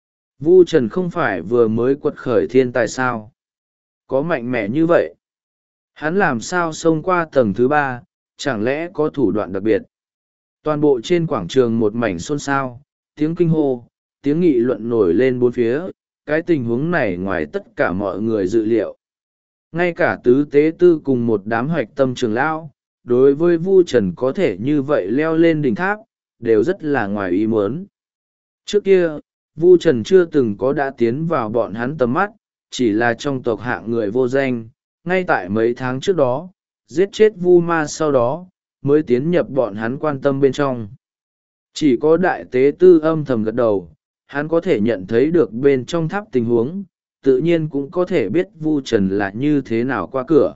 Vu Trần không phải vừa mới quật khởi thiên tài sao? Có mạnh mẽ như vậy? Hắn làm sao xông qua tầng thứ ba, chẳng lẽ có thủ đoạn đặc biệt? Toàn bộ trên quảng trường một mảnh xôn xao, tiếng kinh hô, tiếng nghị luận nổi lên bốn phía, cái tình huống này ngoài tất cả mọi người dự liệu. Ngay cả tứ tế tư cùng một đám hoạch tâm trường lão, đối với Vu Trần có thể như vậy leo lên đỉnh tháp, đều rất là ngoài ý muốn. Trước kia, Vu Trần chưa từng có đã tiến vào bọn hắn tầm mắt, chỉ là trong tộc hạng người vô danh, ngay tại mấy tháng trước đó, giết chết Vu Ma sau đó, mới tiến nhập bọn hắn quan tâm bên trong. Chỉ có đại tế tư âm thầm gật đầu, hắn có thể nhận thấy được bên trong tháp tình huống, tự nhiên cũng có thể biết Vu Trần là như thế nào qua cửa.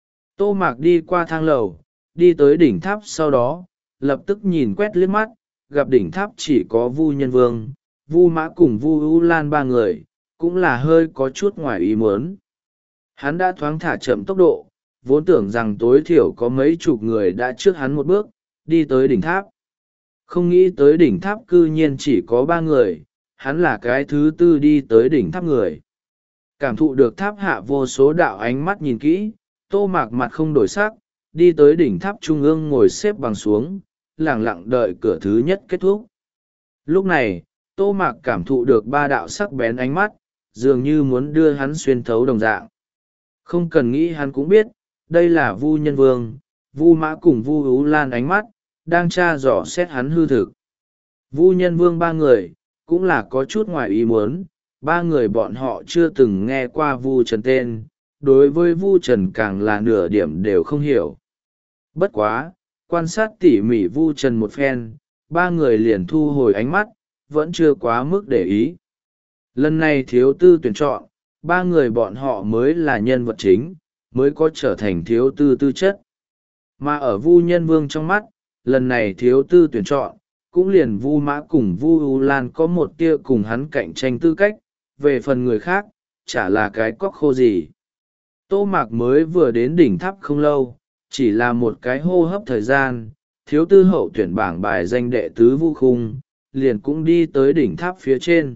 Tô Mạc đi qua thang lầu, đi tới đỉnh tháp sau đó, lập tức nhìn quét liếc mắt, gặp đỉnh tháp chỉ có Vu Nhân Vương, Vu Mã cùng Vu U Lan ba người, cũng là hơi có chút ngoài ý muốn. Hắn đã thoáng thả chậm tốc độ, vốn tưởng rằng tối thiểu có mấy chục người đã trước hắn một bước, đi tới đỉnh tháp. Không nghĩ tới đỉnh tháp cư nhiên chỉ có ba người, hắn là cái thứ tư đi tới đỉnh tháp người. Cảm thụ được tháp hạ vô số đạo ánh mắt nhìn kỹ, Tô Mạc mặt không đổi sắc, đi tới đỉnh tháp trung ương ngồi xếp bằng xuống, lặng lặng đợi cửa thứ nhất kết thúc. Lúc này, Tô Mạc cảm thụ được ba đạo sắc bén ánh mắt, dường như muốn đưa hắn xuyên thấu đồng dạng. Không cần nghĩ hắn cũng biết, đây là Vu Nhân Vương, Vu Mã cùng Vu Ú Lan ánh mắt, đang tra dò xét hắn hư thực. Vu Nhân Vương ba người, cũng là có chút ngoài ý muốn, ba người bọn họ chưa từng nghe qua Vu Trần tên, đối với Vu Trần càng là nửa điểm đều không hiểu. Bất quá, quan sát tỉ mỉ Vu Trần một phen, ba người liền thu hồi ánh mắt, vẫn chưa quá mức để ý. Lần này thiếu tư tuyển chọn, ba người bọn họ mới là nhân vật chính, mới có trở thành thiếu tư tư chất. Mà ở Vu Nhân Vương trong mắt, lần này thiếu tư tuyển chọn, cũng liền Vu Mã cùng Vu U Lan có một tia cùng hắn cạnh tranh tư cách, về phần người khác, chả là cái cóc khô gì. Tô Mạc mới vừa đến đỉnh tháp không lâu, chỉ là một cái hô hấp thời gian, thiếu tư hậu tuyển bảng bài danh đệ tứ Vu Khung, liền cũng đi tới đỉnh tháp phía trên.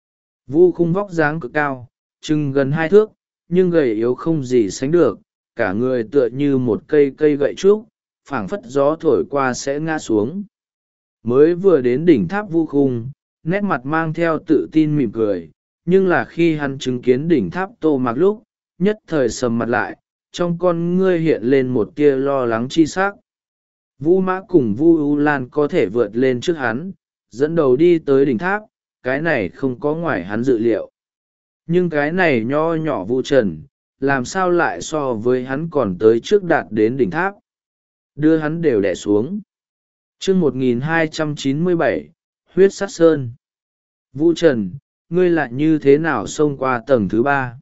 Vu Khung vóc dáng cực cao, chừng gần hai thước, nhưng gầy yếu không gì sánh được, cả người tựa như một cây cây gậy trúc, phảng phất gió thổi qua sẽ ngã xuống. Mới vừa đến đỉnh tháp Vu Khung, nét mặt mang theo tự tin mỉm cười, nhưng là khi hắn chứng kiến đỉnh tháp Tô Mạc lúc, nhất thời sầm mặt lại, trong con ngươi hiện lên một tia lo lắng chi sắc. Vu Mã cùng Vu U Lan có thể vượt lên trước hắn, dẫn đầu đi tới đỉnh tháp, cái này không có ngoài hắn dự liệu. Nhưng cái này nho nhỏ Vu Trần, làm sao lại so với hắn còn tới trước đạt đến đỉnh tháp. Đưa hắn đều đè xuống. chương một nghìn hai trăm chín mươi bảy, huyết sát sơn. Vu Trần, ngươi lại như thế nào xông qua tầng thứ ba?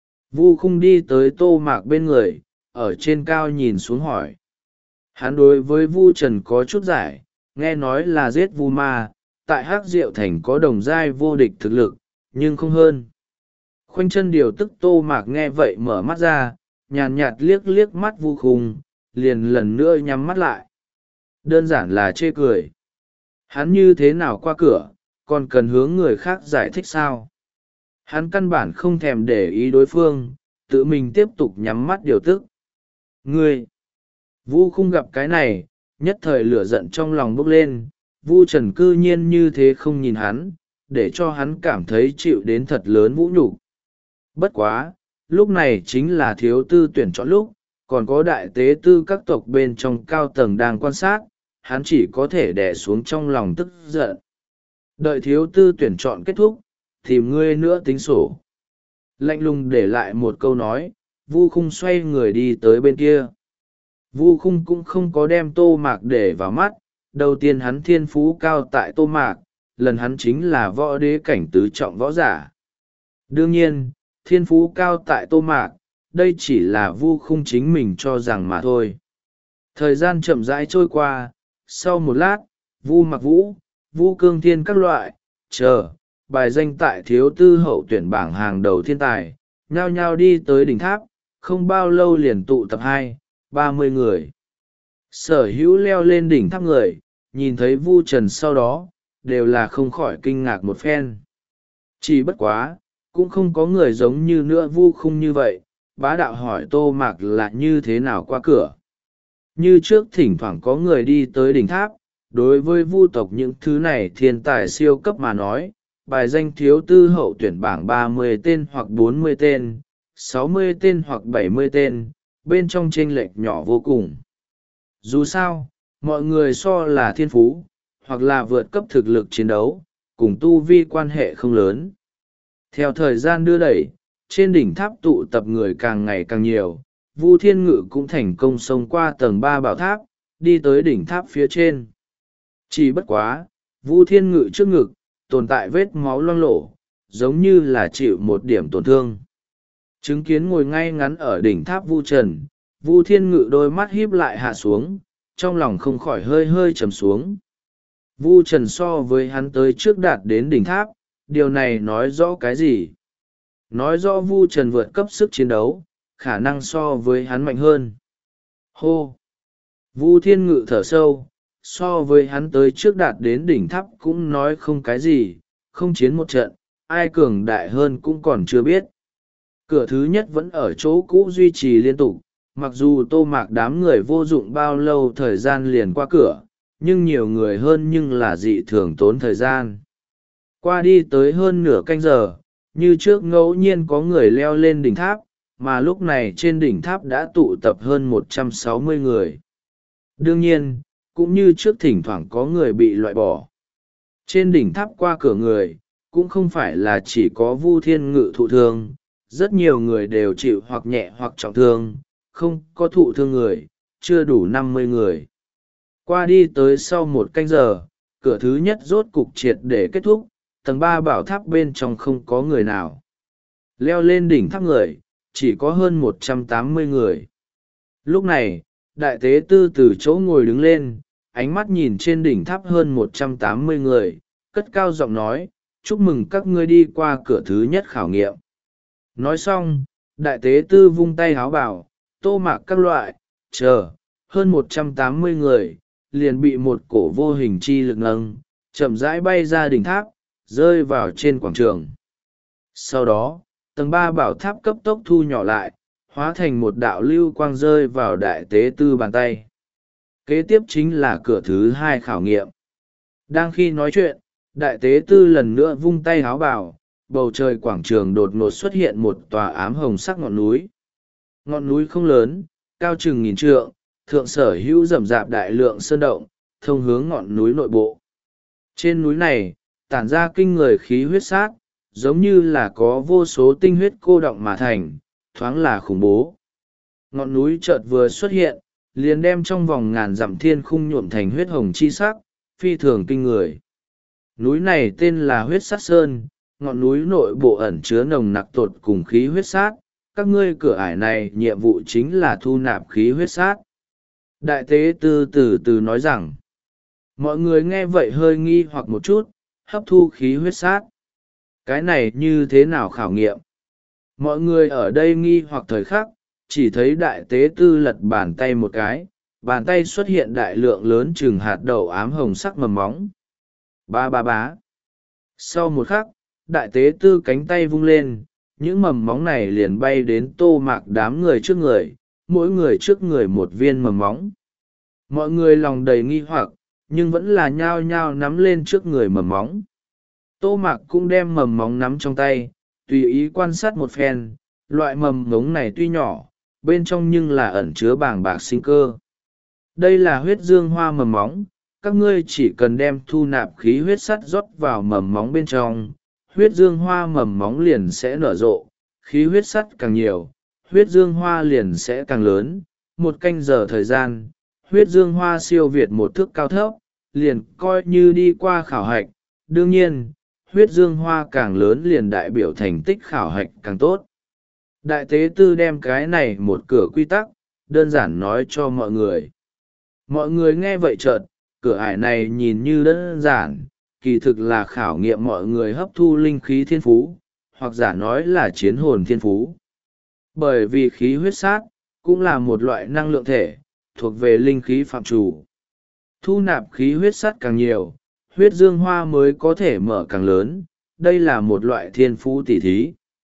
Vu Khung đi tới Tô Mạc bên người, ở trên cao nhìn xuống hỏi. Hắn đối với Vu Trần có chút giải, nghe nói là giết Vu Ma, tại Hắc Diệu Thành có đồng giai vô địch thực lực, nhưng không hơn. Khoanh chân điều tức Tô Mạc nghe vậy mở mắt ra, nhàn nhạt liếc liếc mắt Vu Khung, liền lần nữa nhắm mắt lại. Đơn giản là chê cười. Hắn như thế nào qua cửa, còn cần hướng người khác giải thích sao? Hắn căn bản không thèm để ý đối phương, tự mình tiếp tục nhắm mắt điều tức. Ngươi! Vu Khung gặp cái này, nhất thời lửa giận trong lòng bốc lên, Vu Trần cư nhiên như thế không nhìn hắn, để cho hắn cảm thấy chịu đến thật lớn vũ nhục. Bất quá, lúc này chính là thiếu tư tuyển chọn lúc, còn có đại tế tư các tộc bên trong cao tầng đang quan sát, hắn chỉ có thể đè xuống trong lòng tức giận. Đợi thiếu tư tuyển chọn kết thúc, tìm ngươi nữa tính sổ. Lạnh lùng để lại một câu nói, Vu Khung xoay người đi tới bên kia. Vu Khung cũng không có đem Tô Mạc để vào mắt, đầu tiên hắn thiên phú cao tại Tô Mạc, lần hắn chính là võ đế cảnh tứ trọng võ giả. Đương nhiên, thiên phú cao tại Tô Mạc, đây chỉ là Vu Khung chính mình cho rằng mà thôi. Thời gian chậm rãi trôi qua, sau một lát, Vu Mặc Vũ, Vu Cương Thiên các loại, chờ, bài danh tại thiếu tư hậu tuyển bảng hàng đầu thiên tài, nhao nhao đi tới đỉnh tháp, không bao lâu liền tụ tập hai, ba mươi người. Sở hữu leo lên đỉnh tháp người, nhìn thấy Vu Trần sau đó, đều là không khỏi kinh ngạc một phen. Chỉ bất quá, cũng không có người giống như nữa Vu Khung như vậy, bá đạo hỏi Tô Mạc là như thế nào qua cửa. Như trước thỉnh thoảng có người đi tới đỉnh tháp, đối với Vu tộc những thứ này thiên tài siêu cấp mà nói, bài danh thiếu tư hậu tuyển bảng ba mươi tên hoặc bốn mươi tên, sáu mươi tên hoặc bảy mươi tên, bên trong chênh lệch nhỏ vô cùng. Dù sao, mọi người so là thiên phú, hoặc là vượt cấp thực lực chiến đấu, cùng tu vi quan hệ không lớn. Theo thời gian đưa đẩy, trên đỉnh tháp tụ tập người càng ngày càng nhiều, Vu Thiên Ngự cũng thành công xông qua tầng ba bảo tháp, đi tới đỉnh tháp phía trên. Chỉ bất quá, Vu Thiên Ngự trước ngực, tồn tại vết máu loang lổ, giống như là chịu một điểm tổn thương. Chứng kiến ngồi ngay ngắn ở đỉnh tháp Vu Trần, Vu Thiên Ngự đôi mắt híp lại hạ xuống, trong lòng không khỏi hơi hơi trầm xuống. Vu Trần so với hắn tới trước đạt đến đỉnh tháp, điều này nói rõ cái gì? Nói rõ Vu Trần vượt cấp sức chiến đấu, khả năng so với hắn mạnh hơn. Hô! Vu Thiên Ngự thở sâu, so với hắn tới trước đạt đến đỉnh tháp cũng nói không cái gì, không chiến một trận, ai cường đại hơn cũng còn chưa biết. Cửa thứ nhất vẫn ở chỗ cũ duy trì liên tục, mặc dù Tô Mạc đám người vô dụng bao lâu thời gian liền qua cửa, nhưng nhiều người hơn nhưng là dị thường tốn thời gian. Qua đi tới hơn nửa canh giờ, như trước ngẫu nhiên có người leo lên đỉnh tháp, mà lúc này trên đỉnh tháp đã tụ tập hơn một trăm sáu mươi người. Đương nhiên, cũng như trước thỉnh thoảng có người bị loại bỏ. Trên đỉnh tháp qua cửa người, cũng không phải là chỉ có Vu Thiên Ngự thụ thương, rất nhiều người đều chịu hoặc nhẹ hoặc trọng thương, không có thụ thương người, chưa đủ năm mươi người. Qua đi tới sau một canh giờ, cửa thứ nhất rốt cục triệt để kết thúc, tầng ba bảo tháp bên trong không có người nào. Leo lên đỉnh tháp người, chỉ có hơn một trăm tám mươi người. Lúc này, đại tế tư từ chỗ ngồi đứng lên, ánh mắt nhìn trên đỉnh tháp hơn một trăm tám mươi người, cất cao giọng nói, chúc mừng các ngươi đi qua cửa thứ nhất khảo nghiệm. Nói xong, đại tế tư vung tay háo bảo, tô mạc các loại, chờ, hơn một trăm tám mươi người, liền bị một cổ vô hình chi lực nâng, chậm rãi bay ra đỉnh tháp, rơi vào trên quảng trường. Sau đó, tầng ba bảo tháp cấp tốc thu nhỏ lại, hóa thành một đạo lưu quang rơi vào đại tế tư bàn tay. Kế tiếp chính là cửa thứ hai khảo nghiệm. Đang khi nói chuyện, đại tế tư lần nữa vung tay háo bảo, bầu trời quảng trường đột ngột xuất hiện một tòa ám hồng sắc ngọn núi. Ngọn núi không lớn, cao chừng nghìn trượng, thượng sở hữu rậm rạp đại lượng sơn động, thông hướng ngọn núi nội bộ. Trên núi này, tản ra kinh người khí huyết sát, giống như là có vô số tinh huyết cô đọng mà thành, thoáng là khủng bố. Ngọn núi chợt vừa xuất hiện, liền đem trong vòng ngàn dặm thiên khung nhuộm thành huyết hồng chi sắc, phi thường kinh người. Núi này tên là huyết sát sơn, ngọn núi nội bộ ẩn chứa nồng nặc tột cùng khí huyết sát, các ngươi cửa ải này nhiệm vụ chính là thu nạp khí huyết sát. Đại tế tư từ từ nói rằng, mọi người nghe vậy hơi nghi hoặc một chút, hấp thu khí huyết sát. Cái này như thế nào khảo nghiệm? Mọi người ở đây nghi hoặc thời khắc, chỉ thấy đại tế tư lật bàn tay một cái, bàn tay xuất hiện đại lượng lớn chừng hạt đậu ám hồng sắc mầm móng. Ba ba bá. Sau một khắc, đại tế tư cánh tay vung lên, những mầm móng này liền bay đến tô mạc đám người trước người, mỗi người trước người một viên mầm móng. Mọi người lòng đầy nghi hoặc, nhưng vẫn là nhao nhao nắm lên trước người mầm móng. Tô mạc cũng đem mầm móng nắm trong tay, tùy ý quan sát một phen, loại mầm mống này tuy nhỏ, bên trong nhưng là ẩn chứa bàng bạc sinh cơ. Đây là huyết dương hoa mầm móng, các ngươi chỉ cần đem thu nạp khí huyết sắt rót vào mầm móng bên trong, huyết dương hoa mầm móng liền sẽ nở rộ, khí huyết sắt càng nhiều, huyết dương hoa liền sẽ càng lớn. Một canh giờ thời gian, huyết dương hoa siêu việt một thước cao thấp, liền coi như đi qua khảo hạch. Đương nhiên, huyết dương hoa càng lớn liền đại biểu thành tích khảo hạch càng tốt. Đại tế tư đem cái này một cửa quy tắc, đơn giản nói cho mọi người. Mọi người nghe vậy chợt, cửa ải này nhìn như đơn giản, kỳ thực là khảo nghiệm mọi người hấp thu linh khí thiên phú, hoặc giả nói là chiến hồn thiên phú. Bởi vì khí huyết sát, cũng là một loại năng lượng thể, thuộc về linh khí phạm chủ. Thu nạp khí huyết sắt càng nhiều, huyết dương hoa mới có thể mở càng lớn, đây là một loại thiên phú tỷ thí.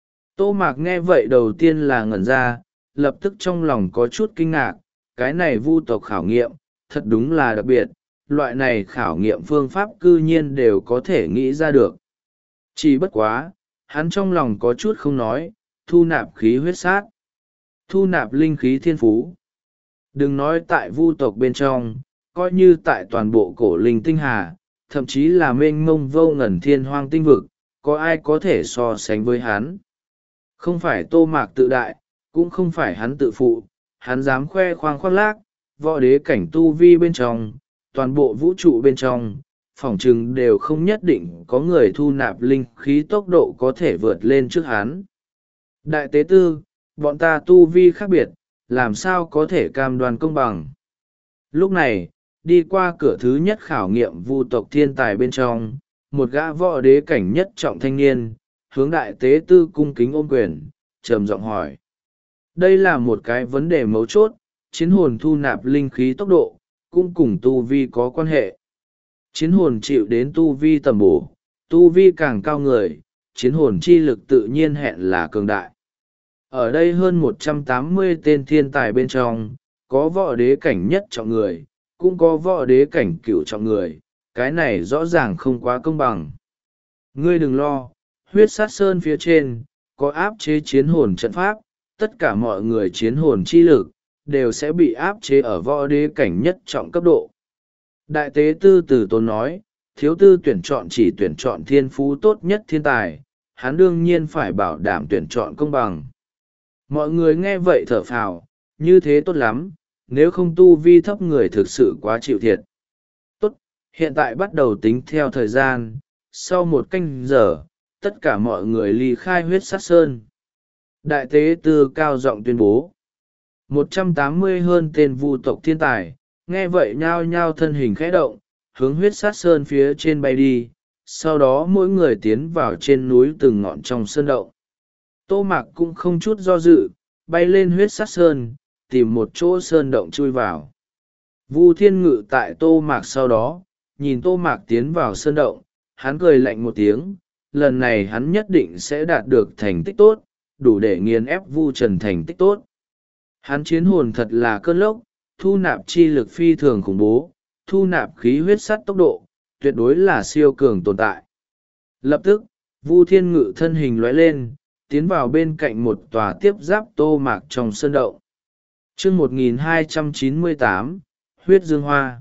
Tô Mạc nghe vậy đầu tiên là ngẩn ra, lập tức trong lòng có chút kinh ngạc, cái này vu tộc khảo nghiệm, thật đúng là đặc biệt, loại này khảo nghiệm phương pháp cư nhiên đều có thể nghĩ ra được. Chỉ bất quá, hắn trong lòng có chút không nói, thu nạp khí huyết sát, thu nạp linh khí thiên phú. Đừng nói tại vu tộc bên trong, coi như tại toàn bộ cổ linh tinh hà, thậm chí là mênh mông vô ngần thiên hoang tinh vực, có ai có thể so sánh với hắn. Không phải Tô Mạc tự đại, cũng không phải hắn tự phụ, hắn dám khoe khoang khoác lác, võ đế cảnh tu vi bên trong, toàn bộ vũ trụ bên trong, phỏng chừng đều không nhất định có người thu nạp linh khí tốc độ có thể vượt lên trước hắn. Đại tế tư, bọn ta tu vi khác biệt, làm sao có thể cam đoan công bằng. Lúc này, đi qua cửa thứ nhất khảo nghiệm vu tộc thiên tài bên trong, một gã võ đế cảnh nhất trọng thanh niên, hướng đại tế tư cung kính ôm quyền, trầm giọng hỏi. Đây là một cái vấn đề mấu chốt, chiến hồn thu nạp linh khí tốc độ, cũng cùng tu vi có quan hệ. Chiến hồn chịu đến tu vi tầm bổ, tu vi càng cao người, chiến hồn chi lực tự nhiên hẹn là cường đại. Ở đây hơn một trăm tám mươi tên thiên tài bên trong, có võ đế cảnh nhất trọng người, cũng có võ đế cảnh cửu trọng người, cái này rõ ràng không quá công bằng. Ngươi đừng lo, huyết sát sơn phía trên có áp chế chiến hồn trận pháp, tất cả mọi người chiến hồn chi lực đều sẽ bị áp chế ở võ đế cảnh nhất trọng cấp độ. Đại tế tư từ tốn nói, thiếu tư tuyển chọn chỉ tuyển chọn thiên phú tốt nhất thiên tài, hắn đương nhiên phải bảo đảm tuyển chọn công bằng. Mọi người nghe vậy thở phào, như thế tốt lắm, nếu không tu vi thấp người thực sự quá chịu thiệt. Tốt, hiện tại bắt đầu tính theo thời gian, sau một canh giờ, tất cả mọi người ly khai huyết sát sơn. Đại tế tư cao giọng tuyên bố. một trăm tám mươi hơn tên vu tộc thiên tài, nghe vậy nhao nhao thân hình khẽ động, hướng huyết sát sơn phía trên bay đi, sau đó mỗi người tiến vào trên núi từng ngọn trong sơn động. Tô Mạc cũng không chút do dự, bay lên huyết sát sơn, tìm một chỗ sơn động chui vào. Vu Thiên Ngự tại Tô Mạc sau đó, nhìn Tô Mạc tiến vào sơn động, hắn cười lạnh một tiếng, lần này hắn nhất định sẽ đạt được thành tích tốt, đủ để nghiền ép Vu Trần thành tích tốt. Hắn chiến hồn thật là cơn lốc, thu nạp chi lực phi thường khủng bố, thu nạp khí huyết sắt tốc độ, tuyệt đối là siêu cường tồn tại. Lập tức, Vu Thiên Ngự thân hình lóe lên, tiến vào bên cạnh một tòa tiếp giáp Tô Mạc trong sơn động. Chương một nghìn hai trăm chín mươi tám, huyết dương hoa.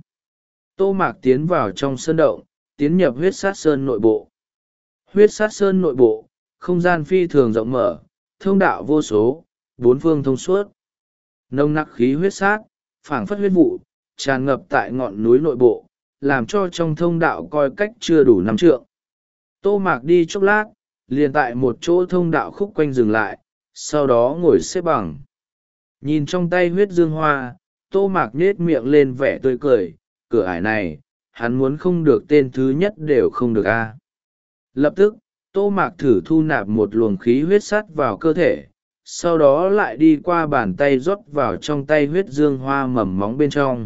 Tô Mạc tiến vào trong sơn động, tiến nhập huyết sát sơn nội bộ. Huyết sát sơn nội bộ, không gian phi thường rộng mở, thông đạo vô số, bốn phương thông suốt. Nồng nặc khí huyết sát, phảng phất huyết vụ, tràn ngập tại ngọn núi nội bộ, làm cho trong thông đạo coi cách chưa đủ năm trượng. Tô Mạc đi chốc lát, liền tại một chỗ thông đạo khúc quanh dừng lại, sau đó ngồi xếp bằng. Nhìn trong tay huyết dương hoa, Tô Mạc nhết miệng lên vẻ tươi cười, cửa ải này, hắn muốn không được tên thứ nhất đều không được a. Lập tức, Tô Mạc thử thu nạp một luồng khí huyết sắt vào cơ thể, sau đó lại đi qua bàn tay rót vào trong tay huyết dương hoa mầm móng bên trong.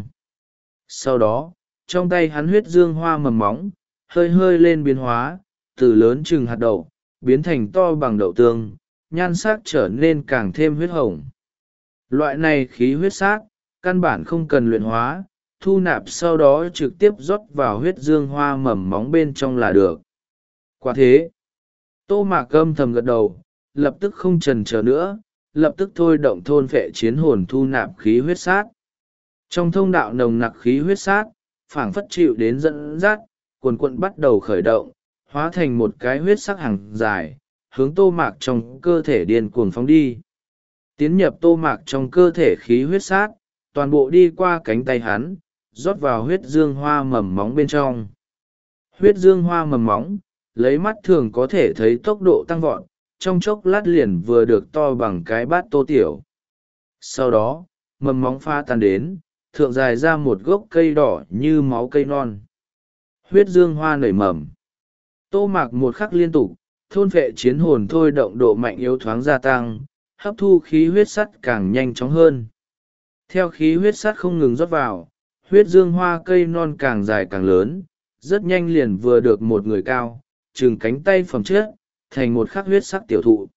Sau đó, trong tay hắn huyết dương hoa mầm móng, hơi hơi lên biến hóa, từ lớn chừng hạt đậu, biến thành to bằng đậu tương, nhan sắc trở nên càng thêm huyết hồng. Loại này khí huyết sát, căn bản không cần luyện hóa, thu nạp sau đó trực tiếp rót vào huyết dương hoa mầm móng bên trong là được. Quả thế, Tô Mạc âm thầm gật đầu, lập tức không chần chờ nữa, lập tức thôi động thôn phệ chiến hồn thu nạp khí huyết sát. Trong thông đạo nồng nặc khí huyết sát, phảng phất chịu đến dẫn dắt, cuồn cuộn bắt đầu khởi động, hóa thành một cái huyết sắc hàng dài, hướng Tô Mạc trong cơ thể điên cuồng phóng đi. Tiến nhập Tô Mạc trong cơ thể khí huyết sát, toàn bộ đi qua cánh tay hắn, rót vào huyết dương hoa mầm móng bên trong. Huyết dương hoa mầm móng, lấy mắt thường có thể thấy tốc độ tăng vọt, trong chốc lát liền vừa được to bằng cái bát tô tiểu. Sau đó, mầm móng pha tan đến, thượng dài ra một gốc cây đỏ như máu cây non. Huyết dương hoa nảy mầm. Tô Mạc một khắc liên tục, thôn vệ chiến hồn thôi động độ mạnh yếu thoáng gia tăng, hấp thu khí huyết sắt càng nhanh chóng hơn. Theo khí huyết sắt không ngừng rót vào, huyết dương hoa cây non càng dài càng lớn, rất nhanh liền vừa được một người cao, chừng cánh tay phẩm chất, thành một khắc huyết sắc tiểu thụ.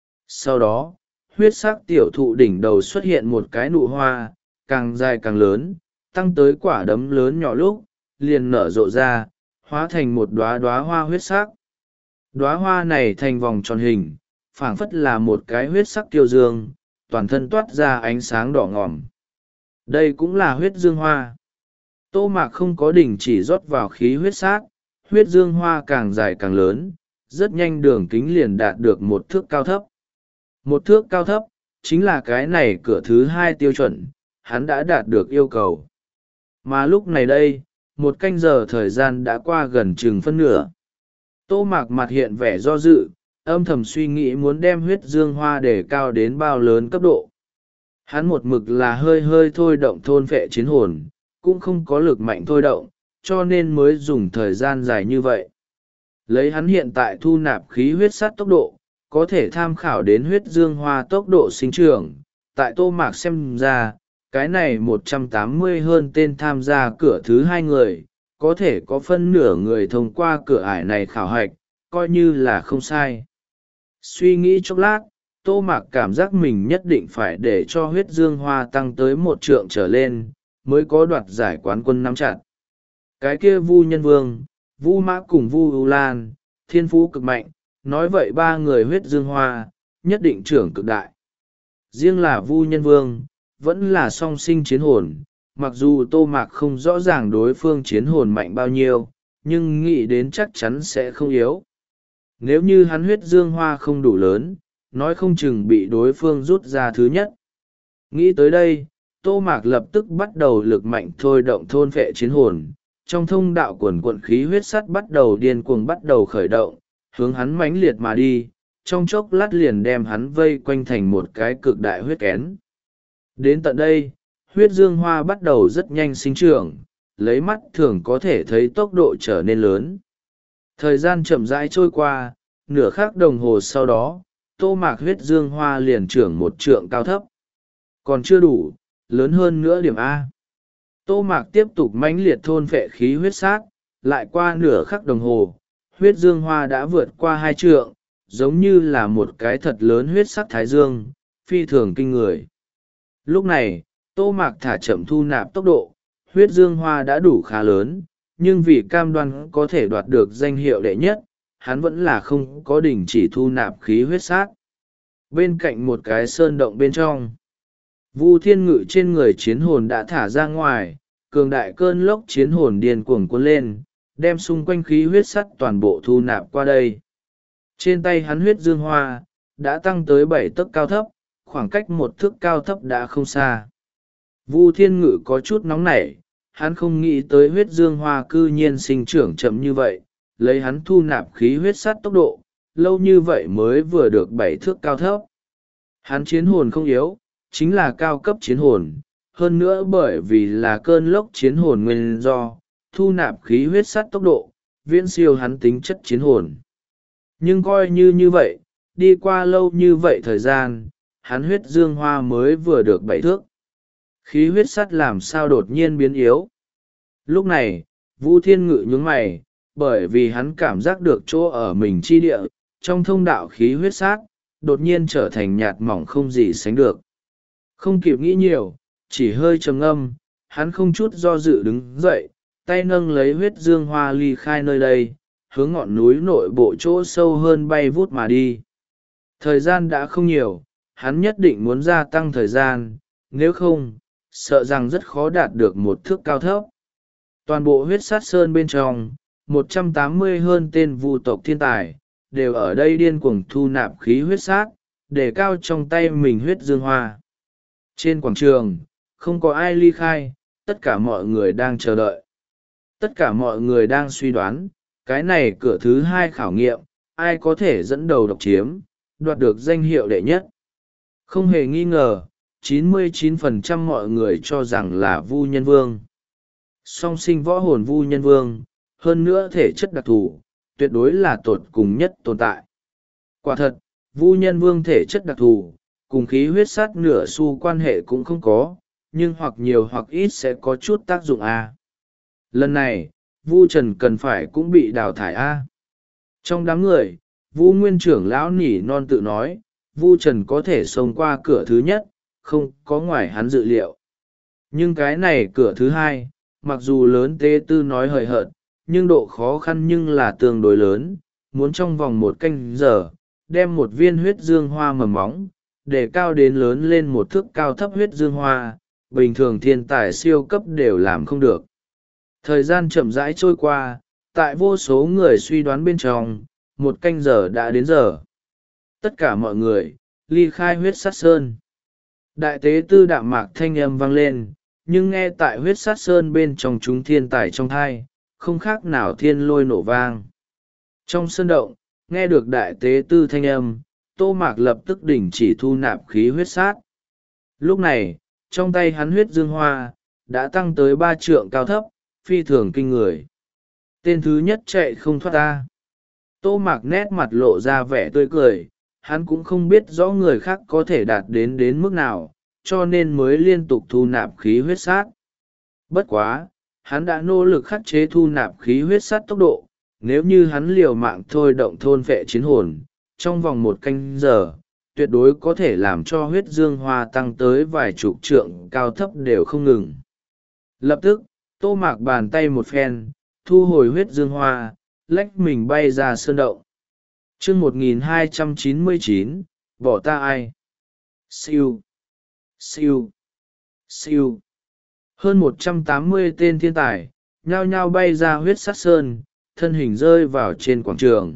Sau đó, huyết sắc tiểu thụ đỉnh đầu xuất hiện một cái nụ hoa, càng dài càng lớn, tăng tới quả đấm lớn nhỏ lúc, liền nở rộ ra, hóa thành một đóa đóa hoa huyết sắc. Đóa hoa này thành vòng tròn hình, phảng phất là một cái huyết sắc tiêu dương, toàn thân toát ra ánh sáng đỏ ngòm. Đây cũng là huyết dương hoa. Tô Mạc không có đỉnh chỉ rót vào khí huyết sắc, huyết dương hoa càng dài càng lớn, rất nhanh đường kính liền đạt được một thước cao thấp. Một thước cao thấp, chính là cái này cửa thứ hai tiêu chuẩn, hắn đã đạt được yêu cầu. Mà lúc này đây, một canh giờ thời gian đã qua gần chừng phân nửa. Tô Mạc mặt hiện vẻ do dự, âm thầm suy nghĩ muốn đem huyết dương hoa để cao đến bao lớn cấp độ. Hắn một mực là hơi hơi thôi động thôn phệ chiến hồn, cũng không có lực mạnh thôi động, cho nên mới dùng thời gian dài như vậy. Lấy hắn hiện tại thu nạp khí huyết sắt tốc độ, có thể tham khảo đến huyết dương hoa tốc độ sinh trưởng. Tại Tô Mạc xem ra, cái này một trăm tám mươi hơn tên tham gia cửa thứ hai người, có thể có phân nửa người thông qua cửa ải này khảo hạch, coi như là không sai. Suy nghĩ chốc lát, Tô Mạc cảm giác mình nhất định phải để cho huyết dương hoa tăng tới một trượng trở lên, mới có đoạt giải quán quân nắm chặt. Cái kia Vu Nhân Vương, Vu Mã cùng Vu U Lan, thiên phú cực mạnh, nói vậy ba người huyết dương hoa nhất định trưởng cực đại. Riêng là Vu Nhân Vương vẫn là song sinh chiến hồn, mặc dù Tô Mạc không rõ ràng đối phương chiến hồn mạnh bao nhiêu, nhưng nghĩ đến chắc chắn sẽ không yếu. Nếu như hắn huyết dương hoa không đủ lớn, nói không chừng bị đối phương rút ra thứ nhất. Nghĩ tới đây, Tô Mạc lập tức bắt đầu lực mạnh thôi động thôn phệ chiến hồn. Trong thông đạo quần quận khí huyết sắt bắt đầu điên cuồng bắt đầu khởi động, hướng hắn mãnh liệt mà đi, trong chốc lát liền đem hắn vây quanh thành một cái cực đại huyết kén. Đến tận đây, huyết dương hoa bắt đầu rất nhanh sinh trưởng, lấy mắt thường có thể thấy tốc độ trở nên lớn. Thời gian chậm rãi trôi qua, nửa khắc đồng hồ sau đó, Tô Mạc huyết dương hoa liền trưởng một trượng cao thấp. Còn chưa đủ, lớn hơn nữa điểm A. Tô Mạc tiếp tục mãnh liệt thôn phệ khí huyết sát, lại qua nửa khắc đồng hồ, huyết dương hoa đã vượt qua hai trượng, giống như là một cái thật lớn huyết sắc thái dương, phi thường kinh người. Lúc này, Tô Mạc thả chậm thu nạp tốc độ, huyết dương hoa đã đủ khá lớn, nhưng vì cam đoan có thể đoạt được danh hiệu đệ nhất, hắn vẫn là không có đình chỉ thu nạp khí huyết sát. Bên cạnh một cái sơn động bên trong, Vu Thiên Ngự trên người chiến hồn đã thả ra ngoài, cường đại cơn lốc chiến hồn điên cuồng cuốn lên, đem xung quanh khí huyết sắt toàn bộ thu nạp qua đây. Trên tay hắn huyết dương hoa, đã tăng tới bảy tấc cao thấp, khoảng cách một thước cao thấp đã không xa. Vu Thiên Ngự có chút nóng nảy, hắn không nghĩ tới huyết dương hoa cư nhiên sinh trưởng chậm như vậy, lấy hắn thu nạp khí huyết sắt tốc độ, lâu như vậy mới vừa được bảy thước cao thấp. Hắn chiến hồn không yếu, chính là cao cấp chiến hồn, hơn nữa bởi vì là cơn lốc chiến hồn nguyên do, thu nạp khí huyết sắt tốc độ, viễn siêu hắn tính chất chiến hồn. Nhưng coi như như vậy, đi qua lâu như vậy thời gian, hắn huyết dương hoa mới vừa được bảy thước. Khí huyết sắt làm sao đột nhiên biến yếu. Lúc này, Vu Thiên Ngự nhướng mày, bởi vì hắn cảm giác được chỗ ở mình chi địa, trong thông đạo khí huyết sát, đột nhiên trở thành nhạt mỏng không gì sánh được. Không kịp nghĩ nhiều, chỉ hơi trầm ngâm, hắn không chút do dự đứng dậy, tay nâng lấy huyết dương hoa ly khai nơi đây, hướng ngọn núi nội bộ chỗ sâu hơn bay vút mà đi. Thời gian đã không nhiều, hắn nhất định muốn gia tăng thời gian, nếu không, sợ rằng rất khó đạt được một thước cao thấp. Toàn bộ huyết sát sơn bên trong, một trăm tám mươi hơn tên vu tộc thiên tài, đều ở đây điên cuồng thu nạp khí huyết sát, để cao trong tay mình huyết dương hoa. Trên quảng trường, không có ai ly khai, tất cả mọi người đang chờ đợi. Tất cả mọi người đang suy đoán, cái này cửa thứ hai khảo nghiệm, ai có thể dẫn đầu độc chiếm, đoạt được danh hiệu đệ nhất. Không hề nghi ngờ, chín mươi chín phần trăm mọi người cho rằng là Vu Nhân Vương. Song sinh võ hồn Vu Nhân Vương, hơn nữa thể chất đặc thù, tuyệt đối là tột cùng nhất tồn tại. Quả thật, Vu Nhân Vương thể chất đặc thù, cùng khí huyết sát nửa xu quan hệ cũng không có, nhưng hoặc nhiều hoặc ít sẽ có chút tác dụng a. Lần này, Vu Trần cần phải cũng bị đào thải a. Trong đám người, Vu Nguyên trưởng lão nỉ non tự nói, Vu Trần có thể xông qua cửa thứ nhất, không có ngoài hắn dự liệu. Nhưng cái này cửa thứ hai, mặc dù lớn tế tư nói hời hợt, nhưng độ khó khăn nhưng là tương đối lớn, muốn trong vòng một canh giờ, đem một viên huyết dương hoa mầm móng, để cao đến lớn lên một thước cao thấp huyết dương hoa, bình thường thiên tài siêu cấp đều làm không được. Thời gian chậm rãi trôi qua, tại vô số người suy đoán bên trong, một canh giờ đã đến giờ. Tất cả mọi người, ly khai huyết sát sơn. Đại tế tư đạm mạc thanh âm vang lên, nhưng nghe tại huyết sát sơn bên trong chúng thiên tài trong thai, không khác nào thiên lôi nổ vang. Trong sơn động, nghe được đại tế tư thanh âm, Tô Mạc lập tức đình chỉ thu nạp khí huyết sát. Lúc này, trong tay hắn huyết dương hoa, đã tăng tới ba trượng cao thấp, phi thường kinh người. Tên thứ nhất chạy không thoát ta. Tô Mạc nét mặt lộ ra vẻ tươi cười, hắn cũng không biết rõ người khác có thể đạt đến đến mức nào, cho nên mới liên tục thu nạp khí huyết sát. Bất quá, hắn đã nỗ lực khắc chế thu nạp khí huyết sát tốc độ, nếu như hắn liều mạng thôi động thôn vệ chiến hồn, trong vòng một canh giờ, tuyệt đối có thể làm cho huyết dương hoa tăng tới vài chục trượng cao thấp đều không ngừng. Lập tức, Tô Mạc bàn tay một phen, thu hồi huyết dương hoa, lách mình bay ra sơn động. chương một nghìn hai trăm chín mươi chín, bỏ ta ai. Siêu, siêu, siêu. Hơn một trăm tám mươi tên thiên tài nhao nhao bay ra huyết sát sơn, thân hình rơi vào trên quảng trường.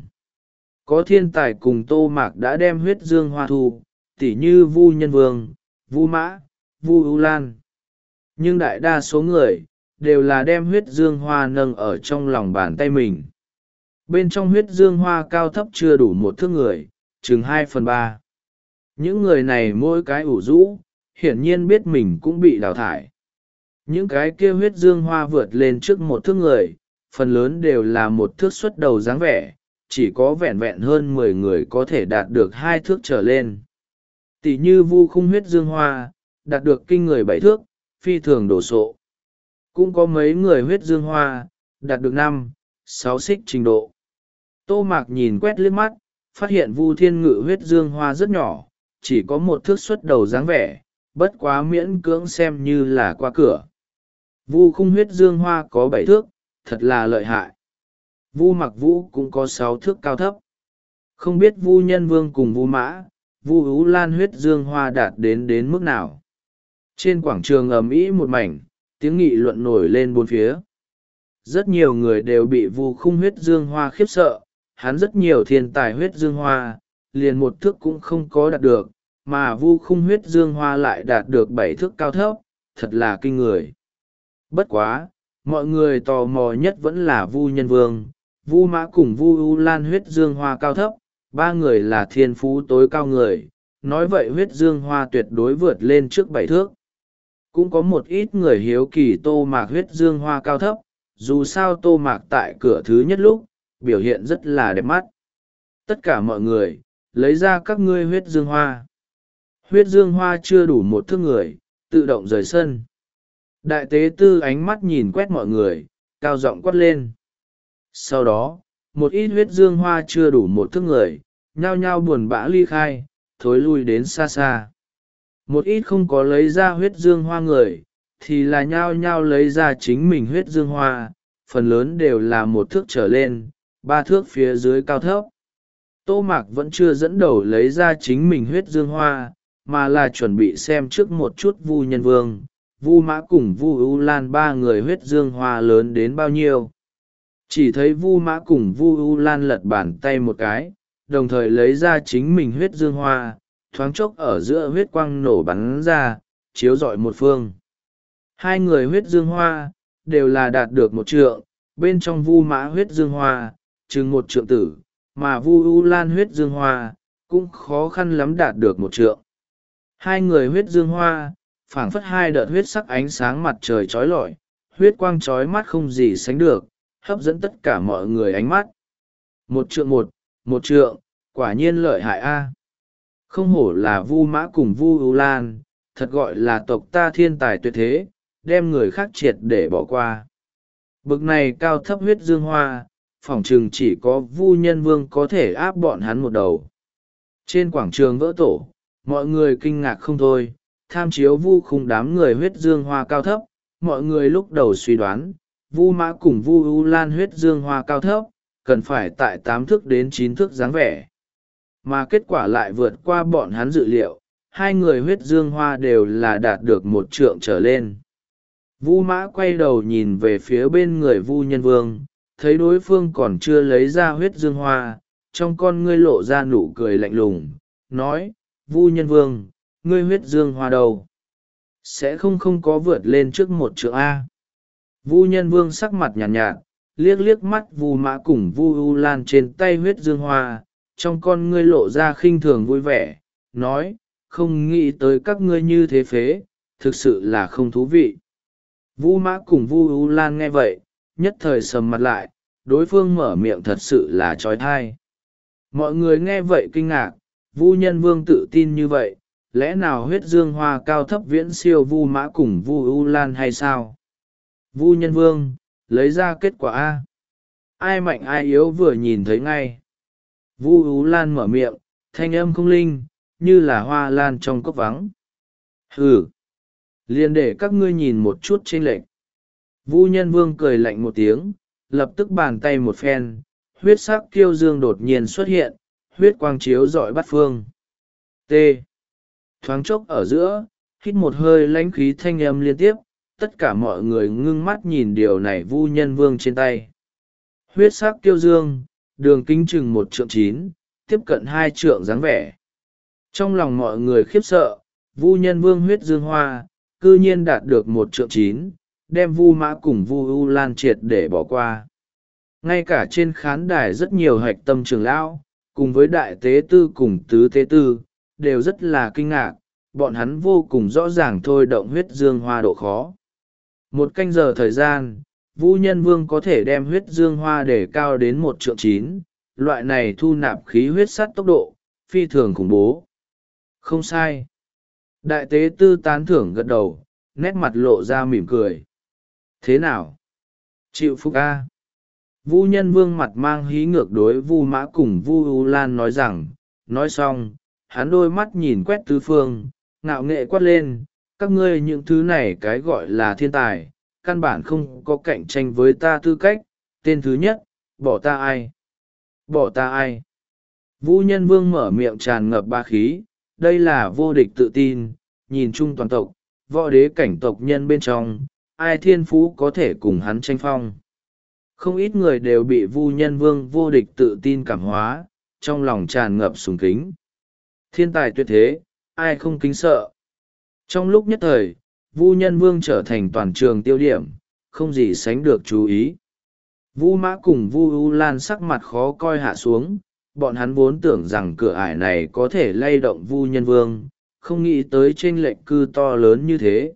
Có thiên tài cùng Tô Mạc đã đem huyết dương hoa thu, tỉ như Vu Nhân Vương, Vu Mã, Vu ưu lan. Nhưng đại đa số người đều là đem huyết dương hoa nâng ở trong lòng bàn tay mình. Bên trong huyết dương hoa cao thấp chưa đủ một thước người, chừng hai phần ba. Những người này mỗi cái ủ rũ, hiển nhiên biết mình cũng bị đào thải. Những cái kia huyết dương hoa vượt lên trước một thước người, phần lớn đều là một thước xuất đầu dáng vẻ, chỉ có vẹn vẹn hơn mười người có thể đạt được hai thước trở lên. Tỷ như Vu Khung huyết dương hoa, đạt được kinh người bảy thước, phi thường đổ sộ. Cũng có mấy người huyết dương hoa, đạt được năm, sáu xích trình độ. Tô Mạc nhìn quét liếc mắt, phát hiện Vu Thiên Ngự huyết dương hoa rất nhỏ, chỉ có một thước xuất đầu dáng vẻ, bất quá miễn cưỡng xem như là qua cửa. Vu Khung huyết dương hoa có bảy thước, thật là lợi hại. Vu Mặc Vũ cũng có sáu thước cao thấp. Không biết Vu Nhân Vương cùng Vu Mã, Vu ưu lan huyết dương hoa đạt đến đến mức nào. Trên quảng trường ầm ĩ một mảnh, tiếng nghị luận nổi lên bốn phía. Rất nhiều người đều bị Vu Khung huyết dương hoa khiếp sợ, hắn rất nhiều thiên tài huyết dương hoa, liền một thước cũng không có đạt được, mà Vu Khung huyết dương hoa lại đạt được bảy thước cao thấp, thật là kinh người. Bất quá, mọi người tò mò nhất vẫn là Vu Nhân Vương, Vu Mã cùng Vu ưu lan huyết dương hoa cao thấp, ba người là thiên phú tối cao người, nói vậy huyết dương hoa tuyệt đối vượt lên trước bảy thước. Cũng có một ít người hiếu kỳ Tô Mạc huyết dương hoa cao thấp, dù sao Tô Mạc tại cửa thứ nhất lúc, biểu hiện rất là đẹp mắt. Tất cả mọi người, lấy ra các ngươi huyết dương hoa. Huyết dương hoa chưa đủ một thước người, tự động rời sân. Đại tế tư ánh mắt nhìn quét mọi người, cao giọng quát lên. Sau đó, một ít huyết dương hoa chưa đủ một thước người, nhao nhao buồn bã ly khai, thối lui đến xa xa. Một ít không có lấy ra huyết dương hoa người, thì là nhao nhao lấy ra chính mình huyết dương hoa, phần lớn đều là một thước trở lên, ba thước phía dưới cao thấp. Tô Mạc vẫn chưa dẫn đầu lấy ra chính mình huyết dương hoa, mà là chuẩn bị xem trước một chút Vu Nhân Vương, Vu Mã cùng Vu ưu lan ba người huyết dương hoa lớn đến bao nhiêu. Chỉ thấy Vu Mã cùng Vu ưu lan lật bàn tay một cái, đồng thời lấy ra chính mình huyết dương hoa, thoáng chốc ở giữa huyết quang nổ bắn ra, chiếu rọi một phương. Hai người huyết dương hoa, đều là đạt được một trượng, bên trong Vu Mã huyết dương hoa, chừng một trượng tử, mà Vu ưu lan huyết dương hoa, cũng khó khăn lắm đạt được một trượng. Hai người huyết dương hoa, phảng phất hai đợt huyết sắc ánh sáng mặt trời trói lọi, huyết quang trói mắt không gì sánh được, hấp dẫn tất cả mọi người ánh mắt. Một trượng một, một trượng, quả nhiên lợi hại a. Không hổ là Vu Mã cùng Vu ưu lan, thật gọi là tộc ta thiên tài tuyệt thế, đem người khác triệt để bỏ qua. Bực này cao thấp huyết dương hoa, phỏng chừng chỉ có Vu Nhân Vương có thể áp bọn hắn một đầu. Trên quảng trường vỡ tổ, mọi người kinh ngạc không thôi, tham chiếu Vu Khung đám người huyết dương hoa cao thấp, mọi người lúc đầu suy đoán, Vu Mã cùng Vu ưu lan huyết dương hoa cao thấp, cần phải tại tám thước đến chín thước dáng vẻ. Mà kết quả lại vượt qua bọn hắn dự liệu, hai người huyết dương hoa đều là đạt được một trượng trở lên. Vu Mã quay đầu nhìn về phía bên người Vu Nhân Vương, thấy đối phương còn chưa lấy ra huyết dương hoa, trong con ngươi lộ ra nụ cười lạnh lùng, nói, Vu Nhân Vương, ngươi huyết dương hoa đâu? Sẽ không không có vượt lên trước một trượng A. Vu Nhân Vương sắc mặt nhàn nhạt, nhạt, liếc liếc mắt Vu Mã cùng Vu ưu lan trên tay huyết dương hoa, trong con ngươi lộ ra khinh thường vui vẻ, nói, không nghĩ tới các ngươi như thế phế, thực sự là không thú vị. Vu Mã cùng Vu ưu lan nghe vậy, nhất thời sầm mặt lại, đối phương mở miệng thật sự là trói thai. Mọi người nghe vậy kinh ngạc, Vu Nhân Vương tự tin như vậy, lẽ nào huyết dương hoa cao thấp viễn siêu Vu Mã cùng Vu ưu lan hay sao? Vu Nhân Vương, lấy ra kết quả A. Ai mạnh ai yếu vừa nhìn thấy ngay. Vu ưu lan mở miệng, thanh âm không linh, như là hoa lan trong cốc vắng. Hừ, liền để các ngươi nhìn một chút chênh lệch. Vu Nhân Vương cười lạnh một tiếng, lập tức bàn tay một phen, huyết sắc kiêu dương đột nhiên xuất hiện, huyết quang chiếu rọi bát phương. T. Thoáng chốc ở giữa, hít một hơi lãnh khí thanh âm liên tiếp, tất cả mọi người ngưng mắt nhìn điều này. Vu Nhân Vương trên tay, huyết sắc kiêu dương, đường kính chừng một trượng chín, tiếp cận hai trượng dáng vẻ. Trong lòng mọi người khiếp sợ, Vu Nhân Vương huyết dương hoa, cư nhiên đạt được một trượng chín, đem Vu Mã cùng Vu U Lan triệt để bỏ qua. Ngay cả trên khán đài rất nhiều hạch tâm trưởng lão, cùng với đại tế tư cùng tứ tế tư, đều rất là kinh ngạc, bọn hắn vô cùng rõ ràng thôi động huyết dương hoa độ khó. Một canh giờ thời gian, Vu Nhân Vương có thể đem huyết dương hoa để cao đến một trượng chín, loại này thu nạp khí huyết sắt tốc độ, phi thường khủng bố. Không sai. Đại tế tư tán thưởng gật đầu, nét mặt lộ ra mỉm cười. Thế nào? Chịu phục a? Vu Nhân Vương mặt mang hí ngược đối Vu Mã cùng Vu U Lan nói rằng, nói xong, hắn đôi mắt nhìn quét tứ phương, ngạo nghệ quát lên, các ngươi những thứ này cái gọi là thiên tài, căn bản không có cạnh tranh với ta tư cách, tên thứ nhất, bỏ ta ai? Bỏ ta ai? Vu Nhân Vương mở miệng tràn ngập ba khí, đây là vô địch tự tin, nhìn chung toàn tộc, võ đế cảnh tộc nhân bên trong, ai thiên phú có thể cùng hắn tranh phong. Không ít người đều bị Vu Nhân Vương vô địch tự tin cảm hóa, trong lòng tràn ngập sùng kính. Thiên tài tuyệt thế, ai không kính sợ. Trong lúc nhất thời, Vu Nhân Vương trở thành toàn trường tiêu điểm, không gì sánh được chú ý. Vu Mã cùng Vu U Lan sắc mặt khó coi hạ xuống, bọn hắn vốn tưởng rằng cửa ải này có thể lay động Vu Nhân Vương, không nghĩ tới chênh lệch cư to lớn như thế.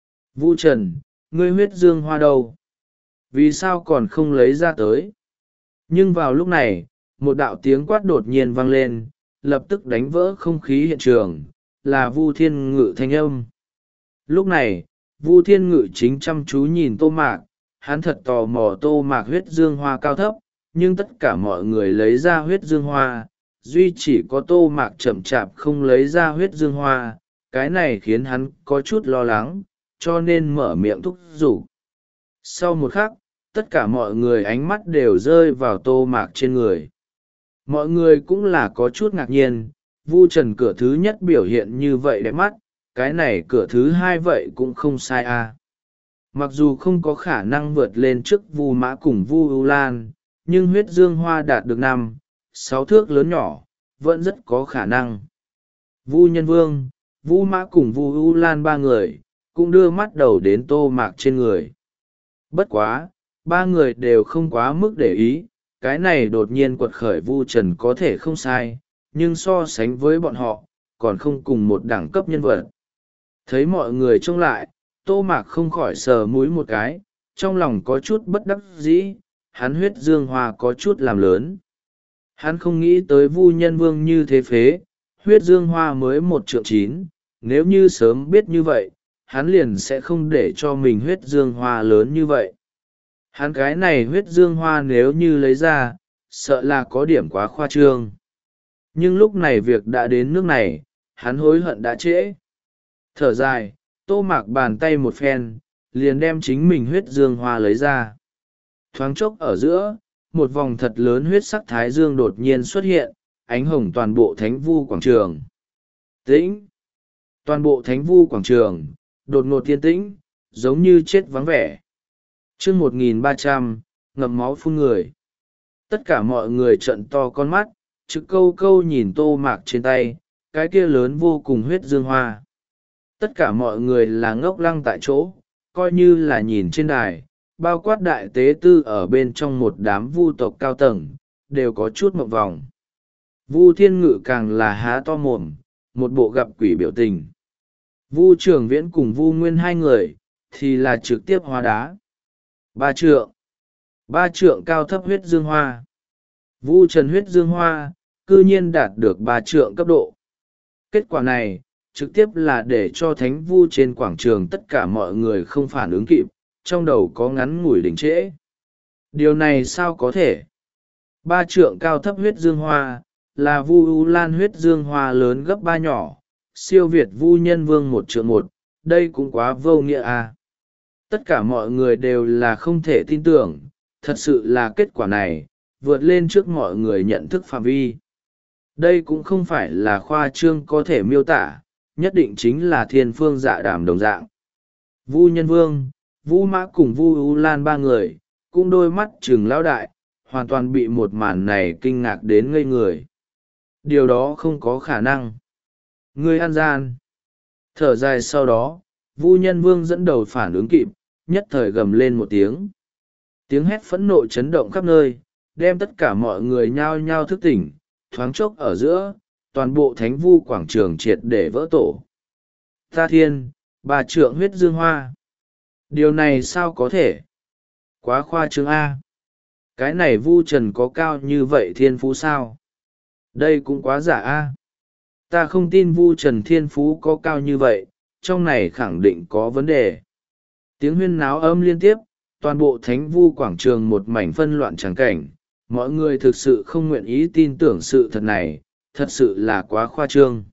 Vu Trần, ngươi huyết dương hoa đâu? Vì sao còn không lấy ra tới? Nhưng vào lúc này, một đạo tiếng quát đột nhiên vang lên, lập tức đánh vỡ không khí hiện trường, là Vu Thiên Ngự thanh âm. Lúc này, Vu Thiên Ngự chính chăm chú nhìn Tô Mạc, hắn thật tò mò Tô Mạc huyết dương hoa cao thấp, nhưng tất cả mọi người lấy ra huyết dương hoa, duy chỉ có Tô Mạc chậm chạp không lấy ra huyết dương hoa, cái này khiến hắn có chút lo lắng, cho nên mở miệng thúc giục. Sau một khắc, tất cả mọi người ánh mắt đều rơi vào Tô Mạc trên người. Mọi người cũng là có chút ngạc nhiên, Vu Trần cửa thứ nhất biểu hiện như vậy đẹp mắt, cái này cửa thứ hai vậy cũng không sai à. Mặc dù không có khả năng vượt lên trước Vu Mã cùng Vu U Lan, nhưng huyết dương hoa đạt được năm, sáu thước lớn nhỏ, vẫn rất có khả năng. Vu Nhân Vương, Vu Mã cùng Vu U Lan ba người, cũng đưa mắt đầu đến Tô Mạc trên người. Bất quá, ba người đều không quá mức để ý, cái này đột nhiên quật khởi Vu Trần có thể không sai, nhưng so sánh với bọn họ, còn không cùng một đẳng cấp nhân vật. Thấy mọi người trông lại, Tô Mạc không khỏi sờ mũi một cái, trong lòng có chút bất đắc dĩ, hắn huyết dương hoa có chút làm lớn. Hắn không nghĩ tới Vu Nhân Vương như thế phế, huyết dương hoa mới một trượng chín, nếu như sớm biết như vậy, hắn liền sẽ không để cho mình huyết dương hoa lớn như vậy. Hắn cái này huyết dương hoa nếu như lấy ra, sợ là có điểm quá khoa trương. Nhưng lúc này việc đã đến nước này, hắn hối hận đã trễ. Thở dài, Tô Mạc bàn tay một phen, liền đem chính mình huyết dương hoa lấy ra. Thoáng chốc ở giữa, một vòng thật lớn huyết sắc thái dương đột nhiên xuất hiện, ánh hồng toàn bộ thánh vu quảng trường. Tĩnh! Toàn bộ thánh vu quảng trường, đột ngột tiên tĩnh, giống như chết vắng vẻ. chương một nghìn ba trăm, ngậm máu phun người. Tất cả mọi người trợn to con mắt, trực câu câu nhìn Tô Mạc trên tay, cái kia lớn vô cùng huyết dương hoa. Tất cả mọi người là ngốc lăng tại chỗ, coi như là nhìn trên đài, bao quát đại tế tư ở bên trong một đám vu tộc cao tầng, đều có chút mộng vòng. Vu Thiên Ngự càng là há to mồm, một bộ gặp quỷ biểu tình. Vu Trường Viễn cùng Vu Nguyên hai người, thì là trực tiếp hóa đá. Ba trượng. Ba trượng cao thấp huyết dương hoa. Vu Trần huyết dương hoa, cư nhiên đạt được ba trượng cấp độ. Kết quả này, trực tiếp là để cho thánh vu trên quảng trường tất cả mọi người không phản ứng kịp, trong đầu có ngắn ngủi đỉnh trễ. Điều này sao có thể? Ba trượng cao thấp huyết dương hoa, là Vu U Lan huyết dương hoa lớn gấp ba nhỏ, siêu việt Vu Nhân Vương một trượng một, đây cũng quá vô nghĩa à. Tất cả mọi người đều là không thể tin tưởng, thật sự là kết quả này, vượt lên trước mọi người nhận thức phạm vi. Đây cũng không phải là khoa trương có thể miêu tả, nhất định chính là thiên phương dạ đàm đồng dạng. Vu Nhân Vương, Vu Mã cùng Vu U Lan ba người, cũng đôi mắt trừng lão đại, hoàn toàn bị một màn này kinh ngạc đến ngây người. Điều đó không có khả năng. Ngươi ăn gian. Thở dài sau đó, Vu Nhân Vương dẫn đầu phản ứng kịp, nhất thời gầm lên một tiếng. Tiếng hét phẫn nộ chấn động khắp nơi, đem tất cả mọi người nhao nhao thức tỉnh, thoáng chốc ở giữa, toàn bộ thánh vu quảng trường triệt để vỡ tổ. Ta thiên, bà trượng huyết dương hoa. Điều này sao có thể? Quá khoa trương A. Cái này Vu Trần có cao như vậy thiên phú sao? Đây cũng quá giả A. Ta không tin Vu Trần thiên phú có cao như vậy, trong này khẳng định có vấn đề. Tiếng huyên náo âm liên tiếp, toàn bộ thánh vu quảng trường một mảnh phân loạn trắng cảnh, mọi người thực sự không nguyện ý tin tưởng sự thật này, thật sự là quá khoa trương.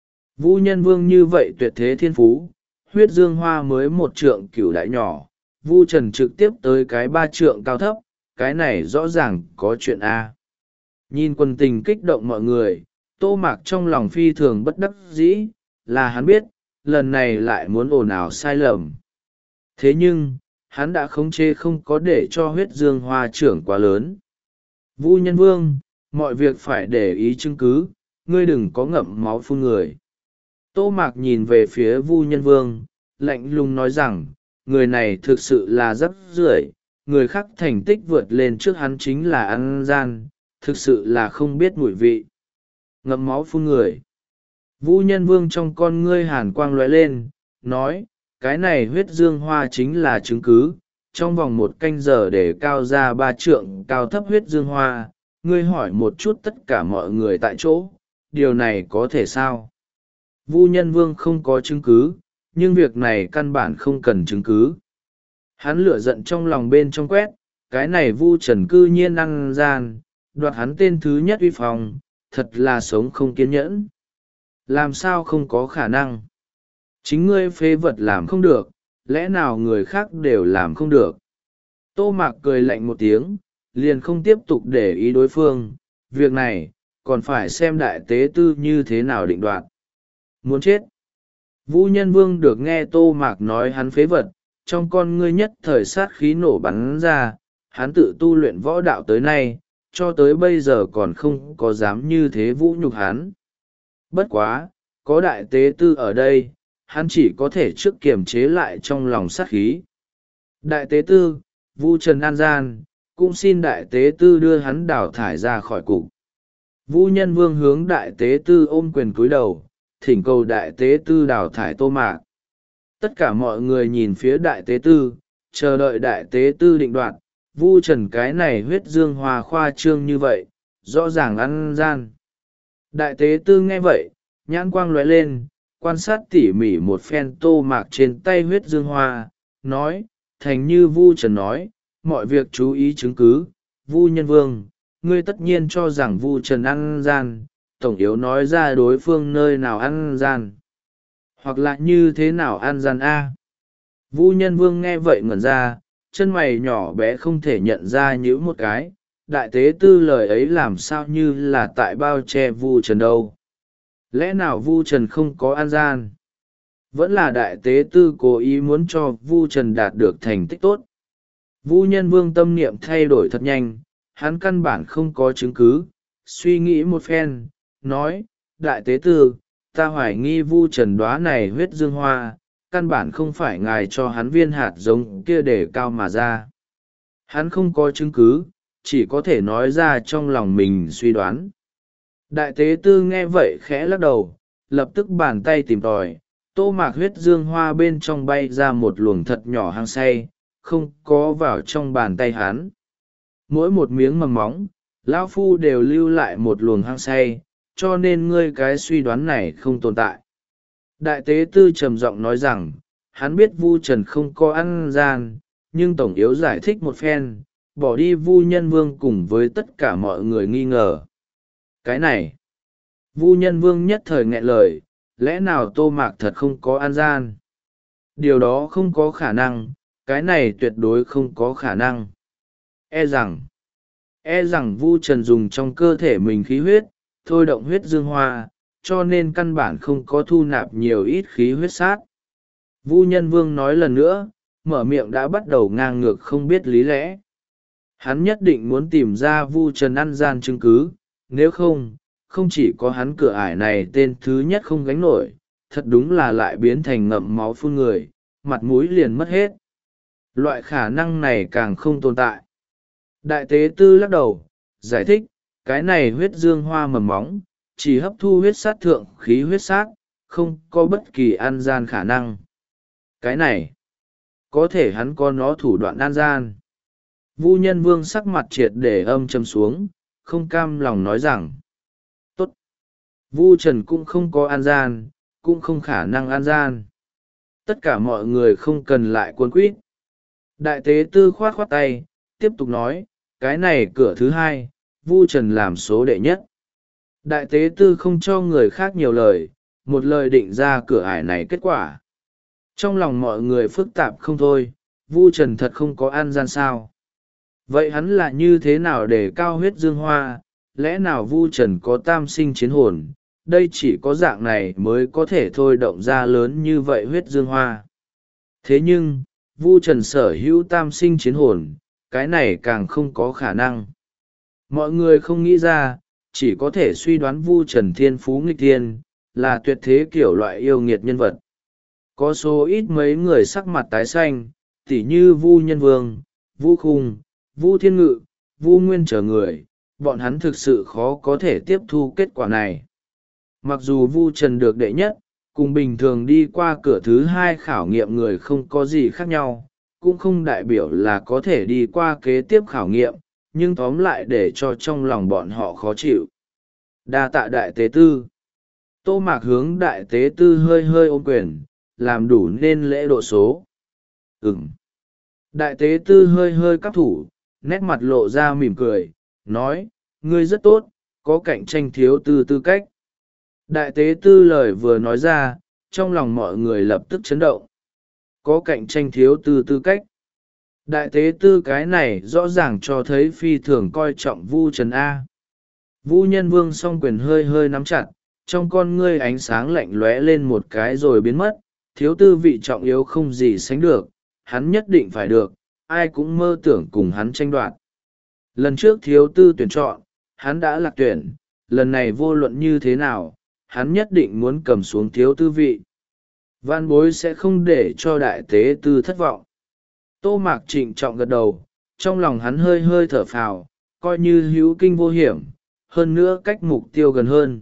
Vu Nhân Vương như vậy tuyệt thế thiên phú, huyết dương hoa mới một trượng cửu đại nhỏ, Vu Trần trực tiếp tới cái ba trượng cao thấp, cái này rõ ràng có chuyện A. Nhìn quần tình kích động mọi người, Tô Mạc trong lòng phi thường bất đắc dĩ, là hắn biết, lần này lại muốn ồn ào sai lầm. Thế nhưng, hắn đã khống chế không có để cho huyết dương hoa trưởng quá lớn. Vu Nhân Vương, mọi việc phải để ý chứng cứ, ngươi đừng có ngậm máu phun người. Tô Mạc nhìn về phía Vu Nhân Vương, lạnh lùng nói rằng, người này thực sự là rất rưởi, người khác thành tích vượt lên trước hắn chính là ăn gian, thực sự là không biết mùi vị. Ngậm máu phun người. Vu Nhân Vương trong con ngươi hàn quang lóe lên, nói, cái này huyết dương hoa chính là chứng cứ, trong vòng một canh giờ để cao ra ba trượng cao thấp huyết dương hoa, ngươi hỏi một chút tất cả mọi người tại chỗ, điều này có thể sao? Vu Nhân Vương không có chứng cứ, nhưng việc này căn bản không cần chứng cứ. Hắn lửa giận trong lòng bên trong quét, cái này Vu Trần cư nhiên ăn gian, đoạt hắn tên thứ nhất uy phong, thật là sống không kiên nhẫn. Làm sao không có khả năng? Chính ngươi phế vật làm không được, lẽ nào người khác đều làm không được? Tô Mạc cười lạnh một tiếng, liền không tiếp tục để ý đối phương, việc này, còn phải xem đại tế tư như thế nào định đoạt. Muốn chết. Vu Nhân Vương được nghe Tô Mạc nói hắn phế vật, trong con ngươi nhất thời sát khí nổ bắn ra, hắn tự tu luyện võ đạo tới nay, cho tới bây giờ còn không có dám như thế vũ nhục hắn. Bất quá, có đại tế tư ở đây, hắn chỉ có thể trước kiềm chế lại trong lòng sát khí. Đại tế tư, Vu Trần an gian, cũng xin đại tế tư đưa hắn đào thải ra khỏi cục. Vu Nhân Vương hướng đại tế tư ôm quyền cúi đầu, thỉnh cầu đại tế tư đào thải Tô Mạc. Tất cả mọi người nhìn phía đại tế tư, chờ đợi đại tế tư định đoạt, Vu Trần cái này huyết dương hoa khoa trương như vậy, rõ ràng ăn gian. Đại tế tư nghe vậy, nhãn quang lóe lên, quan sát tỉ mỉ một phen Tô Mạc trên tay huyết dương hoa, nói, thành như Vu Trần nói, mọi việc chú ý chứng cứ. Vu Nhân Vương, ngươi tất nhiên cho rằng Vu Trần ăn gian, tổng yếu nói ra đối phương nơi nào ăn gian, hoặc là như thế nào ăn gian a. Vu Nhân Vương nghe vậy ngẩn ra, chân mày nhỏ bé không thể nhận ra nhữ một cái, đại tế tư lời ấy làm sao như là tại bao che Vu Trần đâu. Lẽ nào Vu Trần không có ăn gian? Vẫn là đại tế tư cố ý muốn cho Vu Trần đạt được thành tích tốt. Vu Nhân Vương tâm niệm thay đổi thật nhanh, hắn căn bản không có chứng cứ, suy nghĩ một phen, nói, đại tế tư, ta hoài nghi Vu Trần đóa này huyết dương hoa, căn bản không phải ngài cho hắn viên hạt giống kia để cao mà ra. Hắn không có chứng cứ, chỉ có thể nói ra trong lòng mình suy đoán. Đại tế tư nghe vậy khẽ lắc đầu, lập tức bàn tay tìm tòi, Tô Mạc huyết dương hoa bên trong bay ra một luồng thật nhỏ hang say, không có vào trong bàn tay hắn. Mỗi một miếng mầm móng, lão phu đều lưu lại một luồng hang say, cho nên ngươi cái suy đoán này không tồn tại. Đại tế tư trầm giọng nói rằng, hắn biết Vu Trần không có ăn gian, nhưng tổng yếu giải thích một phen, bỏ đi Vu Nhân Vương cùng với tất cả mọi người nghi ngờ. Cái này, Vu Nhân Vương nhất thời nghẹn lời, lẽ nào Tô Mạc thật không có ăn gian? Điều đó không có khả năng, cái này tuyệt đối không có khả năng. E rằng, e rằng Vu Trần dùng trong cơ thể mình khí huyết, thôi động huyết dương hoa, cho nên căn bản không có thu nạp nhiều ít khí huyết sát. Vu Nhân Vương nói lần nữa, mở miệng đã bắt đầu ngang ngược không biết lý lẽ. Hắn nhất định muốn tìm ra Vu Trần ăn gian chứng cứ, nếu không, không chỉ có hắn cửa ải này tên thứ nhất không gánh nổi, thật đúng là lại biến thành ngậm máu phun người, mặt mũi liền mất hết. Loại khả năng này càng không tồn tại. Đại tế tư lắc đầu, giải thích, cái này huyết dương hoa mầm móng, chỉ hấp thu huyết sát thượng khí huyết sát, không có bất kỳ ăn gian khả năng. Cái này, có thể hắn có nó thủ đoạn ăn gian. Vu Nhân Vương sắc mặt triệt để âm trầm xuống, không cam lòng nói rằng, tốt, Vu Trần cũng không có ăn gian, cũng không khả năng ăn gian. Tất cả mọi người không cần lại cuốn quýt. Đại tế tư khoát khoát tay, tiếp tục nói, cái này cửa thứ hai, Vu Trần làm số đệ nhất. Đại tế tư không cho người khác nhiều lời, một lời định ra cửa ải này kết quả. Trong lòng mọi người phức tạp không thôi, Vu Trần thật không có ăn gian sao. Vậy hắn là như thế nào để cao huyết dương hoa, lẽ nào Vu Trần có tam sinh chiến hồn, đây chỉ có dạng này mới có thể thôi động ra lớn như vậy huyết dương hoa. Thế nhưng, Vu Trần sở hữu tam sinh chiến hồn, cái này càng không có khả năng. Mọi người không nghĩ ra, chỉ có thể suy đoán Vu Trần thiên phú nghịch thiên, là tuyệt thế kiểu loại yêu nghiệt nhân vật. Có số ít mấy người sắc mặt tái xanh, tỉ như Vu Nhân Vương, Vu Khung, Vu Thiên Ngự, Vu Nguyên trở người, bọn hắn thực sự khó có thể tiếp thu kết quả này. Mặc dù Vu Trần được đệ nhất, cùng bình thường đi qua cửa thứ hai khảo nghiệm người không có gì khác nhau, cũng không đại biểu là có thể đi qua kế tiếp khảo nghiệm, nhưng tóm lại để cho trong lòng bọn họ khó chịu. Đa tạ đại tế tư. Tô Mạc hướng đại tế tư hơi hơi ôm quyền, làm đủ nên lễ độ số. Ừm. Đại tế tư hơi hơi cắp thủ, nét mặt lộ ra mỉm cười, nói, ngươi rất tốt, có cạnh tranh thiếu tư tư cách. Đại tế tư lời vừa nói ra, trong lòng mọi người lập tức chấn động. Có cạnh tranh thiếu tư tư cách. Đại tế tư cái này rõ ràng cho thấy phi thường coi trọng Vu Trần A. Vu Nhân Vương song quyền hơi hơi nắm chặt, trong con ngươi ánh sáng lạnh lóe lên một cái rồi biến mất, thiếu tư vị trọng yếu không gì sánh được, hắn nhất định phải được, ai cũng mơ tưởng cùng hắn tranh đoạt. Lần trước thiếu tư tuyển chọn, hắn đã lạc tuyển, lần này vô luận như thế nào, hắn nhất định muốn cầm xuống thiếu tư vị. Văn bối sẽ không để cho đại tế tư thất vọng. Tô Mạc trịnh trọng gật đầu, trong lòng hắn hơi hơi thở phào, coi như hữu kinh vô hiểm, hơn nữa cách mục tiêu gần hơn.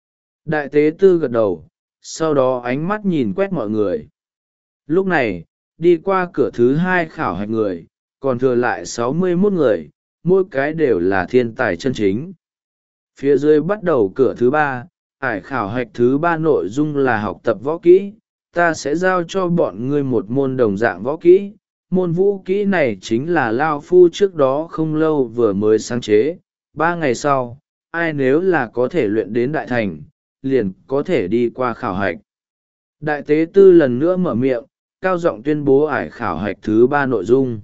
Đại tế tư gật đầu, sau đó ánh mắt nhìn quét mọi người. Lúc này, đi qua cửa thứ hai khảo hạch người, còn thừa lại sáu mươi mốt người, mỗi cái đều là thiên tài chân chính. Phía dưới bắt đầu cửa thứ ba, ải khảo hạch thứ ba nội dung là học tập võ kỹ, ta sẽ giao cho bọn ngươi một môn đồng dạng võ kỹ. Môn vũ kỹ này chính là Lao Phu trước đó không lâu vừa mới sáng chế, ba ngày sau, ai nếu là có thể luyện đến đại thành, liền có thể đi qua khảo hạch. Đại tế tư lần nữa mở miệng, cao giọng tuyên bố ải khảo hạch thứ ba nội dung.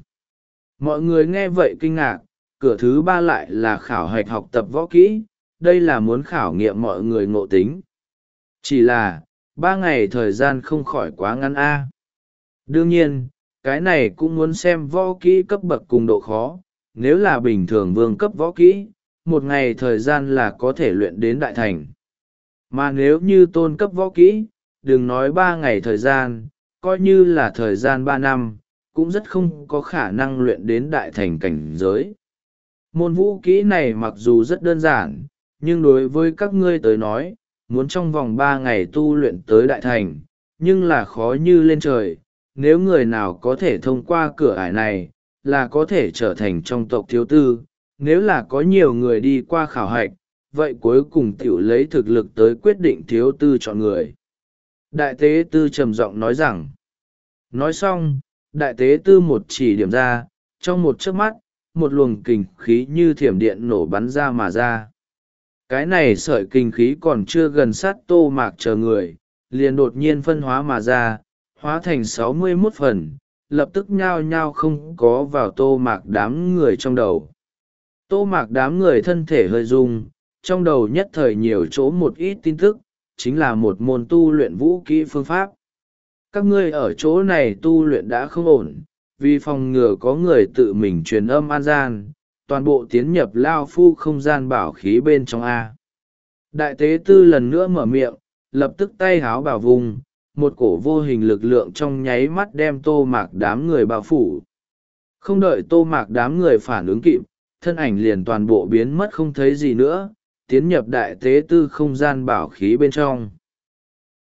Mọi người nghe vậy kinh ngạc, cửa thứ ba lại là khảo hạch học tập võ kỹ, đây là muốn khảo nghiệm mọi người ngộ tính. Chỉ là, ba ngày thời gian không khỏi quá ngắn a. Đương nhiên, cái này cũng muốn xem võ kỹ cấp bậc cùng độ khó, nếu là bình thường vương cấp võ kỹ, một ngày thời gian là có thể luyện đến đại thành. Mà nếu như tôn cấp võ kỹ, đừng nói ba ngày thời gian, coi như là thời gian ba năm, cũng rất không có khả năng luyện đến đại thành cảnh giới. Môn vũ kỹ này mặc dù rất đơn giản, nhưng đối với các ngươi tới nói, muốn trong vòng ba ngày tu luyện tới đại thành, nhưng là khó như lên trời. Nếu người nào có thể thông qua cửa ải này, là có thể trở thành trong tộc thiếu tư. Nếu là có nhiều người đi qua khảo hạch, vậy cuối cùng tiểu lấy thực lực tới quyết định thiếu tư chọn người. Đại tế tư trầm giọng nói rằng, nói xong, đại tế tư một chỉ điểm ra, trong một chớp mắt, một luồng kình khí như thiểm điện nổ bắn ra mà ra. Cái này sợi kình khí còn chưa gần sát Tô Mạc chờ người, liền đột nhiên phân hóa mà ra, hóa thành sáu mươi mốt phần, lập tức nhao nhao không có vào Tô Mạc đám người trong đầu. Tô Mạc đám người thân thể hơi rung, trong đầu nhất thời nhiều chỗ một ít tin tức, chính là một môn tu luyện vũ kỹ phương pháp. Các ngươi ở chỗ này tu luyện đã không ổn, vì phòng ngừa có người tự mình truyền âm an gian, toàn bộ tiến nhập lao phu không gian bảo khí bên trong A. Đại tế tư lần nữa mở miệng, lập tức tay háo bảo vùng, một cổ vô hình lực lượng trong nháy mắt đem tô mạc đám người bao phủ. Không đợi tô mạc đám người phản ứng kịp, thân ảnh liền toàn bộ biến mất không thấy gì nữa, tiến nhập đại tế tư không gian bảo khí bên trong.